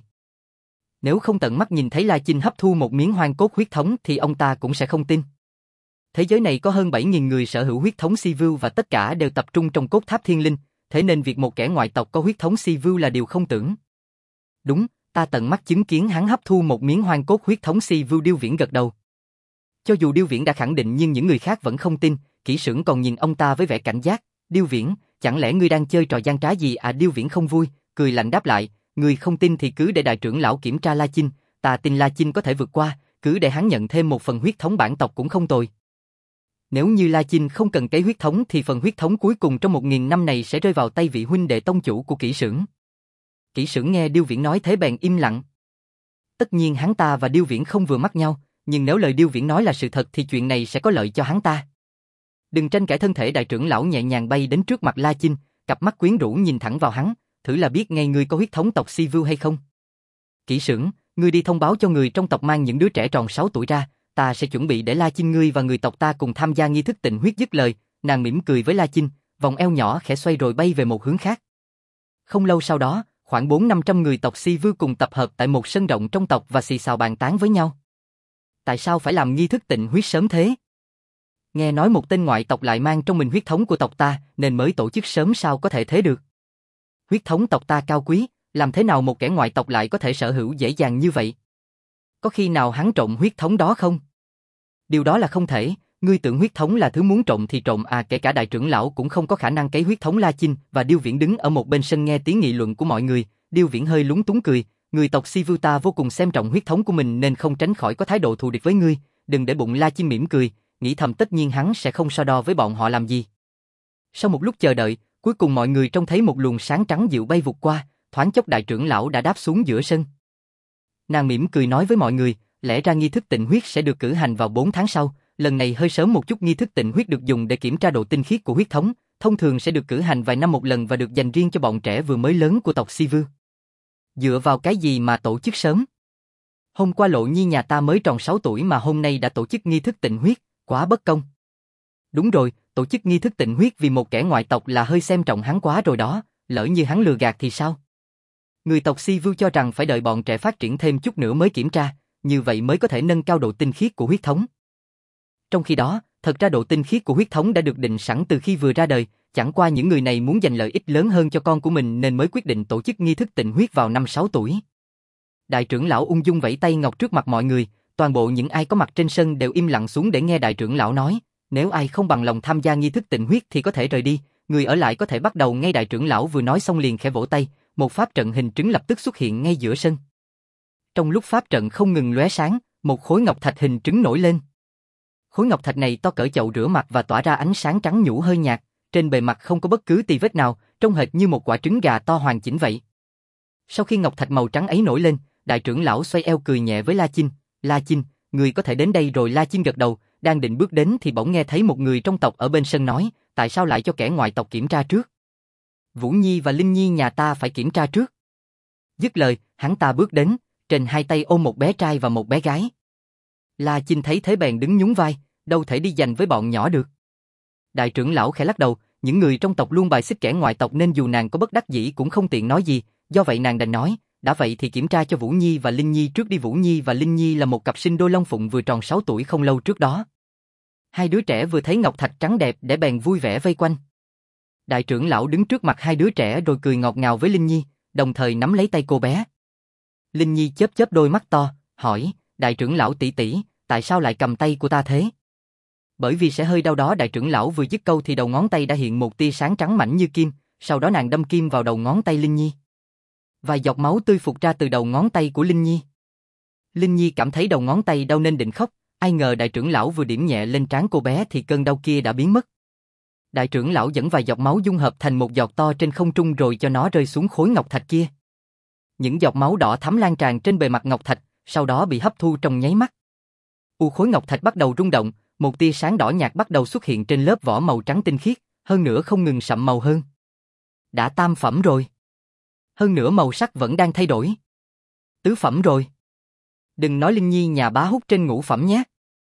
Nếu không tận mắt nhìn thấy La Chinh hấp thu một miếng hoang cốt huyết thống thì ông ta cũng sẽ không tin. Thế giới này có hơn bảy nghìn người sở hữu huyết thống Si Vưu và tất cả đều tập trung trong cốt tháp thiên linh, thế nên việc một kẻ ngoại tộc có huyết thống Si Vu là điều không tưởng. Đúng, ta tận mắt chứng kiến hắn hấp thu một miếng hoang cốt huyết thống Si Vu. Điêu Viễn gật đầu. Cho dù Điêu Viễn đã khẳng định nhưng những người khác vẫn không tin, kỹ xưởng còn nhìn ông ta với vẻ cảnh giác. Điêu Viễn, chẳng lẽ ngươi đang chơi trò gian trá gì à? Điêu Viễn không vui, cười lạnh đáp lại, ngươi không tin thì cứ để đại trưởng lão kiểm tra La Chinh, ta tin La Chinh có thể vượt qua, cứ để hắn nhận thêm một phần huyết thống bản tộc cũng không tồi. Nếu như La Chinh không cần cái huyết thống thì phần huyết thống cuối cùng trong một nghìn năm này sẽ rơi vào tay vị huynh đệ tông chủ của kỹ xưởng. Kỹ xưởng nghe Điêu Viễn nói thế bèn im lặng. Tất nhiên hắn ta và Điêu Viễn không vừa mắt nhau, nhưng nếu lời Điêu Viễn nói là sự thật thì chuyện này sẽ có lợi cho hắn ta. Đừng tranh cãi. Thân thể đại trưởng lão nhẹ nhàng bay đến trước mặt La Chinh, cặp mắt quyến rũ nhìn thẳng vào hắn, thử là biết ngay ngươi có huyết thống tộc Si Vu hay không. Kỹ xưởng, ngươi đi thông báo cho người trong tộc mang những đứa trẻ tròn sáu tuổi ra, ta sẽ chuẩn bị để La Chinh ngươi và người tộc ta cùng tham gia nghi thức tịnh huyết. Dứt lời, nàng mỉm cười với La Chinh, vòng eo nhỏ khẽ xoay rồi bay về một hướng khác. Không lâu sau đó, khoảng bốn năm trăm người tộc Si Vu cùng tập hợp tại một sân rộng trong tộc và xì xào bàn tán với nhau. Tại sao phải làm nghi thức tịnh huyết sớm thế? Nghe nói một tên ngoại tộc lại mang trong mình huyết thống của tộc ta, nên mới tổ chức sớm. Sao có thể thế được? Huyết thống tộc ta cao quý, làm thế nào một kẻ ngoại tộc lại có thể sở hữu dễ dàng như vậy? Có khi nào hắn trộm huyết thống đó không? Điều đó là không thể, ngươi tưởng huyết thống là thứ muốn trộm thì trộm à? Kể cả đại trưởng lão cũng không có khả năng cấy huyết thống La Chinh. Và Điêu Viễn đứng ở một bên sân nghe tiếng nghị luận của mọi người. Điêu Viễn hơi lúng túng cười, người tộc Si Vu ta vô cùng xem trọng huyết thống của mình nên không tránh khỏi có thái độ thù địch với ngươi. Đừng để bụng. La Chinh mỉm cười, nghĩ thầm tất nhiên hắn sẽ không so đo với bọn họ làm gì. Sau một lúc chờ đợi, cuối cùng mọi người trông thấy một luồng sáng trắng dịu bay vụt qua, thoáng chốc đại trưởng lão đã đáp xuống giữa sân. Nàng mỉm cười nói với mọi người, lẽ ra nghi thức tịnh huyết sẽ được cử hành vào bốn tháng sau, lần này hơi sớm một chút. Nghi thức tịnh huyết được dùng để kiểm tra độ tinh khiết của huyết thống, thông thường sẽ được cử hành vài năm một lần và được dành riêng cho bọn trẻ vừa mới lớn của tộc Si Vu. Dựa vào cái gì mà tổ chức sớm? Hôm qua Lộ Nhi nhà ta mới tròn sáu tuổi mà hôm nay đã tổ chức nghi thức tịnh huyết, quá bất công. Đúng rồi, tổ chức nghi thức tịnh huyết vì một kẻ ngoại tộc là hơi xem trọng hắn quá rồi đó, lỡ như hắn lừa gạt thì sao? Người tộc Si Vu cho rằng phải đợi bọn trẻ phát triển thêm chút nữa mới kiểm tra, như vậy mới có thể nâng cao độ tinh khiết của huyết thống. Trong khi đó, thật ra độ tinh khiết của huyết thống đã được định sẵn từ khi vừa ra đời, chẳng qua những người này muốn giành lợi ích lớn hơn cho con của mình nên mới quyết định tổ chức nghi thức tịnh huyết vào năm sáu tuổi. Đại trưởng lão ung dung vẫy tay ngọc trước mặt mọi người, toàn bộ những ai có mặt trên sân đều im lặng xuống để nghe đại trưởng lão nói, nếu ai không bằng lòng tham gia nghi thức tịnh huyết thì có thể rời đi, người ở lại có thể bắt đầu ngay. Đại trưởng lão vừa nói xong liền khẽ vỗ tay, một pháp trận hình trứng lập tức xuất hiện ngay giữa sân. Trong lúc pháp trận không ngừng lóe sáng, một khối ngọc thạch hình trứng nổi lên. Khối ngọc thạch này to cỡ chậu rửa mặt và tỏa ra ánh sáng trắng nhũ hơi nhạt, trên bề mặt không có bất cứ tì vết nào, trông hệt như một quả trứng gà to hoàn chỉnh vậy. Sau khi ngọc thạch màu trắng ấy nổi lên, đại trưởng lão xoay eo cười nhẹ với La Chinh, La Chinh, người có thể đến đây rồi. La Chinh gật đầu, đang định bước đến thì bỗng nghe thấy một người trong tộc ở bên sân nói, tại sao lại cho kẻ ngoại tộc kiểm tra trước? Vũ Nhi và Linh Nhi nhà ta phải kiểm tra trước. Dứt lời, hắn ta bước đến, trên hai tay ôm một bé trai và một bé gái. La Chinh thấy thế bèn đứng nhún vai, đâu thể đi giành với bọn nhỏ được. Đại trưởng lão khẽ lắc đầu, những người trong tộc luôn bài xích kẻ ngoại tộc nên dù nàng có bất đắc dĩ cũng không tiện nói gì, do vậy nàng đành nói, đã vậy thì kiểm tra cho Vũ Nhi và Linh Nhi trước đi. Vũ Nhi và Linh Nhi là một cặp sinh đôi long phụng vừa tròn sáu tuổi không lâu trước đó. Hai đứa trẻ vừa thấy ngọc thạch trắng đẹp để bèn vui vẻ vây quanh. Đại trưởng lão đứng trước mặt hai đứa trẻ rồi cười ngọt ngào với Linh Nhi, đồng thời nắm lấy tay cô bé. Linh Nhi chớp chớp đôi mắt to, hỏi, đại trưởng lão tỷ tỷ, tại sao lại cầm tay của ta thế? Bởi vì sẽ hơi đau đó. Đại trưởng lão vừa dứt câu thì đầu ngón tay đã hiện một tia sáng trắng mảnh như kim, sau đó nàng đâm kim vào đầu ngón tay Linh Nhi. Vài giọt máu tươi phụt ra từ đầu ngón tay của Linh Nhi. Linh Nhi cảm thấy đầu ngón tay đau nên định khóc, ai ngờ đại trưởng lão vừa điểm nhẹ lên trán cô bé thì cơn đau kia đã biến mất. Đại trưởng lão dẫn vài giọt máu dung hợp thành một giọt to trên không trung rồi cho nó rơi xuống khối ngọc thạch kia. Những giọt máu đỏ thắm lan tràn trên bề mặt ngọc thạch, sau đó bị hấp thu trong nháy mắt. U khối ngọc thạch bắt đầu rung động, một tia sáng đỏ nhạt bắt đầu xuất hiện trên lớp vỏ màu trắng tinh khiết, hơn nữa không ngừng sậm màu hơn. Đã tam phẩm rồi. Hơn nữa màu sắc vẫn đang thay đổi. Tứ phẩm rồi. Đừng nói Linh Nhi nhà bá hút trên ngũ phẩm nhé.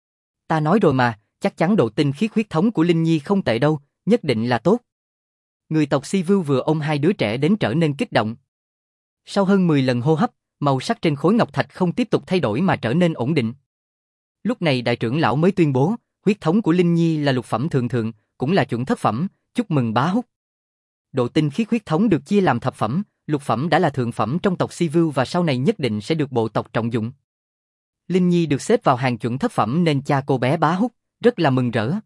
Ta nói rồi mà, chắc chắn độ tinh khiết huyết thống của Linh Nhi không tệ đâu, nhất định là tốt. Người tộc Si Vu vừa ôm hai đứa trẻ đến trở nên kích động. Sau hơn mười lần hô hấp, màu sắc trên khối ngọc thạch không tiếp tục thay đổi mà trở nên ổn định. Lúc này đại trưởng lão mới tuyên bố, huyết thống của Linh Nhi là lục phẩm thượng thượng, cũng là chuẩn thất phẩm, chúc mừng bá hút. Độ tinh khiết huyết thống được chia làm thập phẩm, lục phẩm đã là thượng phẩm trong tộc Si-Vu và sau này nhất định sẽ được bộ tộc trọng dụng. Linh Nhi được xếp vào hàng chuẩn thất phẩm nên cha cô bé Bá Húc rất là mừng rỡ.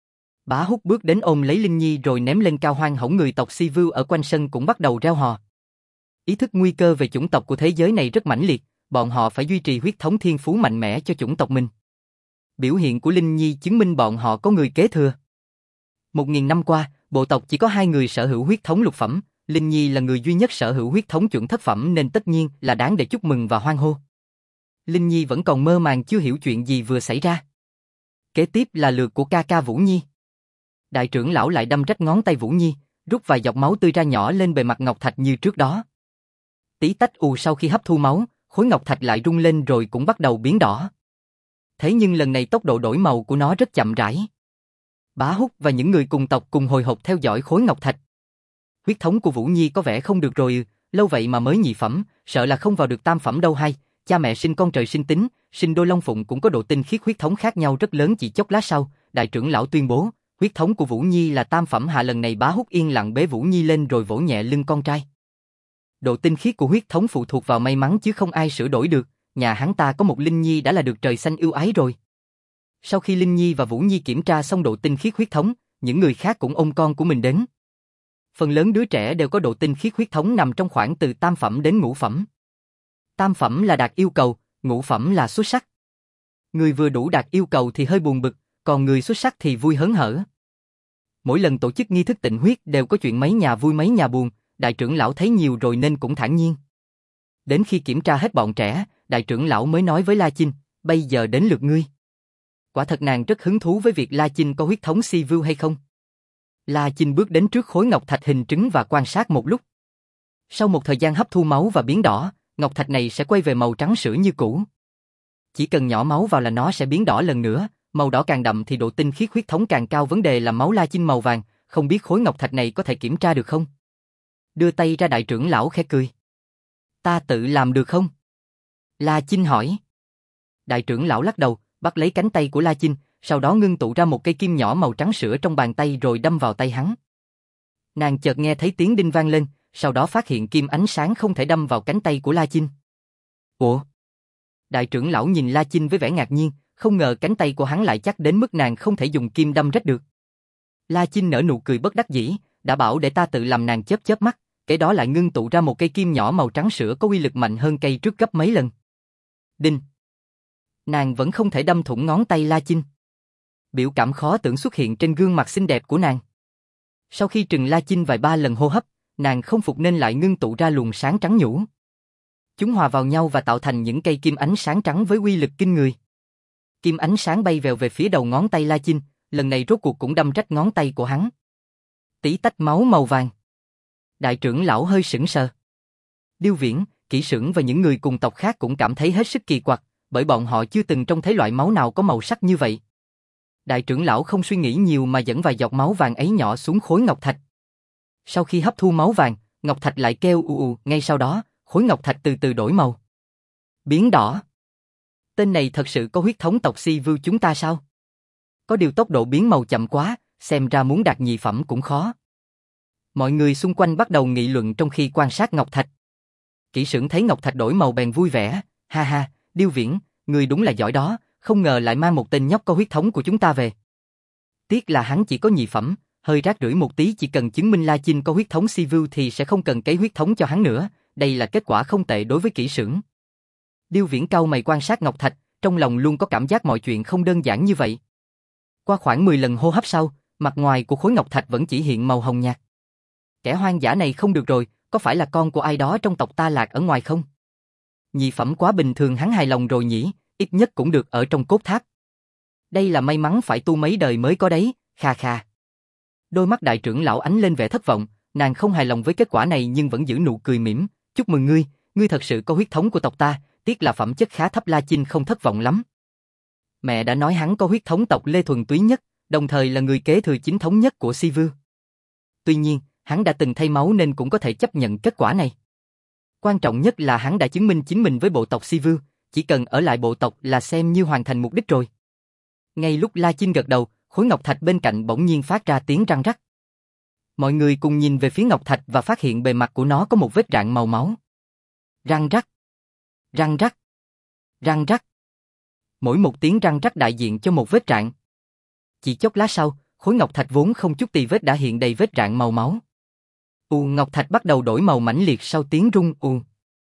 Bá Húc bước đến ôm lấy Linh Nhi rồi ném lên cao hoang hỗn người tộc Si-Vu ở quanh sân cũng bắt đầu reo hò. Ý thức nguy cơ về chủng tộc của thế giới này rất mãnh liệt, bọn họ phải duy trì huyết thống thiên phú mạnh mẽ cho chủng tộc mình. Biểu hiện của Linh Nhi chứng minh bọn họ có người kế thừa. Một nghìn năm qua, bộ tộc chỉ có hai người sở hữu huyết thống lục phẩm, Linh Nhi là người duy nhất sở hữu huyết thống chuẩn thất phẩm nên tất nhiên là đáng để chúc mừng và hoan hô. Linh Nhi vẫn còn mơ màng chưa hiểu chuyện gì vừa xảy ra. Kế tiếp là lượt của ca ca Vũ Nhi. Đại trưởng lão lại đâm rách ngón tay Vũ Nhi, rút vài giọt máu tươi ra nhỏ lên bề mặt ngọc thạch như trước đó. Tí tách ù sau khi hấp thu máu, khối ngọc thạch lại rung lên rồi cũng bắt đầu biến đỏ. Thế nhưng lần này tốc độ đổi màu của nó rất chậm rãi. Bá Húc và những người cùng tộc cùng hồi hộp theo dõi khối ngọc thạch. Huyết thống của Vũ Nhi có vẻ không được rồi, lâu vậy mà mới nhị phẩm, sợ là không vào được tam phẩm đâu hay. Cha mẹ sinh con trời sinh tính, sinh đôi long phụng cũng có độ tinh khiết huyết thống khác nhau rất lớn. Chỉ chốc lát sau, đại trưởng lão tuyên bố, huyết thống của Vũ Nhi là tam phẩm hạ. Lần này Bá Húc yên lặng bế Vũ Nhi lên rồi vỗ nhẹ lưng con trai. Độ tinh khiết của huyết thống phụ thuộc vào may mắn chứ không ai sửa đổi được, nhà hắn ta có một Linh Nhi đã là được trời xanh ưu ái rồi. Sau khi Linh Nhi và Vũ Nhi kiểm tra xong độ tinh khiết huyết thống, những người khác cũng ôm con của mình đến. Phần lớn đứa trẻ đều có độ tinh khiết huyết thống nằm trong khoảng từ tam phẩm đến ngũ phẩm. Tam phẩm là đạt yêu cầu, ngũ phẩm là xuất sắc. Người vừa đủ đạt yêu cầu thì hơi buồn bực, còn người xuất sắc thì vui hớn hở. Mỗi lần tổ chức nghi thức tịnh huyết đều có chuyện mấy nhà vui mấy nhà buồn, đại trưởng lão thấy nhiều rồi nên cũng thản nhiên. Đến khi kiểm tra hết bọn trẻ, đại trưởng lão mới nói với La Chinh, bây giờ đến lượt ngươi. Quả thật nàng rất hứng thú với việc La Chinh có huyết thống Si-Vu hay không. La Chinh bước đến trước khối ngọc thạch hình trứng và quan sát một lúc. Sau một thời gian hấp thu máu và biến đỏ, ngọc thạch này sẽ quay về màu trắng sữa như cũ. Chỉ cần nhỏ máu vào là nó sẽ biến đỏ lần nữa, màu đỏ càng đậm thì độ tinh khiết huyết thống càng cao. Vấn đề là máu La Chinh màu vàng, không biết khối ngọc thạch này có thể kiểm tra được không? Đưa tay ra đại trưởng lão khẽ cười. Ta tự làm được không? La Chinh hỏi. Đại trưởng lão lắc đầu, bắt lấy cánh tay của La Chinh, sau đó ngưng tụ ra một cây kim nhỏ màu trắng sữa trong bàn tay rồi đâm vào tay hắn. Nàng chợt nghe thấy tiếng đinh vang lên, sau đó phát hiện kim ánh sáng không thể đâm vào cánh tay của La Chinh. Ủa? Đại trưởng lão nhìn La Chinh với vẻ ngạc nhiên, không ngờ cánh tay của hắn lại chắc đến mức nàng không thể dùng kim đâm rách được. La Chinh nở nụ cười bất đắc dĩ, đã bảo để ta tự làm. Nàng chớp chớp mắt, kế đó lại ngưng tụ ra một cây kim nhỏ màu trắng sữa có uy lực mạnh hơn cây trước gấp mấy lần. Đinh! Nàng vẫn không thể đâm thủng ngón tay La Chinh. Biểu cảm khó tưởng xuất hiện trên gương mặt xinh đẹp của nàng. Sau khi trừng La Chinh vài ba lần hô hấp, nàng không phục nên lại ngưng tụ ra luồng sáng trắng nhũ. Chúng hòa vào nhau và tạo thành những cây kim ánh sáng trắng với uy lực kinh người. Kim ánh sáng bay vèo về phía đầu ngón tay La Chinh, lần này rốt cuộc cũng đâm rách ngón tay của hắn. Tí tách máu màu vàng. Đại trưởng lão hơi sững sờ. Điêu Viễn, Kỷ Sửng và những người cùng tộc khác cũng cảm thấy hết sức kỳ quặc, bởi bọn họ chưa từng trông thấy loại máu nào có màu sắc như vậy. Đại trưởng lão không suy nghĩ nhiều mà dẫn vài giọt máu vàng ấy nhỏ xuống khối ngọc thạch. Sau khi hấp thu máu vàng, ngọc thạch lại kêu ù ù, ngay sau đó, khối ngọc thạch từ từ đổi màu. Biến đỏ. Tên này thật sự có huyết thống tộc Si-Vu chúng ta sao? Có điều tốc độ biến màu chậm quá, xem ra muốn đạt nhị phẩm cũng khó. Mọi người xung quanh bắt đầu nghị luận trong khi quan sát ngọc thạch. Kỷ Sửng thấy ngọc thạch đổi màu bèn vui vẻ, ha ha, Điêu Viễn, người đúng là giỏi đó, không ngờ lại mang một tên nhóc có huyết thống của chúng ta về. Tiếc là hắn chỉ có nhị phẩm, hơi rác rưởi một tí. Chỉ cần chứng minh La Chinh có huyết thống Si-Vu thì sẽ không cần cấy huyết thống cho hắn nữa, đây là kết quả không tệ đối với Kỷ Sửng. Điêu Viễn cau mày quan sát ngọc thạch, trong lòng luôn có cảm giác mọi chuyện không đơn giản như vậy. Qua khoảng mười lần hô hấp sau, mặt ngoài của khối ngọc thạch vẫn chỉ hiện màu hồng nhạt. Kẻ hoang dã này không được rồi, có phải là con của ai đó trong tộc ta lạc ở ngoài không? Nhị phẩm quá bình thường, hắn hài lòng rồi nhỉ, ít nhất cũng được ở trong cốt tháp. Đây là may mắn phải tu mấy đời mới có đấy, kha kha. Đôi mắt đại trưởng lão ánh lên vẻ thất vọng, nàng không hài lòng với kết quả này nhưng vẫn giữ nụ cười mỉm, chúc mừng ngươi, ngươi thật sự có huyết thống của tộc ta, tiếc là phẩm chất khá thấp. La Chinh không thất vọng lắm. Mẹ đã nói hắn có huyết thống tộc Lê thuần túy nhất, đồng thời là người kế thừa chính thống nhất của Si-Vu. Tuy nhiên, hắn đã từng thay máu nên cũng có thể chấp nhận kết quả này. Quan trọng nhất là hắn đã chứng minh chính mình với bộ tộc Si-Vu, chỉ cần ở lại bộ tộc là xem như hoàn thành mục đích rồi. Ngay lúc La Chinh gật đầu, khối ngọc thạch bên cạnh bỗng nhiên phát ra tiếng răng rắc. Mọi người cùng nhìn về phía ngọc thạch và phát hiện bề mặt của nó có một vết rạn màu máu. Răng rắc, răng rắc, răng rắc. Mỗi một tiếng răng rắc đại diện cho một vết rạn. Chỉ chốc lát sau, khối ngọc thạch vốn không chút tì vết đã hiện đầy vết rạn màu máu. U ngọc thạch bắt đầu đổi màu mãnh liệt sau tiếng rung u.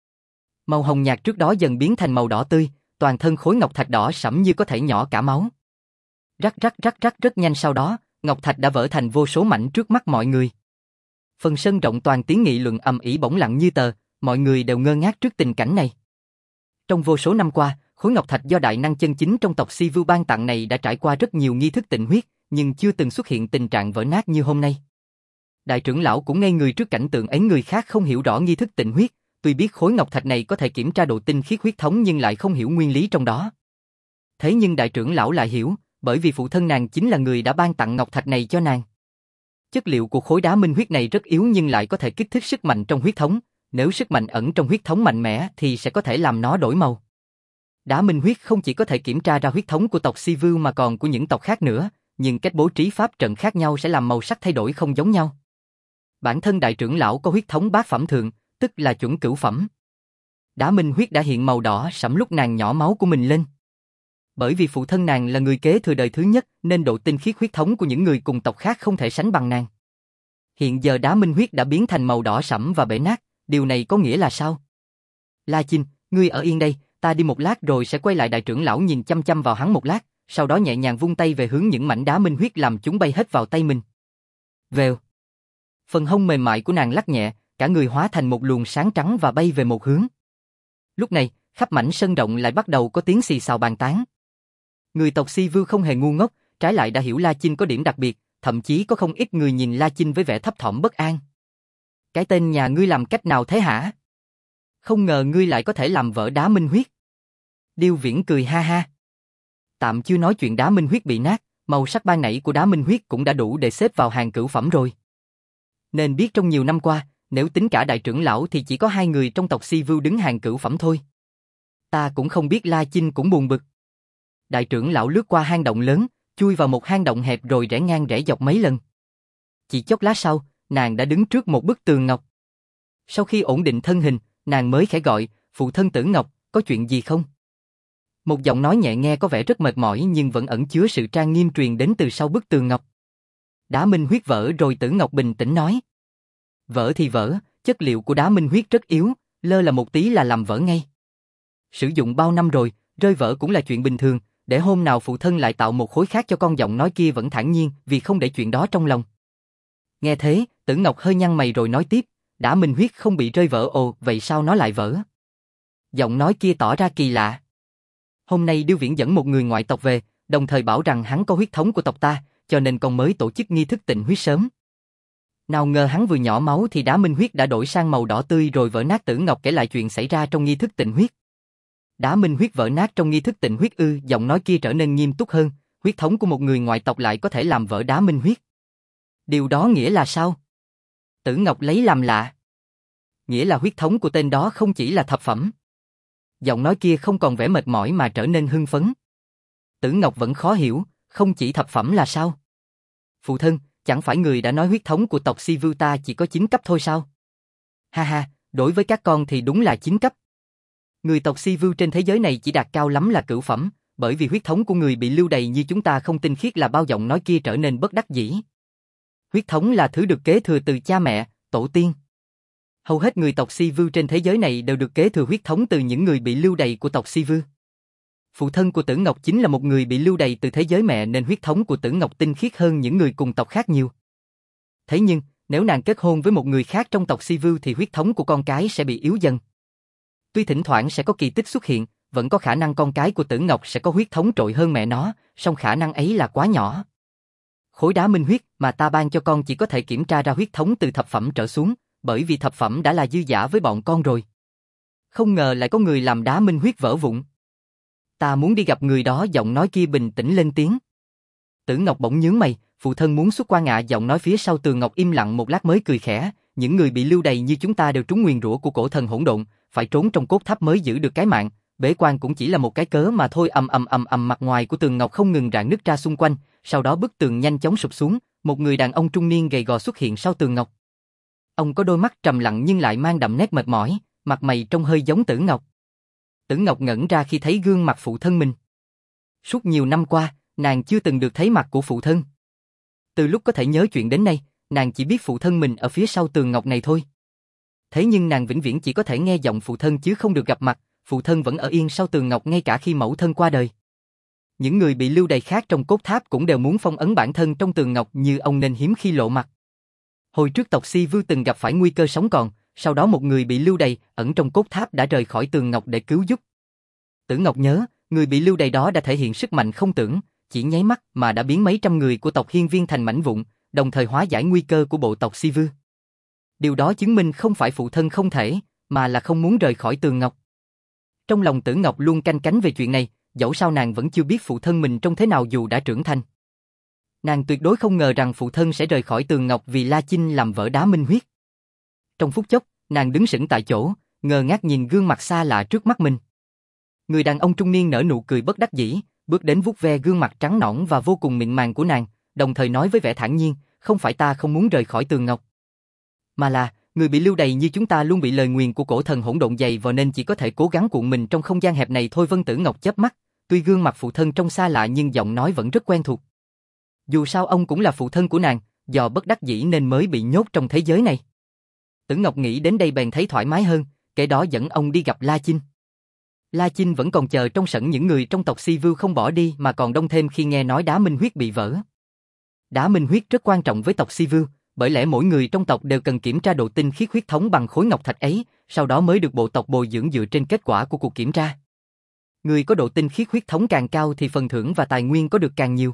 Màu hồng nhạt trước đó dần biến thành màu đỏ tươi, toàn thân khối ngọc thạch đỏ sẫm như có thể nhỏ cả máu. Rắc rắc rắc rắc rất nhanh sau đó, ngọc thạch đã vỡ thành vô số mảnh trước mắt mọi người. Phần sân rộng toàn tiếng nghị luận ầm ĩ bỗng lặng như tờ, mọi người đều ngơ ngác trước tình cảnh này. Trong vô số năm qua, khối ngọc thạch do đại năng chân chính trong tộc Si Vu ban tặng này đã trải qua rất nhiều nghi thức tịnh huyết, nhưng chưa từng xuất hiện tình trạng vỡ nát như hôm nay. Đại trưởng lão cũng ngây người trước cảnh tượng ấy, người khác không hiểu rõ nghi thức tịnh huyết, tuy biết khối ngọc thạch này có thể kiểm tra độ tinh khiết huyết thống nhưng lại không hiểu nguyên lý trong đó. Thế nhưng đại trưởng lão lại hiểu, bởi vì phụ thân nàng chính là người đã ban tặng ngọc thạch này cho nàng. Chất liệu của khối đá minh huyết này rất yếu nhưng lại có thể kích thích sức mạnh trong huyết thống, nếu sức mạnh ẩn trong huyết thống mạnh mẽ thì sẽ có thể làm nó đổi màu. Đá minh huyết không chỉ có thể kiểm tra ra huyết thống của tộc Si Vu mà còn của những tộc khác nữa, nhưng cách bố trí pháp trận khác nhau sẽ làm màu sắc thay đổi không giống nhau. Bản thân đại trưởng lão có huyết thống bát phẩm thượng, tức là chuẩn cửu phẩm. Đá minh huyết đã hiện màu đỏ sẫm lúc nàng nhỏ máu của mình lên. Bởi vì phụ thân nàng là người kế thừa đời thứ nhất nên độ tinh khiết huyết thống của những người cùng tộc khác không thể sánh bằng nàng. Hiện giờ đá minh huyết đã biến thành màu đỏ sẫm và bể nát, điều này có nghĩa là sao? La Chinh, ngươi ở yên đây, ta đi một lát rồi sẽ quay lại. Đại trưởng lão nhìn chăm chăm vào hắn một lát, sau đó nhẹ nhàng vung tay về hướng những mảnh đá minh huyết làm chúng bay hết vào tay mình. Vèo. Phần hông mềm mại của nàng lắc nhẹ, cả người hóa thành một luồng sáng trắng và bay về một hướng. Lúc này, khắp mảnh sân rộng lại bắt đầu có tiếng xì xào bàn tán. Người tộc Si Vu không hề ngu ngốc, trái lại đã hiểu La Chinh có điểm đặc biệt, thậm chí có không ít người nhìn La Chinh với vẻ thấp thỏm bất an. Cái tên nhà ngươi làm cách nào thế hả? Không ngờ ngươi lại có thể làm vỡ đá minh huyết. Điêu Viễn cười ha ha. Tạm chưa nói chuyện đá minh huyết bị nát, màu sắc ban nãy của đá minh huyết cũng đã đủ để xếp vào hàng cửu phẩm rồi. Nên biết trong nhiều năm qua, nếu tính cả đại trưởng lão thì chỉ có hai người trong tộc Si Vu đứng hàng cửu phẩm thôi. Ta cũng không biết. La Chinh cũng buồn bực. Đại trưởng lão lướt qua hang động lớn, chui vào một hang động hẹp rồi rẽ ngang rẽ dọc mấy lần. Chỉ chốc lát sau, nàng đã đứng trước một bức tường ngọc. Sau khi ổn định thân hình, nàng mới khẽ gọi, phụ thân Tử Ngọc, có chuyện gì không? Một giọng nói nhẹ nghe có vẻ rất mệt mỏi nhưng vẫn ẩn chứa sự trang nghiêm truyền đến từ sau bức tường ngọc. Đá minh huyết vỡ rồi. Tử Ngọc bình tĩnh nói. Vỡ thì vỡ, chất liệu của đá minh huyết rất yếu, lơ là một tí là làm vỡ ngay. Sử dụng bao năm rồi, rơi vỡ cũng là chuyện bình thường, để hôm nào phụ thân lại tạo một khối khác cho con. Giọng nói kia vẫn thản nhiên vì không để chuyện đó trong lòng. Nghe thế, Tử Ngọc hơi nhăn mày rồi nói tiếp, đá minh huyết không bị rơi vỡ. Ồ, vậy sao nó lại vỡ? Giọng nói kia tỏ ra kỳ lạ. Hôm nay Điêu Viễn dẫn một người ngoại tộc về, đồng thời bảo rằng hắn có huyết thống của tộc ta, cho nên con mới tổ chức nghi thức tịnh huyết sớm. Nào ngờ hắn vừa nhỏ máu thì đá minh huyết đã đổi sang màu đỏ tươi rồi vỡ nát. Tử Ngọc kể lại chuyện xảy ra trong nghi thức tịnh huyết. Đá minh huyết vỡ nát trong nghi thức tịnh huyết ư? Giọng nói kia trở nên nghiêm túc hơn, huyết thống của một người ngoại tộc lại có thể làm vỡ đá minh huyết. Điều đó nghĩa là sao? Tử Ngọc lấy làm lạ. Nghĩa là huyết thống của tên đó không chỉ là thập phẩm. Giọng nói kia không còn vẻ mệt mỏi mà trở nên hưng phấn. Tử Ngọc vẫn khó hiểu, không chỉ thập phẩm là sao? Phụ thân, chẳng phải người đã nói huyết thống của tộc Si Vu ta chỉ có chín cấp thôi sao? Ha ha, đối với các con thì đúng là chín cấp. Người tộc Si Vu trên thế giới này chỉ đạt cao lắm là cửu phẩm, bởi vì huyết thống của người bị lưu đày như chúng ta không tinh khiết là bao. Giọng nói kia trở nên bất đắc dĩ. Huyết thống là thứ được kế thừa từ cha mẹ, tổ tiên. Hầu hết người tộc Si Vu trên thế giới này đều được kế thừa huyết thống từ những người bị lưu đày của tộc Si Vu. Phụ thân của Tử Ngọc chính là một người bị lưu đày từ thế giới mẹ nên huyết thống của Tử Ngọc tinh khiết hơn những người cùng tộc khác nhiều. Thế nhưng, nếu nàng kết hôn với một người khác trong tộc Si Vu thì huyết thống của con cái sẽ bị yếu dần. Tuy thỉnh thoảng sẽ có kỳ tích xuất hiện, vẫn có khả năng con cái của Tử Ngọc sẽ có huyết thống trội hơn mẹ nó, song khả năng ấy là quá nhỏ. Khối đá minh huyết mà ta ban cho con chỉ có thể kiểm tra ra huyết thống từ thập phẩm trở xuống, bởi vì thập phẩm đã là dư dả với bọn con rồi. Không ngờ lại có người làm đá minh huyết vỡ vụn. Ta muốn đi gặp người đó. Giọng nói kia bình tĩnh lên tiếng. Tử Ngọc bỗng nhướng mày, phụ thân muốn xuất quan ạ? Giọng nói phía sau tường ngọc im lặng một lát mới cười khẽ, những người bị lưu đày như chúng ta đều trúng nguyền rủa của cổ thần hỗn độn, phải trốn trong cốt tháp mới giữ được cái mạng, bế quan cũng chỉ là một cái cớ mà thôi. Ầm ầm ầm ầm, mặt ngoài của tường ngọc không ngừng rạn nứt ra xung quanh, sau đó bức tường nhanh chóng sụp xuống, Một người đàn ông trung niên gầy gò xuất hiện sau tường ngọc. Ông có đôi mắt trầm lặng nhưng lại mang đậm nét mệt mỏi, mặt mày trông hơi giống Tử Ngọc. Tử Ngọc ngẩn ra khi thấy gương mặt phụ thân mình. Suốt nhiều năm qua, nàng chưa từng được thấy mặt của phụ thân. Từ lúc có thể nhớ chuyện đến nay, nàng chỉ biết phụ thân mình ở phía sau tường ngọc này thôi. Thế nhưng nàng vĩnh viễn chỉ có thể nghe giọng phụ thân chứ không được gặp mặt, phụ thân vẫn ở yên sau tường ngọc ngay cả khi mẫu thân qua đời. Những người bị lưu đày khác trong cốt tháp cũng đều muốn phong ấn bản thân trong tường ngọc như ông nên hiếm khi lộ mặt. Hồi trước tộc Si Vưu từng gặp phải nguy cơ sống còn, sau đó một người bị lưu đày ẩn trong cốt tháp đã rời khỏi tường ngọc để cứu giúp. Tử Ngọc nhớ, người bị lưu đày đó đã thể hiện sức mạnh không tưởng, chỉ nháy mắt mà đã biến mấy trăm người của tộc Hiên Viên thành mảnh vụn, đồng thời hóa giải nguy cơ của bộ tộc Si Vưu. Điều đó chứng minh không phải phụ thân không thể, mà là không muốn rời khỏi tường ngọc. Trong lòng Tử Ngọc luôn canh cánh về chuyện này, dẫu sao nàng vẫn chưa biết phụ thân mình trông thế nào dù đã trưởng thành. Nàng tuyệt đối không ngờ rằng phụ thân sẽ rời khỏi tường ngọc vì La Chinh làm vỡ đá minh huyết. Trong phút chốc, nàng đứng sững tại chỗ, ngơ ngác nhìn gương mặt xa lạ trước mắt mình. Người đàn ông trung niên nở nụ cười bất đắc dĩ, bước đến vuốt ve gương mặt trắng nõn và vô cùng mịn màng của nàng, đồng thời nói với vẻ thản nhiên, không phải ta không muốn rời khỏi tường ngọc, mà là, người bị lưu đày như chúng ta luôn bị lời nguyền của cổ thần hỗn độn dày vào nên chỉ có thể cố gắng cuộn mình trong không gian hẹp này thôi. Vân Tử Ngọc chớp mắt, tuy gương mặt phụ thân trông xa lạ nhưng giọng nói vẫn rất quen thuộc. Dù sao ông cũng là phụ thân của nàng, do bất đắc dĩ nên mới bị nhốt trong thế giới này. Tử Ngọc nghĩ đến đây bèn thấy thoải mái hơn, kể đó dẫn ông đi gặp La Chinh. La Chinh vẫn còn chờ trong sảnh những người trong tộc Si Vưu không bỏ đi mà còn đông thêm khi nghe nói đá minh huyết bị vỡ. Đá minh huyết rất quan trọng với tộc Si Vưu, bởi lẽ mỗi người trong tộc đều cần kiểm tra độ tinh khiết huyết thống bằng khối ngọc thạch ấy, sau đó mới được bộ tộc bồi dưỡng dựa trên kết quả của cuộc kiểm tra. Người có độ tinh khiết huyết thống càng cao thì phần thưởng và tài nguyên có được càng nhiều.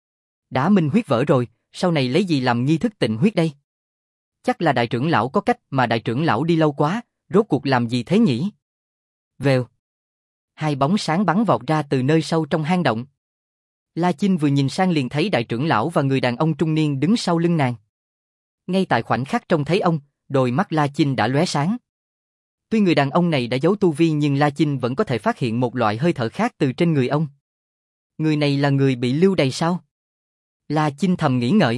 Đá minh huyết vỡ rồi, sau này lấy gì làm nghi thức tịnh huyết đây? Chắc là đại trưởng lão có cách mà đại trưởng lão đi lâu quá, rốt cuộc làm gì thế nhỉ? Vèo. Hai bóng sáng bắn vọt ra từ nơi sâu trong hang động. La Chinh vừa nhìn sang liền thấy đại trưởng lão và người đàn ông trung niên đứng sau lưng nàng. Ngay tại khoảnh khắc trông thấy ông, đôi mắt La Chinh đã lóe sáng. Tuy người đàn ông này đã giấu tu vi nhưng La Chinh vẫn có thể phát hiện một loại hơi thở khác từ trên người ông. Người này là người bị lưu đày sao? La Chinh thầm nghĩ ngợi.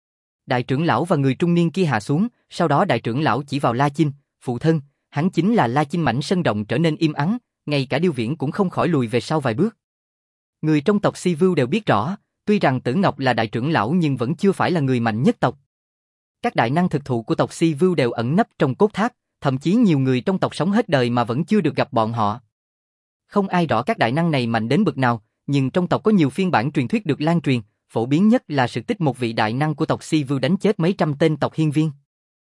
Đại trưởng lão và người trung niên kia hạ xuống, sau đó đại trưởng lão chỉ vào La Chinh, phụ thân, hắn chính là La Chinh. Mảnh sân động trở nên im ắng, ngay cả Điêu Viễn cũng không khỏi lùi về sau vài bước. Người trong tộc Si Vưu đều biết rõ, tuy rằng Tử Ngọc là đại trưởng lão nhưng vẫn chưa phải là người mạnh nhất tộc. Các đại năng thực thụ của tộc Si Vưu đều ẩn nấp trong cốt tháp, thậm chí nhiều người trong tộc sống hết đời mà vẫn chưa được gặp bọn họ. Không ai rõ các đại năng này mạnh đến bậc nào, nhưng trong tộc có nhiều phiên bản truyền thuyết được lan truyền, phổ biến nhất là sự tích một vị đại năng của tộc Si Vưu đánh chết mấy trăm tên tộc hiên viên.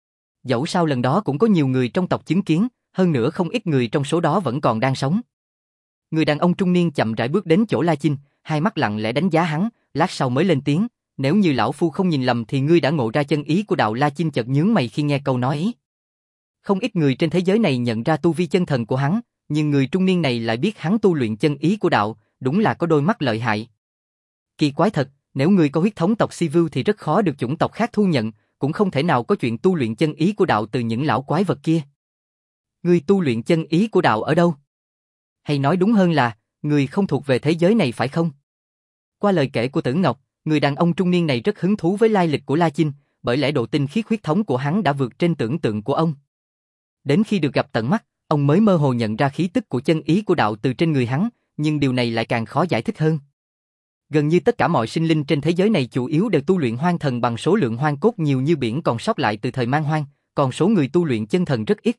Dẫu sao lần đó cũng có nhiều người trong tộc chứng kiến, hơn nữa không ít người trong số đó vẫn còn đang sống. Người đàn ông trung niên chậm rãi bước đến chỗ La Chinh, hai mắt lặng lẽ đánh giá hắn, lát sau mới lên tiếng, nếu như lão phu không nhìn lầm thì ngươi đã ngộ ra chân ý của đạo. La Chinh chợt nhướng mày khi nghe câu nói ấy. Không ít người trên thế giới này nhận ra tu vi chân thần của hắn, nhưng người trung niên này lại biết hắn tu luyện chân ý của đạo, đúng là có đôi mắt lợi hại. Kỳ quái thật, nếu ngươi có huyết thống tộc Si Vưu thì rất khó được chủng tộc khác thu nhận, cũng không thể nào có chuyện tu luyện chân ý của đạo từ những lão quái vật kia. Ngươi tu luyện chân ý của đạo ở đâu? Hay nói đúng hơn là, ngươi không thuộc về thế giới này phải không? Qua lời kể của Tử Ngọc, người đàn ông trung niên này rất hứng thú với lai lịch của La Chinh, bởi lẽ độ tinh khiết huyết thống của hắn đã vượt trên tưởng tượng của ông. Đến khi được gặp tận mắt, ông mới mơ hồ nhận ra khí tức của chân ý của đạo từ trên người hắn, nhưng điều này lại càng khó giải thích hơn. Gần như tất cả mọi sinh linh trên thế giới này chủ yếu đều tu luyện hoang thần bằng số lượng hoang cốt nhiều như biển còn sót lại từ thời man hoang, còn số người tu luyện chân thần rất ít.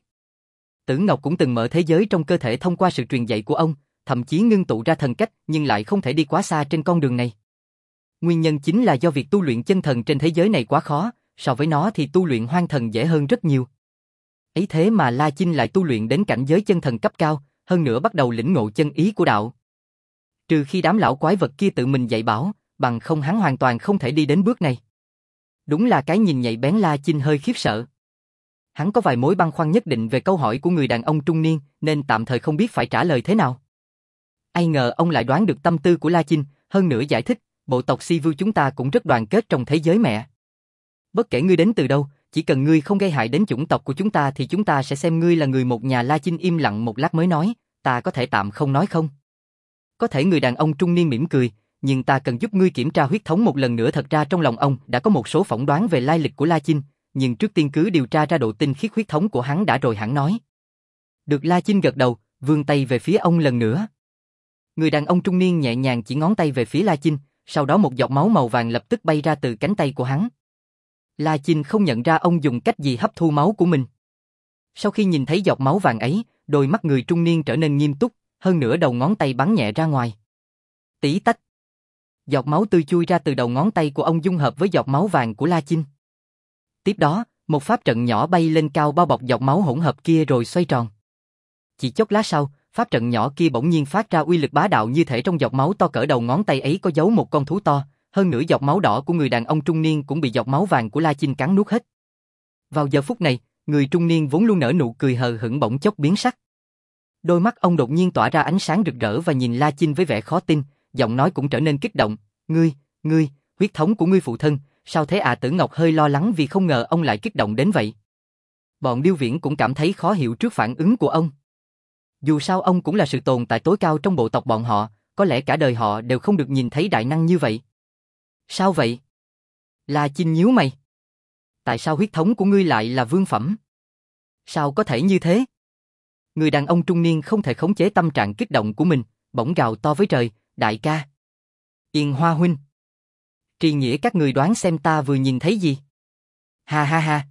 Tử Ngọc cũng từng mở thế giới trong cơ thể thông qua sự truyền dạy của ông, thậm chí ngưng tụ ra thần cách nhưng lại không thể đi quá xa trên con đường này. Nguyên nhân chính là do việc tu luyện chân thần trên thế giới này quá khó, so với nó thì tu luyện hoang thần dễ hơn rất nhiều. Ấy thế mà La Chinh lại tu luyện đến cảnh giới chân thần cấp cao, hơn nữa bắt đầu lĩnh ngộ chân ý của đạo. Trừ khi đám lão quái vật kia tự mình dạy bảo, bằng không hắn hoàn toàn không thể đi đến bước này. Đúng là cái nhìn nhạy bén. La Chinh hơi khiếp sợ. Hắn có vài mối băn khoăn nhất định về câu hỏi của người đàn ông trung niên, nên tạm thời không biết phải trả lời thế nào. Ai ngờ ông lại đoán được tâm tư của La Chinh, hơn nữa giải thích, bộ tộc Si Vưu chúng ta cũng rất đoàn kết trong thế giới mẹ. Bất kể ngươi đến từ đâu, chỉ cần ngươi không gây hại đến chủng tộc của chúng ta thì chúng ta sẽ xem ngươi là người một nhà. La Chinh im lặng một lát mới nói, ta có thể tạm không nói không? Có thể người đàn ông trung niên mỉm cười, nhưng ta cần giúp ngươi kiểm tra huyết thống một lần nữa. Thật ra trong lòng ông đã có một số phỏng đoán về lai lịch của La Chinh, nhưng trước tiên cứ điều tra ra độ tinh khiết huyết thống của hắn đã rồi hẳn nói. Được. La Chinh gật đầu, vươn tay về phía ông lần nữa. Người đàn ông trung niên nhẹ nhàng chỉ ngón tay về phía La Chinh, sau đó một giọt máu màu vàng lập tức bay ra từ cánh tay của hắn. La Chinh không nhận ra ông dùng cách gì hấp thu máu của mình. Sau khi nhìn thấy giọt máu vàng ấy, đôi mắt người trung niên trở nên nghiêm túc, hơn nữa đầu ngón tay bắn nhẹ ra ngoài. Tí tách. Giọt máu tươi chui ra từ đầu ngón tay của ông dung hợp với giọt máu vàng của La Chinh. Tiếp đó, một pháp trận nhỏ bay lên cao bao bọc giọt máu hỗn hợp kia rồi xoay tròn. Chỉ chốc lát sau, pháp trận nhỏ kia bỗng nhiên phát ra uy lực bá đạo, như thể trong giọt máu to cỡ đầu ngón tay ấy có giấu một con thú to, hơn nữa giọt máu đỏ của người đàn ông trung niên cũng bị giọt máu vàng của La Chinh cắn nuốt hết. Vào giờ phút này, người trung niên vốn luôn nở nụ cười hờ hững bỗng chốc biến sắc. Đôi mắt ông đột nhiên tỏa ra ánh sáng rực rỡ và nhìn La Chinh với vẻ khó tin, giọng nói cũng trở nên kích động. Ngươi, ngươi, huyết thống của ngươi phụ thân, sao thế à? Tử Ngọc hơi lo lắng vì không ngờ ông lại kích động đến vậy. Bọn Điêu Viễn cũng cảm thấy khó hiểu trước phản ứng của ông. Dù sao ông cũng là sự tồn tại tối cao trong bộ tộc bọn họ, có lẽ cả đời họ đều không được nhìn thấy đại năng như vậy. Sao vậy? La Chinh nhíu mày. Tại sao huyết thống của ngươi lại là vương phẩm? Sao có thể như thế? Người đàn ông trung niên không thể khống chế tâm trạng kích động của mình, bỗng gào to với trời, đại ca. Yên Hoa huynh. Tri Nghĩa, các người đoán xem ta vừa nhìn thấy gì? Ha ha ha.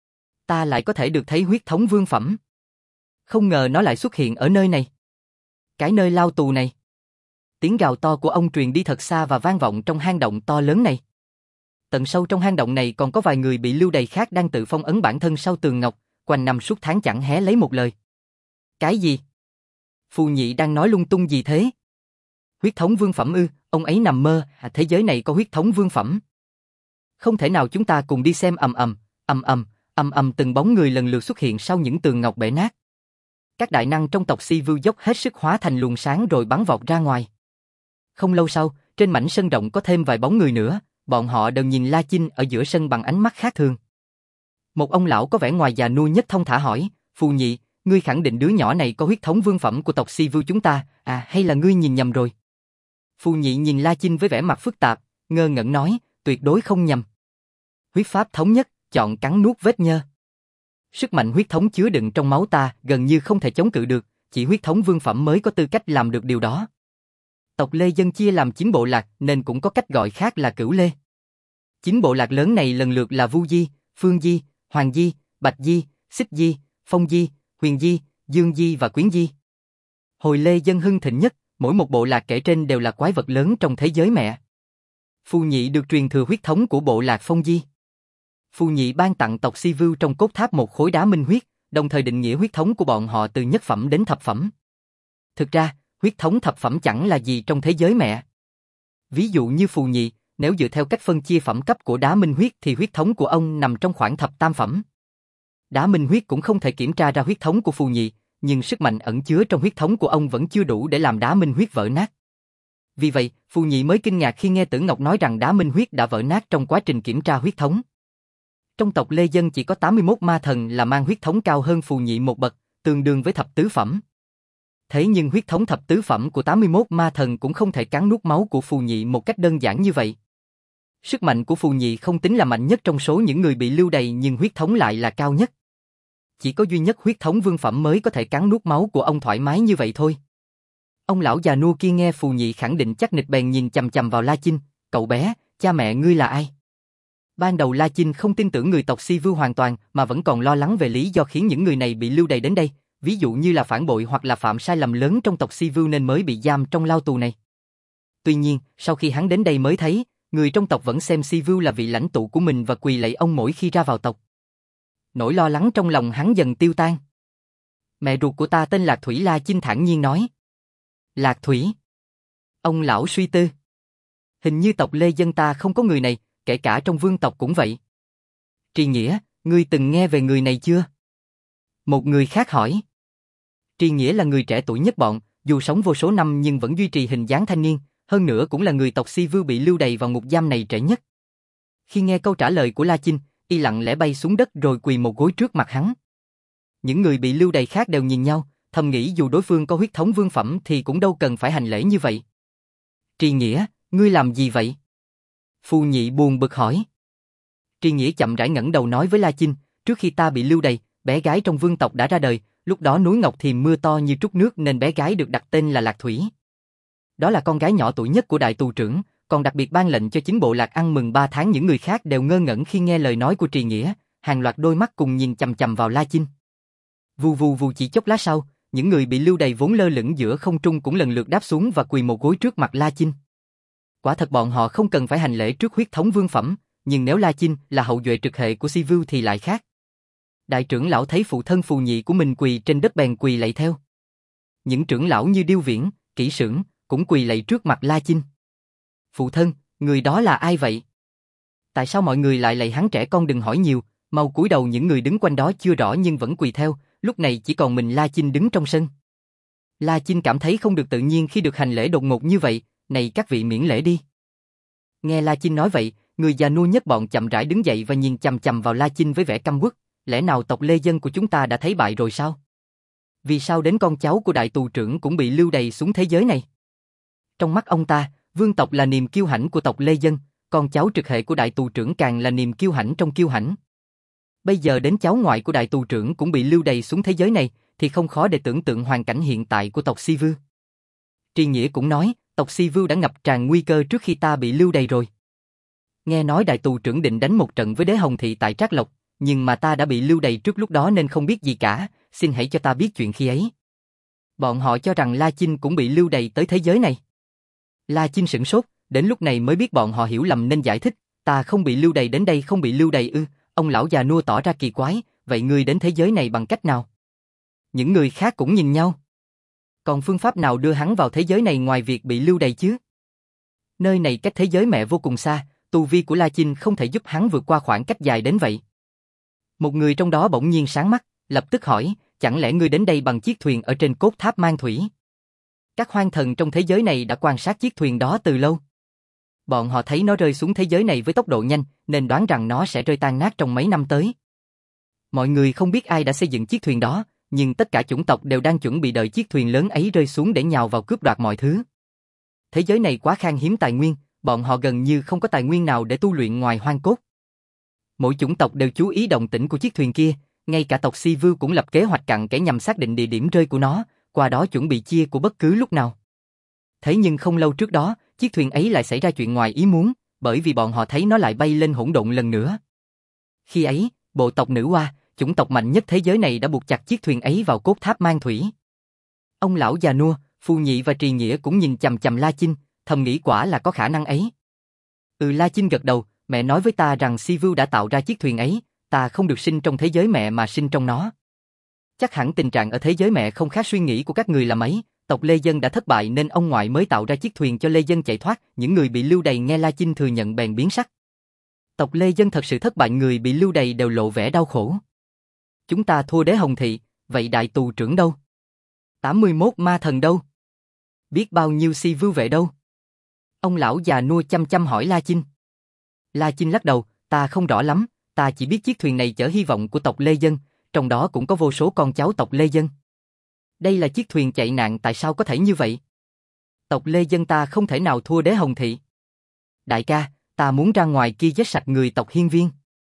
Ta lại có thể được thấy huyết thống vương phẩm. Không ngờ nó lại xuất hiện ở nơi này. Cái nơi lao tù này. Tiếng gào to của ông truyền đi thật xa và vang vọng trong hang động to lớn này. Tận sâu trong hang động này còn có vài người bị lưu đày khác đang tự phong ấn bản thân sau tường ngọc, quanh năm suốt tháng chẳng hé lấy một lời. Cái gì? Phù Nhị đang nói lung tung gì thế? Huyết thống vương phẩm ư? Ông ấy nằm mơ, à, thế giới này có huyết thống vương phẩm. Không thể nào, chúng ta cùng đi xem. Ầm ầm, ầm ầm, ầm ầm, từng bóng người lần lượt xuất hiện sau những tường ngọc bể nát. Các đại năng trong tộc Si Vưu dốc hết sức hóa thành luồng sáng rồi bắn vọt ra ngoài. Không lâu sau, trên mảnh sân rộng có thêm vài bóng người nữa, bọn họ đều nhìn La Chinh ở giữa sân bằng ánh mắt khác thường. Một ông lão có vẻ ngoài già nua nhất thông thả hỏi, Phù Nhị, ngươi khẳng định đứa nhỏ này có huyết thống vương phẩm của tộc Si Vưu chúng ta, à hay là ngươi nhìn nhầm rồi? Phù Nhị nhìn La Chinh với vẻ mặt phức tạp, ngơ ngẩn nói, tuyệt đối không nhầm. Huyết pháp thống nhất, chọn cắn nuốt vết nhơ. Sức mạnh huyết thống chứa đựng trong máu ta gần như không thể chống cự được, chỉ huyết thống vương phẩm mới có tư cách làm được điều đó. Tộc Lê Dân chia làm chín bộ lạc nên cũng có cách gọi khác là Cửu Lê. Chín bộ lạc lớn này lần lượt là Vu Di, Phương Di, Hoàng Di, Bạch Di, Xích Di, Phong Di, Huyền Di, Dương Di và Quyến Di. Hồi Lê Dân hưng thịnh nhất, mỗi một bộ lạc kể trên đều là quái vật lớn trong thế giới mẹ. Phù Nhị được truyền thừa huyết thống của bộ lạc Phong Di. Phù Nhị ban tặng tộc Si Vưu trong cốt tháp một khối đá minh huyết, đồng thời định nghĩa huyết thống của bọn họ từ nhất phẩm đến thập phẩm. Thực ra, huyết thống thập phẩm chẳng là gì trong thế giới mẹ. Ví dụ như Phù Nhị, nếu dựa theo cách phân chia phẩm cấp của đá minh huyết thì huyết thống của ông nằm trong khoảng thập tam phẩm. Đá minh huyết cũng không thể kiểm tra ra huyết thống của Phù Nhị, nhưng sức mạnh ẩn chứa trong huyết thống của ông vẫn chưa đủ để làm đá minh huyết vỡ nát. Vì vậy, Phù Nhị mới kinh ngạc khi nghe Tử Ngọc nói rằng đá minh huyết đã vỡ nát trong quá trình kiểm tra huyết thống. Trong tộc Lê Dân chỉ có tám mươi mốt ma thần là mang huyết thống cao hơn Phù Nhị một bậc, tương đương với thập tứ phẩm. Thế nhưng huyết thống thập tứ phẩm của tám mươi mốt ma thần cũng không thể cắn nuốt máu của Phù Nhị một cách đơn giản như vậy. Sức mạnh của Phù Nhị không tính là mạnh nhất trong số những người bị lưu đày, nhưng huyết thống lại là cao nhất. Chỉ có duy nhất huyết thống vương phẩm mới có thể cắn nuốt máu của ông thoải mái như vậy thôi. Ông lão già nua kia nghe Phù Nhị khẳng định chắc nịch bèn nhìn chằm chằm vào La Chinh, cậu bé, cha mẹ ngươi là ai? Ban đầu La Chinh không tin tưởng người tộc Si Vưu hoàn toàn mà vẫn còn lo lắng về lý do khiến những người này bị lưu đày đến đây, ví dụ như là phản bội hoặc là phạm sai lầm lớn trong tộc Si Vưu nên mới bị giam trong lao tù này. Tuy nhiên, sau khi hắn đến đây mới thấy, người trong tộc vẫn xem Si Vưu là vị lãnh tụ của mình và quỳ lạy ông mỗi khi ra vào tộc. Nỗi lo lắng trong lòng hắn dần tiêu tan. Mẹ ruột của ta tên Lạc Thủy, La Chinh thản nhiên nói. Lạc Thủy? Ông lão suy tư. Hình như tộc Lê Dân ta không có người này, kể cả trong vương tộc cũng vậy. Tri Nghĩa, ngươi từng nghe về người này chưa? Một người khác hỏi. Tri Nghĩa là người trẻ tuổi nhất bọn, dù sống vô số năm nhưng vẫn duy trì hình dáng thanh niên, hơn nữa cũng là người tộc Si Vưu bị lưu đày vào ngục giam này trễ nhất. Khi nghe câu trả lời của La Chinh, y lặng lẽ bay xuống đất rồi quỳ một gối trước mặt hắn. Những người bị lưu đày khác đều nhìn nhau, thầm nghĩ dù đối phương có huyết thống vương phẩm thì cũng đâu cần phải hành lễ như vậy. Tri Nghĩa, Ngươi làm gì vậy? Phù Nhị buồn bực hỏi. Tri Nghĩa chậm rãi ngẩng đầu nói với La Chinh, trước khi ta bị lưu đày, bé gái trong vương tộc đã ra đời, lúc đó núi Ngọc Thiềm mưa to như trút nước nên bé gái được đặt tên là Lạc Thủy. Đó là con gái nhỏ tuổi nhất của đại tù trưởng, còn đặc biệt ban lệnh cho chính bộ lạc ăn mừng ba tháng. Những người khác đều ngơ ngẩn khi nghe lời nói của Tri Nghĩa, hàng loạt đôi mắt cùng nhìn chằm chằm vào La Chinh. Vù vù vù, chỉ chốc lát sau, những người bị lưu đày vốn lơ lửng giữa không trung cũng lần lượt đáp xuống và quỳ một gối trước mặt La Chinh. Quả thật bọn họ không cần phải hành lễ trước huyết thống vương phẩm, nhưng nếu La Chinh là hậu duệ trực hệ của Si Vưu thì lại khác. Đại trưởng lão thấy phụ thân Phù Nhị của mình quỳ trên đất bèn quỳ lạy theo. Những trưởng lão như Điêu Viễn, Kỷ Sưởng cũng quỳ lạy trước mặt La Chinh. Phụ thân, người đó là ai vậy? Tại sao mọi người lại lạy hắn? Trẻ con đừng hỏi nhiều, mau cúi đầu. Những người đứng quanh đó chưa rõ nhưng vẫn quỳ theo, lúc này chỉ còn mình La Chinh đứng trong sân. La Chinh cảm thấy không được tự nhiên khi được hành lễ đột ngột như vậy, này các vị miễn lễ đi. Nghe La Chinh nói vậy, người già nua nhất bọn chậm rãi đứng dậy và nhìn chằm chằm vào La Chinh với vẻ căm uất. Lẽ nào tộc Lê Dân của chúng ta đã thấy bại rồi sao? Vì sao đến con cháu của đại tù trưởng cũng bị lưu đày xuống thế giới này? Trong mắt ông ta, vương tộc là niềm kiêu hãnh của tộc Lê Dân, con cháu trực hệ của đại tù trưởng càng là niềm kiêu hãnh trong kiêu hãnh. Bây giờ đến cháu ngoại của đại tù trưởng cũng bị lưu đày xuống thế giới này, thì không khó để tưởng tượng hoàn cảnh hiện tại của tộc Si Vưu. Tri Nghĩa cũng nói, tộc Si Vưu đã ngập tràn nguy cơ trước khi ta bị lưu đày rồi. Nghe nói đại tù trưởng định đánh một trận với đế Hồng Thị tại Trác Lộc, nhưng mà ta đã bị lưu đày trước lúc đó nên không biết gì cả, xin hãy cho ta biết chuyện khi ấy. Bọn họ cho rằng La Chinh cũng bị lưu đày tới thế giới này. La Chinh sửng sốt, đến lúc này mới biết bọn họ hiểu lầm nên giải thích, ta không bị lưu đày đến đây. Không bị lưu đày ư? Ông lão già nua tỏ ra kỳ quái, vậy ngươi đến thế giới này bằng cách nào? Những người khác cũng nhìn nhau. Còn phương pháp nào đưa hắn vào thế giới này ngoài việc bị lưu đày chứ? Nơi này cách thế giới mẹ vô cùng xa, tu vi của La Chinh không thể giúp hắn vượt qua khoảng cách dài đến vậy. Một người trong đó bỗng nhiên sáng mắt, lập tức hỏi, chẳng lẽ ngươi đến đây bằng chiếc thuyền ở trên cốt tháp mang thủy? Các hoang thần trong thế giới này đã quan sát chiếc thuyền đó từ lâu. Bọn họ thấy nó rơi xuống thế giới này với tốc độ nhanh, nên đoán rằng nó sẽ rơi tan nát trong mấy năm tới. Mọi người không biết ai đã xây dựng chiếc thuyền đó, nhưng tất cả chủng tộc đều đang chuẩn bị đợi chiếc thuyền lớn ấy rơi xuống để nhào vào cướp đoạt mọi thứ. Thế giới này quá khan hiếm tài nguyên, bọn họ gần như không có tài nguyên nào để tu luyện ngoài hoang cốt. Mỗi chủng tộc đều chú ý động tĩnh của chiếc thuyền kia, ngay cả tộc Si Vưu cũng lập kế hoạch cặn kẽ nhằm xác định địa điểm rơi của nó, qua đó chuẩn bị chia của bất cứ lúc nào. Thế nhưng không lâu trước đó, chiếc thuyền ấy lại xảy ra chuyện ngoài ý muốn, bởi vì bọn họ thấy nó lại bay lên hỗn độn lần nữa. Khi ấy, bộ tộc Nữ Hoa, chủng tộc mạnh nhất thế giới này đã buộc chặt chiếc thuyền ấy vào cốt tháp mang thủy. Ông lão già nua, Phù Nhị và Tri Nghĩa cũng nhìn chằm chằm La Chinh, thầm nghĩ quả là có khả năng ấy. Ừ, La Chinh gật đầu, mẹ nói với ta rằng Si Vưu đã tạo ra chiếc thuyền ấy, ta không được sinh trong thế giới mẹ mà sinh trong nó. Chắc hẳn tình trạng ở thế giới mẹ không khác suy nghĩ của các người là mấy, tộc Lê Dân đã thất bại nên ông ngoại mới tạo ra chiếc thuyền cho Lê Dân chạy thoát. Những người bị lưu đày nghe La Chinh thừa nhận bèn biến sắc. Tộc Lê Dân thật sự thất bại, người bị lưu đày đều lộ vẻ đau khổ. Chúng ta thua đế Hồng Thị, vậy đại tù trưởng đâu? tám mươi mốt ma thần đâu? Biết bao nhiêu Si Vưu vệ đâu? Ông lão già nua chăm chăm hỏi La Chinh. La Chinh lắc đầu, ta không rõ lắm, ta chỉ biết chiếc thuyền này chở hy vọng của tộc Lê Dân, trong đó cũng có vô số con cháu tộc Lê Dân. Đây là chiếc thuyền chạy nạn, tại sao có thể như vậy? Tộc Lê Dân ta không thể nào thua đế Hồng Thị. Đại ca, ta muốn ra ngoài kia giết sạch người tộc Hiên Viên.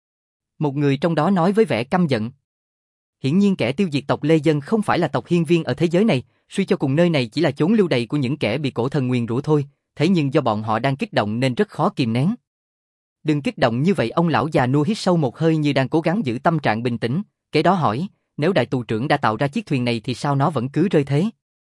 Một người trong đó nói với vẻ căm giận. Hiển nhiên kẻ tiêu diệt tộc Lê Dân không phải là tộc Hiên Viên ở thế giới này, suy cho cùng nơi này chỉ là chốn lưu đày của những kẻ bị cổ thần nguyền rủa thôi, thế nhưng do bọn họ đang kích động nên rất khó kìm nén. Đừng kích động như vậy. Ông lão già nua hít sâu một hơi như đang cố gắng giữ tâm trạng bình tĩnh, kế đó hỏi, nếu đại tù trưởng đã tạo ra chiếc thuyền này thì sao nó vẫn cứ rơi thế?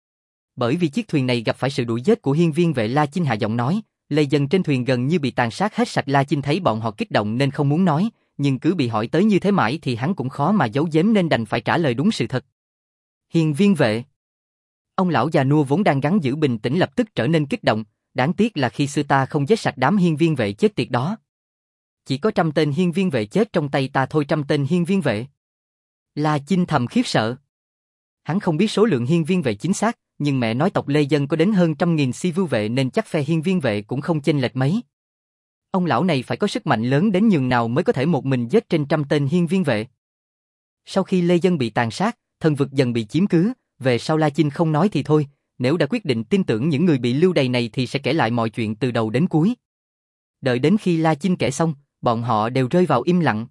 Bởi vì chiếc thuyền này gặp phải sự đuổi giết của Hiên Viên vệ. La Chinh hạ giọng nói, Lê Dân trên thuyền gần như bị tàn sát hết sạch. La Chinh thấy bọn họ kích động nên không muốn nói, nhưng cứ bị hỏi tới như thế mãi thì hắn cũng khó mà giấu giếm nên đành phải trả lời đúng sự thật. Hiên Viên vệ. Ông lão già nua vốn đang gắng giữ bình tĩnh lập tức trở nên kích động, đáng tiếc là khi xưa ta không giết sạch đám Hiên Viên vệ chết tiệt đó. Chỉ có trăm tên Hiên Viên vệ chết trong tay ta thôi. Trăm tên Hiên Viên vệ. La Chinh thầm khiếp sợ. Hắn không biết số lượng Hiên Viên vệ chính xác, nhưng mẹ nói tộc Lê Dân có đến hơn trăm nghìn Si Vưu vệ nên chắc phe Hiên Viên vệ cũng không chênh lệch mấy. Ông lão này phải có sức mạnh lớn đến nhường nào mới có thể một mình giết trên trăm tên Hiên Viên vệ. Sau khi Lê Dân bị tàn sát, thần vực dần bị chiếm cứ, về sau La Chinh không nói thì thôi, nếu đã quyết định tin tưởng những người bị lưu đày này thì sẽ kể lại mọi chuyện từ đầu đến cuối. Đợi đến khi La Chinh kể xong, bọn họ đều rơi vào im lặng.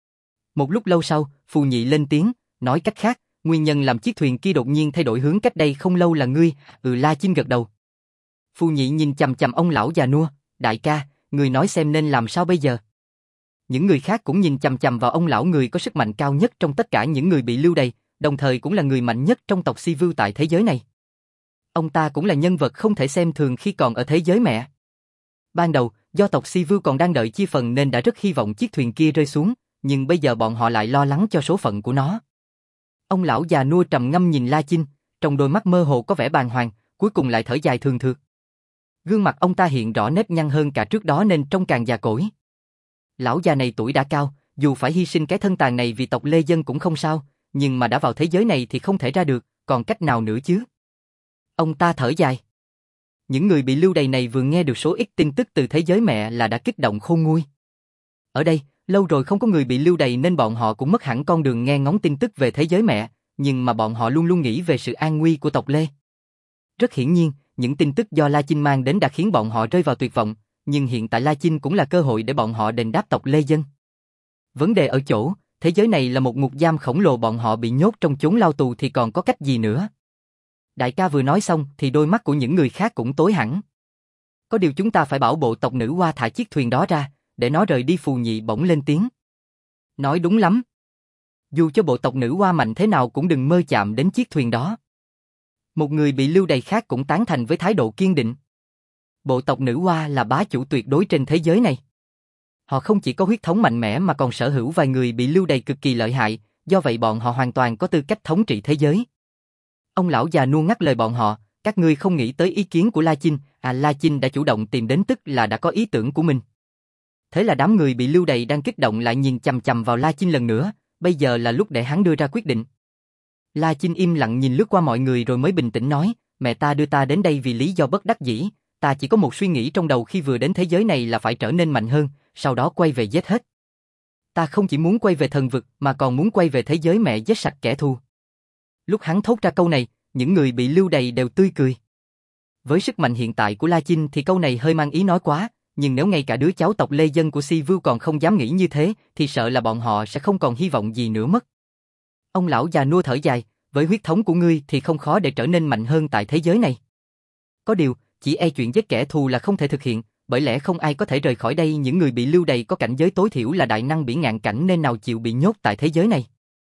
Một lúc lâu sau, Phù Nhị lên tiếng, nói cách khác, nguyên nhân làm chiếc thuyền kia đột nhiên thay đổi hướng cách đây không lâu là ngươi. Ừ, La Chinh gật đầu. Phù Nhị nhìn chằm chằm ông lão già nua, đại ca, người nói xem nên làm sao bây giờ. Những người khác cũng nhìn chằm chằm vào ông lão người có sức mạnh cao nhất trong tất cả những người bị lưu đày, đồng thời cũng là người mạnh nhất trong tộc Si Vưu tại thế giới này. Ông ta cũng là nhân vật không thể xem thường khi còn ở thế giới mẹ. Ban đầu, do tộc Si Vưu còn đang đợi chia phần nên đã rất hy vọng chiếc thuyền kia rơi xuống, nhưng bây giờ bọn họ lại lo lắng cho số phận của nó. Ông lão già nua trầm ngâm nhìn La Chinh, trong đôi mắt mơ hồ có vẻ bàng hoàng, cuối cùng lại thở dài thường thượt. Gương mặt ông ta hiện rõ nếp nhăn hơn cả trước đó nên trông càng già cỗi. Lão già này tuổi đã cao, dù phải hy sinh cái thân tàn này vì tộc Lê Dân cũng không sao, nhưng mà đã vào thế giới này thì không thể ra được, còn cách nào nữa chứ? Ông ta thở dài. Những người bị lưu đày này vừa nghe được số ít tin tức từ thế giới mẹ là đã kích động khôn nguôi. Ở đây, lâu rồi không có người bị lưu đày nên bọn họ cũng mất hẳn con đường nghe ngóng tin tức về thế giới mẹ, nhưng mà bọn họ luôn luôn nghĩ về sự an nguy của tộc Lê. Rất hiển nhiên, những tin tức do La Chinh mang đến đã khiến bọn họ rơi vào tuyệt vọng, nhưng hiện tại La Chinh cũng là cơ hội để bọn họ đền đáp tộc Lê Dân. Vấn đề ở chỗ, thế giới này là một ngục giam khổng lồ, bọn họ bị nhốt trong chốn lao tù thì còn có cách gì nữa. Đại ca vừa nói xong thì đôi mắt của những người khác cũng tối hẳn. Có điều chúng ta phải bảo bộ tộc nữ hoa thả chiếc thuyền đó ra, để nó rời đi. Phù Nhị bỗng lên tiếng. Nói đúng lắm. Dù cho bộ tộc nữ hoa mạnh thế nào cũng đừng mơ chạm đến chiếc thuyền đó. Một người bị lưu đày khác cũng tán thành với thái độ kiên định. Bộ tộc nữ hoa là bá chủ tuyệt đối trên thế giới này. Họ không chỉ có huyết thống mạnh mẽ mà còn sở hữu vài người bị lưu đày cực kỳ lợi hại, do vậy bọn họ hoàn toàn có tư cách thống trị thế giới. Ông lão già nua ngắt lời bọn họ, các ngươi không nghĩ tới ý kiến của La Chinh, à La Chinh đã chủ động tìm đến tức là đã có ý tưởng của mình. Thế là đám người bị lưu đày đang kích động lại nhìn chằm chằm vào La Chinh lần nữa, bây giờ là lúc để hắn đưa ra quyết định. La Chinh im lặng nhìn lướt qua mọi người rồi mới bình tĩnh nói, mẹ ta đưa ta đến đây vì lý do bất đắc dĩ, ta chỉ có một suy nghĩ trong đầu khi vừa đến thế giới này là phải trở nên mạnh hơn, sau đó quay về giết hết. Ta không chỉ muốn quay về thần vực mà còn muốn quay về thế giới mẹ giết sạch kẻ thù. Lúc hắn thốt ra câu này, những người bị lưu đày đều tươi cười. Với sức mạnh hiện tại của La Chinh thì câu này hơi mang ý nói quá, nhưng nếu ngay cả đứa cháu tộc Lê Dân của Si Vưu còn không dám nghĩ như thế, thì sợ là bọn họ sẽ không còn hy vọng gì nữa mất. Ông lão già nua thở dài, với huyết thống của ngươi thì không khó để trở nên mạnh hơn tại thế giới này. Có điều, chỉ e chuyện giết kẻ thù là không thể thực hiện, bởi lẽ không ai có thể rời khỏi đây. Những người bị lưu đày có cảnh giới tối thiểu là đại năng bỉ ngạn cảnh nên nào chịu bị nhốt tại thế giới này.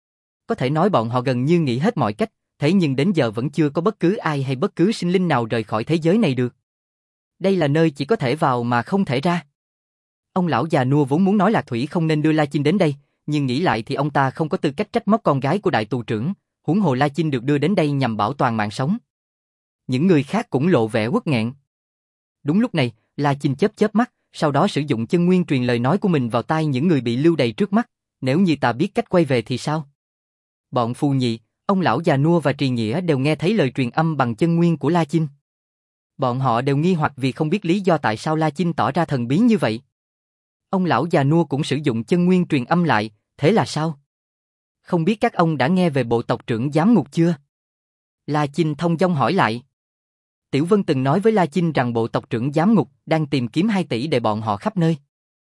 Có thể nói bọn họ gần như nghĩ hết mọi cách, thế nhưng đến giờ vẫn chưa có bất cứ ai hay bất cứ sinh linh nào rời khỏi thế giới này được. Đây là nơi chỉ có thể vào mà không thể ra. Ông lão già nua vốn muốn nói Lạc Thủy không nên đưa La Chinh đến đây, nhưng nghĩ lại thì ông ta không có tư cách trách móc con gái của đại tù trưởng, huống hồ La Chinh được đưa đến đây nhằm bảo toàn mạng sống. Những người khác cũng lộ vẻ uất nghẹn. Đúng lúc này, La Chinh chớp chớp mắt, sau đó sử dụng chân nguyên truyền lời nói của mình vào tai những người bị lưu đày trước mắt, nếu như ta biết cách quay về thì sao? Bọn Phù Nhị, ông lão già nua và Trì Nghĩa đều nghe thấy lời truyền âm bằng chân nguyên của La Chinh. Bọn họ đều nghi hoặc vì không biết lý do tại sao La Chinh tỏ ra thần bí như vậy. Ông lão già nua cũng sử dụng chân nguyên truyền âm lại, thế là sao? Không biết các ông đã nghe về bộ tộc trưởng giám ngục chưa? La Chinh thông dong hỏi lại. Tiểu Vân từng nói với La Chinh rằng bộ tộc trưởng giám ngục đang tìm kiếm hai tỷ để bọn họ khắp nơi.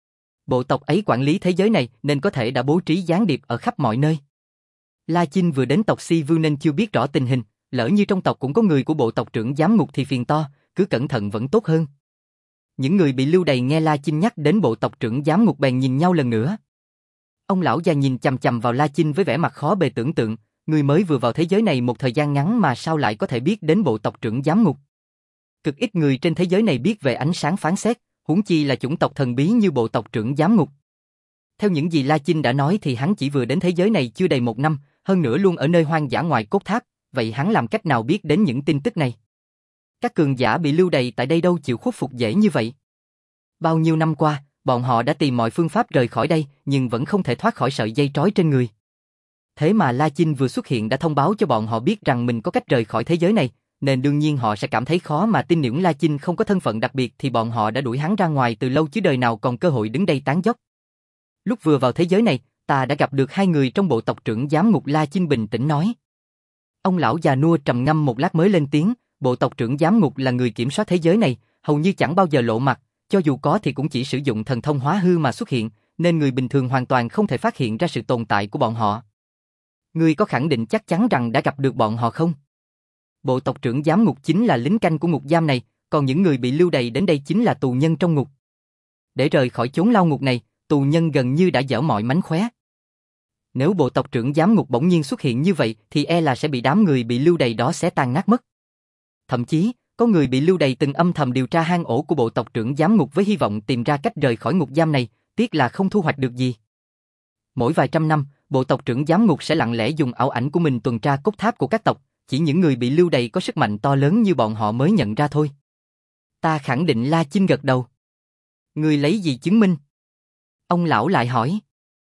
Bộ tộc ấy quản lý thế giới này nên có thể đã bố trí gián điệp ở khắp mọi nơi. La Chinh vừa đến tộc Si Vưu nên chưa biết rõ tình hình, lỡ như trong tộc cũng có người của bộ tộc trưởng giám ngục thì phiền to, cứ cẩn thận vẫn tốt hơn. Những người bị lưu đày nghe La Chinh nhắc đến bộ tộc trưởng giám ngục bèn nhìn nhau lần nữa. Ông lão già nhìn chằm chằm vào La Chinh với vẻ mặt khó bề tưởng tượng, người mới vừa vào thế giới này một thời gian ngắn mà sao lại có thể biết đến bộ tộc trưởng giám ngục. Cực ít người trên thế giới này biết về ánh sáng phán xét, huống chi là chủng tộc thần bí như bộ tộc trưởng giám ngục. Theo những gì La Chinh đã nói thì hắn chỉ vừa đến thế giới này chưa đầy một năm, hơn nữa luôn ở nơi hoang dã ngoài cốt tháp, vậy hắn làm cách nào biết đến những tin tức này? Các cường giả bị lưu đày tại đây đâu chịu khuất phục dễ như vậy. Bao nhiêu năm qua, bọn họ đã tìm mọi phương pháp rời khỏi đây, nhưng vẫn không thể thoát khỏi sợi dây trói trên người. Thế mà La Chinh vừa xuất hiện đã thông báo cho bọn họ biết rằng mình có cách rời khỏi thế giới này, nên đương nhiên họ sẽ cảm thấy khó mà tin. Những La Chinh không có thân phận đặc biệt thì bọn họ đã đuổi hắn ra ngoài từ lâu chứ đời nào còn cơ hội đứng đây tán dóc. Lúc vừa vào thế giới này, ta đã gặp được hai người trong bộ tộc trưởng giám ngục. La Chinh bình tĩnh nói. Ông lão già nua trầm ngâm một lát mới lên tiếng, bộ tộc trưởng giám ngục là người kiểm soát thế giới này, hầu như chẳng bao giờ lộ mặt, cho dù có thì cũng chỉ sử dụng thần thông hóa hư mà xuất hiện, nên người bình thường hoàn toàn không thể phát hiện ra sự tồn tại của bọn họ. Ngươi có khẳng định chắc chắn rằng đã gặp được bọn họ không? Bộ tộc trưởng giám ngục chính là lính canh của ngục giam này, còn những người bị lưu đày đến đây chính là tù nhân trong ngục. Để rời khỏi chốn lao ngục này, tù nhân gần như đã dở mọi mánh khóe. Nếu bộ tộc trưởng giám ngục bỗng nhiên xuất hiện như vậy thì e là sẽ bị đám người bị lưu đày đó xé tan nát mất. Thậm chí, có người bị lưu đày từng âm thầm điều tra hang ổ của bộ tộc trưởng giám ngục với hy vọng tìm ra cách rời khỏi ngục giam này, tiếc là không thu hoạch được gì. Mỗi vài trăm năm, bộ tộc trưởng giám ngục sẽ lặng lẽ dùng ảo ảnh của mình tuần tra cốt tháp của các tộc, chỉ những người bị lưu đày có sức mạnh to lớn như bọn họ mới nhận ra thôi. Ta khẳng định, La Chinh gật đầu. Ngươi lấy gì chứng minh? Ông lão lại hỏi.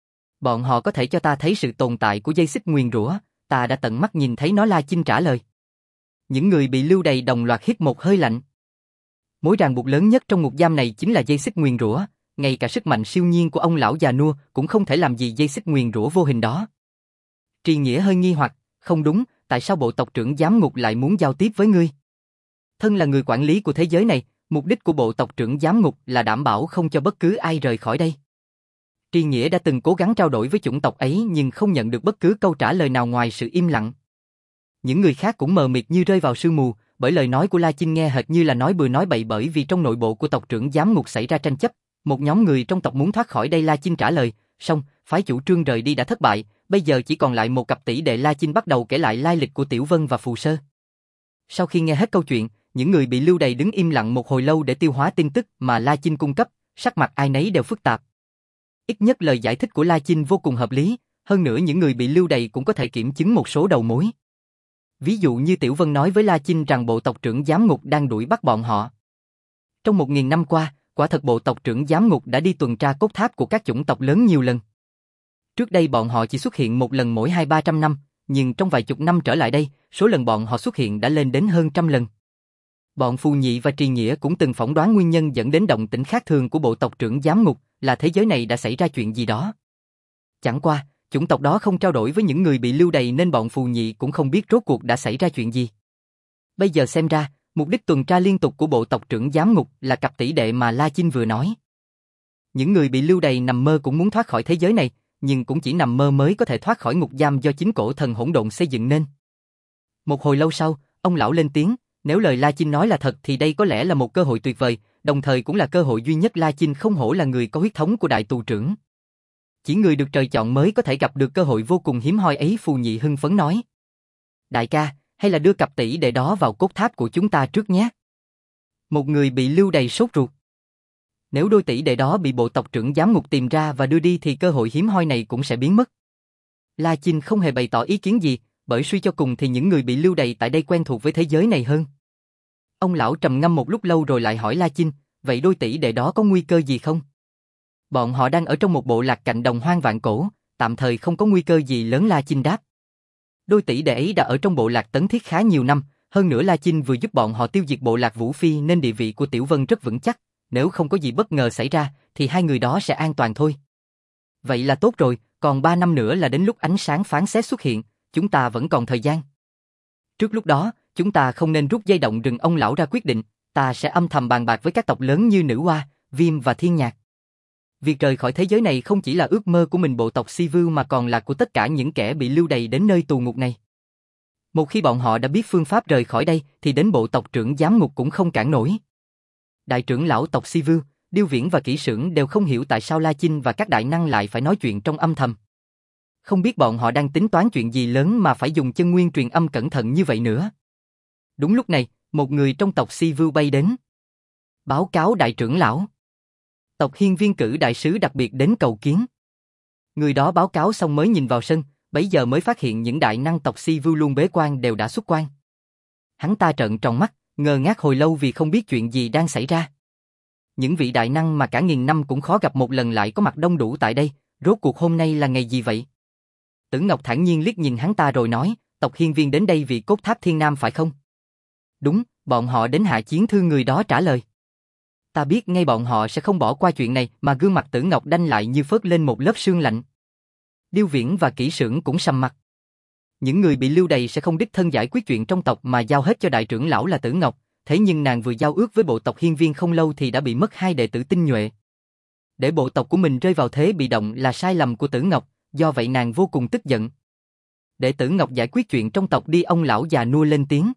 Bọn họ có thể cho ta thấy sự tồn tại của dây xích nguyền rủa, ta đã tận mắt nhìn thấy nó, La Chinh trả lời. Những người bị lưu đày đồng loạt hít một hơi lạnh. Mối ràng buộc lớn nhất trong ngục giam này chính là dây xích nguyền rủa, ngay cả sức mạnh siêu nhiên của ông lão già nua cũng không thể làm gì dây xích nguyền rủa vô hình đó. Tri Nghĩa hơi nghi hoặc, không đúng, tại sao bộ tộc trưởng giám ngục lại muốn giao tiếp với ngươi? Thân là người quản lý của thế giới này, mục đích của bộ tộc trưởng giám ngục là đảm bảo không cho bất cứ ai rời khỏi đây. Tri Nghĩa đã từng cố gắng trao đổi với chủng tộc ấy nhưng không nhận được bất cứ câu trả lời nào ngoài sự im lặng. Những người khác cũng mờ mịt như rơi vào sương mù, bởi lời nói của La Chinh nghe hệt như là nói bừa nói bậy, bởi vì trong nội bộ của tộc trưởng giám ngục xảy ra tranh chấp. Một nhóm người trong tộc muốn thoát khỏi đây, La Chinh trả lời, song phái chủ trương rời đi đã thất bại, bây giờ chỉ còn lại một cặp tỷ đệ. La Chinh bắt đầu kể lại lai lịch của Tiểu Vân và Phù Sơ. Sau khi nghe hết câu chuyện, những người bị lưu đày đứng im lặng một hồi lâu để tiêu hóa tin tức mà La Chinh cung cấp, sắc mặt ai nấy đều phức tạp. Ít nhất lời giải thích của La Chinh vô cùng hợp lý, hơn nữa những người bị lưu đày cũng có thể kiểm chứng một số đầu mối. Ví dụ như Tiểu Vân nói với La Chinh rằng bộ tộc trưởng giám ngục đang đuổi bắt bọn họ. Trong một nghìn năm qua, quả thật bộ tộc trưởng giám ngục đã đi tuần tra cốt tháp của các chủng tộc lớn nhiều lần. Trước đây bọn họ chỉ xuất hiện một lần mỗi hai ba trăm năm, nhưng trong vài chục năm trở lại đây, số lần bọn họ xuất hiện đã lên đến hơn trăm lần. Bọn Phù Nhị và Tri Nghĩa cũng từng phỏng đoán nguyên nhân dẫn đến động tĩnh khác thường của bộ tộc trưởng giám ngục là thế giới này đã xảy ra chuyện gì đó. Chẳng qua, chủng tộc đó không trao đổi với những người bị lưu đày nên bọn Phù Nhị cũng không biết rốt cuộc đã xảy ra chuyện gì. Bây giờ xem ra, mục đích tuần tra liên tục của bộ tộc trưởng giám ngục là cặp tỷ đệ mà La Chinh vừa nói. Những người bị lưu đày nằm mơ cũng muốn thoát khỏi thế giới này, nhưng cũng chỉ nằm mơ mới có thể thoát khỏi ngục giam do chính cổ thần hỗn độn xây dựng nên. Một hồi lâu sau, ông lão lên tiếng, nếu lời La Chinh nói là thật thì đây có lẽ là một cơ hội tuyệt vời, đồng thời cũng là cơ hội duy nhất. La Chinh không hổ là người có huyết thống của đại tù trưởng. Chỉ người được trời chọn mới có thể gặp được cơ hội vô cùng hiếm hoi ấy. Phù Nhị hưng phấn nói. Đại ca, hay là đưa cặp tỷ đệ đó vào cốt tháp của chúng ta trước nhé. Một người bị lưu đày sốt ruột. Nếu đôi tỷ đệ đó bị bộ tộc trưởng giám ngục tìm ra và đưa đi thì cơ hội hiếm hoi này cũng sẽ biến mất. La Chinh không hề bày tỏ ý kiến gì, bởi suy cho cùng thì những người bị lưu đày tại đây quen thuộc với thế giới này hơn. Ông lão trầm ngâm một lúc lâu rồi lại hỏi La Chinh, vậy đôi tỷ đệ đó có nguy cơ gì không? Bọn họ đang ở trong một bộ lạc cạnh đồng hoang vạn cổ, tạm thời không có nguy cơ gì lớn. La Chinh đáp. Đôi tỷ đệ ấy đã ở trong bộ lạc Tấn Thiết khá nhiều năm, hơn nữa La Chinh vừa giúp bọn họ tiêu diệt bộ lạc Vũ Phi nên địa vị của Tiểu Vân rất vững chắc, nếu không có gì bất ngờ xảy ra thì hai người đó sẽ an toàn thôi. Vậy là tốt rồi, còn ba năm nữa là đến lúc ánh sáng phán xét xuất hiện, chúng ta vẫn còn thời gian. Trước lúc đó, chúng ta không nên rút dây động rừng. Ông lão ra quyết định, ta sẽ âm thầm bàn bạc với các tộc lớn như Nữ Hoa, Viêm và Thiên Nhạc. Việc rời khỏi thế giới này không chỉ là ước mơ của mình bộ tộc Si Vưu mà còn là của tất cả những kẻ bị lưu đày đến nơi tù ngục này. Một khi bọn họ đã biết phương pháp rời khỏi đây thì đến bộ tộc trưởng giám ngục cũng không cản nổi. Đại trưởng lão tộc Si Vưu, Điêu Viễn và Kỷ Sưởng đều không hiểu tại sao La Chinh và các đại năng lại phải nói chuyện trong âm thầm. Không biết bọn họ đang tính toán chuyện gì lớn mà phải dùng chân nguyên truyền âm cẩn thận như vậy nữa. Đúng lúc này, một người trong tộc Si Vưu bay đến. Báo cáo đại trưởng lão. Tộc Hiên Viên cử đại sứ đặc biệt đến cầu kiến. Người đó báo cáo xong mới nhìn vào sân, bấy giờ mới phát hiện những đại năng tộc Si Vưu luôn bế quan đều đã xuất quan. Hắn ta trợn tròn mắt, ngơ ngác hồi lâu vì không biết chuyện gì đang xảy ra. Những vị đại năng mà cả nghìn năm cũng khó gặp một lần lại có mặt đông đủ tại đây, rốt cuộc hôm nay là ngày gì vậy? Tử Ngọc thản nhiên liếc nhìn hắn ta rồi nói, tộc Hiên Viên đến đây vì cốt tháp Thiên Nam phải không? Đúng, bọn họ đến hạ chiến. Thư người đó trả lời. Ta biết ngay bọn họ sẽ không bỏ qua chuyện này, mà gương mặt Tử Ngọc đanh lại như phớt lên một lớp sương lạnh. Điêu Viễn và Kỷ Sưởng cũng sầm mặt. Những người bị lưu đày sẽ không đích thân giải quyết chuyện trong tộc mà giao hết cho đại trưởng lão là Tử Ngọc, thế nhưng nàng vừa giao ước với bộ tộc Hiên Viên không lâu thì đã bị mất hai đệ tử tinh nhuệ. Để bộ tộc của mình rơi vào thế bị động là sai lầm của Tử Ngọc, do vậy nàng vô cùng tức giận. Để Tử Ngọc giải quyết chuyện trong tộc đi, ông lão già nua lên tiếng.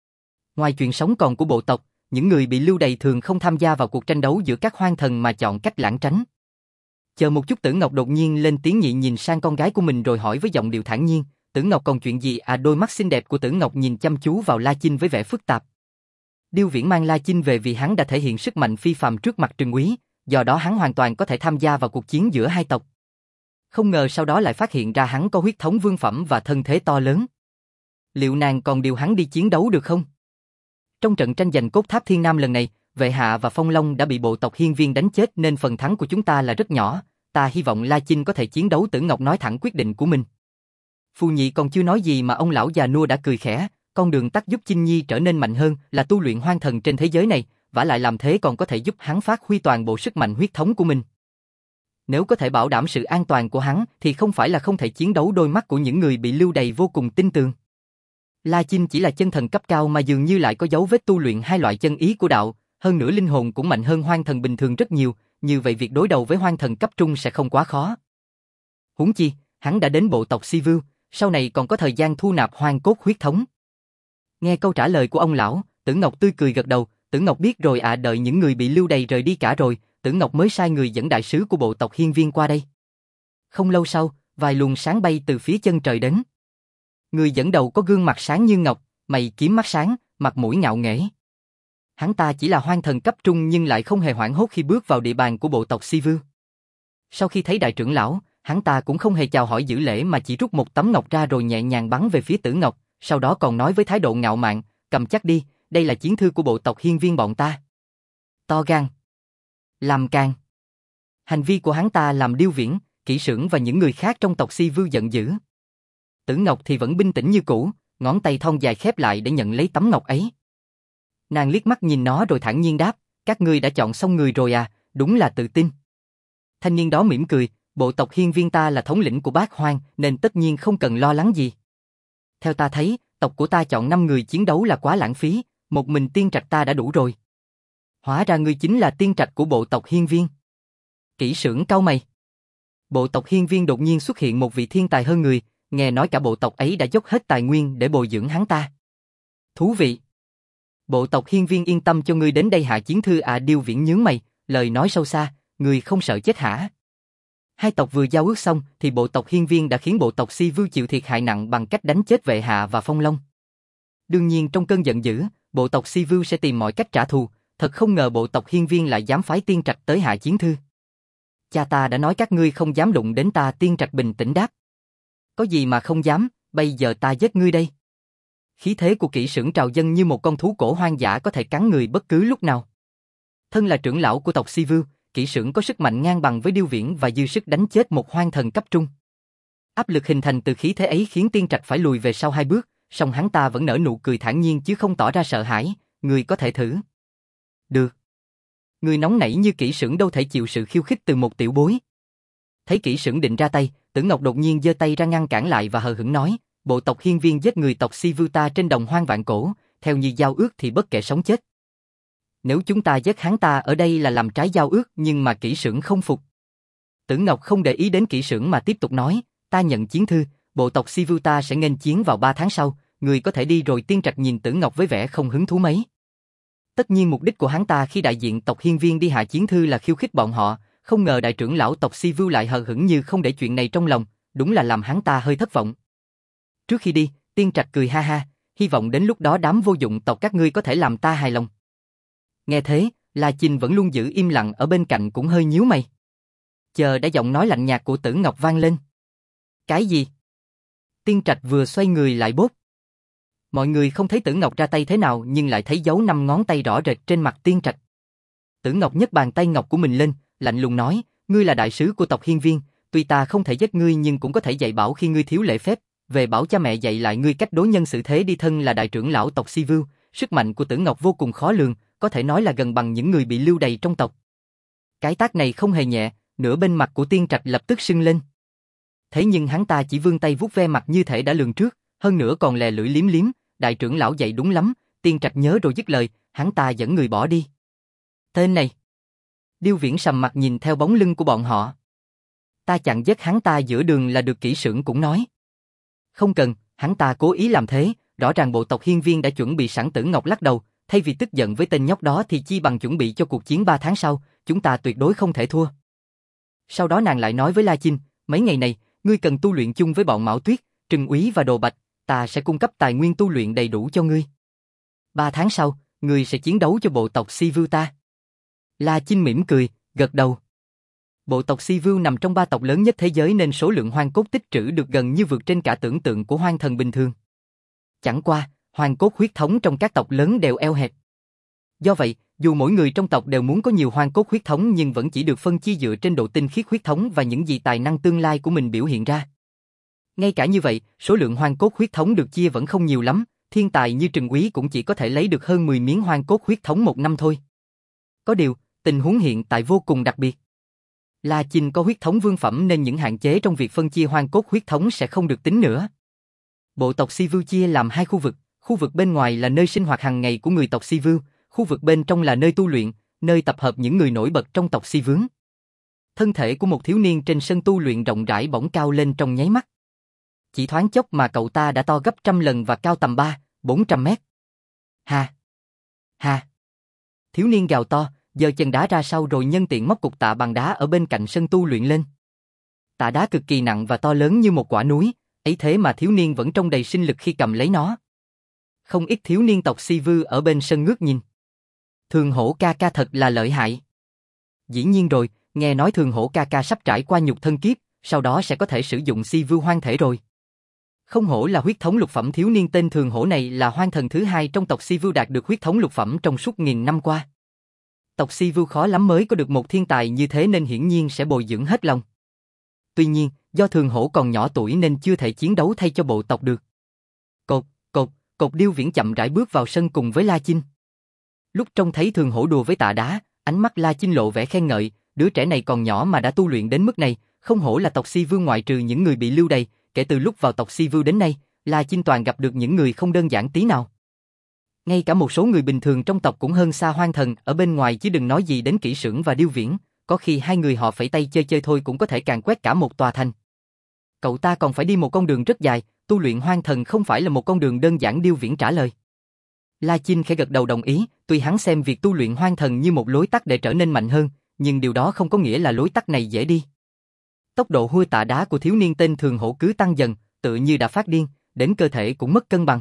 Ngoài chuyện sống còn của bộ tộc, những người bị lưu đày thường không tham gia vào cuộc tranh đấu giữa các hoang thần mà chọn cách lảng tránh. Chờ một chút, Tử Ngọc đột nhiên lên tiếng, nhị nhìn sang con gái của mình rồi hỏi với giọng điệu thản nhiên, Tử Ngọc còn chuyện gì à? Đôi mắt xinh đẹp của Tử Ngọc nhìn chăm chú vào La Chinh với vẻ phức tạp. Điêu Viễn mang La Chinh về vì hắn đã thể hiện sức mạnh phi phàm trước mặt Trừng Úy, do đó hắn hoàn toàn có thể tham gia vào cuộc chiến giữa hai tộc. Không ngờ sau đó lại phát hiện ra hắn có huyết thống vương phẩm và thân thế to lớn. Liệu nàng còn điều hắn đi chiến đấu được không? Trong trận tranh giành cốt tháp Thiên Nam lần này, Vệ Hạ và Phong Long đã bị bộ tộc Hiên Viên đánh chết nên phần thắng của chúng ta là rất nhỏ, ta hy vọng La Chinh có thể chiến đấu. Tử Ngọc nói thẳng quyết định của mình. Phù Nhị còn chưa nói gì mà ông lão già nua đã cười khẽ, con đường tắt giúp Chinh Nhi trở nên mạnh hơn là tu luyện hoang thần trên thế giới này, vả lại làm thế còn có thể giúp hắn phát huy toàn bộ sức mạnh huyết thống của mình. Nếu có thể bảo đảm sự an toàn của hắn thì không phải là không thể chiến đấu. Đôi mắt của những người bị lưu đày vô cùng tin tưởng. La Chinh chỉ là chân thần cấp cao mà dường như lại có dấu vết tu luyện hai loại chân ý của đạo, hơn nữa linh hồn cũng mạnh hơn hoang thần bình thường rất nhiều, như vậy việc đối đầu với hoang thần cấp trung sẽ không quá khó. Huống chi, hắn đã đến bộ tộc Si Vưu, sau này còn có thời gian thu nạp hoang cốt huyết thống. Nghe câu trả lời của ông lão, Tử Ngọc tươi cười gật đầu, Tử Ngọc biết rồi ạ. À, đợi những người bị lưu đày rời đi cả rồi, Tử Ngọc mới sai người dẫn đại sứ của bộ tộc Hiên Viên qua đây. Không lâu sau, vài luồng sáng bay từ phía chân trời đến. Người dẫn đầu có gương mặt sáng như ngọc, mày kiếm mắt sáng, mặt mũi ngạo nghễ. Hắn ta chỉ là hoang thần cấp trung nhưng lại không hề hoảng hốt khi bước vào địa bàn của bộ tộc Si Vưu. Sau khi thấy đại trưởng lão, hắn ta cũng không hề chào hỏi giữ lễ mà chỉ rút một tấm ngọc ra rồi nhẹ nhàng bắn về phía Tử Ngọc, sau đó còn nói với thái độ ngạo mạn, cầm chắc đi, đây là chiến thư của bộ tộc Hiên Viên bọn ta. To gan, làm càng. Hành vi của hắn ta làm Điêu Viễn, Kỷ Sưởng và những người khác trong tộc Si Vưu giận dữ. Tử Ngọc thì vẫn bình tĩnh như cũ, ngón tay thon dài khép lại để nhận lấy tấm ngọc ấy. Nàng liếc mắt nhìn nó rồi thản nhiên đáp, các ngươi đã chọn xong người rồi à, đúng là tự tin. Thanh niên đó mỉm cười, bộ tộc Hiên Viên ta là thống lĩnh của Bát Hoang nên tất nhiên không cần lo lắng gì. Theo ta thấy, tộc của ta chọn năm người chiến đấu là quá lãng phí, một mình Tiên Trạch ta đã đủ rồi. Hóa ra ngươi chính là Tiên Trạch của bộ tộc Hiên Viên. Kỷ Sưởng cau mày. Bộ tộc Hiên Viên đột nhiên xuất hiện một vị thiên tài hơn người, nghe nói cả bộ tộc ấy đã dốc hết tài nguyên để bồi dưỡng hắn ta. Thú vị. Bộ tộc Hiên Viên yên tâm cho ngươi đến đây hạ chiến thư à? Điêu Viễn nhướng mày, lời nói sâu xa, ngươi không sợ chết hả? Hai tộc vừa giao ước xong thì bộ tộc Hiên Viên đã khiến bộ tộc Si Vưu chịu thiệt hại nặng bằng cách đánh chết Vệ Hạ và Phong Long. Đương nhiên trong cơn giận dữ, bộ tộc Si Vưu sẽ tìm mọi cách trả thù, thật không ngờ bộ tộc Hiên Viên lại dám phái Tiên Trạch tới hạ chiến thư. Cha ta đã nói các ngươi không dám đụng đến ta. Tiên Trạch bình tĩnh đáp. Có gì mà không dám, bây giờ ta giết ngươi đây. Khí thế của Kỷ Sưởng trào dâng như một con thú cổ hoang dã có thể cắn người bất cứ lúc nào. Thân là trưởng lão của tộc Si Vưu, Kỷ Sưởng có sức mạnh ngang bằng với Điêu Viễn và dư sức đánh chết một hoang thần cấp trung. Áp lực hình thành từ khí thế ấy khiến Tiên Trạch phải lùi về sau hai bước, song hắn ta vẫn nở nụ cười thản nhiên chứ không tỏ ra sợ hãi. Người có thể thử. Được. Người nóng nảy như Kỷ Sưởng đâu thể chịu sự khiêu khích từ một tiểu bối. Thấy Kỷ Sưởng định ra tay, Tử Ngọc đột nhiên giơ tay ra ngăn cản lại và hờ hững nói, bộ tộc Hiên Viên giết người tộc Si Vưu ta trên đồng hoang vạn cổ, theo như giao ước thì bất kể sống chết. Nếu chúng ta giết hắn ta ở đây là làm trái giao ước, nhưng mà Kỷ Sưởng không phục. Tử Ngọc không để ý đến Kỷ Sưởng mà tiếp tục nói, ta nhận chiến thư, bộ tộc Si Vưu ta sẽ nghênh chiến vào ba tháng sau, người có thể đi rồi. Tiên Trạch nhìn Tử Ngọc với vẻ không hứng thú mấy. Tất nhiên mục đích của hắn ta khi đại diện tộc Hiên Viên đi hạ chiến thư là khiêu khích bọn họ, không ngờ đại trưởng lão tộc Si Vưu lại hờ hững như không để chuyện này trong lòng, đúng là làm hắn ta hơi thất vọng. Trước khi đi, Tiên Trạch cười ha ha, hy vọng đến lúc đó đám vô dụng tộc các ngươi có thể làm ta hài lòng. Nghe thế, La Chinh vẫn luôn giữ im lặng ở bên cạnh cũng hơi nhíu mày. Chờ đã giọng nói lạnh nhạt của Tử Ngọc vang lên. Cái gì? Tiên Trạch vừa xoay người lại bốp. Mọi người không thấy Tử Ngọc ra tay thế nào nhưng lại thấy dấu năm ngón tay rõ rệt trên mặt Tiên Trạch. Tử Ngọc nhấc bàn tay ngọc của mình lên, lạnh lùng nói, ngươi là đại sứ của tộc Hiên Viên, tuy ta không thể giết ngươi nhưng cũng có thể dạy bảo khi ngươi thiếu lễ phép, về bảo cha mẹ dạy lại ngươi cách đối nhân xử thế đi. Thân là đại trưởng lão tộc Si Vưu, sức mạnh của Tử Ngọc vô cùng khó lường, có thể nói là gần bằng những người bị lưu đày trong tộc. Cái tát này không hề nhẹ, nửa bên mặt của Tiên Trạch lập tức sưng lên. Thế nhưng hắn ta chỉ vươn tay vuốt ve mặt như thể đã lường trước, hơn nữa còn lè lưỡi liếm liếm, đại trưởng lão dạy đúng lắm, Tiên Trạch nhớ rồi dứt lời, hắn ta dẫn người bỏ đi. Tên này. Điêu Viễn sầm mặt nhìn theo bóng lưng của bọn họ. Ta chặn giết hắn ta giữa đường là được, kỹ xưởng cũng nói. Không cần, hắn ta cố ý làm thế, rõ ràng bộ tộc Hiên Viên đã chuẩn bị sẵn. Tử Ngọc lắc đầu, thay vì tức giận với tên nhóc đó thì chi bằng chuẩn bị cho cuộc chiến ba tháng sau, chúng ta tuyệt đối không thể thua. Sau đó nàng lại nói với La Chinh, mấy ngày này, ngươi cần tu luyện chung với bọn Mão Tuyết, Trừng Úy và Đồ Bạch, ta sẽ cung cấp tài nguyên tu luyện đầy đủ cho ngươi. Ba tháng sau, ngươi sẽ chiến đấu cho bộ tộc Si Vưu ta. La Chinh mỉm cười, gật đầu. Bộ tộc Si Vưu nằm trong ba tộc lớn nhất thế giới nên số lượng hoang cốt tích trữ được gần như vượt trên cả tưởng tượng của hoang thần bình thường. Chẳng qua, hoang cốt huyết thống trong các tộc lớn đều eo hẹp. Do vậy, dù mỗi người trong tộc đều muốn có nhiều hoang cốt huyết thống nhưng vẫn chỉ được phân chia dựa trên độ tinh khiết huyết thống và những gì tài năng tương lai của mình biểu hiện ra. Ngay cả như vậy, số lượng hoang cốt huyết thống được chia vẫn không nhiều lắm, thiên tài như Trừng Úy cũng chỉ có thể lấy được hơn mười miếng hoang cốt huyết thống một năm thôi. Có điều, tình huống hiện tại vô cùng đặc biệt. La Chinh có huyết thống vương phẩm nên những hạn chế trong việc phân chia hoang cốt huyết thống sẽ không được tính nữa. Bộ tộc Si Vưu chia làm hai khu vực, khu vực bên ngoài là nơi sinh hoạt hàng ngày của người tộc Si Vưu, khu vực bên trong là nơi tu luyện, nơi tập hợp những người nổi bật trong tộc Si Vướng. Thân thể của một thiếu niên trên sân tu luyện rộng rãi bỗng cao lên trong nháy mắt. Chỉ thoáng chốc mà cậu ta đã to gấp trăm lần và cao tầm ba, bốn trăm mét. Ha! Ha! Thiếu niên gào to, giơ chân đá ra sau rồi nhân tiện móc cục tạ bằng đá ở bên cạnh sân tu luyện lên. Tạ đá cực kỳ nặng và to lớn như một quả núi, ấy thế mà thiếu niên vẫn trông đầy sinh lực khi cầm lấy nó. Không ít thiếu niên tộc Si Vưu ở bên sân ngước nhìn. Thường Hổ ca ca thật là lợi hại. Dĩ nhiên rồi, nghe nói Thường Hổ ca ca sắp trải qua nhục thân kiếp, sau đó sẽ có thể sử dụng Si Vưu hoang thể rồi. Không hổ là huyết thống lục phẩm, thiếu niên tên Thường Hổ này là hoang thần thứ hai trong tộc Si Vưu đạt được huyết thống lục phẩm trong suốt nghìn năm qua. Tộc Si Vưu khó lắm mới có được một thiên tài như thế nên hiển nhiên sẽ bồi dưỡng hết lòng. Tuy nhiên, do Thường Hổ còn nhỏ tuổi nên chưa thể chiến đấu thay cho bộ tộc được. Cột, cột, cột Điêu Viễn chậm rãi bước vào sân cùng với La Chinh. Lúc trông thấy Thường Hổ đùa với tạ đá, ánh mắt La Chinh lộ vẻ khen ngợi, đứa trẻ này còn nhỏ mà đã tu luyện đến mức này, không hổ là tộc Si Vưu. Ngoại trừ những người bị lưu đày, kể từ lúc vào tộc Si Vưu đến nay, La Chinh toàn gặp được những người không đơn giản tí nào. Ngay cả một số người bình thường trong tộc cũng hơn xa hoang thần ở bên ngoài chứ đừng nói gì đến Kỹ Xưởng và Điêu Viễn, có khi hai người họ phẩy tay chơi chơi thôi cũng có thể càn quét cả một tòa thành. Cậu ta còn phải đi một con đường rất dài, tu luyện hoang thần không phải là một con đường đơn giản, Điêu Viễn trả lời. La Chinh khẽ gật đầu đồng ý, tuy hắn xem việc tu luyện hoang thần như một lối tắt để trở nên mạnh hơn, nhưng điều đó không có nghĩa là lối tắt này dễ đi. Tốc độ hua tạ đá của thiếu niên tên Thường Hổ cứ tăng dần, tựa như đã phát điên, đến cơ thể cũng mất cân bằng.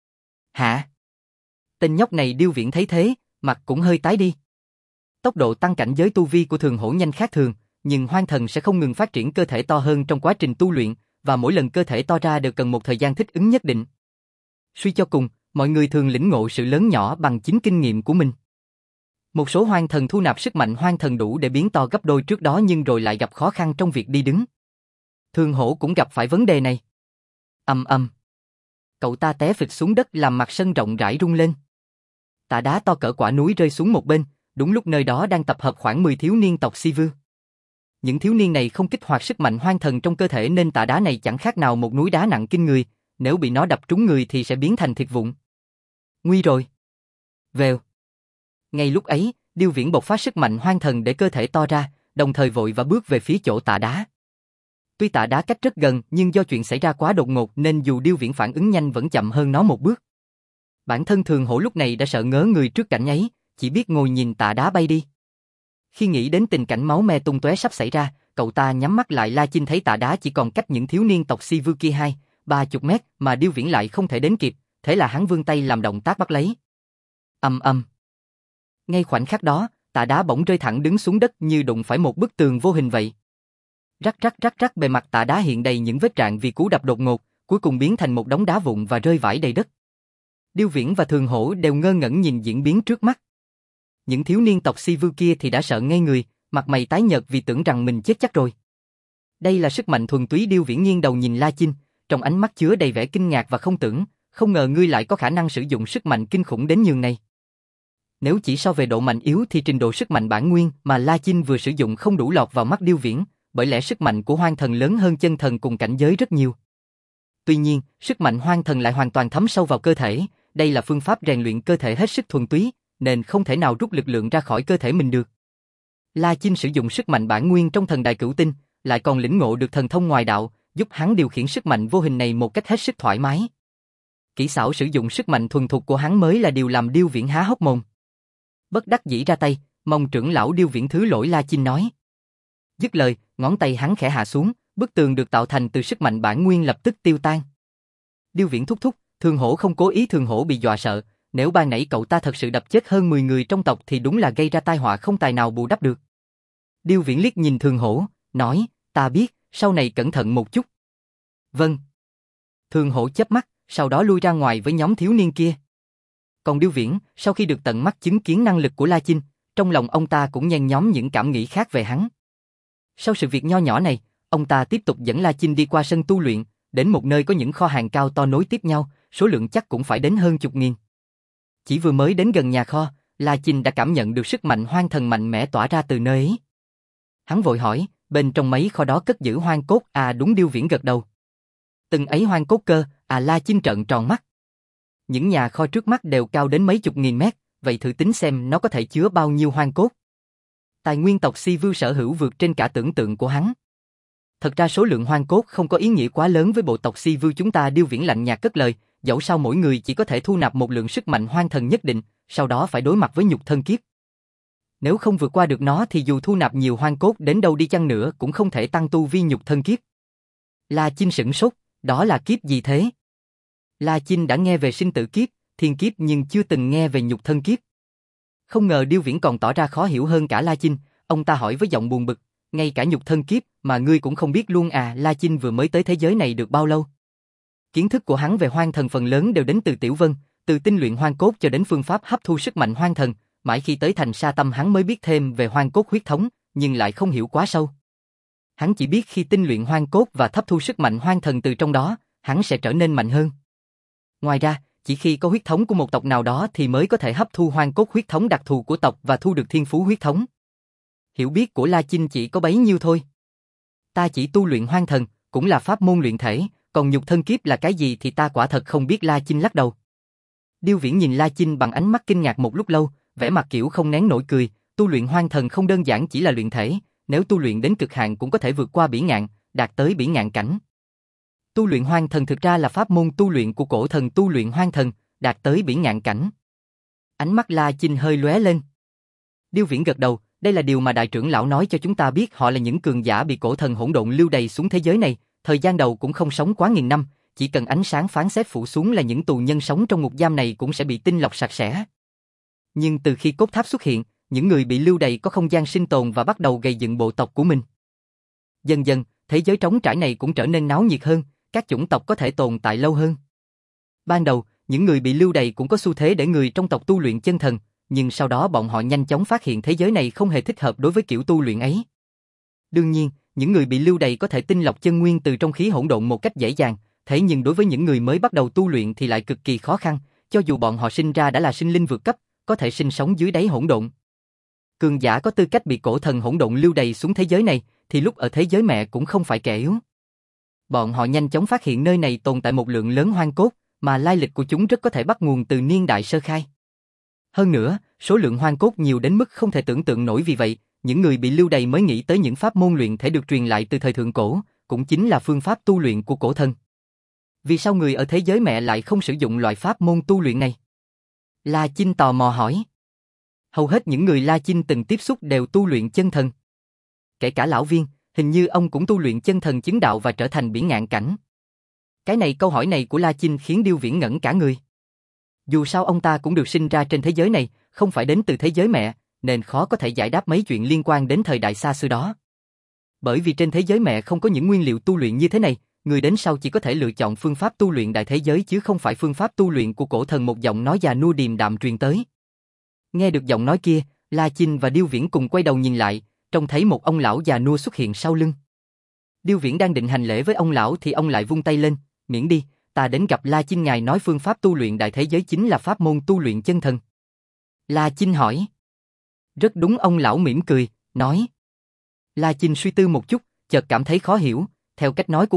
Hả? Tên nhóc này, Điêu Viễn thấy thế, mặt cũng hơi tái đi. Tốc độ tăng cảnh giới tu vi của Thường Hổ nhanh khác thường, nhưng hoang thần sẽ không ngừng phát triển cơ thể to hơn trong quá trình tu luyện, và mỗi lần cơ thể to ra đều cần một thời gian thích ứng nhất định. Suy cho cùng, mọi người thường lĩnh ngộ sự lớn nhỏ bằng chính kinh nghiệm của mình. Một số hoang thần thu nạp sức mạnh hoang thần đủ để biến to gấp đôi trước đó nhưng rồi lại gặp khó khăn trong việc đi đứng. Thường Hổ cũng gặp phải vấn đề này. Ầm ầm. Cậu ta té phịch xuống đất làm mặt sân rộng rãi rung lên. Tạ đá to cỡ quả núi rơi xuống một bên, đúng lúc nơi đó đang tập hợp khoảng mười thiếu niên tộc Si Vưu. Những thiếu niên này không kích hoạt sức mạnh hoang thần trong cơ thể nên tạ đá này chẳng khác nào một núi đá nặng kinh người, nếu bị nó đập trúng người thì sẽ biến thành thịt vụn. Nguy rồi. Vèo. Ngay lúc ấy, Điêu Viễn bộc phát sức mạnh hoang thần để cơ thể to ra, đồng thời vội và bước về phía chỗ tạ đá. Tuy tạ đá cách rất gần nhưng do chuyện xảy ra quá đột ngột nên dù Điêu Viễn phản ứng nhanh vẫn chậm hơn nó một bước. Bản thân Thường Hổ lúc này đã sợ ngớ người trước cảnh ấy, chỉ biết ngồi nhìn tạ đá bay đi. Khi nghĩ đến tình cảnh máu me tung tóe sắp xảy ra, cậu ta nhắm mắt lại. La Chinh thấy tạ đá chỉ còn cách những thiếu niên tộc Si Vưu kia hai, ba chục mét mà Điêu Viễn lại không thể đến kịp, thế là hắn vươn tay làm động tác bắt lấy. Ầm ầm. Ngay khoảnh khắc đó, tạ đá bỗng rơi thẳng đứng xuống đất như đụng phải một bức tường vô hình vậy. Rắc rắc rắc rắc, bề mặt tạ đá hiện đầy những vết rạn vì cú đập đột ngột, cuối cùng biến thành một đống đá vụn và rơi vãi đầy đất. Điêu Viễn và Thường Hổ đều ngơ ngẩn nhìn diễn biến trước mắt. Những thiếu niên tộc Si Vưu kia thì đã sợ ngây người, mặt mày tái nhợt vì tưởng rằng mình chết chắc rồi. Đây là sức mạnh thuần túy. Điêu Viễn nghiêng đầu nhìn La Chinh, trong ánh mắt chứa đầy vẻ kinh ngạc và không tưởng, không ngờ ngươi lại có khả năng sử dụng sức mạnh kinh khủng đến nhường này. Nếu chỉ so về độ mạnh yếu thì trình độ sức mạnh bản nguyên mà La Chinh vừa sử dụng không đủ lọt vào mắt Điêu Viễn, bởi lẽ sức mạnh của hoang thần lớn hơn chân thần cùng cảnh giới rất nhiều. Tuy nhiên, sức mạnh hoang thần lại hoàn toàn thấm sâu vào cơ thể, đây là phương pháp rèn luyện cơ thể hết sức thuần túy, nên không thể nào rút lực lượng ra khỏi cơ thể mình được. La Chinh sử dụng sức mạnh bản nguyên trong thần đại cửu tinh, lại còn lĩnh ngộ được thần thông ngoài đạo, giúp hắn điều khiển sức mạnh vô hình này một cách hết sức thoải mái. Kỹ xảo sử dụng sức mạnh thuần thục của hắn mới là điều làm Điêu Viễn há hốc mồm. Bất đắc dĩ ra tay, mong trưởng lão Điêu Viễn thứ lỗi La Chinh nói. Dứt lời, ngón tay hắn khẽ hạ xuống, bức tường được tạo thành từ sức mạnh bản nguyên lập tức tiêu tan. Điêu Viễn thúc thúc, Thường Hổ không cố ý, Thường Hổ bị dọa sợ, nếu ban nãy cậu ta thật sự đập chết hơn mười người trong tộc thì đúng là gây ra tai họa không tài nào bù đắp được. Điêu Viễn liếc nhìn Thường Hổ, nói, ta biết, sau này cẩn thận một chút. Vâng. Thường Hổ chớp mắt, sau đó lui ra ngoài với nhóm thiếu niên kia. Còn Điêu Viễn, sau khi được tận mắt chứng kiến năng lực của La Chinh, trong lòng ông ta cũng nhen nhóm những cảm nghĩ khác về hắn. Sau sự việc nho nhỏ này, ông ta tiếp tục dẫn La Chinh đi qua sân tu luyện, đến một nơi có những kho hàng cao to nối tiếp nhau, số lượng chắc cũng phải đến hơn chục nghìn. Chỉ vừa mới đến gần nhà kho, La Chinh đã cảm nhận được sức mạnh hoang thần mạnh mẽ tỏa ra từ nơi ấy. Hắn vội hỏi, bên trong mấy kho đó cất giữ hoang cốt à? Đúng, Điêu Viễn gật đầu. Từng ấy hoang cốt cơ à? La Chinh trợn tròn mắt. Những nhà kho trước mắt đều cao đến mấy chục nghìn mét, vậy thử tính xem nó có thể chứa bao nhiêu hoang cốt. Tài nguyên tộc Si Vưu sở hữu vượt trên cả tưởng tượng của hắn. Thật ra số lượng hoang cốt không có ý nghĩa quá lớn với bộ tộc Si Vưu chúng ta. Điêu Viễn lạnh nhạt cất lời, dẫu sao mỗi người chỉ có thể thu nạp một lượng sức mạnh hoang thần nhất định, sau đó phải đối mặt với nhục thân kiếp. Nếu không vượt qua được nó thì dù thu nạp nhiều hoang cốt đến đâu đi chăng nữa cũng không thể tăng tu vi nhục thân kiếp. La Chinh sửng sốt, đó là kiếp gì thế? La Chinh đã nghe về sinh tử kiếp, thiên kiếp nhưng chưa từng nghe về nhục thân kiếp. Không ngờ Điêu Viễn còn tỏ ra khó hiểu hơn cả La Chinh, ông ta hỏi với giọng buồn bực, ngay cả nhục thân kiếp mà ngươi cũng không biết luôn à? La Chinh vừa mới tới thế giới này được bao lâu? Kiến thức của hắn về hoang thần phần lớn đều đến từ Tiểu Vân, từ tinh luyện hoang cốt cho đến phương pháp hấp thu sức mạnh hoang thần, mãi khi tới thành Sa Tâm hắn mới biết thêm về hoang cốt huyết thống, nhưng lại không hiểu quá sâu. Hắn chỉ biết khi tinh luyện hoang cốt và hấp thu sức mạnh hoang thần từ trong đó, hắn sẽ trở nên mạnh hơn. Ngoài ra, chỉ khi có huyết thống của một tộc nào đó thì mới có thể hấp thu hoang cốt huyết thống đặc thù của tộc và thu được thiên phú huyết thống. Hiểu biết của La Chinh chỉ có bấy nhiêu thôi. Ta chỉ tu luyện hoang thần, cũng là pháp môn luyện thể, còn nhục thân kiếp là cái gì thì ta quả thật không biết. La Chinh lắc đầu. Điêu Viễn nhìn La Chinh bằng ánh mắt kinh ngạc một lúc lâu, vẻ mặt kiểu không nén nổi cười, tu luyện hoang thần không đơn giản chỉ là luyện thể, nếu tu luyện đến cực hạn cũng có thể vượt qua bỉ ngạn, đạt tới bỉ ngạn cảnh. Tu luyện hoang thần thực ra là pháp môn tu luyện của cổ thần tu luyện hoang thần, đạt tới bỉ ngạn cảnh. Ánh mắt La Chinh hơi lóe lên. Điêu Viễn gật đầu, đây là điều mà đại trưởng lão nói cho chúng ta biết, họ là những cường giả bị cổ thần hỗn độn lưu đày xuống thế giới này, thời gian đầu cũng không sống quá nghìn năm, chỉ cần ánh sáng phán xét phủ xuống là những tù nhân sống trong ngục giam này cũng sẽ bị tinh lọc sạch sẽ. Nhưng từ khi cốt tháp xuất hiện, những người bị lưu đày có không gian sinh tồn và bắt đầu gây dựng bộ tộc của mình. Dần dần, thế giới trống trải này cũng trở nên náo nhiệt hơn, các chủng tộc có thể tồn tại lâu hơn. Ban đầu, những người bị lưu đày cũng có xu thế để người trong tộc tu luyện chân thần, nhưng sau đó bọn họ nhanh chóng phát hiện thế giới này không hề thích hợp đối với kiểu tu luyện ấy. Đương nhiên, những người bị lưu đày có thể tinh lọc chân nguyên từ trong khí hỗn độn một cách dễ dàng, thế nhưng đối với những người mới bắt đầu tu luyện thì lại cực kỳ khó khăn, cho dù bọn họ sinh ra đã là sinh linh vượt cấp, có thể sinh sống dưới đáy hỗn độn. Cường giả có tư cách bị cổ thần hỗn độn lưu đày xuống thế giới này, thì lúc ở thế giới mẹ cũng không phải kẻ yếu. Bọn họ nhanh chóng phát hiện nơi này tồn tại một lượng lớn hoang cốt, mà lai lịch của chúng rất có thể bắt nguồn từ niên đại sơ khai. Hơn nữa, số lượng hoang cốt nhiều đến mức không thể tưởng tượng nổi, vì vậy, những người bị lưu đày mới nghĩ tới những pháp môn luyện thể được truyền lại từ thời thượng cổ, cũng chính là phương pháp tu luyện của cổ thần. Vì sao người ở thế giới mẹ lại không sử dụng loại pháp môn tu luyện này? La Chinh tò mò hỏi. Hầu hết những người La Chinh từng tiếp xúc đều tu luyện chân thần. Kể cả lão Viên, hình như ông cũng tu luyện chân thần chứng đạo và trở thành bỉ ngạn cảnh. Cái này câu hỏi này của La Chinh khiến Điêu Viễn ngẩn cả người. Dù sao ông ta cũng được sinh ra trên thế giới này, không phải đến từ thế giới mẹ, nên khó có thể giải đáp mấy chuyện liên quan đến thời đại xa xưa đó. Bởi vì trên thế giới mẹ không có những nguyên liệu tu luyện như thế này, người đến sau chỉ có thể lựa chọn phương pháp tu luyện đại thế giới chứ không phải phương pháp tu luyện của cổ thần. Một giọng nói già nua điềm đạm truyền tới. Nghe được giọng nói kia, La Chinh và Điêu Viễn cùng quay đầu nhìn lại, trông thấy một ông lão già nua xuất hiện sau lưng. Điêu Viễn đang định hành lễ với ông lão thì ông lại vung tay lên, miễn đi, ta đến gặp La Chinh, ngài nói phương pháp tu luyện đại thế giới chính là pháp môn tu luyện chân thần. La Chinh hỏi. Rất đúng, ông lão mỉm cười, nói. La Chinh suy tư một chút, chợt cảm thấy khó hiểu, theo cách nói của ngài,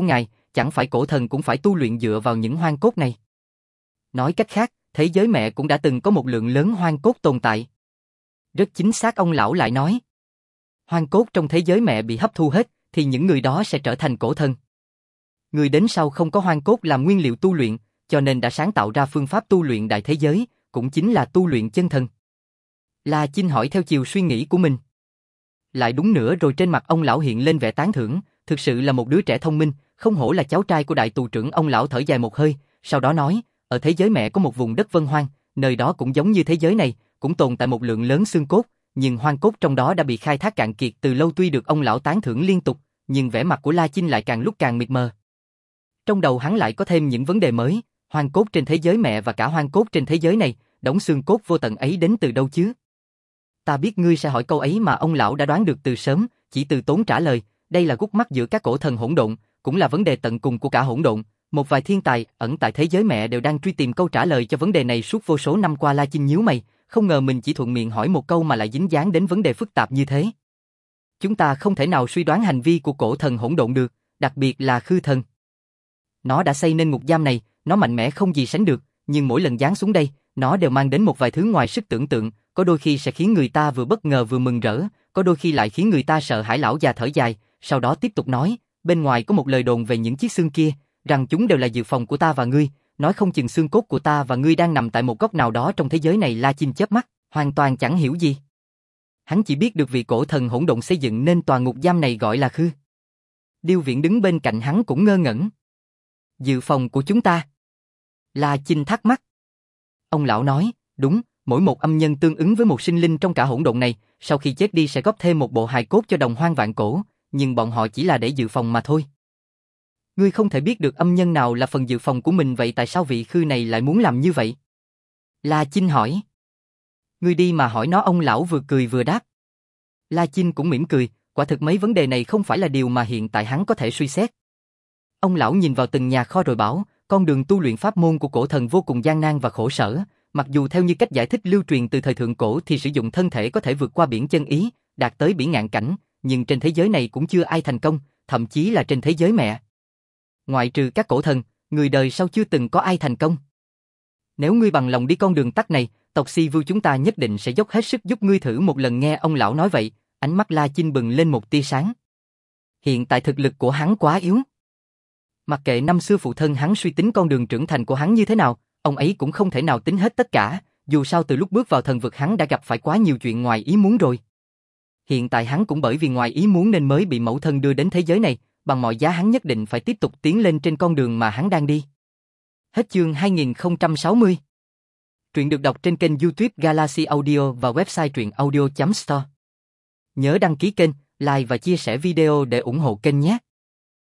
chẳng phải cổ thần cũng phải tu luyện dựa vào những hoang cốt này. Nói cách khác, thế giới mẹ cũng đã từng có một lượng lớn hoang cốt tồn tại. Rất chính xác, ông lão lại nói. Hoang cốt trong thế giới mẹ bị hấp thu hết, thì những người đó sẽ trở thành cổ thần. Người đến sau không có hoang cốt làm nguyên liệu tu luyện, cho nên đã sáng tạo ra phương pháp tu luyện đại thế giới, cũng chính là tu luyện chân thần. La Chinh hỏi theo chiều suy nghĩ của mình. Lại đúng nữa, rồi trên mặt ông lão hiện lên vẻ tán thưởng, thực sự là một đứa trẻ thông minh, không hổ là cháu trai của đại tù trưởng. Ông lão thở dài một hơi, sau đó nói, ở thế giới mẹ có một vùng đất vân hoang, nơi đó cũng giống như thế giới này, cũng tồn tại một lượng lớn xương cốt, nhưng hoang cốt trong đó đã bị khai thác cạn kiệt từ lâu. Tuy được ông lão tán thưởng liên tục, nhưng vẻ mặt của La Chinh lại càng lúc càng mịt mờ. Trong đầu hắn lại có thêm những vấn đề mới, hoang cốt trên thế giới mẹ và cả hoang cốt trên thế giới này, đống xương cốt vô tận ấy đến từ đâu chứ? Ta biết ngươi sẽ hỏi câu ấy mà ông lão đã đoán được từ sớm, chỉ từ tốn trả lời, đây là gút mắt giữa các cổ thần hỗn độn, cũng là vấn đề tận cùng của cả hỗn độn. Một vài thiên tài ẩn tại thế giới mẹ đều đang truy tìm câu trả lời cho vấn đề này suốt vô số năm qua. La Chinh nhíu mày, không ngờ mình chỉ thuận miệng hỏi một câu mà lại dính dáng đến vấn đề phức tạp như thế. Chúng ta không thể nào suy đoán hành vi của cổ thần hỗn độn được, đặc biệt là khư thần. Nó đã xây nên ngục giam này, nó mạnh mẽ không gì sánh được, nhưng mỗi lần giáng xuống đây, nó đều mang đến một vài thứ ngoài sức tưởng tượng, có đôi khi sẽ khiến người ta vừa bất ngờ vừa mừng rỡ, có đôi khi lại khiến người ta sợ hãi. Lão già thở dài, sau đó tiếp tục nói, bên ngoài có một lời đồn về những chiếc xương kia, rằng chúng đều là dự phòng của ta và ngươi, nói không chừng xương cốt của ta và ngươi đang nằm tại một góc nào đó trong thế giới này. La Chinh chớp mắt, hoàn toàn chẳng hiểu gì. Hắn chỉ biết được vị cổ thần hỗn độn xây dựng nên tòa ngục giam này gọi là khư. Điêu Viễn đứng bên cạnh hắn cũng ngơ ngẩn. Dự phòng của chúng ta? La Chinh thắc mắc. Ông lão nói, đúng, mỗi một âm nhân tương ứng với một sinh linh trong cả hỗn độn này, sau khi chết đi sẽ góp thêm một bộ hài cốt cho đồng hoang vạn cổ, nhưng bọn họ chỉ là để dự phòng mà thôi. Ngươi không thể biết được âm nhân nào là phần dự phòng của mình, vậy tại sao vị khư này lại muốn làm như vậy? La Chinh hỏi. Ngươi đi mà hỏi nó, ông lão vừa cười vừa đáp. La Chinh cũng mỉm cười, quả thực mấy vấn đề này không phải là điều mà hiện tại hắn có thể suy xét. Ông lão nhìn vào từng nhà kho rồi bảo, con đường tu luyện pháp môn của cổ thần vô cùng gian nan và khổ sở, mặc dù theo như cách giải thích lưu truyền từ thời thượng cổ thì sử dụng thân thể có thể vượt qua biển chân ý, đạt tới biển ngạn cảnh, nhưng trên thế giới này cũng chưa ai thành công, thậm chí là trên thế giới mẹ. Ngoại trừ các cổ thần, người đời sau chưa từng có ai thành công. Nếu ngươi bằng lòng đi con đường tắt này, tộc Si Vu chúng ta nhất định sẽ dốc hết sức giúp ngươi thử một lần. Nghe ông lão nói vậy, ánh mắt La Chinh bừng lên một tia sáng. Hiện tại thực lực của hắn quá yếu. Mặc kệ năm xưa phụ thân hắn suy tính con đường trưởng thành của hắn như thế nào, ông ấy cũng không thể nào tính hết tất cả, dù sao từ lúc bước vào thần vực hắn đã gặp phải quá nhiều chuyện ngoài ý muốn rồi. Hiện tại hắn cũng bởi vì ngoài ý muốn nên mới bị mẫu thân đưa đến thế giới này, bằng mọi giá hắn nhất định phải tiếp tục tiến lên trên con đường mà hắn đang đi. Hết chương hai nghìn không trăm sáu mươi. Truyện được đọc trên kênh YouTube Galaxy Audio và website truyện audio chấm store. Nhớ đăng ký kênh, like và chia sẻ video để ủng hộ kênh nhé.